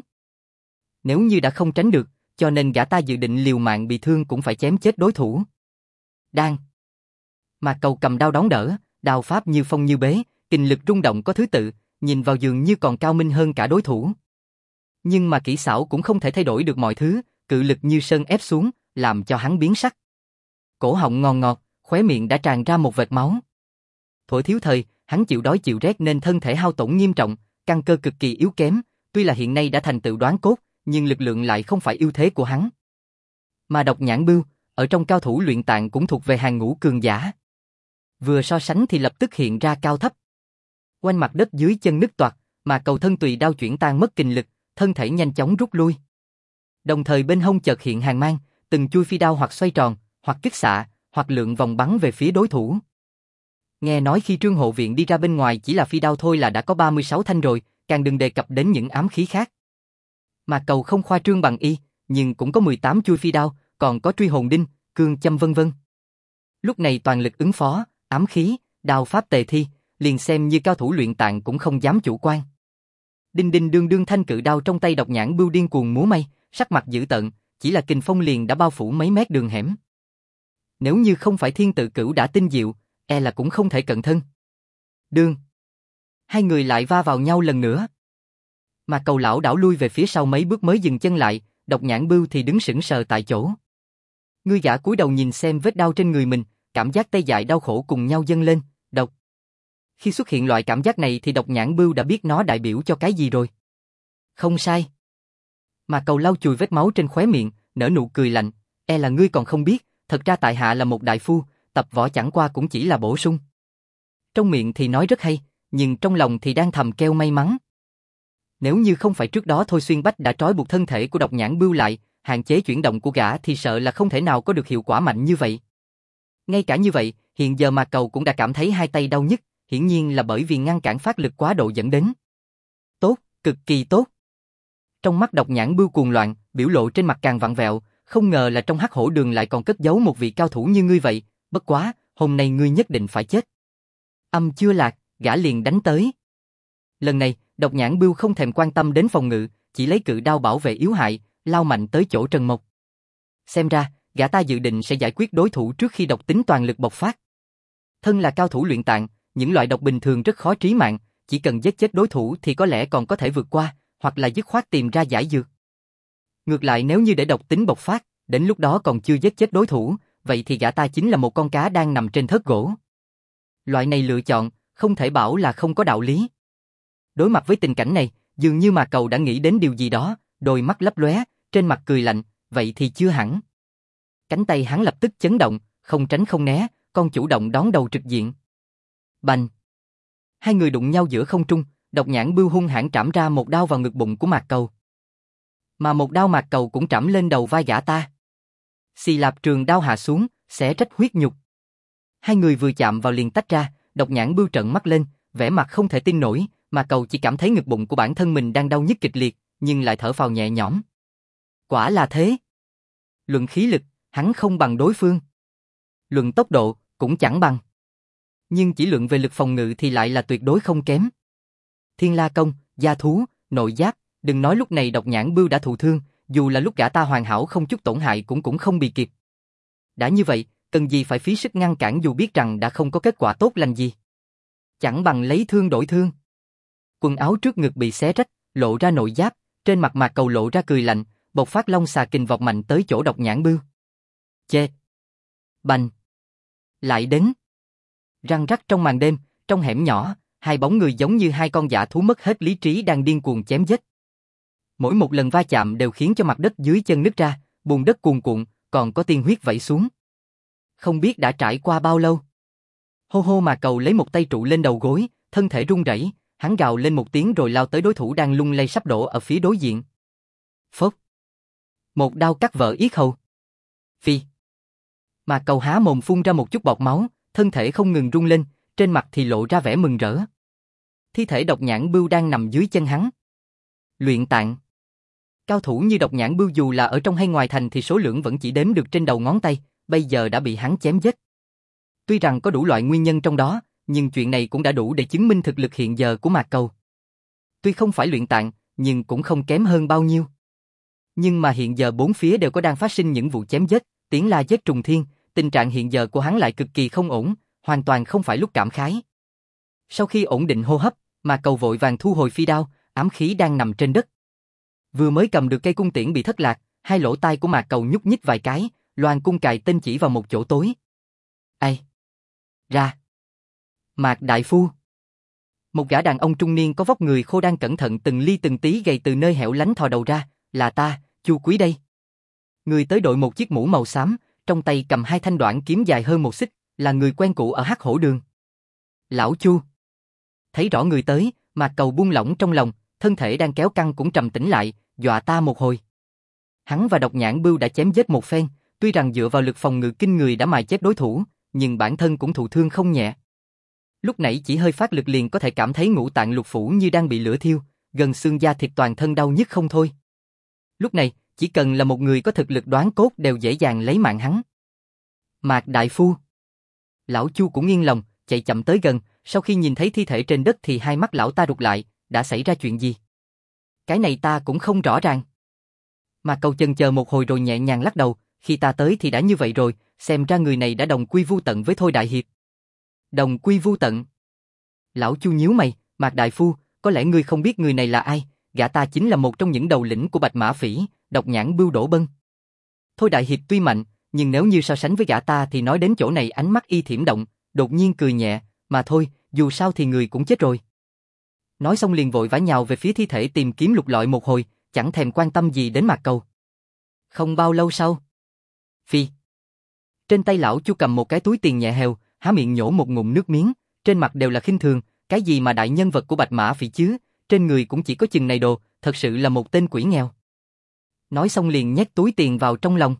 Nếu như đã không tránh được, cho nên gã ta dự định liều mạng bị thương cũng phải chém chết đối thủ. Đang. Mạc Cầu cầm đao đón đỡ, đao pháp như phong như bế, kình lực rung động có thứ tự, nhìn vào dường như còn cao minh hơn cả đối thủ. Nhưng mà kỹ xảo cũng không thể thay đổi được mọi thứ, cự lực như sơn ép xuống, làm cho hắn biến sắc. Cổ họng ngọt ngọt, khóe miệng đã tràn ra một vệt máu. Thuở thiếu thời, hắn chịu đói chịu rét nên thân thể hao tổn nghiêm trọng, căn cơ cực kỳ yếu kém, tuy là hiện nay đã thành tựu đoán cốt, nhưng lực lượng lại không phải ưu thế của hắn. Mà Độc Nhãn Bưu, ở trong cao thủ luyện tạng cũng thuộc về hàng ngũ cường giả. Vừa so sánh thì lập tức hiện ra cao thấp. Quanh mặt đất dưới chân nứt toạc, mà Cầu thân tùy đao chuyển tan mất kình lực, thân thể nhanh chóng rút lui. Đồng thời bên hông chợt hiện hàn mang, từng chui phi đao hoặc xoay tròn, hoặc kích xạ, hoặc lượn vòng bắn về phía đối thủ. Nghe nói khi Trương Hộ Viện đi ra bên ngoài chỉ là phi đao thôi là đã có 36 thanh rồi, càng đừng đề cập đến những ám khí khác. Mà Cầu không khoa trương bằng y, nhưng cũng có 18 chui phi đao, còn có truy hồn đinh, cương châm vân vân. Lúc này toàn lực ứng phó, ám khí, đao pháp tề thi, liền xem như cao thủ luyện tạng cũng không dám chủ quan. Đinh đinh đương đương thanh cự đao trong tay Độc Nhãn Bưu điên cuồng múa may, sắc mặt dữ tợn, chỉ là kình phong liền đã bao phủ mấy mét đường hẻm. Nếu như không phải thiên tự cửu đã tinh diệu, e là cũng không thể cận thân. Đương. Hai người lại va vào nhau lần nữa. Mà Cầu lão đảo lui về phía sau mấy bước mới dừng chân lại, Độc Nhãn Bưu thì đứng sững sờ tại chỗ. Ngươi gã cúi đầu nhìn xem vết đau trên người mình, cảm giác tê dại đau khổ cùng nhau dâng lên, độc. Khi xuất hiện loại cảm giác này thì Độc Nhãn Bưu đã biết nó đại biểu cho cái gì rồi. Không sai. Mà Cầu lau chùi vết máu trên khóe miệng, nở nụ cười lạnh, e là ngươi còn không biết, thật ra tại hạ là một đại phu, tập võ chẳng qua cũng chỉ là bổ sung. Trong miệng thì nói rất hay, nhưng trong lòng thì đang thầm kêu may mắn. Nếu như không phải trước đó Thôi Xuyên Bách đã trói buộc thân thể của Độc Nhãn Bưu lại, hạn chế chuyển động của gã thì sợ là không thể nào có được hiệu quả mạnh như vậy. Ngay cả như vậy, hiện giờ Mạc Cầu cũng đã cảm thấy hai tay đau nhức, hiển nhiên là bởi vì ngăn cản phát lực quá độ dẫn đến. Tốt, cực kỳ tốt. Trong mắt Độc Nhãn Bưu cuồng loạn, biểu lộ trên mặt càng vặn vẹo, không ngờ là trong Hắc Hổ Đường lại còn cất giấu một vị cao thủ như ngươi vậy, bất quá, hôm nay ngươi nhất định phải chết. Âm chưa lạc, gã liền đánh tới. Lần này, Độc Nhãn Bưu không thèm quan tâm đến phòng ngự, chỉ lấy cự đao bảo vệ yếu hại, lao mạnh tới chỗ Trần Mộc. Xem ra, gã ta dự định sẽ giải quyết đối thủ trước khi độc tính toàn lực bộc phát. Thân là cao thủ luyện tạng, những loại độc bình thường rất khó trí mạng, chỉ cần giết chết đối thủ thì có lẽ còn có thể vượt qua, hoặc là dứt khoát tìm ra giải dược. Ngược lại nếu như để độc tính bộc phát, đến lúc đó còn chưa giết chết đối thủ, vậy thì gã ta chính là một con cá đang nằm trên thớt gỗ. Loại này lựa chọn, không thể bảo là không có đạo lý. Đối mặt với tình cảnh này, dường như Mạc Cầu đã nghĩ đến điều gì đó, đôi mắt lấp lóe, trên mặt cười lạnh, vậy thì chưa hẳn. Cánh tay hắn lập tức chấn động, không tránh không né, con chủ động đón đầu trực diện. Bành! Hai người đụng nhau giữa không trung, Độc Nhãn Bưu hung hãn trảm ra một đao vào ngực bụng của Mạc Cầu. Mà một đao Mạc Cầu cũng trảm lên đầu vai gã ta. Xì lạp trường đao hạ xuống, xé rách huyết nhục. Hai người vừa chạm vào liền tách ra, Độc Nhãn Bưu trợn mắt lên, vẻ mặt không thể tin nổi, Mạc Cầu chỉ cảm thấy ngực bụng của bản thân mình đang đau nhức kịch liệt, nhưng lại thở phào nhẹ nhõm. Quả là thế. Luận khí lực, hắn không bằng đối phương. Luận tốc độ, cũng chẳng bằng. Nhưng chỉ luận về lực phòng ngự thì lại là tuyệt đối không kém. Thiên La Công, gia thú, nội giáp, đừng nói lúc này Độc Nhãn Bưu đã thụ thương, dù là lúc gã ta hoàn hảo không chút tổn hại cũng không bị kịp. Đã như vậy, cần gì phải phí sức ngăn cản dù biết rằng đã không có kết quả tốt lành gì. Chẳng bằng lấy thương đổi thương. Quần áo trước ngực bị xé rách, lộ ra nội giáp, trên mặt Mạc Cầu lộ ra cười lạnh, bộc phát long xà kình vọt mạnh tới chỗ Độc Nhãn Bưu. Chê! Bành! Lại đến! Răng rắc trong màn đêm, trong hẻm nhỏ, hai bóng người giống như hai con dã thú mất hết lý trí đang điên cuồng chém giết. Mỗi một lần va chạm đều khiến cho mặt đất dưới chân nứt ra, bùn đất cuồn cuộn, còn có tiên huyết vẩy xuống. Không biết đã trải qua bao lâu. Hô hô Mạc Cầu lấy một tay trụ lên đầu gối, thân thể run rẩy, hắn gào lên một tiếng rồi lao tới đối thủ đang lung lay sắp đổ ở phía đối diện. Phốc! Một đao cắt vỡ yết hầu. Phi! Mạc Cầu há mồm phun ra một chút bọt máu, thân thể không ngừng rung lên, trên mặt thì lộ ra vẻ mừng rỡ. Thi thể Độc Nhãn Bưu đang nằm dưới chân hắn. Luyện tạng. Cao thủ như Độc Nhãn Bưu dù là ở trong hay ngoài thành thì số lượng vẫn chỉ đếm được trên đầu ngón tay, bây giờ đã bị hắn chém giết. Tuy rằng có đủ loại nguyên nhân trong đó, nhưng chuyện này cũng đã đủ để chứng minh thực lực hiện giờ của Mạc Cầu. Tuy không phải luyện tạng, nhưng cũng không kém hơn bao nhiêu. Nhưng mà hiện giờ bốn phía đều có đang phát sinh những vụ chém giết, tiếng la giết trùng thiên, tình trạng hiện giờ của hắn lại cực kỳ không ổn, hoàn toàn không phải lúc cảm khái. Sau khi ổn định hô hấp, Mạc Cầu vội vàng thu hồi phi đao, ám khí đang nằm trên đất. Vừa mới cầm được cây cung tiễn bị thất lạc, hai lỗ tai của Mạc Cầu nhúc nhích vài cái, loan cung cài tên chỉ vào một chỗ tối. Ai? Ra! Mạc đại phu! Một gã đàn ông trung niên có vóc người khô đang cẩn thận từng ly từng tí gầy từ nơi hẻo lánh thò đầu ra, là ta, Chu Quý đây. Người tới đội một chiếc mũ màu xám, trong tay cầm hai thanh đoạn kiếm dài hơn một xích, là người quen cũ ở Hắc Hổ Đường. Lão Chu! Thấy rõ người tới, Mạc Cầu buông lỏng trong lòng, thân thể đang kéo căng cũng trầm tĩnh lại, dọa ta một hồi. Hắn và Độc Nhãn Bưu đã chém giết một phen, tuy rằng dựa vào lực phòng ngự kinh người đã mài chết đối thủ, nhưng bản thân cũng thụ thương không nhẹ. Lúc nãy chỉ hơi phát lực liền có thể cảm thấy ngũ tạng lục phủ như đang bị lửa thiêu, gần xương da thịt toàn thân đau nhức không thôi. Lúc này, chỉ cần là một người có thực lực đoán cốt đều dễ dàng lấy mạng hắn. Mạc đại phu! Lão Chu cũng nghiêng lòng, chạy chậm tới gần, sau khi nhìn thấy thi thể trên đất thì hai mắt lão ta rụt lại, đã xảy ra chuyện gì? Cái này ta cũng không rõ ràng. Mạc Cầu chần chờ một hồi rồi nhẹ nhàng lắc đầu, khi ta tới thì đã như vậy rồi, xem ra người này đã đồng quy vu tận với Thôi đại hiệp. Đồng quy vu tận? Lão Chu nhíu mày, Mạc đại phu, có lẽ ngươi không biết người này là ai, gã ta chính là một trong những đầu lĩnh của Bạch Mã Phỉ, Độc Nhãn Bưu Đỗ Bân. Thôi đại hiệp tuy mạnh, nhưng nếu như so sánh với gã ta thì nói đến chỗ này ánh mắt y thiểm động, đột nhiên cười nhẹ, mà thôi, dù sao thì người cũng chết rồi. Nói xong liền vội vã nhào về phía thi thể tìm kiếm lục lọi một hồi, chẳng thèm quan tâm gì đến Mạc Cầu. Không bao lâu sau, Phi. Trên tay lão Chu cầm một cái túi tiền nhẹ hều, há miệng nhổ một ngụm nước miếng, trên mặt đều là khinh thường, cái gì mà đại nhân vật của Bạch Mã Phỉ chứ, trên người cũng chỉ có chừng này đồ, thật sự là một tên quỷ nghèo. Nói xong liền nhét túi tiền vào trong lòng.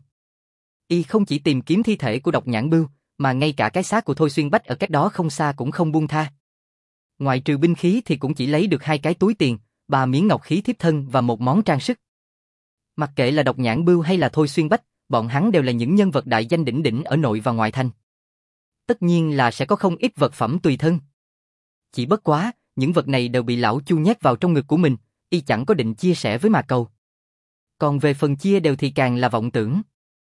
Y không chỉ tìm kiếm thi thể của Độc Nhãn Bưu, mà ngay cả cái xác của Thôi Xuyên Bách ở cách đó không xa cũng không buông tha. Ngoại trừ binh khí thì cũng chỉ lấy được hai cái túi tiền, 3 miếng ngọc khí thiếp thân và một món trang sức. Mặc kệ là Độc Nhãn Bưu hay là Thôi Xuyên Bách, bọn hắn đều là những nhân vật đại danh đỉnh đỉnh ở nội và ngoại thành. Tất nhiên là sẽ có không ít vật phẩm tùy thân. Chỉ bất quá, những vật này đều bị lão Chu nhét vào trong ngực của mình, y chẳng có định chia sẻ với Mạc Cầu. Còn về phần chia đều thì càng là vọng tưởng.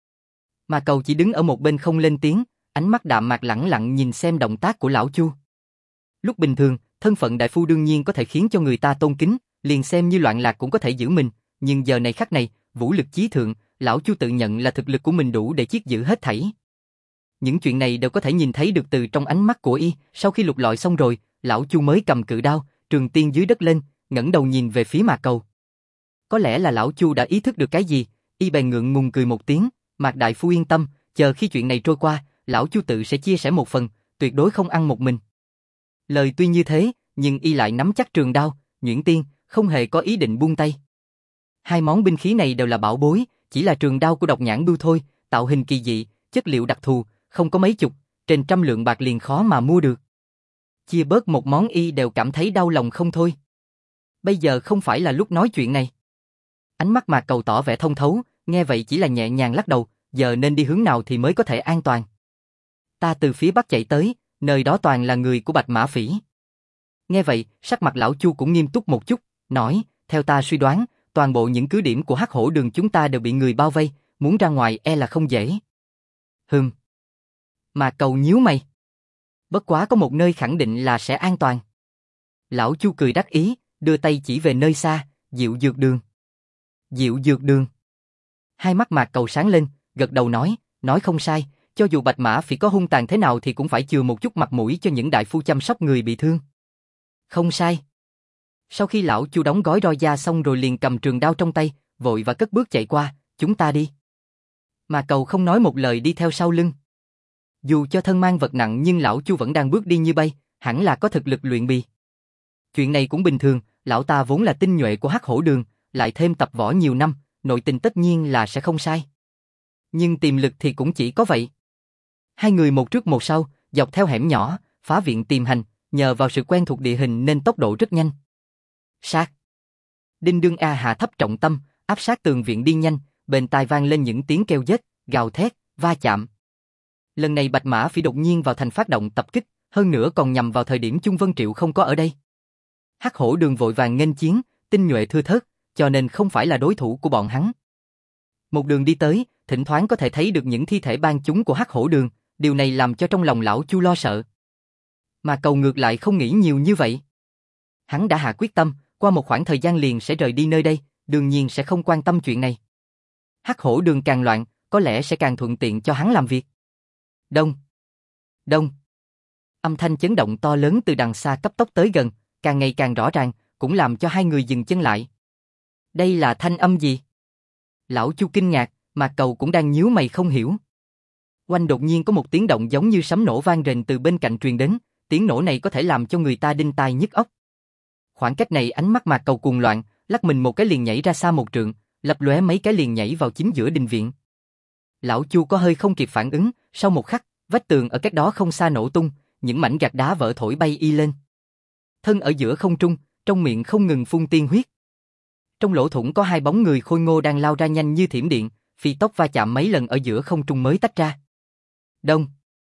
Mạc Cầu chỉ đứng ở một bên không lên tiếng, ánh mắt đạm mạc lẳng lặng nhìn xem động tác của lão Chu. Lúc bình thường, thân phận đại phu đương nhiên có thể khiến cho người ta tôn kính, liền xem như loạn lạc cũng có thể giữ mình, nhưng giờ này khắc này, vũ lực chí thượng, lão Chu tự nhận là thực lực của mình đủ để chiết giữ hết thảy. Những chuyện này đều có thể nhìn thấy được từ trong ánh mắt của y, sau khi lục lọi xong rồi, lão Chu mới cầm cự đao, trường tiên dưới đất lên, ngẩng đầu nhìn về phía Mạc Cầu. Có lẽ là lão Chu đã ý thức được cái gì, y bèn ngượng ngùng cười một tiếng, Mạc đại phu yên tâm, chờ khi chuyện này trôi qua, lão Chu tự sẽ chia sẻ một phần, tuyệt đối không ăn một mình. Lời tuy như thế, nhưng y lại nắm chắc trường đao, nhuyễn tiên, không hề có ý định buông tay. Hai món binh khí này đều là bảo bối, chỉ là trường đao của Độc Nhãn Bưu thôi, tạo hình kỳ dị, chất liệu đặc thù, không có mấy chục, trên trăm lượng bạc liền khó mà mua được. Chia bớt một món y đều cảm thấy đau lòng không thôi. Bây giờ không phải là lúc nói chuyện này. Ánh mắt Mạc Cầu tỏ vẻ thông thấu, nghe vậy chỉ là nhẹ nhàng lắc đầu, giờ nên đi hướng nào thì mới có thể an toàn. Ta từ phía bắc chạy tới, nơi đó toàn là người của Bạch Mã Phỉ. Nghe vậy, sắc mặt lão Chu cũng nghiêm túc một chút, nói, theo ta suy đoán, toàn bộ những cứ điểm của Hắc Hổ Đường chúng ta đều bị người bao vây, muốn ra ngoài e là không dễ. Mạc Cầu nhíu mày. Bất quá có một nơi khẳng định là sẽ an toàn. Lão Chu cười đắc ý, đưa tay chỉ về nơi xa, Diệu Dược Đường. Diệu Dược Đường. Hai mắt Mạc Cầu sáng lên, gật đầu nói không sai, cho dù Bạch Mã Phỉ có hung tàn thế nào thì cũng phải chừa một chút mặt mũi cho những đại phu chăm sóc người bị thương. Không sai. Sau khi lão Chu đóng gói roi da xong rồi liền cầm trường đao trong tay, vội và cất bước chạy qua, chúng ta đi. Mạc Cầu không nói một lời đi theo sau lưng. Dù cho thân mang vật nặng nhưng lão Chu vẫn đang bước đi như bay, hẳn là có thực lực luyện bì. Chuyện này cũng bình thường, lão ta vốn là tinh nhuệ của Hắc Hổ Đường, lại thêm tập võ nhiều năm, nội tình tất nhiên là sẽ không sai. Nhưng tiềm lực thì cũng chỉ có vậy. Hai người một trước một sau, dọc theo hẻm nhỏ, phá viện tìm hành, nhờ vào sự quen thuộc địa hình nên tốc độ rất nhanh. Sát. Đinh đương A hạ thấp trọng tâm, áp sát tường viện đi nhanh, bên tai vang lên những tiếng kêu giết, gào thét, va chạm. Lần này Bạch Mã Phỉ đột nhiên vào thành phát động tập kích, hơn nữa còn nhằm vào thời điểm Chung Vân Triệu không có ở đây. Hắc Hổ Đường vội vàng nghênh chiến, tinh nhuệ thưa thớt, cho nên không phải là đối thủ của bọn hắn. Một đường đi tới, thỉnh thoảng có thể thấy được những thi thể bang chúng của Hắc Hổ Đường, điều này làm cho trong lòng lão Chu lo sợ. Mà Cầu ngược lại không nghĩ nhiều như vậy. Hắn đã hạ quyết tâm, qua một khoảng thời gian liền sẽ rời đi nơi đây, đương nhiên sẽ không quan tâm chuyện này. Hắc Hổ Đường càng loạn, có lẽ sẽ càng thuận tiện cho hắn làm việc. Đông. Đông. Âm thanh chấn động to lớn từ đằng xa cấp tốc tới gần, càng ngày càng rõ ràng, cũng làm cho hai người dừng chân lại. Đây là thanh âm gì? Lão Chu kinh ngạc, Mạc Cầu cũng đang nhíu mày không hiểu. Oanh đột nhiên có một tiếng động giống như sấm nổ vang rền từ bên cạnh truyền đến, tiếng nổ này có thể làm cho người ta đinh tai nhức óc. Khoảng cách này ánh mắt Mạc Cầu cuồng loạn, lắc mình một cái liền nhảy ra xa một trượng, lập lóe mấy cái liền nhảy vào chính giữa đình viện. Lão Chu có hơi không kịp phản ứng, sau một khắc, vách tường ở cách đó không xa nổ tung, những mảnh gạch đá vỡ thổi bay y lên. Thân ở giữa không trung, trong miệng không ngừng phun tiên huyết. Trong lỗ thủng có hai bóng người khôi ngô đang lao ra nhanh như thiểm điện, phi tốc va chạm mấy lần ở giữa không trung mới tách ra. Đông.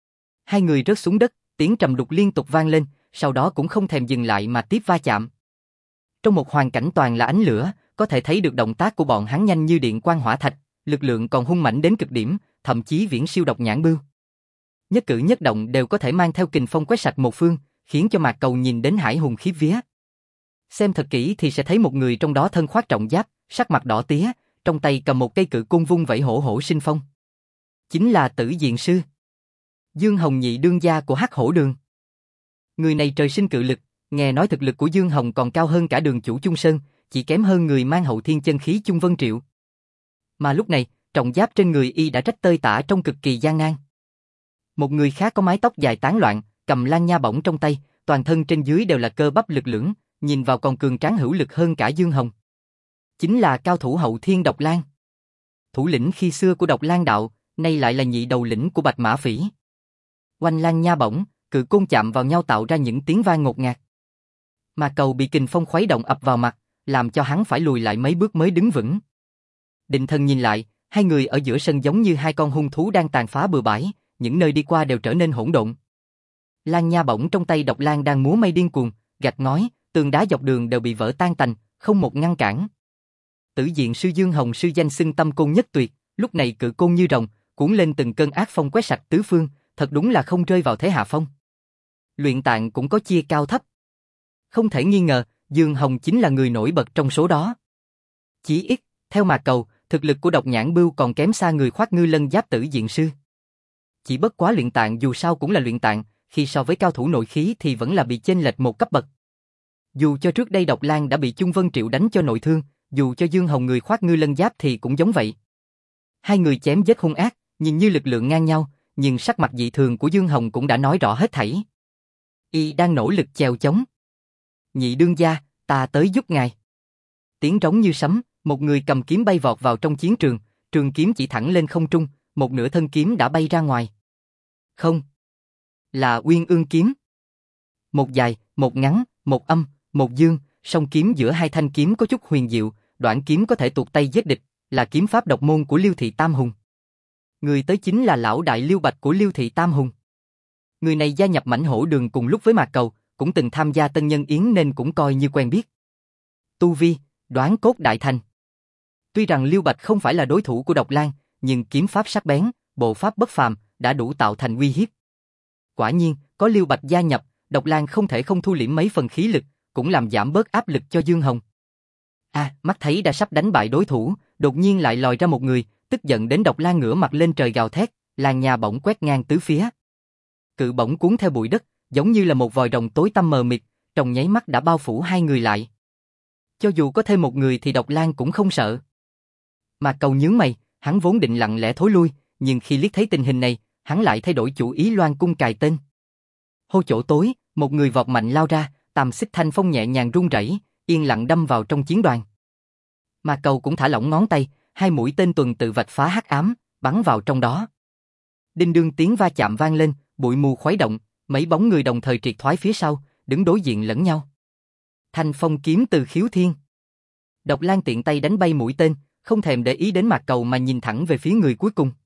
Hai người rớt xuống đất, tiếng trầm đục liên tục vang lên, sau đó cũng không thèm dừng lại mà tiếp va chạm. Trong một hoàn cảnh toàn là ánh lửa, có thể thấy được động tác của bọn hắn nhanh như điện quang hỏa thạch, lực lượng còn hung mãnh đến cực điểm, thậm chí viễn siêu Độc Nhãn Bưu. Nhất cử nhất động đều có thể mang theo kình phong quét sạch một phương, khiến cho Mạc Cầu nhìn đến hải hùng khiếp vía. Xem thật kỹ thì sẽ thấy một người trong đó thân khoác trọng giáp, sắc mặt đỏ tía, trong tay cầm một cây cự côn vung vẩy hổ hổ sinh phong. Chính là Tử Diện Sư, Dương Hồng nhị đương gia của Hắc Hổ Đường. Người này trời sinh cự lực, nghe nói thực lực của Dương Hồng còn cao hơn cả đường chủ Chung Sơn, chỉ kém hơn người mang hậu thiên chân khí Chung Vân Triệu. Mà lúc này, trọng giáp trên người y đã rách tơi tả trông cực kỳ gian nan. Một người khác có mái tóc dài tán loạn, cầm lan nha bổng trong tay, toàn thân trên dưới đều là cơ bắp lực lưỡng, nhìn vào còn cường tráng hữu lực hơn cả Dương Hồng. Chính là cao thủ hậu thiên Độc Lang. Thủ lĩnh khi xưa của Độc Lang đạo, nay lại là nhị đầu lĩnh của Bạch Mã Phỉ. Oanh lan nha bổng, cự côn chạm vào nhau tạo ra những tiếng vang ngột ngạt. Mà Cầu bị kình phong khuấy động ập vào mặt, làm cho hắn phải lùi lại mấy bước mới đứng vững. Định thần nhìn lại, hai người ở giữa sân giống như hai con hung thú đang tàn phá bừa bãi, những nơi đi qua đều trở nên hỗn độn. Lan nha bổng trong tay Độc Lang đang múa may điên cuồng, gạch ngói, tường đá dọc đường đều bị vỡ tan tành, không một ngăn cản. Tử Diện Sư Dương Hồng sư danh xưng tâm côn nhất tuyệt, lúc này cự côn như rồng, cuốn lên từng cơn ác phong quét sạch tứ phương, thật đúng là không rơi vào thế hạ phong. Luyện tạng cũng có chia cao thấp. Không thể nghi ngờ, Dương Hồng chính là người nổi bật trong số đó. Chỉ ít, theo Mạc Cầu, thực lực của Độc Nhãn Bưu còn kém xa người khoác ngư lân giáp Tử Diện Sư. Chỉ bất quá luyện tạng dù sao cũng là luyện tạng, khi so với cao thủ nội khí thì vẫn là bị chênh lệch một cấp bậc. Dù cho trước đây Độc Lang đã bị Chung Vân Triệu đánh cho nội thương, dù cho Dương Hồng người khoác ngư lân giáp thì cũng giống vậy. Hai người chém giết hung ác, nhìn như lực lượng ngang nhau, nhưng sắc mặt dị thường của Dương Hồng cũng đã nói rõ hết thảy. Y đang nỗ lực chèo chống. Nhị đương gia, ta tới giúp ngài. Tiếng trống như sấm, Một người cầm kiếm bay vọt vào trong chiến trường, trường kiếm chỉ thẳng lên không trung, một nửa thân kiếm đã bay ra ngoài. Không. Là Uyên Ương kiếm. Một dài, một ngắn, một âm, một dương, song kiếm giữa hai thanh kiếm có chút huyền diệu, đoạn kiếm có thể tuột tay giết địch, là kiếm pháp độc môn của Liêu Thị Tam Hùng. Người tới chính là lão đại Liêu Bạch của Liêu Thị Tam Hùng. Người này gia nhập Mãnh Hổ Đường cùng lúc với Mạc Cầu, cũng từng tham gia Tân Nhân Yến nên cũng coi như quen biết. Tu vi, đoán cốt đại thành. Tuy rằng Liêu Bạch không phải là đối thủ của Độc Lang, nhưng kiếm pháp sắc bén, bộ pháp bất phàm, đã đủ tạo thành uy hiếp. Quả nhiên, có Liêu Bạch gia nhập, Độc Lang không thể không thu liễm mấy phần khí lực, cũng làm giảm bớt áp lực cho Dương Hồng. Mắt thấy đã sắp đánh bại đối thủ, đột nhiên lại lòi ra một người, tức giận đến Độc Lang ngửa mặt lên trời gào thét, làn nhà bỗng quét ngang tứ phía. Cự bỗng cuốn theo bụi đất, giống như là một vòi rồng tối tăm mờ mịt, trong nháy mắt đã bao phủ hai người lại. Cho dù có thêm một người thì Độc Lang cũng không sợ. Mạc Cầu nhướng mày, hắn vốn định lặng lẽ thối lui, nhưng khi liếc thấy tình hình này, hắn lại thay đổi chủ ý loan cung cài tên. Hô chỗ tối, một người vọt mạnh lao ra, tàm xích thanh phong nhẹ nhàng rung rẩy, yên lặng đâm vào trong chiến đoàn. Mạc Cầu cũng thả lỏng ngón tay, hai mũi tên tuần tự vạch phá hắc ám, bắn vào trong đó. Đinh đương tiếng va chạm vang lên, bụi mù khuấy động, mấy bóng người đồng thời triệt thoái phía sau, đứng đối diện lẫn nhau. Thanh phong kiếm từ Khiếu Thiên. Độc Lang tiện tay đánh bay mũi tên, không thèm để ý đến Mạc Cầu mà nhìn thẳng về phía người cuối cùng.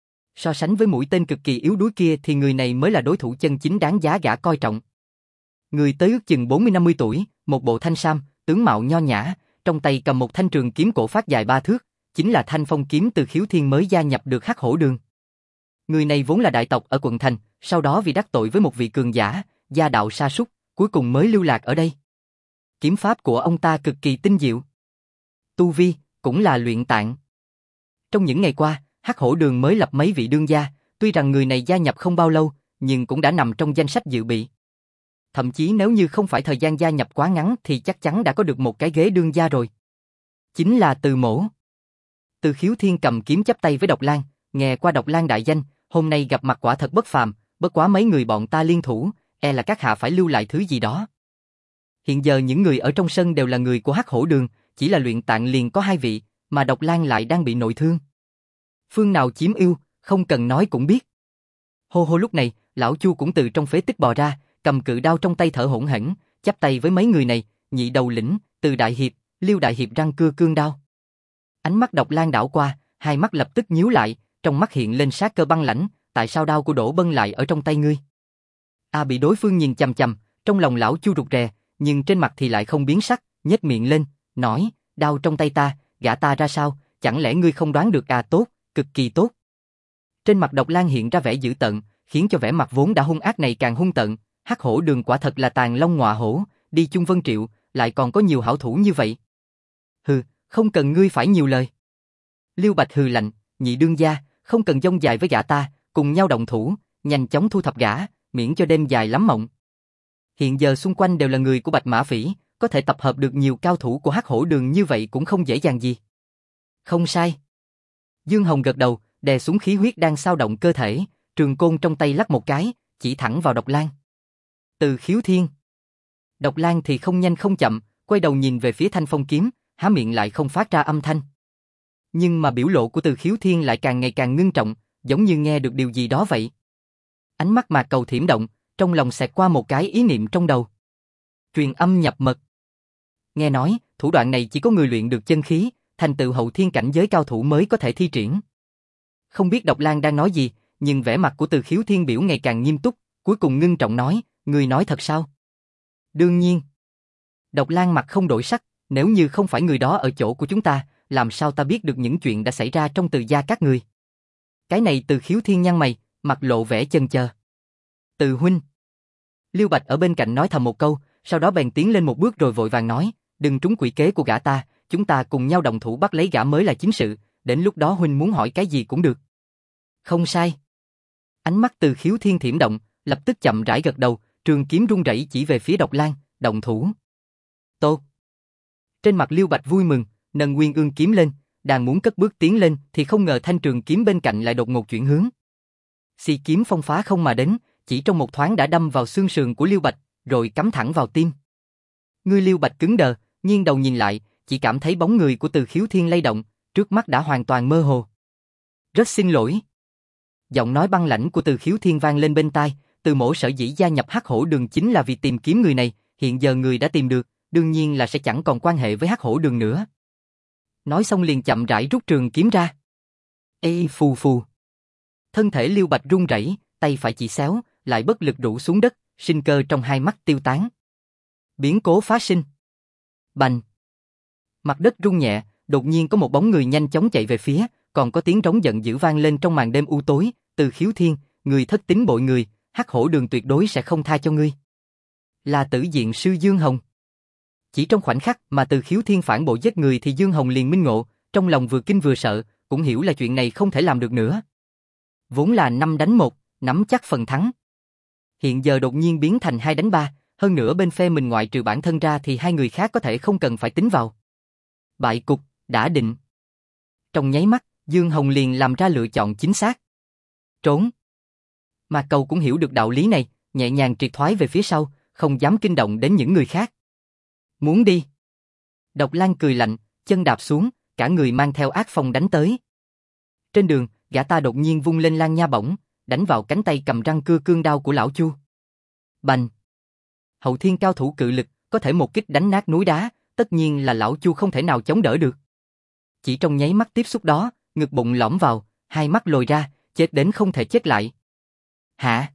So sánh với mũi tên cực kỳ yếu đuối kia thì người này mới là đối thủ chân chính đáng giá gã coi trọng. Người tới ước chừng 40-50 tuổi, một bộ thanh sam, tướng mạo nho nhã, trong tay cầm một thanh trường kiếm cổ phát dài 3 thước, chính là thanh phong kiếm từ Khiếu Thiên mới gia nhập được Hắc Hổ Đường. Người này vốn là đại tộc ở quận thành, sau đó vì đắc tội với một vị cường giả, gia đạo sa sút, cuối cùng mới lưu lạc ở đây. Kiếm pháp của ông ta cực kỳ tinh diệu. Tu vi cũng là luyện tạng. Trong những ngày qua, Hắc Hổ Đường mới lập mấy vị đương gia, tuy rằng người này gia nhập không bao lâu, nhưng cũng đã nằm trong danh sách dự bị. Thậm chí nếu như không phải thời gian gia nhập quá ngắn thì chắc chắn đã có được một cái ghế đương gia rồi. Chính là Từ Mỗ. Từ Khiếu Thiên cầm kiếm chắp tay với Độc Lang, nghe qua Độc Lang đại danh, hôm nay gặp mặt quả thật bất phàm, bất quá mấy người bọn ta liên thủ, e là các hạ phải lưu lại thứ gì đó. Hiện giờ những người ở trong sân đều là người của Hắc Hổ Đường, chỉ là luyện tạng liền có 2 vị, mà Độc Lang lại đang bị nội thương. Phương nào chiếm ưu, không cần nói cũng biết. Hô hô lúc này, lão Chu cũng từ trong phế tích bò ra, cầm cự đao trong tay thở hổn hển, chắp tay với mấy người này, Nhị Đầu Lĩnh, Từ Đại Hiệp, Liêu Đại Hiệp răng cưa cương đao. Ánh mắt Độc Lang đảo qua, hai mắt lập tức nhíu lại, trong mắt hiện lên sát cơ băng lãnh, tại sao đao của Đỗ Bân lại ở trong tay ngươi? Bị đối phương nhìn chằm chằm, trong lòng lão Chu rụt rè, nhưng trên mặt thì lại không biến sắc, nhếch miệng lên, nói, đao trong tay ta, gã ta ra sao, chẳng lẽ ngươi không đoán được? Tốt, cực kỳ tốt. Trên mặt Độc Lang hiện ra vẻ dữ tợn, khiến cho vẻ mặt vốn đã hung ác này càng hung tợn. Hắc Hổ Đường quả thật là tàn long ngọa hổ, đi chung Vân Triệu, lại còn có nhiều hảo thủ như vậy. Hừ, không cần ngươi phải nhiều lời. Liêu Bạch hừ lạnh, Nhị đương gia, không cần dông dài với gã ta, cùng nhau động thủ, nhanh chóng thu thập gã, miễn cho đêm dài lắm mộng. Hiện giờ xung quanh đều là người của Bạch Mã Phỉ, có thể tập hợp được nhiều cao thủ của Hắc Hổ Đường như vậy cũng không dễ dàng gì. Không sai. Dương Hồng gật đầu, đè xuống khí huyết đang xao động cơ thể, trường côn trong tay lắc một cái, chỉ thẳng vào Độc Lang. Từ Khiếu Thiên. Độc Lang thì không nhanh không chậm, quay đầu nhìn về phía thanh phong kiếm, há miệng lại không phát ra âm thanh. Nhưng mà biểu lộ của Từ Khiếu Thiên lại càng ngày càng ngưng trọng, giống như nghe được điều gì đó vậy. Ánh mắt Mạc Cầu thiểm động, trong lòng xẹt qua một cái ý niệm trong đầu. Truyền âm nhập mật. Nghe nói, thủ đoạn này chỉ có người luyện được chân khí, thành tựu hậu thiên cảnh giới cao thủ mới có thể thi triển. Không biết Độc Lang đang nói gì, nhưng vẻ mặt của Từ Khiếu Thiên biểu ngày càng nghiêm túc, cuối cùng ngưng trọng nói, người nói thật sao? Đương nhiên. Độc Lang mặt không đổi sắc, nếu như không phải người đó ở chỗ của chúng ta, làm sao ta biết được những chuyện đã xảy ra trong Từ gia các người? Cái này Từ Khiếu Thiên nhăn mày, mặt lộ vẻ chần chờ. Từ huynh. Liêu Bạch ở bên cạnh nói thầm một câu, sau đó bèn tiến lên một bước rồi vội vàng nói, đừng trúng quỷ kế của gã ta, chúng ta cùng nhau đồng thủ bắt lấy gã mới là chính sự, đến lúc đó huynh muốn hỏi cái gì cũng được. Không sai. Ánh mắt Từ Khiếu Thiên thiểm động, lập tức chậm rãi gật đầu, trường kiếm rung rẩy chỉ về phía Độc Lang, động thủ. Tốt. Trên mặt Liêu Bạch vui mừng, nâng Nguyên Ương kiếm lên, đang muốn cất bước tiến lên thì không ngờ thanh trường kiếm bên cạnh lại đột ngột chuyển hướng. Xì kiếm phong phá không mà đến, chỉ trong một thoáng đã đâm vào xương sườn của Liêu Bạch, rồi cắm thẳng vào tim. Ngươi Liêu Bạch cứng đờ, nghiêng đầu nhìn lại, chỉ chỉ cảm thấy bóng người của Từ Khiếu Thiên lay động, trước mắt đã hoàn toàn mơ hồ. Rất xin lỗi. Giọng nói băng lãnh của Từ Khiếu Thiên vang lên bên tai, Từ Mỗ sở dĩ gia nhập Hắc Hổ Đường chính là vì tìm kiếm người này, hiện giờ người đã tìm được, đương nhiên là sẽ chẳng còn quan hệ với Hắc Hổ Đường nữa. Nói xong liền chậm rãi rút trường kiếm ra. Ê phù phù. Thân thể Liêu Bạch run rẩy, tay phải chỉ xéo, lại bất lực rũ xuống đất, sinh cơ trong hai mắt tiêu tán. Biến cố phát sinh. Bành. Mặt đất rung nhẹ, đột nhiên có một bóng người nhanh chóng chạy về phía, còn có tiếng rống giận dữ vang lên trong màn đêm u tối, Từ Khiếu Thiên, người thất tín bội người, Hắc Hổ Đường tuyệt đối sẽ không tha cho ngươi. Là Tử Diện sư Dương Hồng. Chỉ trong khoảnh khắc mà Từ Khiếu Thiên phản bội giết người thì Dương Hồng liền minh ngộ, trong lòng vừa kinh vừa sợ, cũng hiểu là chuyện này không thể làm được nữa. Vốn là 5 đánh 1, nắm chắc phần thắng. Hiện giờ đột nhiên biến thành 2 đánh 3, hơn nữa bên phe mình ngoại trừ bản thân ra thì hai người khác có thể không cần phải tính vào. Bại cục, đã định. Trong nháy mắt, Dương Hồng liền làm ra lựa chọn chính xác. Trốn. Mà Cầu cũng hiểu được đạo lý này, nhẹ nhàng triệt thoái về phía sau, không dám kinh động đến những người khác. Muốn đi. Độc Lang cười lạnh, chân đạp xuống, cả người mang theo ác phong đánh tới. Trên đường, gã ta đột nhiên vung lên lan nha bổng, đánh vào cánh tay cầm răng cưa cương đao của lão Chu. Bành. Hậu thiên cao thủ cự lực, có thể một kích đánh nát núi đá, tất nhiên là lão Chu không thể nào chống đỡ được. Chỉ trong nháy mắt tiếp xúc đó, ngực bụng lõm vào, hai mắt lồi ra, chết đến không thể chết lại. Hả?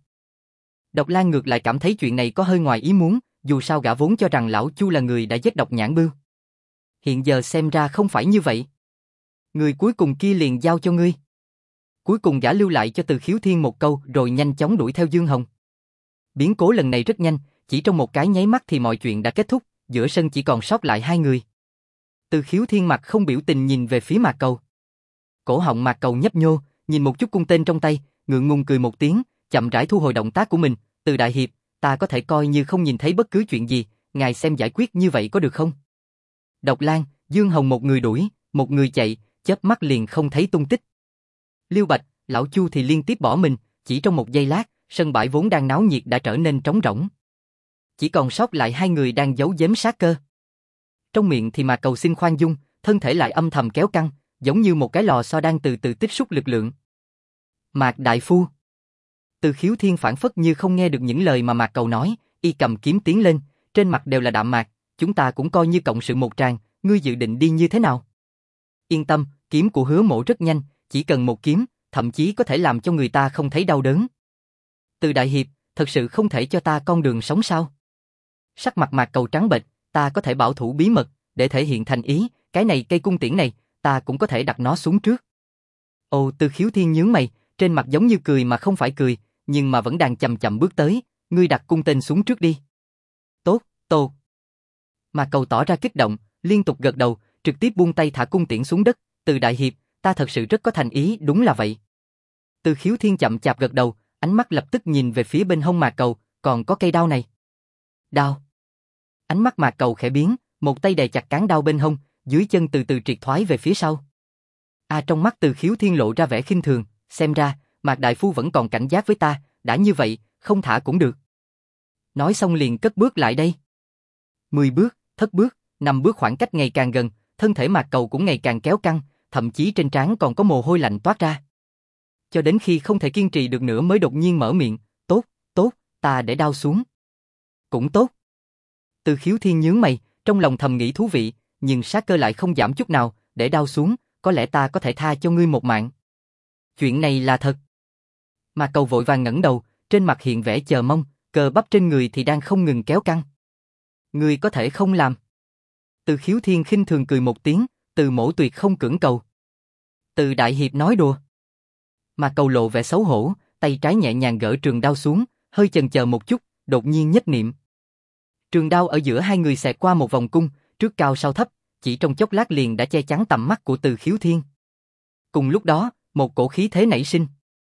Độc Lang ngược lại cảm thấy chuyện này có hơi ngoài ý muốn, dù sao gã vốn cho rằng lão Chu là người đã giết Độc Nhãn Bưu. Hiện giờ xem ra không phải như vậy. Người cuối cùng kia liền giao cho ngươi. Cuối cùng gã lưu lại cho Từ Khiếu Thiên một câu rồi nhanh chóng đuổi theo Dương Hồng. Biến cố lần này rất nhanh, chỉ trong một cái nháy mắt thì mọi chuyện đã kết thúc, giữa sân chỉ còn sót lại hai người. Từ Khiếu Thiên mặt không biểu tình nhìn về phía Mạc Cầu. Cổ họng Mạc Cầu nhấp nhô, nhìn một chút cung tên trong tay, ngượng ngùng cười một tiếng, chậm rãi thu hồi động tác của mình. Từ đại hiệp, ta có thể coi như không nhìn thấy bất cứ chuyện gì, ngài xem giải quyết như vậy có được không? Độc Lang, Dương Hồng một người đuổi, một người chạy, chớp mắt liền không thấy tung tích. Liêu Bạch, lão Chu thì liên tiếp bỏ mình, chỉ trong một giây lát, sân bãi vốn đang náo nhiệt đã trở nên trống rỗng. Chỉ còn sót lại hai người đang giấu giếm sát cơ. Trong miệng thì Mạc Cầu xin khoan dung, thân thể lại âm thầm kéo căng, giống như một cái lò xo đang từ từ tích xúc lực lượng. Mạc đại phu. Từ Khiếu Thiên phản phất như không nghe được những lời mà Mạc Cầu nói, y cầm kiếm tiến lên, trên mặt đều là đạm mạc, chúng ta cũng coi như cộng sự một tràng, ngươi dự định đi như thế nào? Yên tâm, kiếm của Hứa Mộ rất nhanh, chỉ cần một kiếm, thậm chí có thể làm cho người ta không thấy đau đớn. Từ đại hiệp, thật sự không thể cho ta con đường sống sao? Sắc mặt Mạc Cầu trắng bệch, ta có thể bảo thủ bí mật, để thể hiện thành ý, cái này cây cung tiễn này, ta cũng có thể đặt nó xuống trước. Ồ, Từ Khiếu Thiên nhướng mày, trên mặt giống như cười mà không phải cười, nhưng mà vẫn đang chậm chậm bước tới, ngươi đặt cung tên xuống trước đi. Tốt, tốt. Mạc Cầu tỏ ra kích động, liên tục gật đầu, trực tiếp buông tay thả cung tiễn xuống đất. Từ đại hiệp, ta thật sự rất có thành ý, đúng là vậy. Từ Khiếu Thiên chậm chạp gật đầu, ánh mắt lập tức nhìn về phía bên hông Mạc Cầu, còn có cây đao này. Đao. Ánh mắt Mạc Cầu khẽ biến, một tay đè chặt cán đao bên hông, dưới chân từ từ triệt thoái về phía sau. Trong mắt Từ Khiếu Thiên lộ ra vẻ khinh thường, xem ra, Mạc đại phu vẫn còn cảnh giác với ta, đã như vậy, không thả cũng được. Nói xong liền cất bước lại đây. 10 bước, thất bước, 5 bước khoảng cách ngày càng gần, thân thể Mạc Cầu cũng ngày càng kéo căng, thậm chí trên trán còn có mồ hôi lạnh toát ra. Cho đến khi không thể kiên trì được nữa mới đột nhiên mở miệng, tốt, tốt, ta để đao xuống. Cũng tốt. Từ Khiếu Thiên nhướng mày, trong lòng thầm nghĩ thú vị, nhưng sát cơ lại không giảm chút nào, để đao xuống, có lẽ ta có thể tha cho ngươi một mạng. Chuyện này là thật. Mạc Cầu vội vàng ngẩng đầu, trên mặt hiện vẻ chờ mong, cơ bắp trên người thì đang không ngừng kéo căng. Ngươi có thể không làm. Từ Khiếu Thiên khinh thường cười một tiếng, Từ mỗ tuyệt không cưỡng cầu. Từ đại hiệp nói đùa. Mạc Cầu lộ vẻ xấu hổ, tay trái nhẹ nhàng gỡ trường đao xuống, hơi chần chờ một chút, đột nhiên nhất niệm. Trường đao ở giữa hai người xẹt qua một vòng cung, trước cao sau thấp, chỉ trong chốc lát liền đã che chắn tầm mắt của Từ Khiếu Thiên. Cùng lúc đó, một cổ khí thế nảy sinh.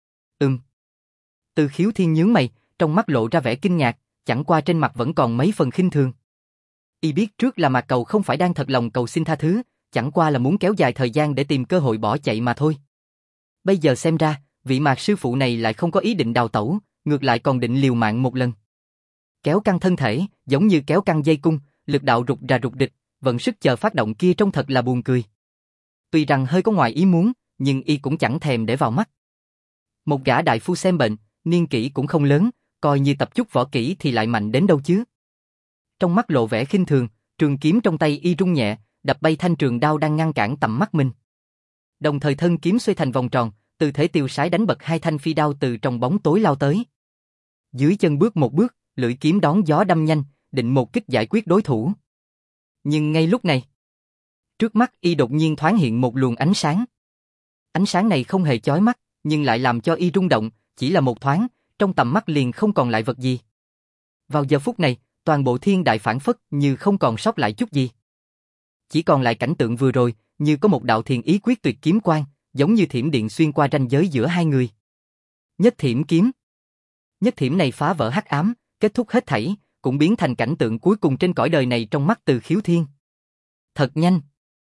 Từ Khiếu Thiên nhướng mày, trong mắt lộ ra vẻ kinh ngạc, chẳng qua trên mặt vẫn còn mấy phần khinh thường. Y biết trước là Mạc Cầu không phải đang thật lòng cầu xin tha thứ, chẳng qua là muốn kéo dài thời gian để tìm cơ hội bỏ chạy mà thôi. Bây giờ xem ra, vị Mạc sư phụ này lại không có ý định đào tẩu, ngược lại còn định liều mạng một lần. Kéo căng thân thể, giống như kéo căng dây cung, lực đạo rụt rà rụt địch, vận sức chờ phát động kia trông thật là buồn cười. Tuy rằng hơi có ngoài ý muốn, nhưng y cũng chẳng thèm để vào mắt. Một gã đại phu xem bệnh, niên kỷ cũng không lớn, coi như tập chút võ kỹ thì lại mạnh đến đâu chứ. Trong mắt lộ vẻ khinh thường, trường kiếm trong tay y rung nhẹ, đập bay thanh trường đao đang ngăn cản tầm mắt mình. Đồng thời thân kiếm xoay thành vòng tròn, tư thế tiêu sái đánh bật hai thanh phi đao từ trong bóng tối lao tới. Dưới chân bước một bước, lưỡi kiếm đón gió đâm nhanh, định một kích giải quyết đối thủ. Nhưng ngay lúc này, trước mắt y đột nhiên thoáng hiện một luồng ánh sáng. Ánh sáng này không hề chói mắt, nhưng lại làm cho y rung động, chỉ là một thoáng, trong tầm mắt liền không còn lại vật gì. Vào giờ phút này, toàn bộ thiên đại phảng phất như không còn sót lại chút gì. Chỉ còn lại cảnh tượng vừa rồi, như có một đạo thiền ý quyết tuyệt kiếm quang, giống như thiểm điện xuyên qua ranh giới giữa hai người. Nhất thiểm kiếm. Nhất thiểm này phá vỡ hắc ám, kết thúc hết thảy, cũng biến thành cảnh tượng cuối cùng trên cõi đời này trong mắt Từ Khiếu Thiên. Thật nhanh.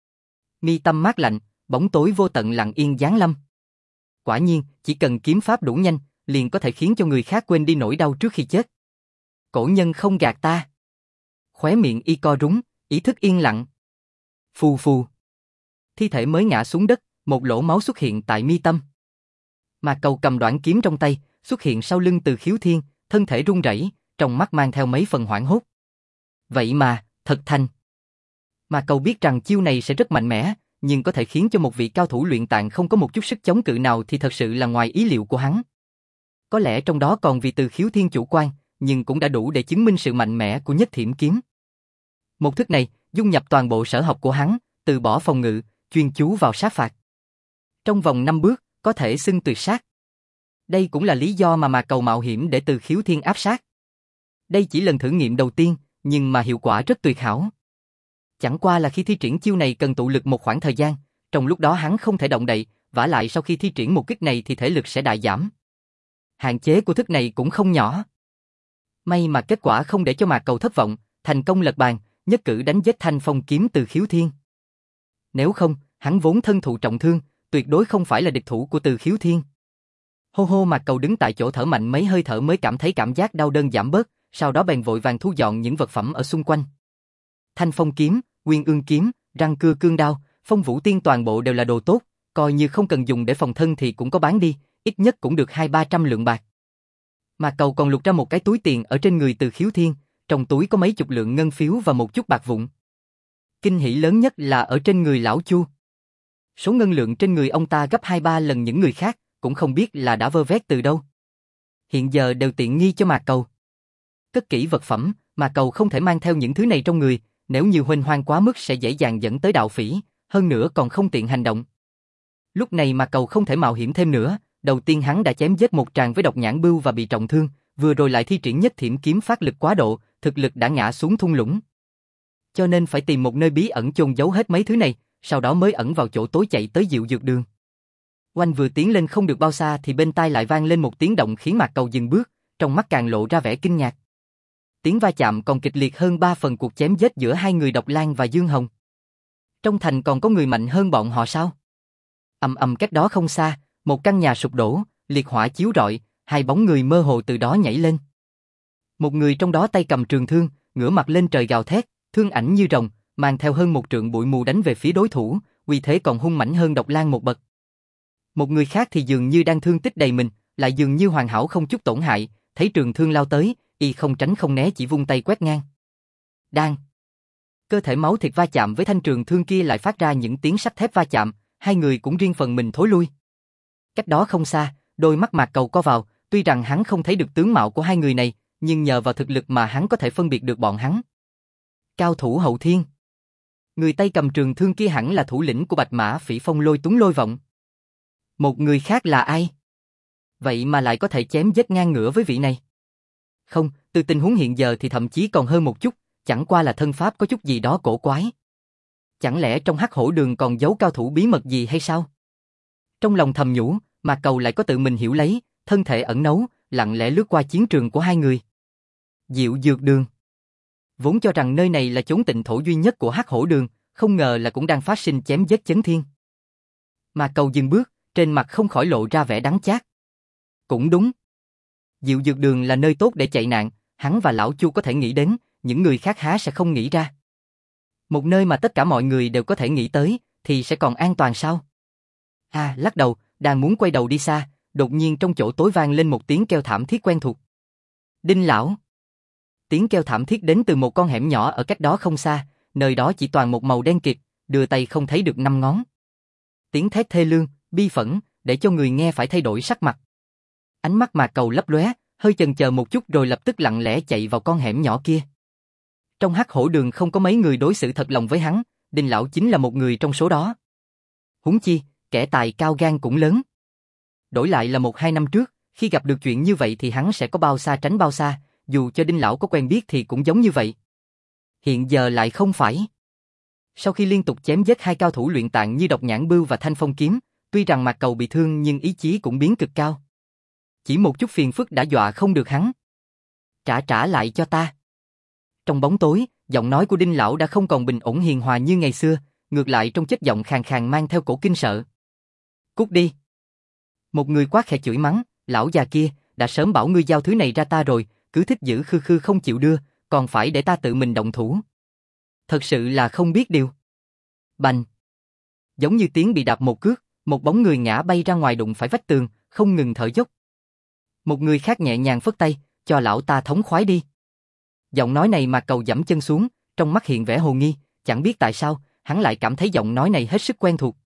Mi tâm mát lạnh, bóng tối vô tận lặng yên giáng lâm. Quả nhiên, chỉ cần kiếm pháp đủ nhanh, liền có thể khiến cho người khác quên đi nỗi đau trước khi chết. Cổ nhân không gạt ta. Khóe miệng y co rúm, ý thức yên lặng. Phù phù. Thi thể mới ngã xuống đất, một lỗ máu xuất hiện tại mi tâm. Mà Cầu cầm đoạn kiếm trong tay, xuất hiện sau lưng Từ Khiếu Thiên, thân thể run rẩy, trong mắt mang theo mấy phần hoảng hốt. Vậy mà, thật thành. Mà Cầu biết rằng chiêu này sẽ rất mạnh mẽ, nhưng có thể khiến cho một vị cao thủ luyện tạng không có một chút sức chống cự nào thì thật sự là ngoài ý liệu của hắn. Có lẽ trong đó còn vì Từ Khiếu Thiên chủ quan, nhưng cũng đã đủ để chứng minh sự mạnh mẽ của nhất thiểm kiếm. Một thức này, dung nhập toàn bộ sở học của hắn, từ bỏ phòng ngự, chuyên chú vào sát phạt. Trong vòng 5 bước, có thể xưng tuyệt sát. Đây cũng là lý do mà Cầu mạo hiểm để Từ Khiếu Thiên áp sát. Đây chỉ lần thử nghiệm đầu tiên, nhưng mà hiệu quả rất tuyệt hảo. Chẳng qua là khi thi triển chiêu này cần tụ lực một khoảng thời gian, trong lúc đó hắn không thể động đậy, vả lại sau khi thi triển một kích này thì thể lực sẽ đại giảm. Hạn chế của thức này cũng không nhỏ. May mà kết quả không để cho Cầu thất vọng, thành công lật bàn, nhất cử đánh giết thanh phong kiếm Từ Khiếu Thiên. Nếu không, hắn vốn thân thụ trọng thương, tuyệt đối không phải là địch thủ của Từ Khiếu Thiên. Hô hô Cầu đứng tại chỗ thở mạnh mấy hơi thở mới cảm thấy cảm giác đau đớn giảm bớt, sau đó bèn vội vàng thu dọn những vật phẩm ở xung quanh. Thanh phong kiếm, Nguyên Ương kiếm, Răng Cưa cương đao, Phong Vũ Tiên toàn bộ đều là đồ tốt, coi như không cần dùng để phòng thân thì cũng có bán đi, ít nhất cũng được 200-300 lượng bạc. Mà Cầu còn lục ra một cái túi tiền ở trên người Từ Khiếu Thiên, trong túi có mấy chục lượng ngân phiếu và một chút bạc vụn. Kinh hỉ lớn nhất là ở trên người lão Chu. Số ngân lượng trên người ông ta gấp 2-3 lần những người khác, cũng không biết là đã vơ vét từ đâu. Hiện giờ đều tiện nghi cho Cầu. Cất kỹ vật phẩm, Cầu không thể mang theo những thứ này trong người, nếu như huênh hoang quá mức sẽ dễ dàng dẫn tới đạo phỉ, hơn nữa còn không tiện hành động. Lúc này Cầu không thể mạo hiểm thêm nữa, đầu tiên hắn đã chém giết một tràng với độc nhãn bưu và bị trọng thương, vừa rồi lại thi triển nhất thiểm kiếm phát lực quá độ, thực lực đã ngã xuống thung lũng. Cho nên phải tìm một nơi bí ẩn chôn giấu hết mấy thứ này, sau đó mới ẩn vào chỗ tối chạy tới Diệu Dược Đường. Oanh vừa tiến lên không được bao xa thì bên tai lại vang lên một tiếng động khiến Cầu dừng bước, trong mắt càng lộ ra vẻ kinh ngạc. Tiếng va chạm còn kịch liệt hơn 3 phần cuộc chém giết giữa hai người Độc Lang và Dương Hồng. Trong thành còn có người mạnh hơn bọn họ sao? Ầm ầm cách đó không xa, một căn nhà sụp đổ, liệt hỏa chiếu rọi, hai bóng người mơ hồ từ đó nhảy lên. Một người trong đó tay cầm trường thương, ngửa mặt lên trời gào thét, thương ảnh như rồng, mang theo hơn 1 trượng bụi mù đánh về phía đối thủ, uy thế còn hung mãnh hơn Độc Lang một bậc. Một người khác thì dường như đang thương tích đầy mình, lại dường như hoàn hảo không chút tổn hại, thấy trường thương lao tới, y không tránh không né chỉ vung tay quét ngang. Đang. Cơ thể máu thịt va chạm với thanh trường thương kia lại phát ra những tiếng sắt thép va chạm, hai người cũng riêng phần mình thối lui. Cách đó không xa, đôi mắt Cầu co vào, tuy rằng hắn không thấy được tướng mạo của hai người này, nhưng nhờ vào thực lực mà hắn có thể phân biệt được bọn hắn. Cao thủ hậu thiên. Người tay cầm trường thương kia hẳn là thủ lĩnh của Bạch Mã Phỉ Phong Lôi Tuấn Lôi Vọng. Một người khác là ai? Vậy mà lại có thể chém giết ngang ngửa với vị này. Không, từ tình huống hiện giờ thì thậm chí còn hơn một chút, chẳng qua là thân pháp có chút gì đó cổ quái. Chẳng lẽ trong Hắc Hổ Đường còn giấu cao thủ bí mật gì hay sao? Trong lòng thầm nhủ, Cầu lại có tự mình hiểu lấy, thân thể ẩn nấu, lặng lẽ lướt qua chiến trường của hai người. Diệu Dược Đường. Vốn cho rằng nơi này là chốn tịnh thổ duy nhất của Hắc Hổ Đường, không ngờ là cũng đang phát sinh chém giết chấn thiên. Cầu dừng bước, trên mặt không khỏi lộ ra vẻ đắng chát. Cũng đúng. Diệu Dược Đường là nơi tốt để chạy nạn, hắn và lão Chu có thể nghĩ đến, những người khác há sẽ không nghĩ ra. Một nơi mà tất cả mọi người đều có thể nghĩ tới, thì sẽ còn an toàn sao? Lắc đầu, đang muốn quay đầu đi xa, đột nhiên trong chỗ tối vang lên một tiếng kêu thảm thiết quen thuộc. Đinh lão! Tiếng kêu thảm thiết đến từ một con hẻm nhỏ ở cách đó không xa, nơi đó chỉ toàn một màu đen kịt, đưa tay không thấy được năm ngón. Tiếng thét thê lương, bi phẫn, để cho người nghe phải thay đổi sắc mặt. Ánh mắt Mạc Cầu lấp lóe, hơi chần chờ một chút rồi lập tức lặng lẽ chạy vào con hẻm nhỏ kia. Trong hắc hổ đường không có mấy người đối xử thật lòng với hắn, Đinh lão chính là một người trong số đó. Huống chi, kẻ tài cao gan cũng lớn. Đổi lại là 1-2 năm trước, khi gặp được chuyện như vậy thì hắn sẽ có bao xa tránh bao xa, dù cho Đinh lão có quen biết thì cũng giống như vậy. Hiện giờ lại không phải. Sau khi liên tục chém giết 2 cao thủ luyện tạng như Độc Nhãn Bưu và Thanh Phong Kiếm, tuy rằng Mạc Cầu bị thương nhưng ý chí cũng biến cực cao. Chỉ một chút phiền phức đã dọa không được hắn. Trả lại cho ta. Trong bóng tối, giọng nói của Đinh lão đã không còn bình ổn hiền hòa như ngày xưa, ngược lại trong chất giọng khàn khàn mang theo cổ kinh sợ. Cút đi. Một người quát khẽ chửi mắng, lão già kia, đã sớm bảo ngươi giao thứ này ra ta rồi, cứ thích giữ khư khư không chịu đưa, còn phải để ta tự mình động thủ. Thật sự là không biết điều. Bành. Giống như tiếng bị đạp một cước, một bóng người ngã bay ra ngoài đụng phải vách tường, không ngừng thở dốc. Một người khác nhẹ nhàng phất tay, cho lão ta thống khoái đi. Giọng nói này Mạc Cầu giẫm chân xuống, trong mắt hiện vẻ hồ nghi, chẳng biết tại sao, hắn lại cảm thấy giọng nói này hết sức quen thuộc.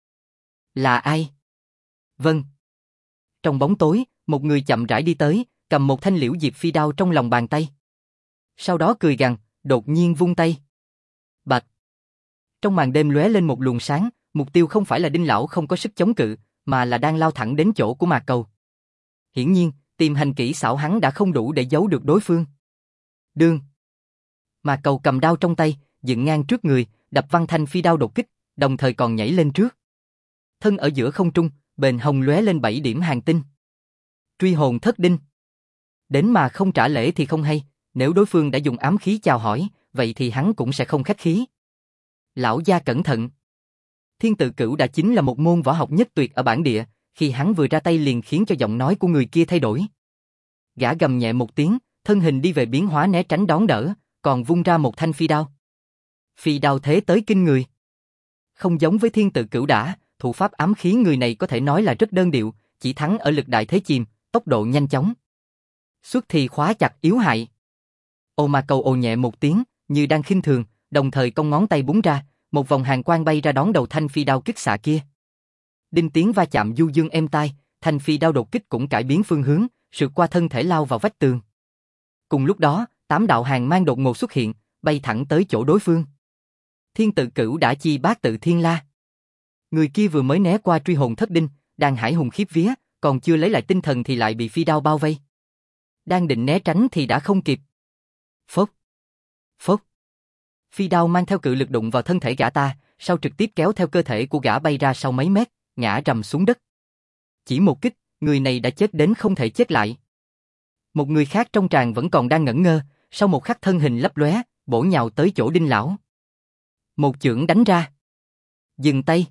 Là ai? Vâng. Trong bóng tối, một người chậm rãi đi tới, cầm một thanh liễu diệp phi đao trong lòng bàn tay. Sau đó cười gằn, đột nhiên vung tay. Bạch. Trong màn đêm lóe lên một luồng sáng, mục tiêu không phải là Đinh lão không có sức chống cự, mà là đang lao thẳng đến chỗ của Mạc Cầu. Hiển nhiên, tìm hành kỹ xảo hắn đã không đủ để giấu được đối phương. Đương. Mạc Cầu cầm đao trong tay, dựng ngang trước người, đập văng thanh phi đao đột kích, đồng thời còn nhảy lên trước. Thân ở giữa không trung, bền hồng lóe lên 7 điểm hàng tinh. Truy hồn thất đinh. Đến mà không trả lễ thì không hay, nếu đối phương đã dùng ám khí chào hỏi, vậy thì hắn cũng sẽ không khách khí. Lão gia cẩn thận. Thiên tự cửu đã chính là một môn võ học nhất tuyệt ở bản địa, khi hắn vừa ra tay liền khiến cho giọng nói của người kia thay đổi. Gã gầm nhẹ một tiếng, thân hình đi về biến hóa né tránh đón đỡ, còn vung ra một thanh phi đao. Phi đao thế tới kinh người. Không giống với thiên tự cửu đã, thủ pháp ám khí người này có thể nói là rất đơn điệu, chỉ thắng ở lực đại thế chìm, tốc độ nhanh chóng. Xuất thì khóa chặt yếu hại. Mạc Cầu ồ nhẹ một tiếng, như đang khinh thường, đồng thời cong ngón tay búng ra, một vòng hàn quang bay ra đón đầu thanh phi đao kích xạ kia. Đinh tiếng va chạm du dương êm tai, thanh phi đao đột kích cũng cải biến phương hướng, sượt qua thân thể lao vào vách tường. Cùng lúc đó, 8 đạo hàn mang đột ngột xuất hiện, bay thẳng tới chỗ đối phương. Thiên tự cửu đã chi bát tự thiên la. Người kia vừa mới né qua truy hồn thất đinh, đang hải hùng khiếp vía, còn chưa lấy lại tinh thần thì lại bị phi đao bao vây. Đang định né tránh thì đã không kịp. Phốc. Phốc. Phi đao mang theo cự lực đụng vào thân thể gã ta, sau trực tiếp kéo theo cơ thể của gã bay ra sau mấy mét, ngã rầm xuống đất. Chỉ một kích, người này đã chết đến không thể chết lại. Một người khác trong tràng vẫn còn đang ngẩn ngơ, sau một khắc thân hình lấp lóe, bổ nhào tới chỗ Đinh lão. Một chưởng đánh ra. Dừng tay.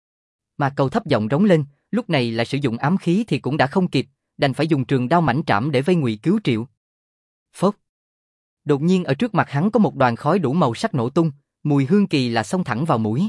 Mà Cầu thấp giọng rống lên, lúc này là sử dụng ám khí thì cũng đã không kịp, đành phải dùng trường đao mảnh trảm để vây ngụy cứu triệu. Phốc. Đột nhiên ở trước mặt hắn có một đoàn khói đủ màu sắc nổ tung, mùi hương kỳ lạ xông thẳng vào mũi.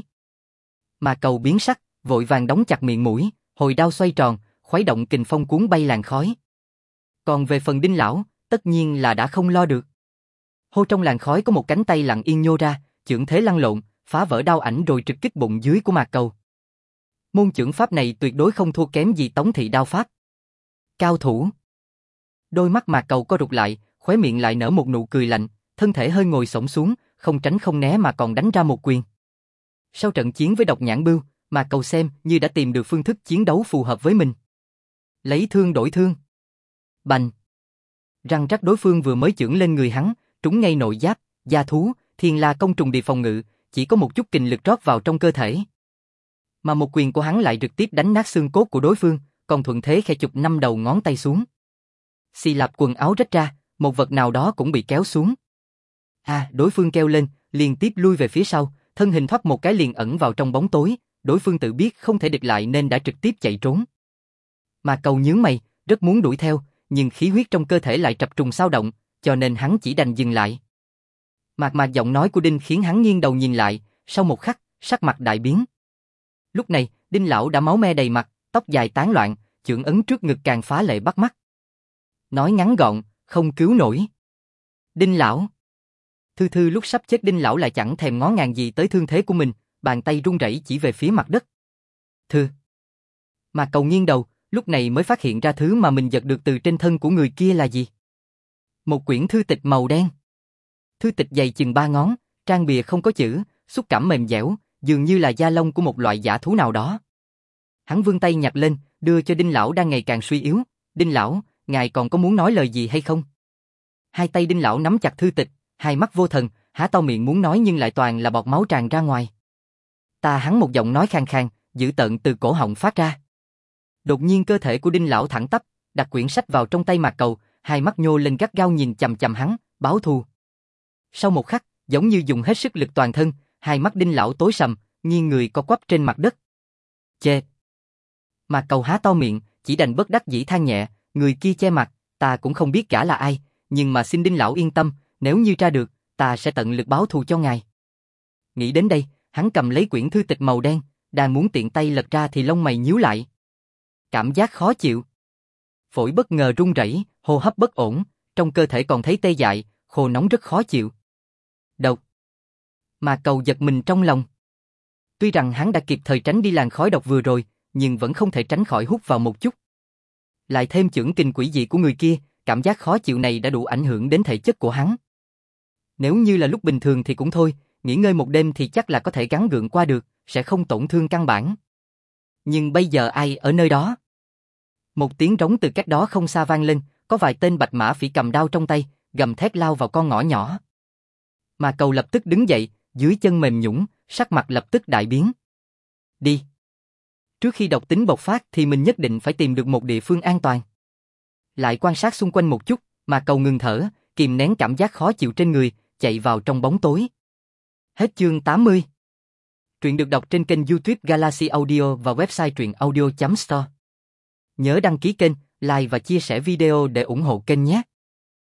Mà Cầu biến sắc, vội vàng đóng chặt miệng mũi, hồi đao xoay tròn, khuấy động kình phong cuốn bay làn khói. Còn về phần Đinh lão, tất nhiên là đã không lo được. Hô trong làn khói có một cánh tay lặng yên nhô ra, chưởng thế lăn lộn, phá vỡ đao ảnh rồi trực kích bụng dưới của Mạc Cầu. Môn chưởng pháp này tuyệt đối không thua kém gì Tống thị đao pháp. Cao thủ. Đôi mắt Mạc Cầu co rụt lại, khóe miệng lại nở một nụ cười lạnh, thân thể hơi ngồi xổm xuống, không tránh không né mà còn đánh ra một quyền. Sau trận chiến với Độc Nhãn Bưu, Mạc Cầu xem như đã tìm được phương thức chiến đấu phù hợp với mình. Lấy thương đổi thương. Bành. Răng rắc đối phương vừa mới chưởng lên người hắn, trúng ngay nội giáp, da thú, thiên la công trùng địa phòng ngự, chỉ có một chút kình lực rót vào trong cơ thể. Mà một quyền của hắn lại trực tiếp đánh nát xương cốt của đối phương, còn thuận thế khẽ chụp 5 đầu ngón tay xuống. Xì lạp quần áo rách ra, một vật nào đó cũng bị kéo xuống. Đối phương kêu lên, liên tiếp lui về phía sau, thân hình thoát một cái liền ẩn vào trong bóng tối, đối phương tự biết không thể địch lại nên đã trực tiếp chạy trốn. Mà Cầu nhướng mày, rất muốn đuổi theo, nhưng khí huyết trong cơ thể lại trập trùng xao động, cho nên hắn chỉ đành dừng lại. Mạc giọng nói của Đinh khiến hắn nghiêng đầu nhìn lại, Sau một khắc, sắc mặt đại biến. Lúc này, Đinh lão đã máu me đầy mặt, tóc dài tán loạn, chưởng ấn trước ngực càng phá lệ bắt mắt. Nói ngắn gọn, không cứu nổi. Đinh lão. Thư Thư lúc sắp chết Đinh lão lại chẳng thèm ngó ngàng gì tới thương thế của mình, bàn tay run rẩy chỉ về phía mặt đất. Thư. Mà Cầu nghiêng đầu, lúc này mới phát hiện ra thứ mà mình giật được từ trên thân của người kia là gì. Một quyển thư tịch màu đen. Thư tịch dày chừng 3 ngón, trang bìa không có chữ, xúc cảm mềm dẻo, dường như là da lông của một loại dã thú nào đó. Hắn vươn tay nhặt lên, đưa cho Đinh lão đang ngày càng suy yếu. Đinh lão, ngài còn có muốn nói lời gì hay không? Hai tay Đinh lão nắm chặt thư tịch, hai mắt vô thần, há to miệng muốn nói nhưng lại toàn là bọt máu tràn ra ngoài. Hắn một giọng nói khàn khàn, dữ tợn từ cổ họng phát ra. Đột nhiên cơ thể của Đinh lão thẳng tắp, đặt quyển sách vào trong tay Mạc Cầu, hai mắt nhô lên gắt gao nhìn chằm chằm hắn, báo thù. Sau một khắc, giống như dùng hết sức lực toàn thân, hai mắt Đinh lão tối sầm, nghiêng người co quắp trên mặt đất. Chê. Mạc Cầu há to miệng, chỉ đành bất đắc dĩ than nhẹ, người kia che mặt, ta cũng không biết gã là ai, nhưng mà xin Đinh lão yên tâm, nếu như tra được, ta sẽ tận lực báo thù cho ngài. Nghĩ đến đây, hắn cầm lấy quyển thư tịch màu đen, đang muốn tiện tay lật ra thì lông mày nhíu lại. Cảm giác khó chịu. Phổi bất ngờ run rẩy, hô hấp bất ổn, trong cơ thể còn thấy tê dại, khô nóng rất khó chịu. Độc. Mà Cầu giật mình trong lòng. Tuy rằng hắn đã kịp thời tránh đi làn khói độc vừa rồi, nhưng vẫn không thể tránh khỏi hút vào một chút. Lại thêm chưởng kình quỷ dị của người kia, cảm giác khó chịu này đã đủ ảnh hưởng đến thể chất của hắn. Nếu như là lúc bình thường thì cũng thôi, nghỉ ngơi một đêm thì chắc là có thể gắng gượng qua được, sẽ không tổn thương căn bản. Nhưng bây giờ ai ở nơi đó? Một tiếng rống từ cách đó không xa vang lên, có vài tên bạch mã phỉ cầm đao trong tay, gầm thét lao vào con ngõ nhỏ. Mà Cầu lập tức đứng dậy, dưới chân mềm nhũn, sắc mặt lập tức đại biến. Đi. Trước khi độc tính bộc phát thì mình nhất định phải tìm được một địa phương an toàn. Lại quan sát xung quanh một chút, mà Cầu ngừng thở, kìm nén cảm giác khó chịu trên người, chạy vào trong bóng tối. Hết chương 80. Truyện được đọc trên kênh YouTube Galaxy Audio và website truyệnaudio.store. Nhớ đăng ký kênh, like và chia sẻ video để ủng hộ kênh nhé.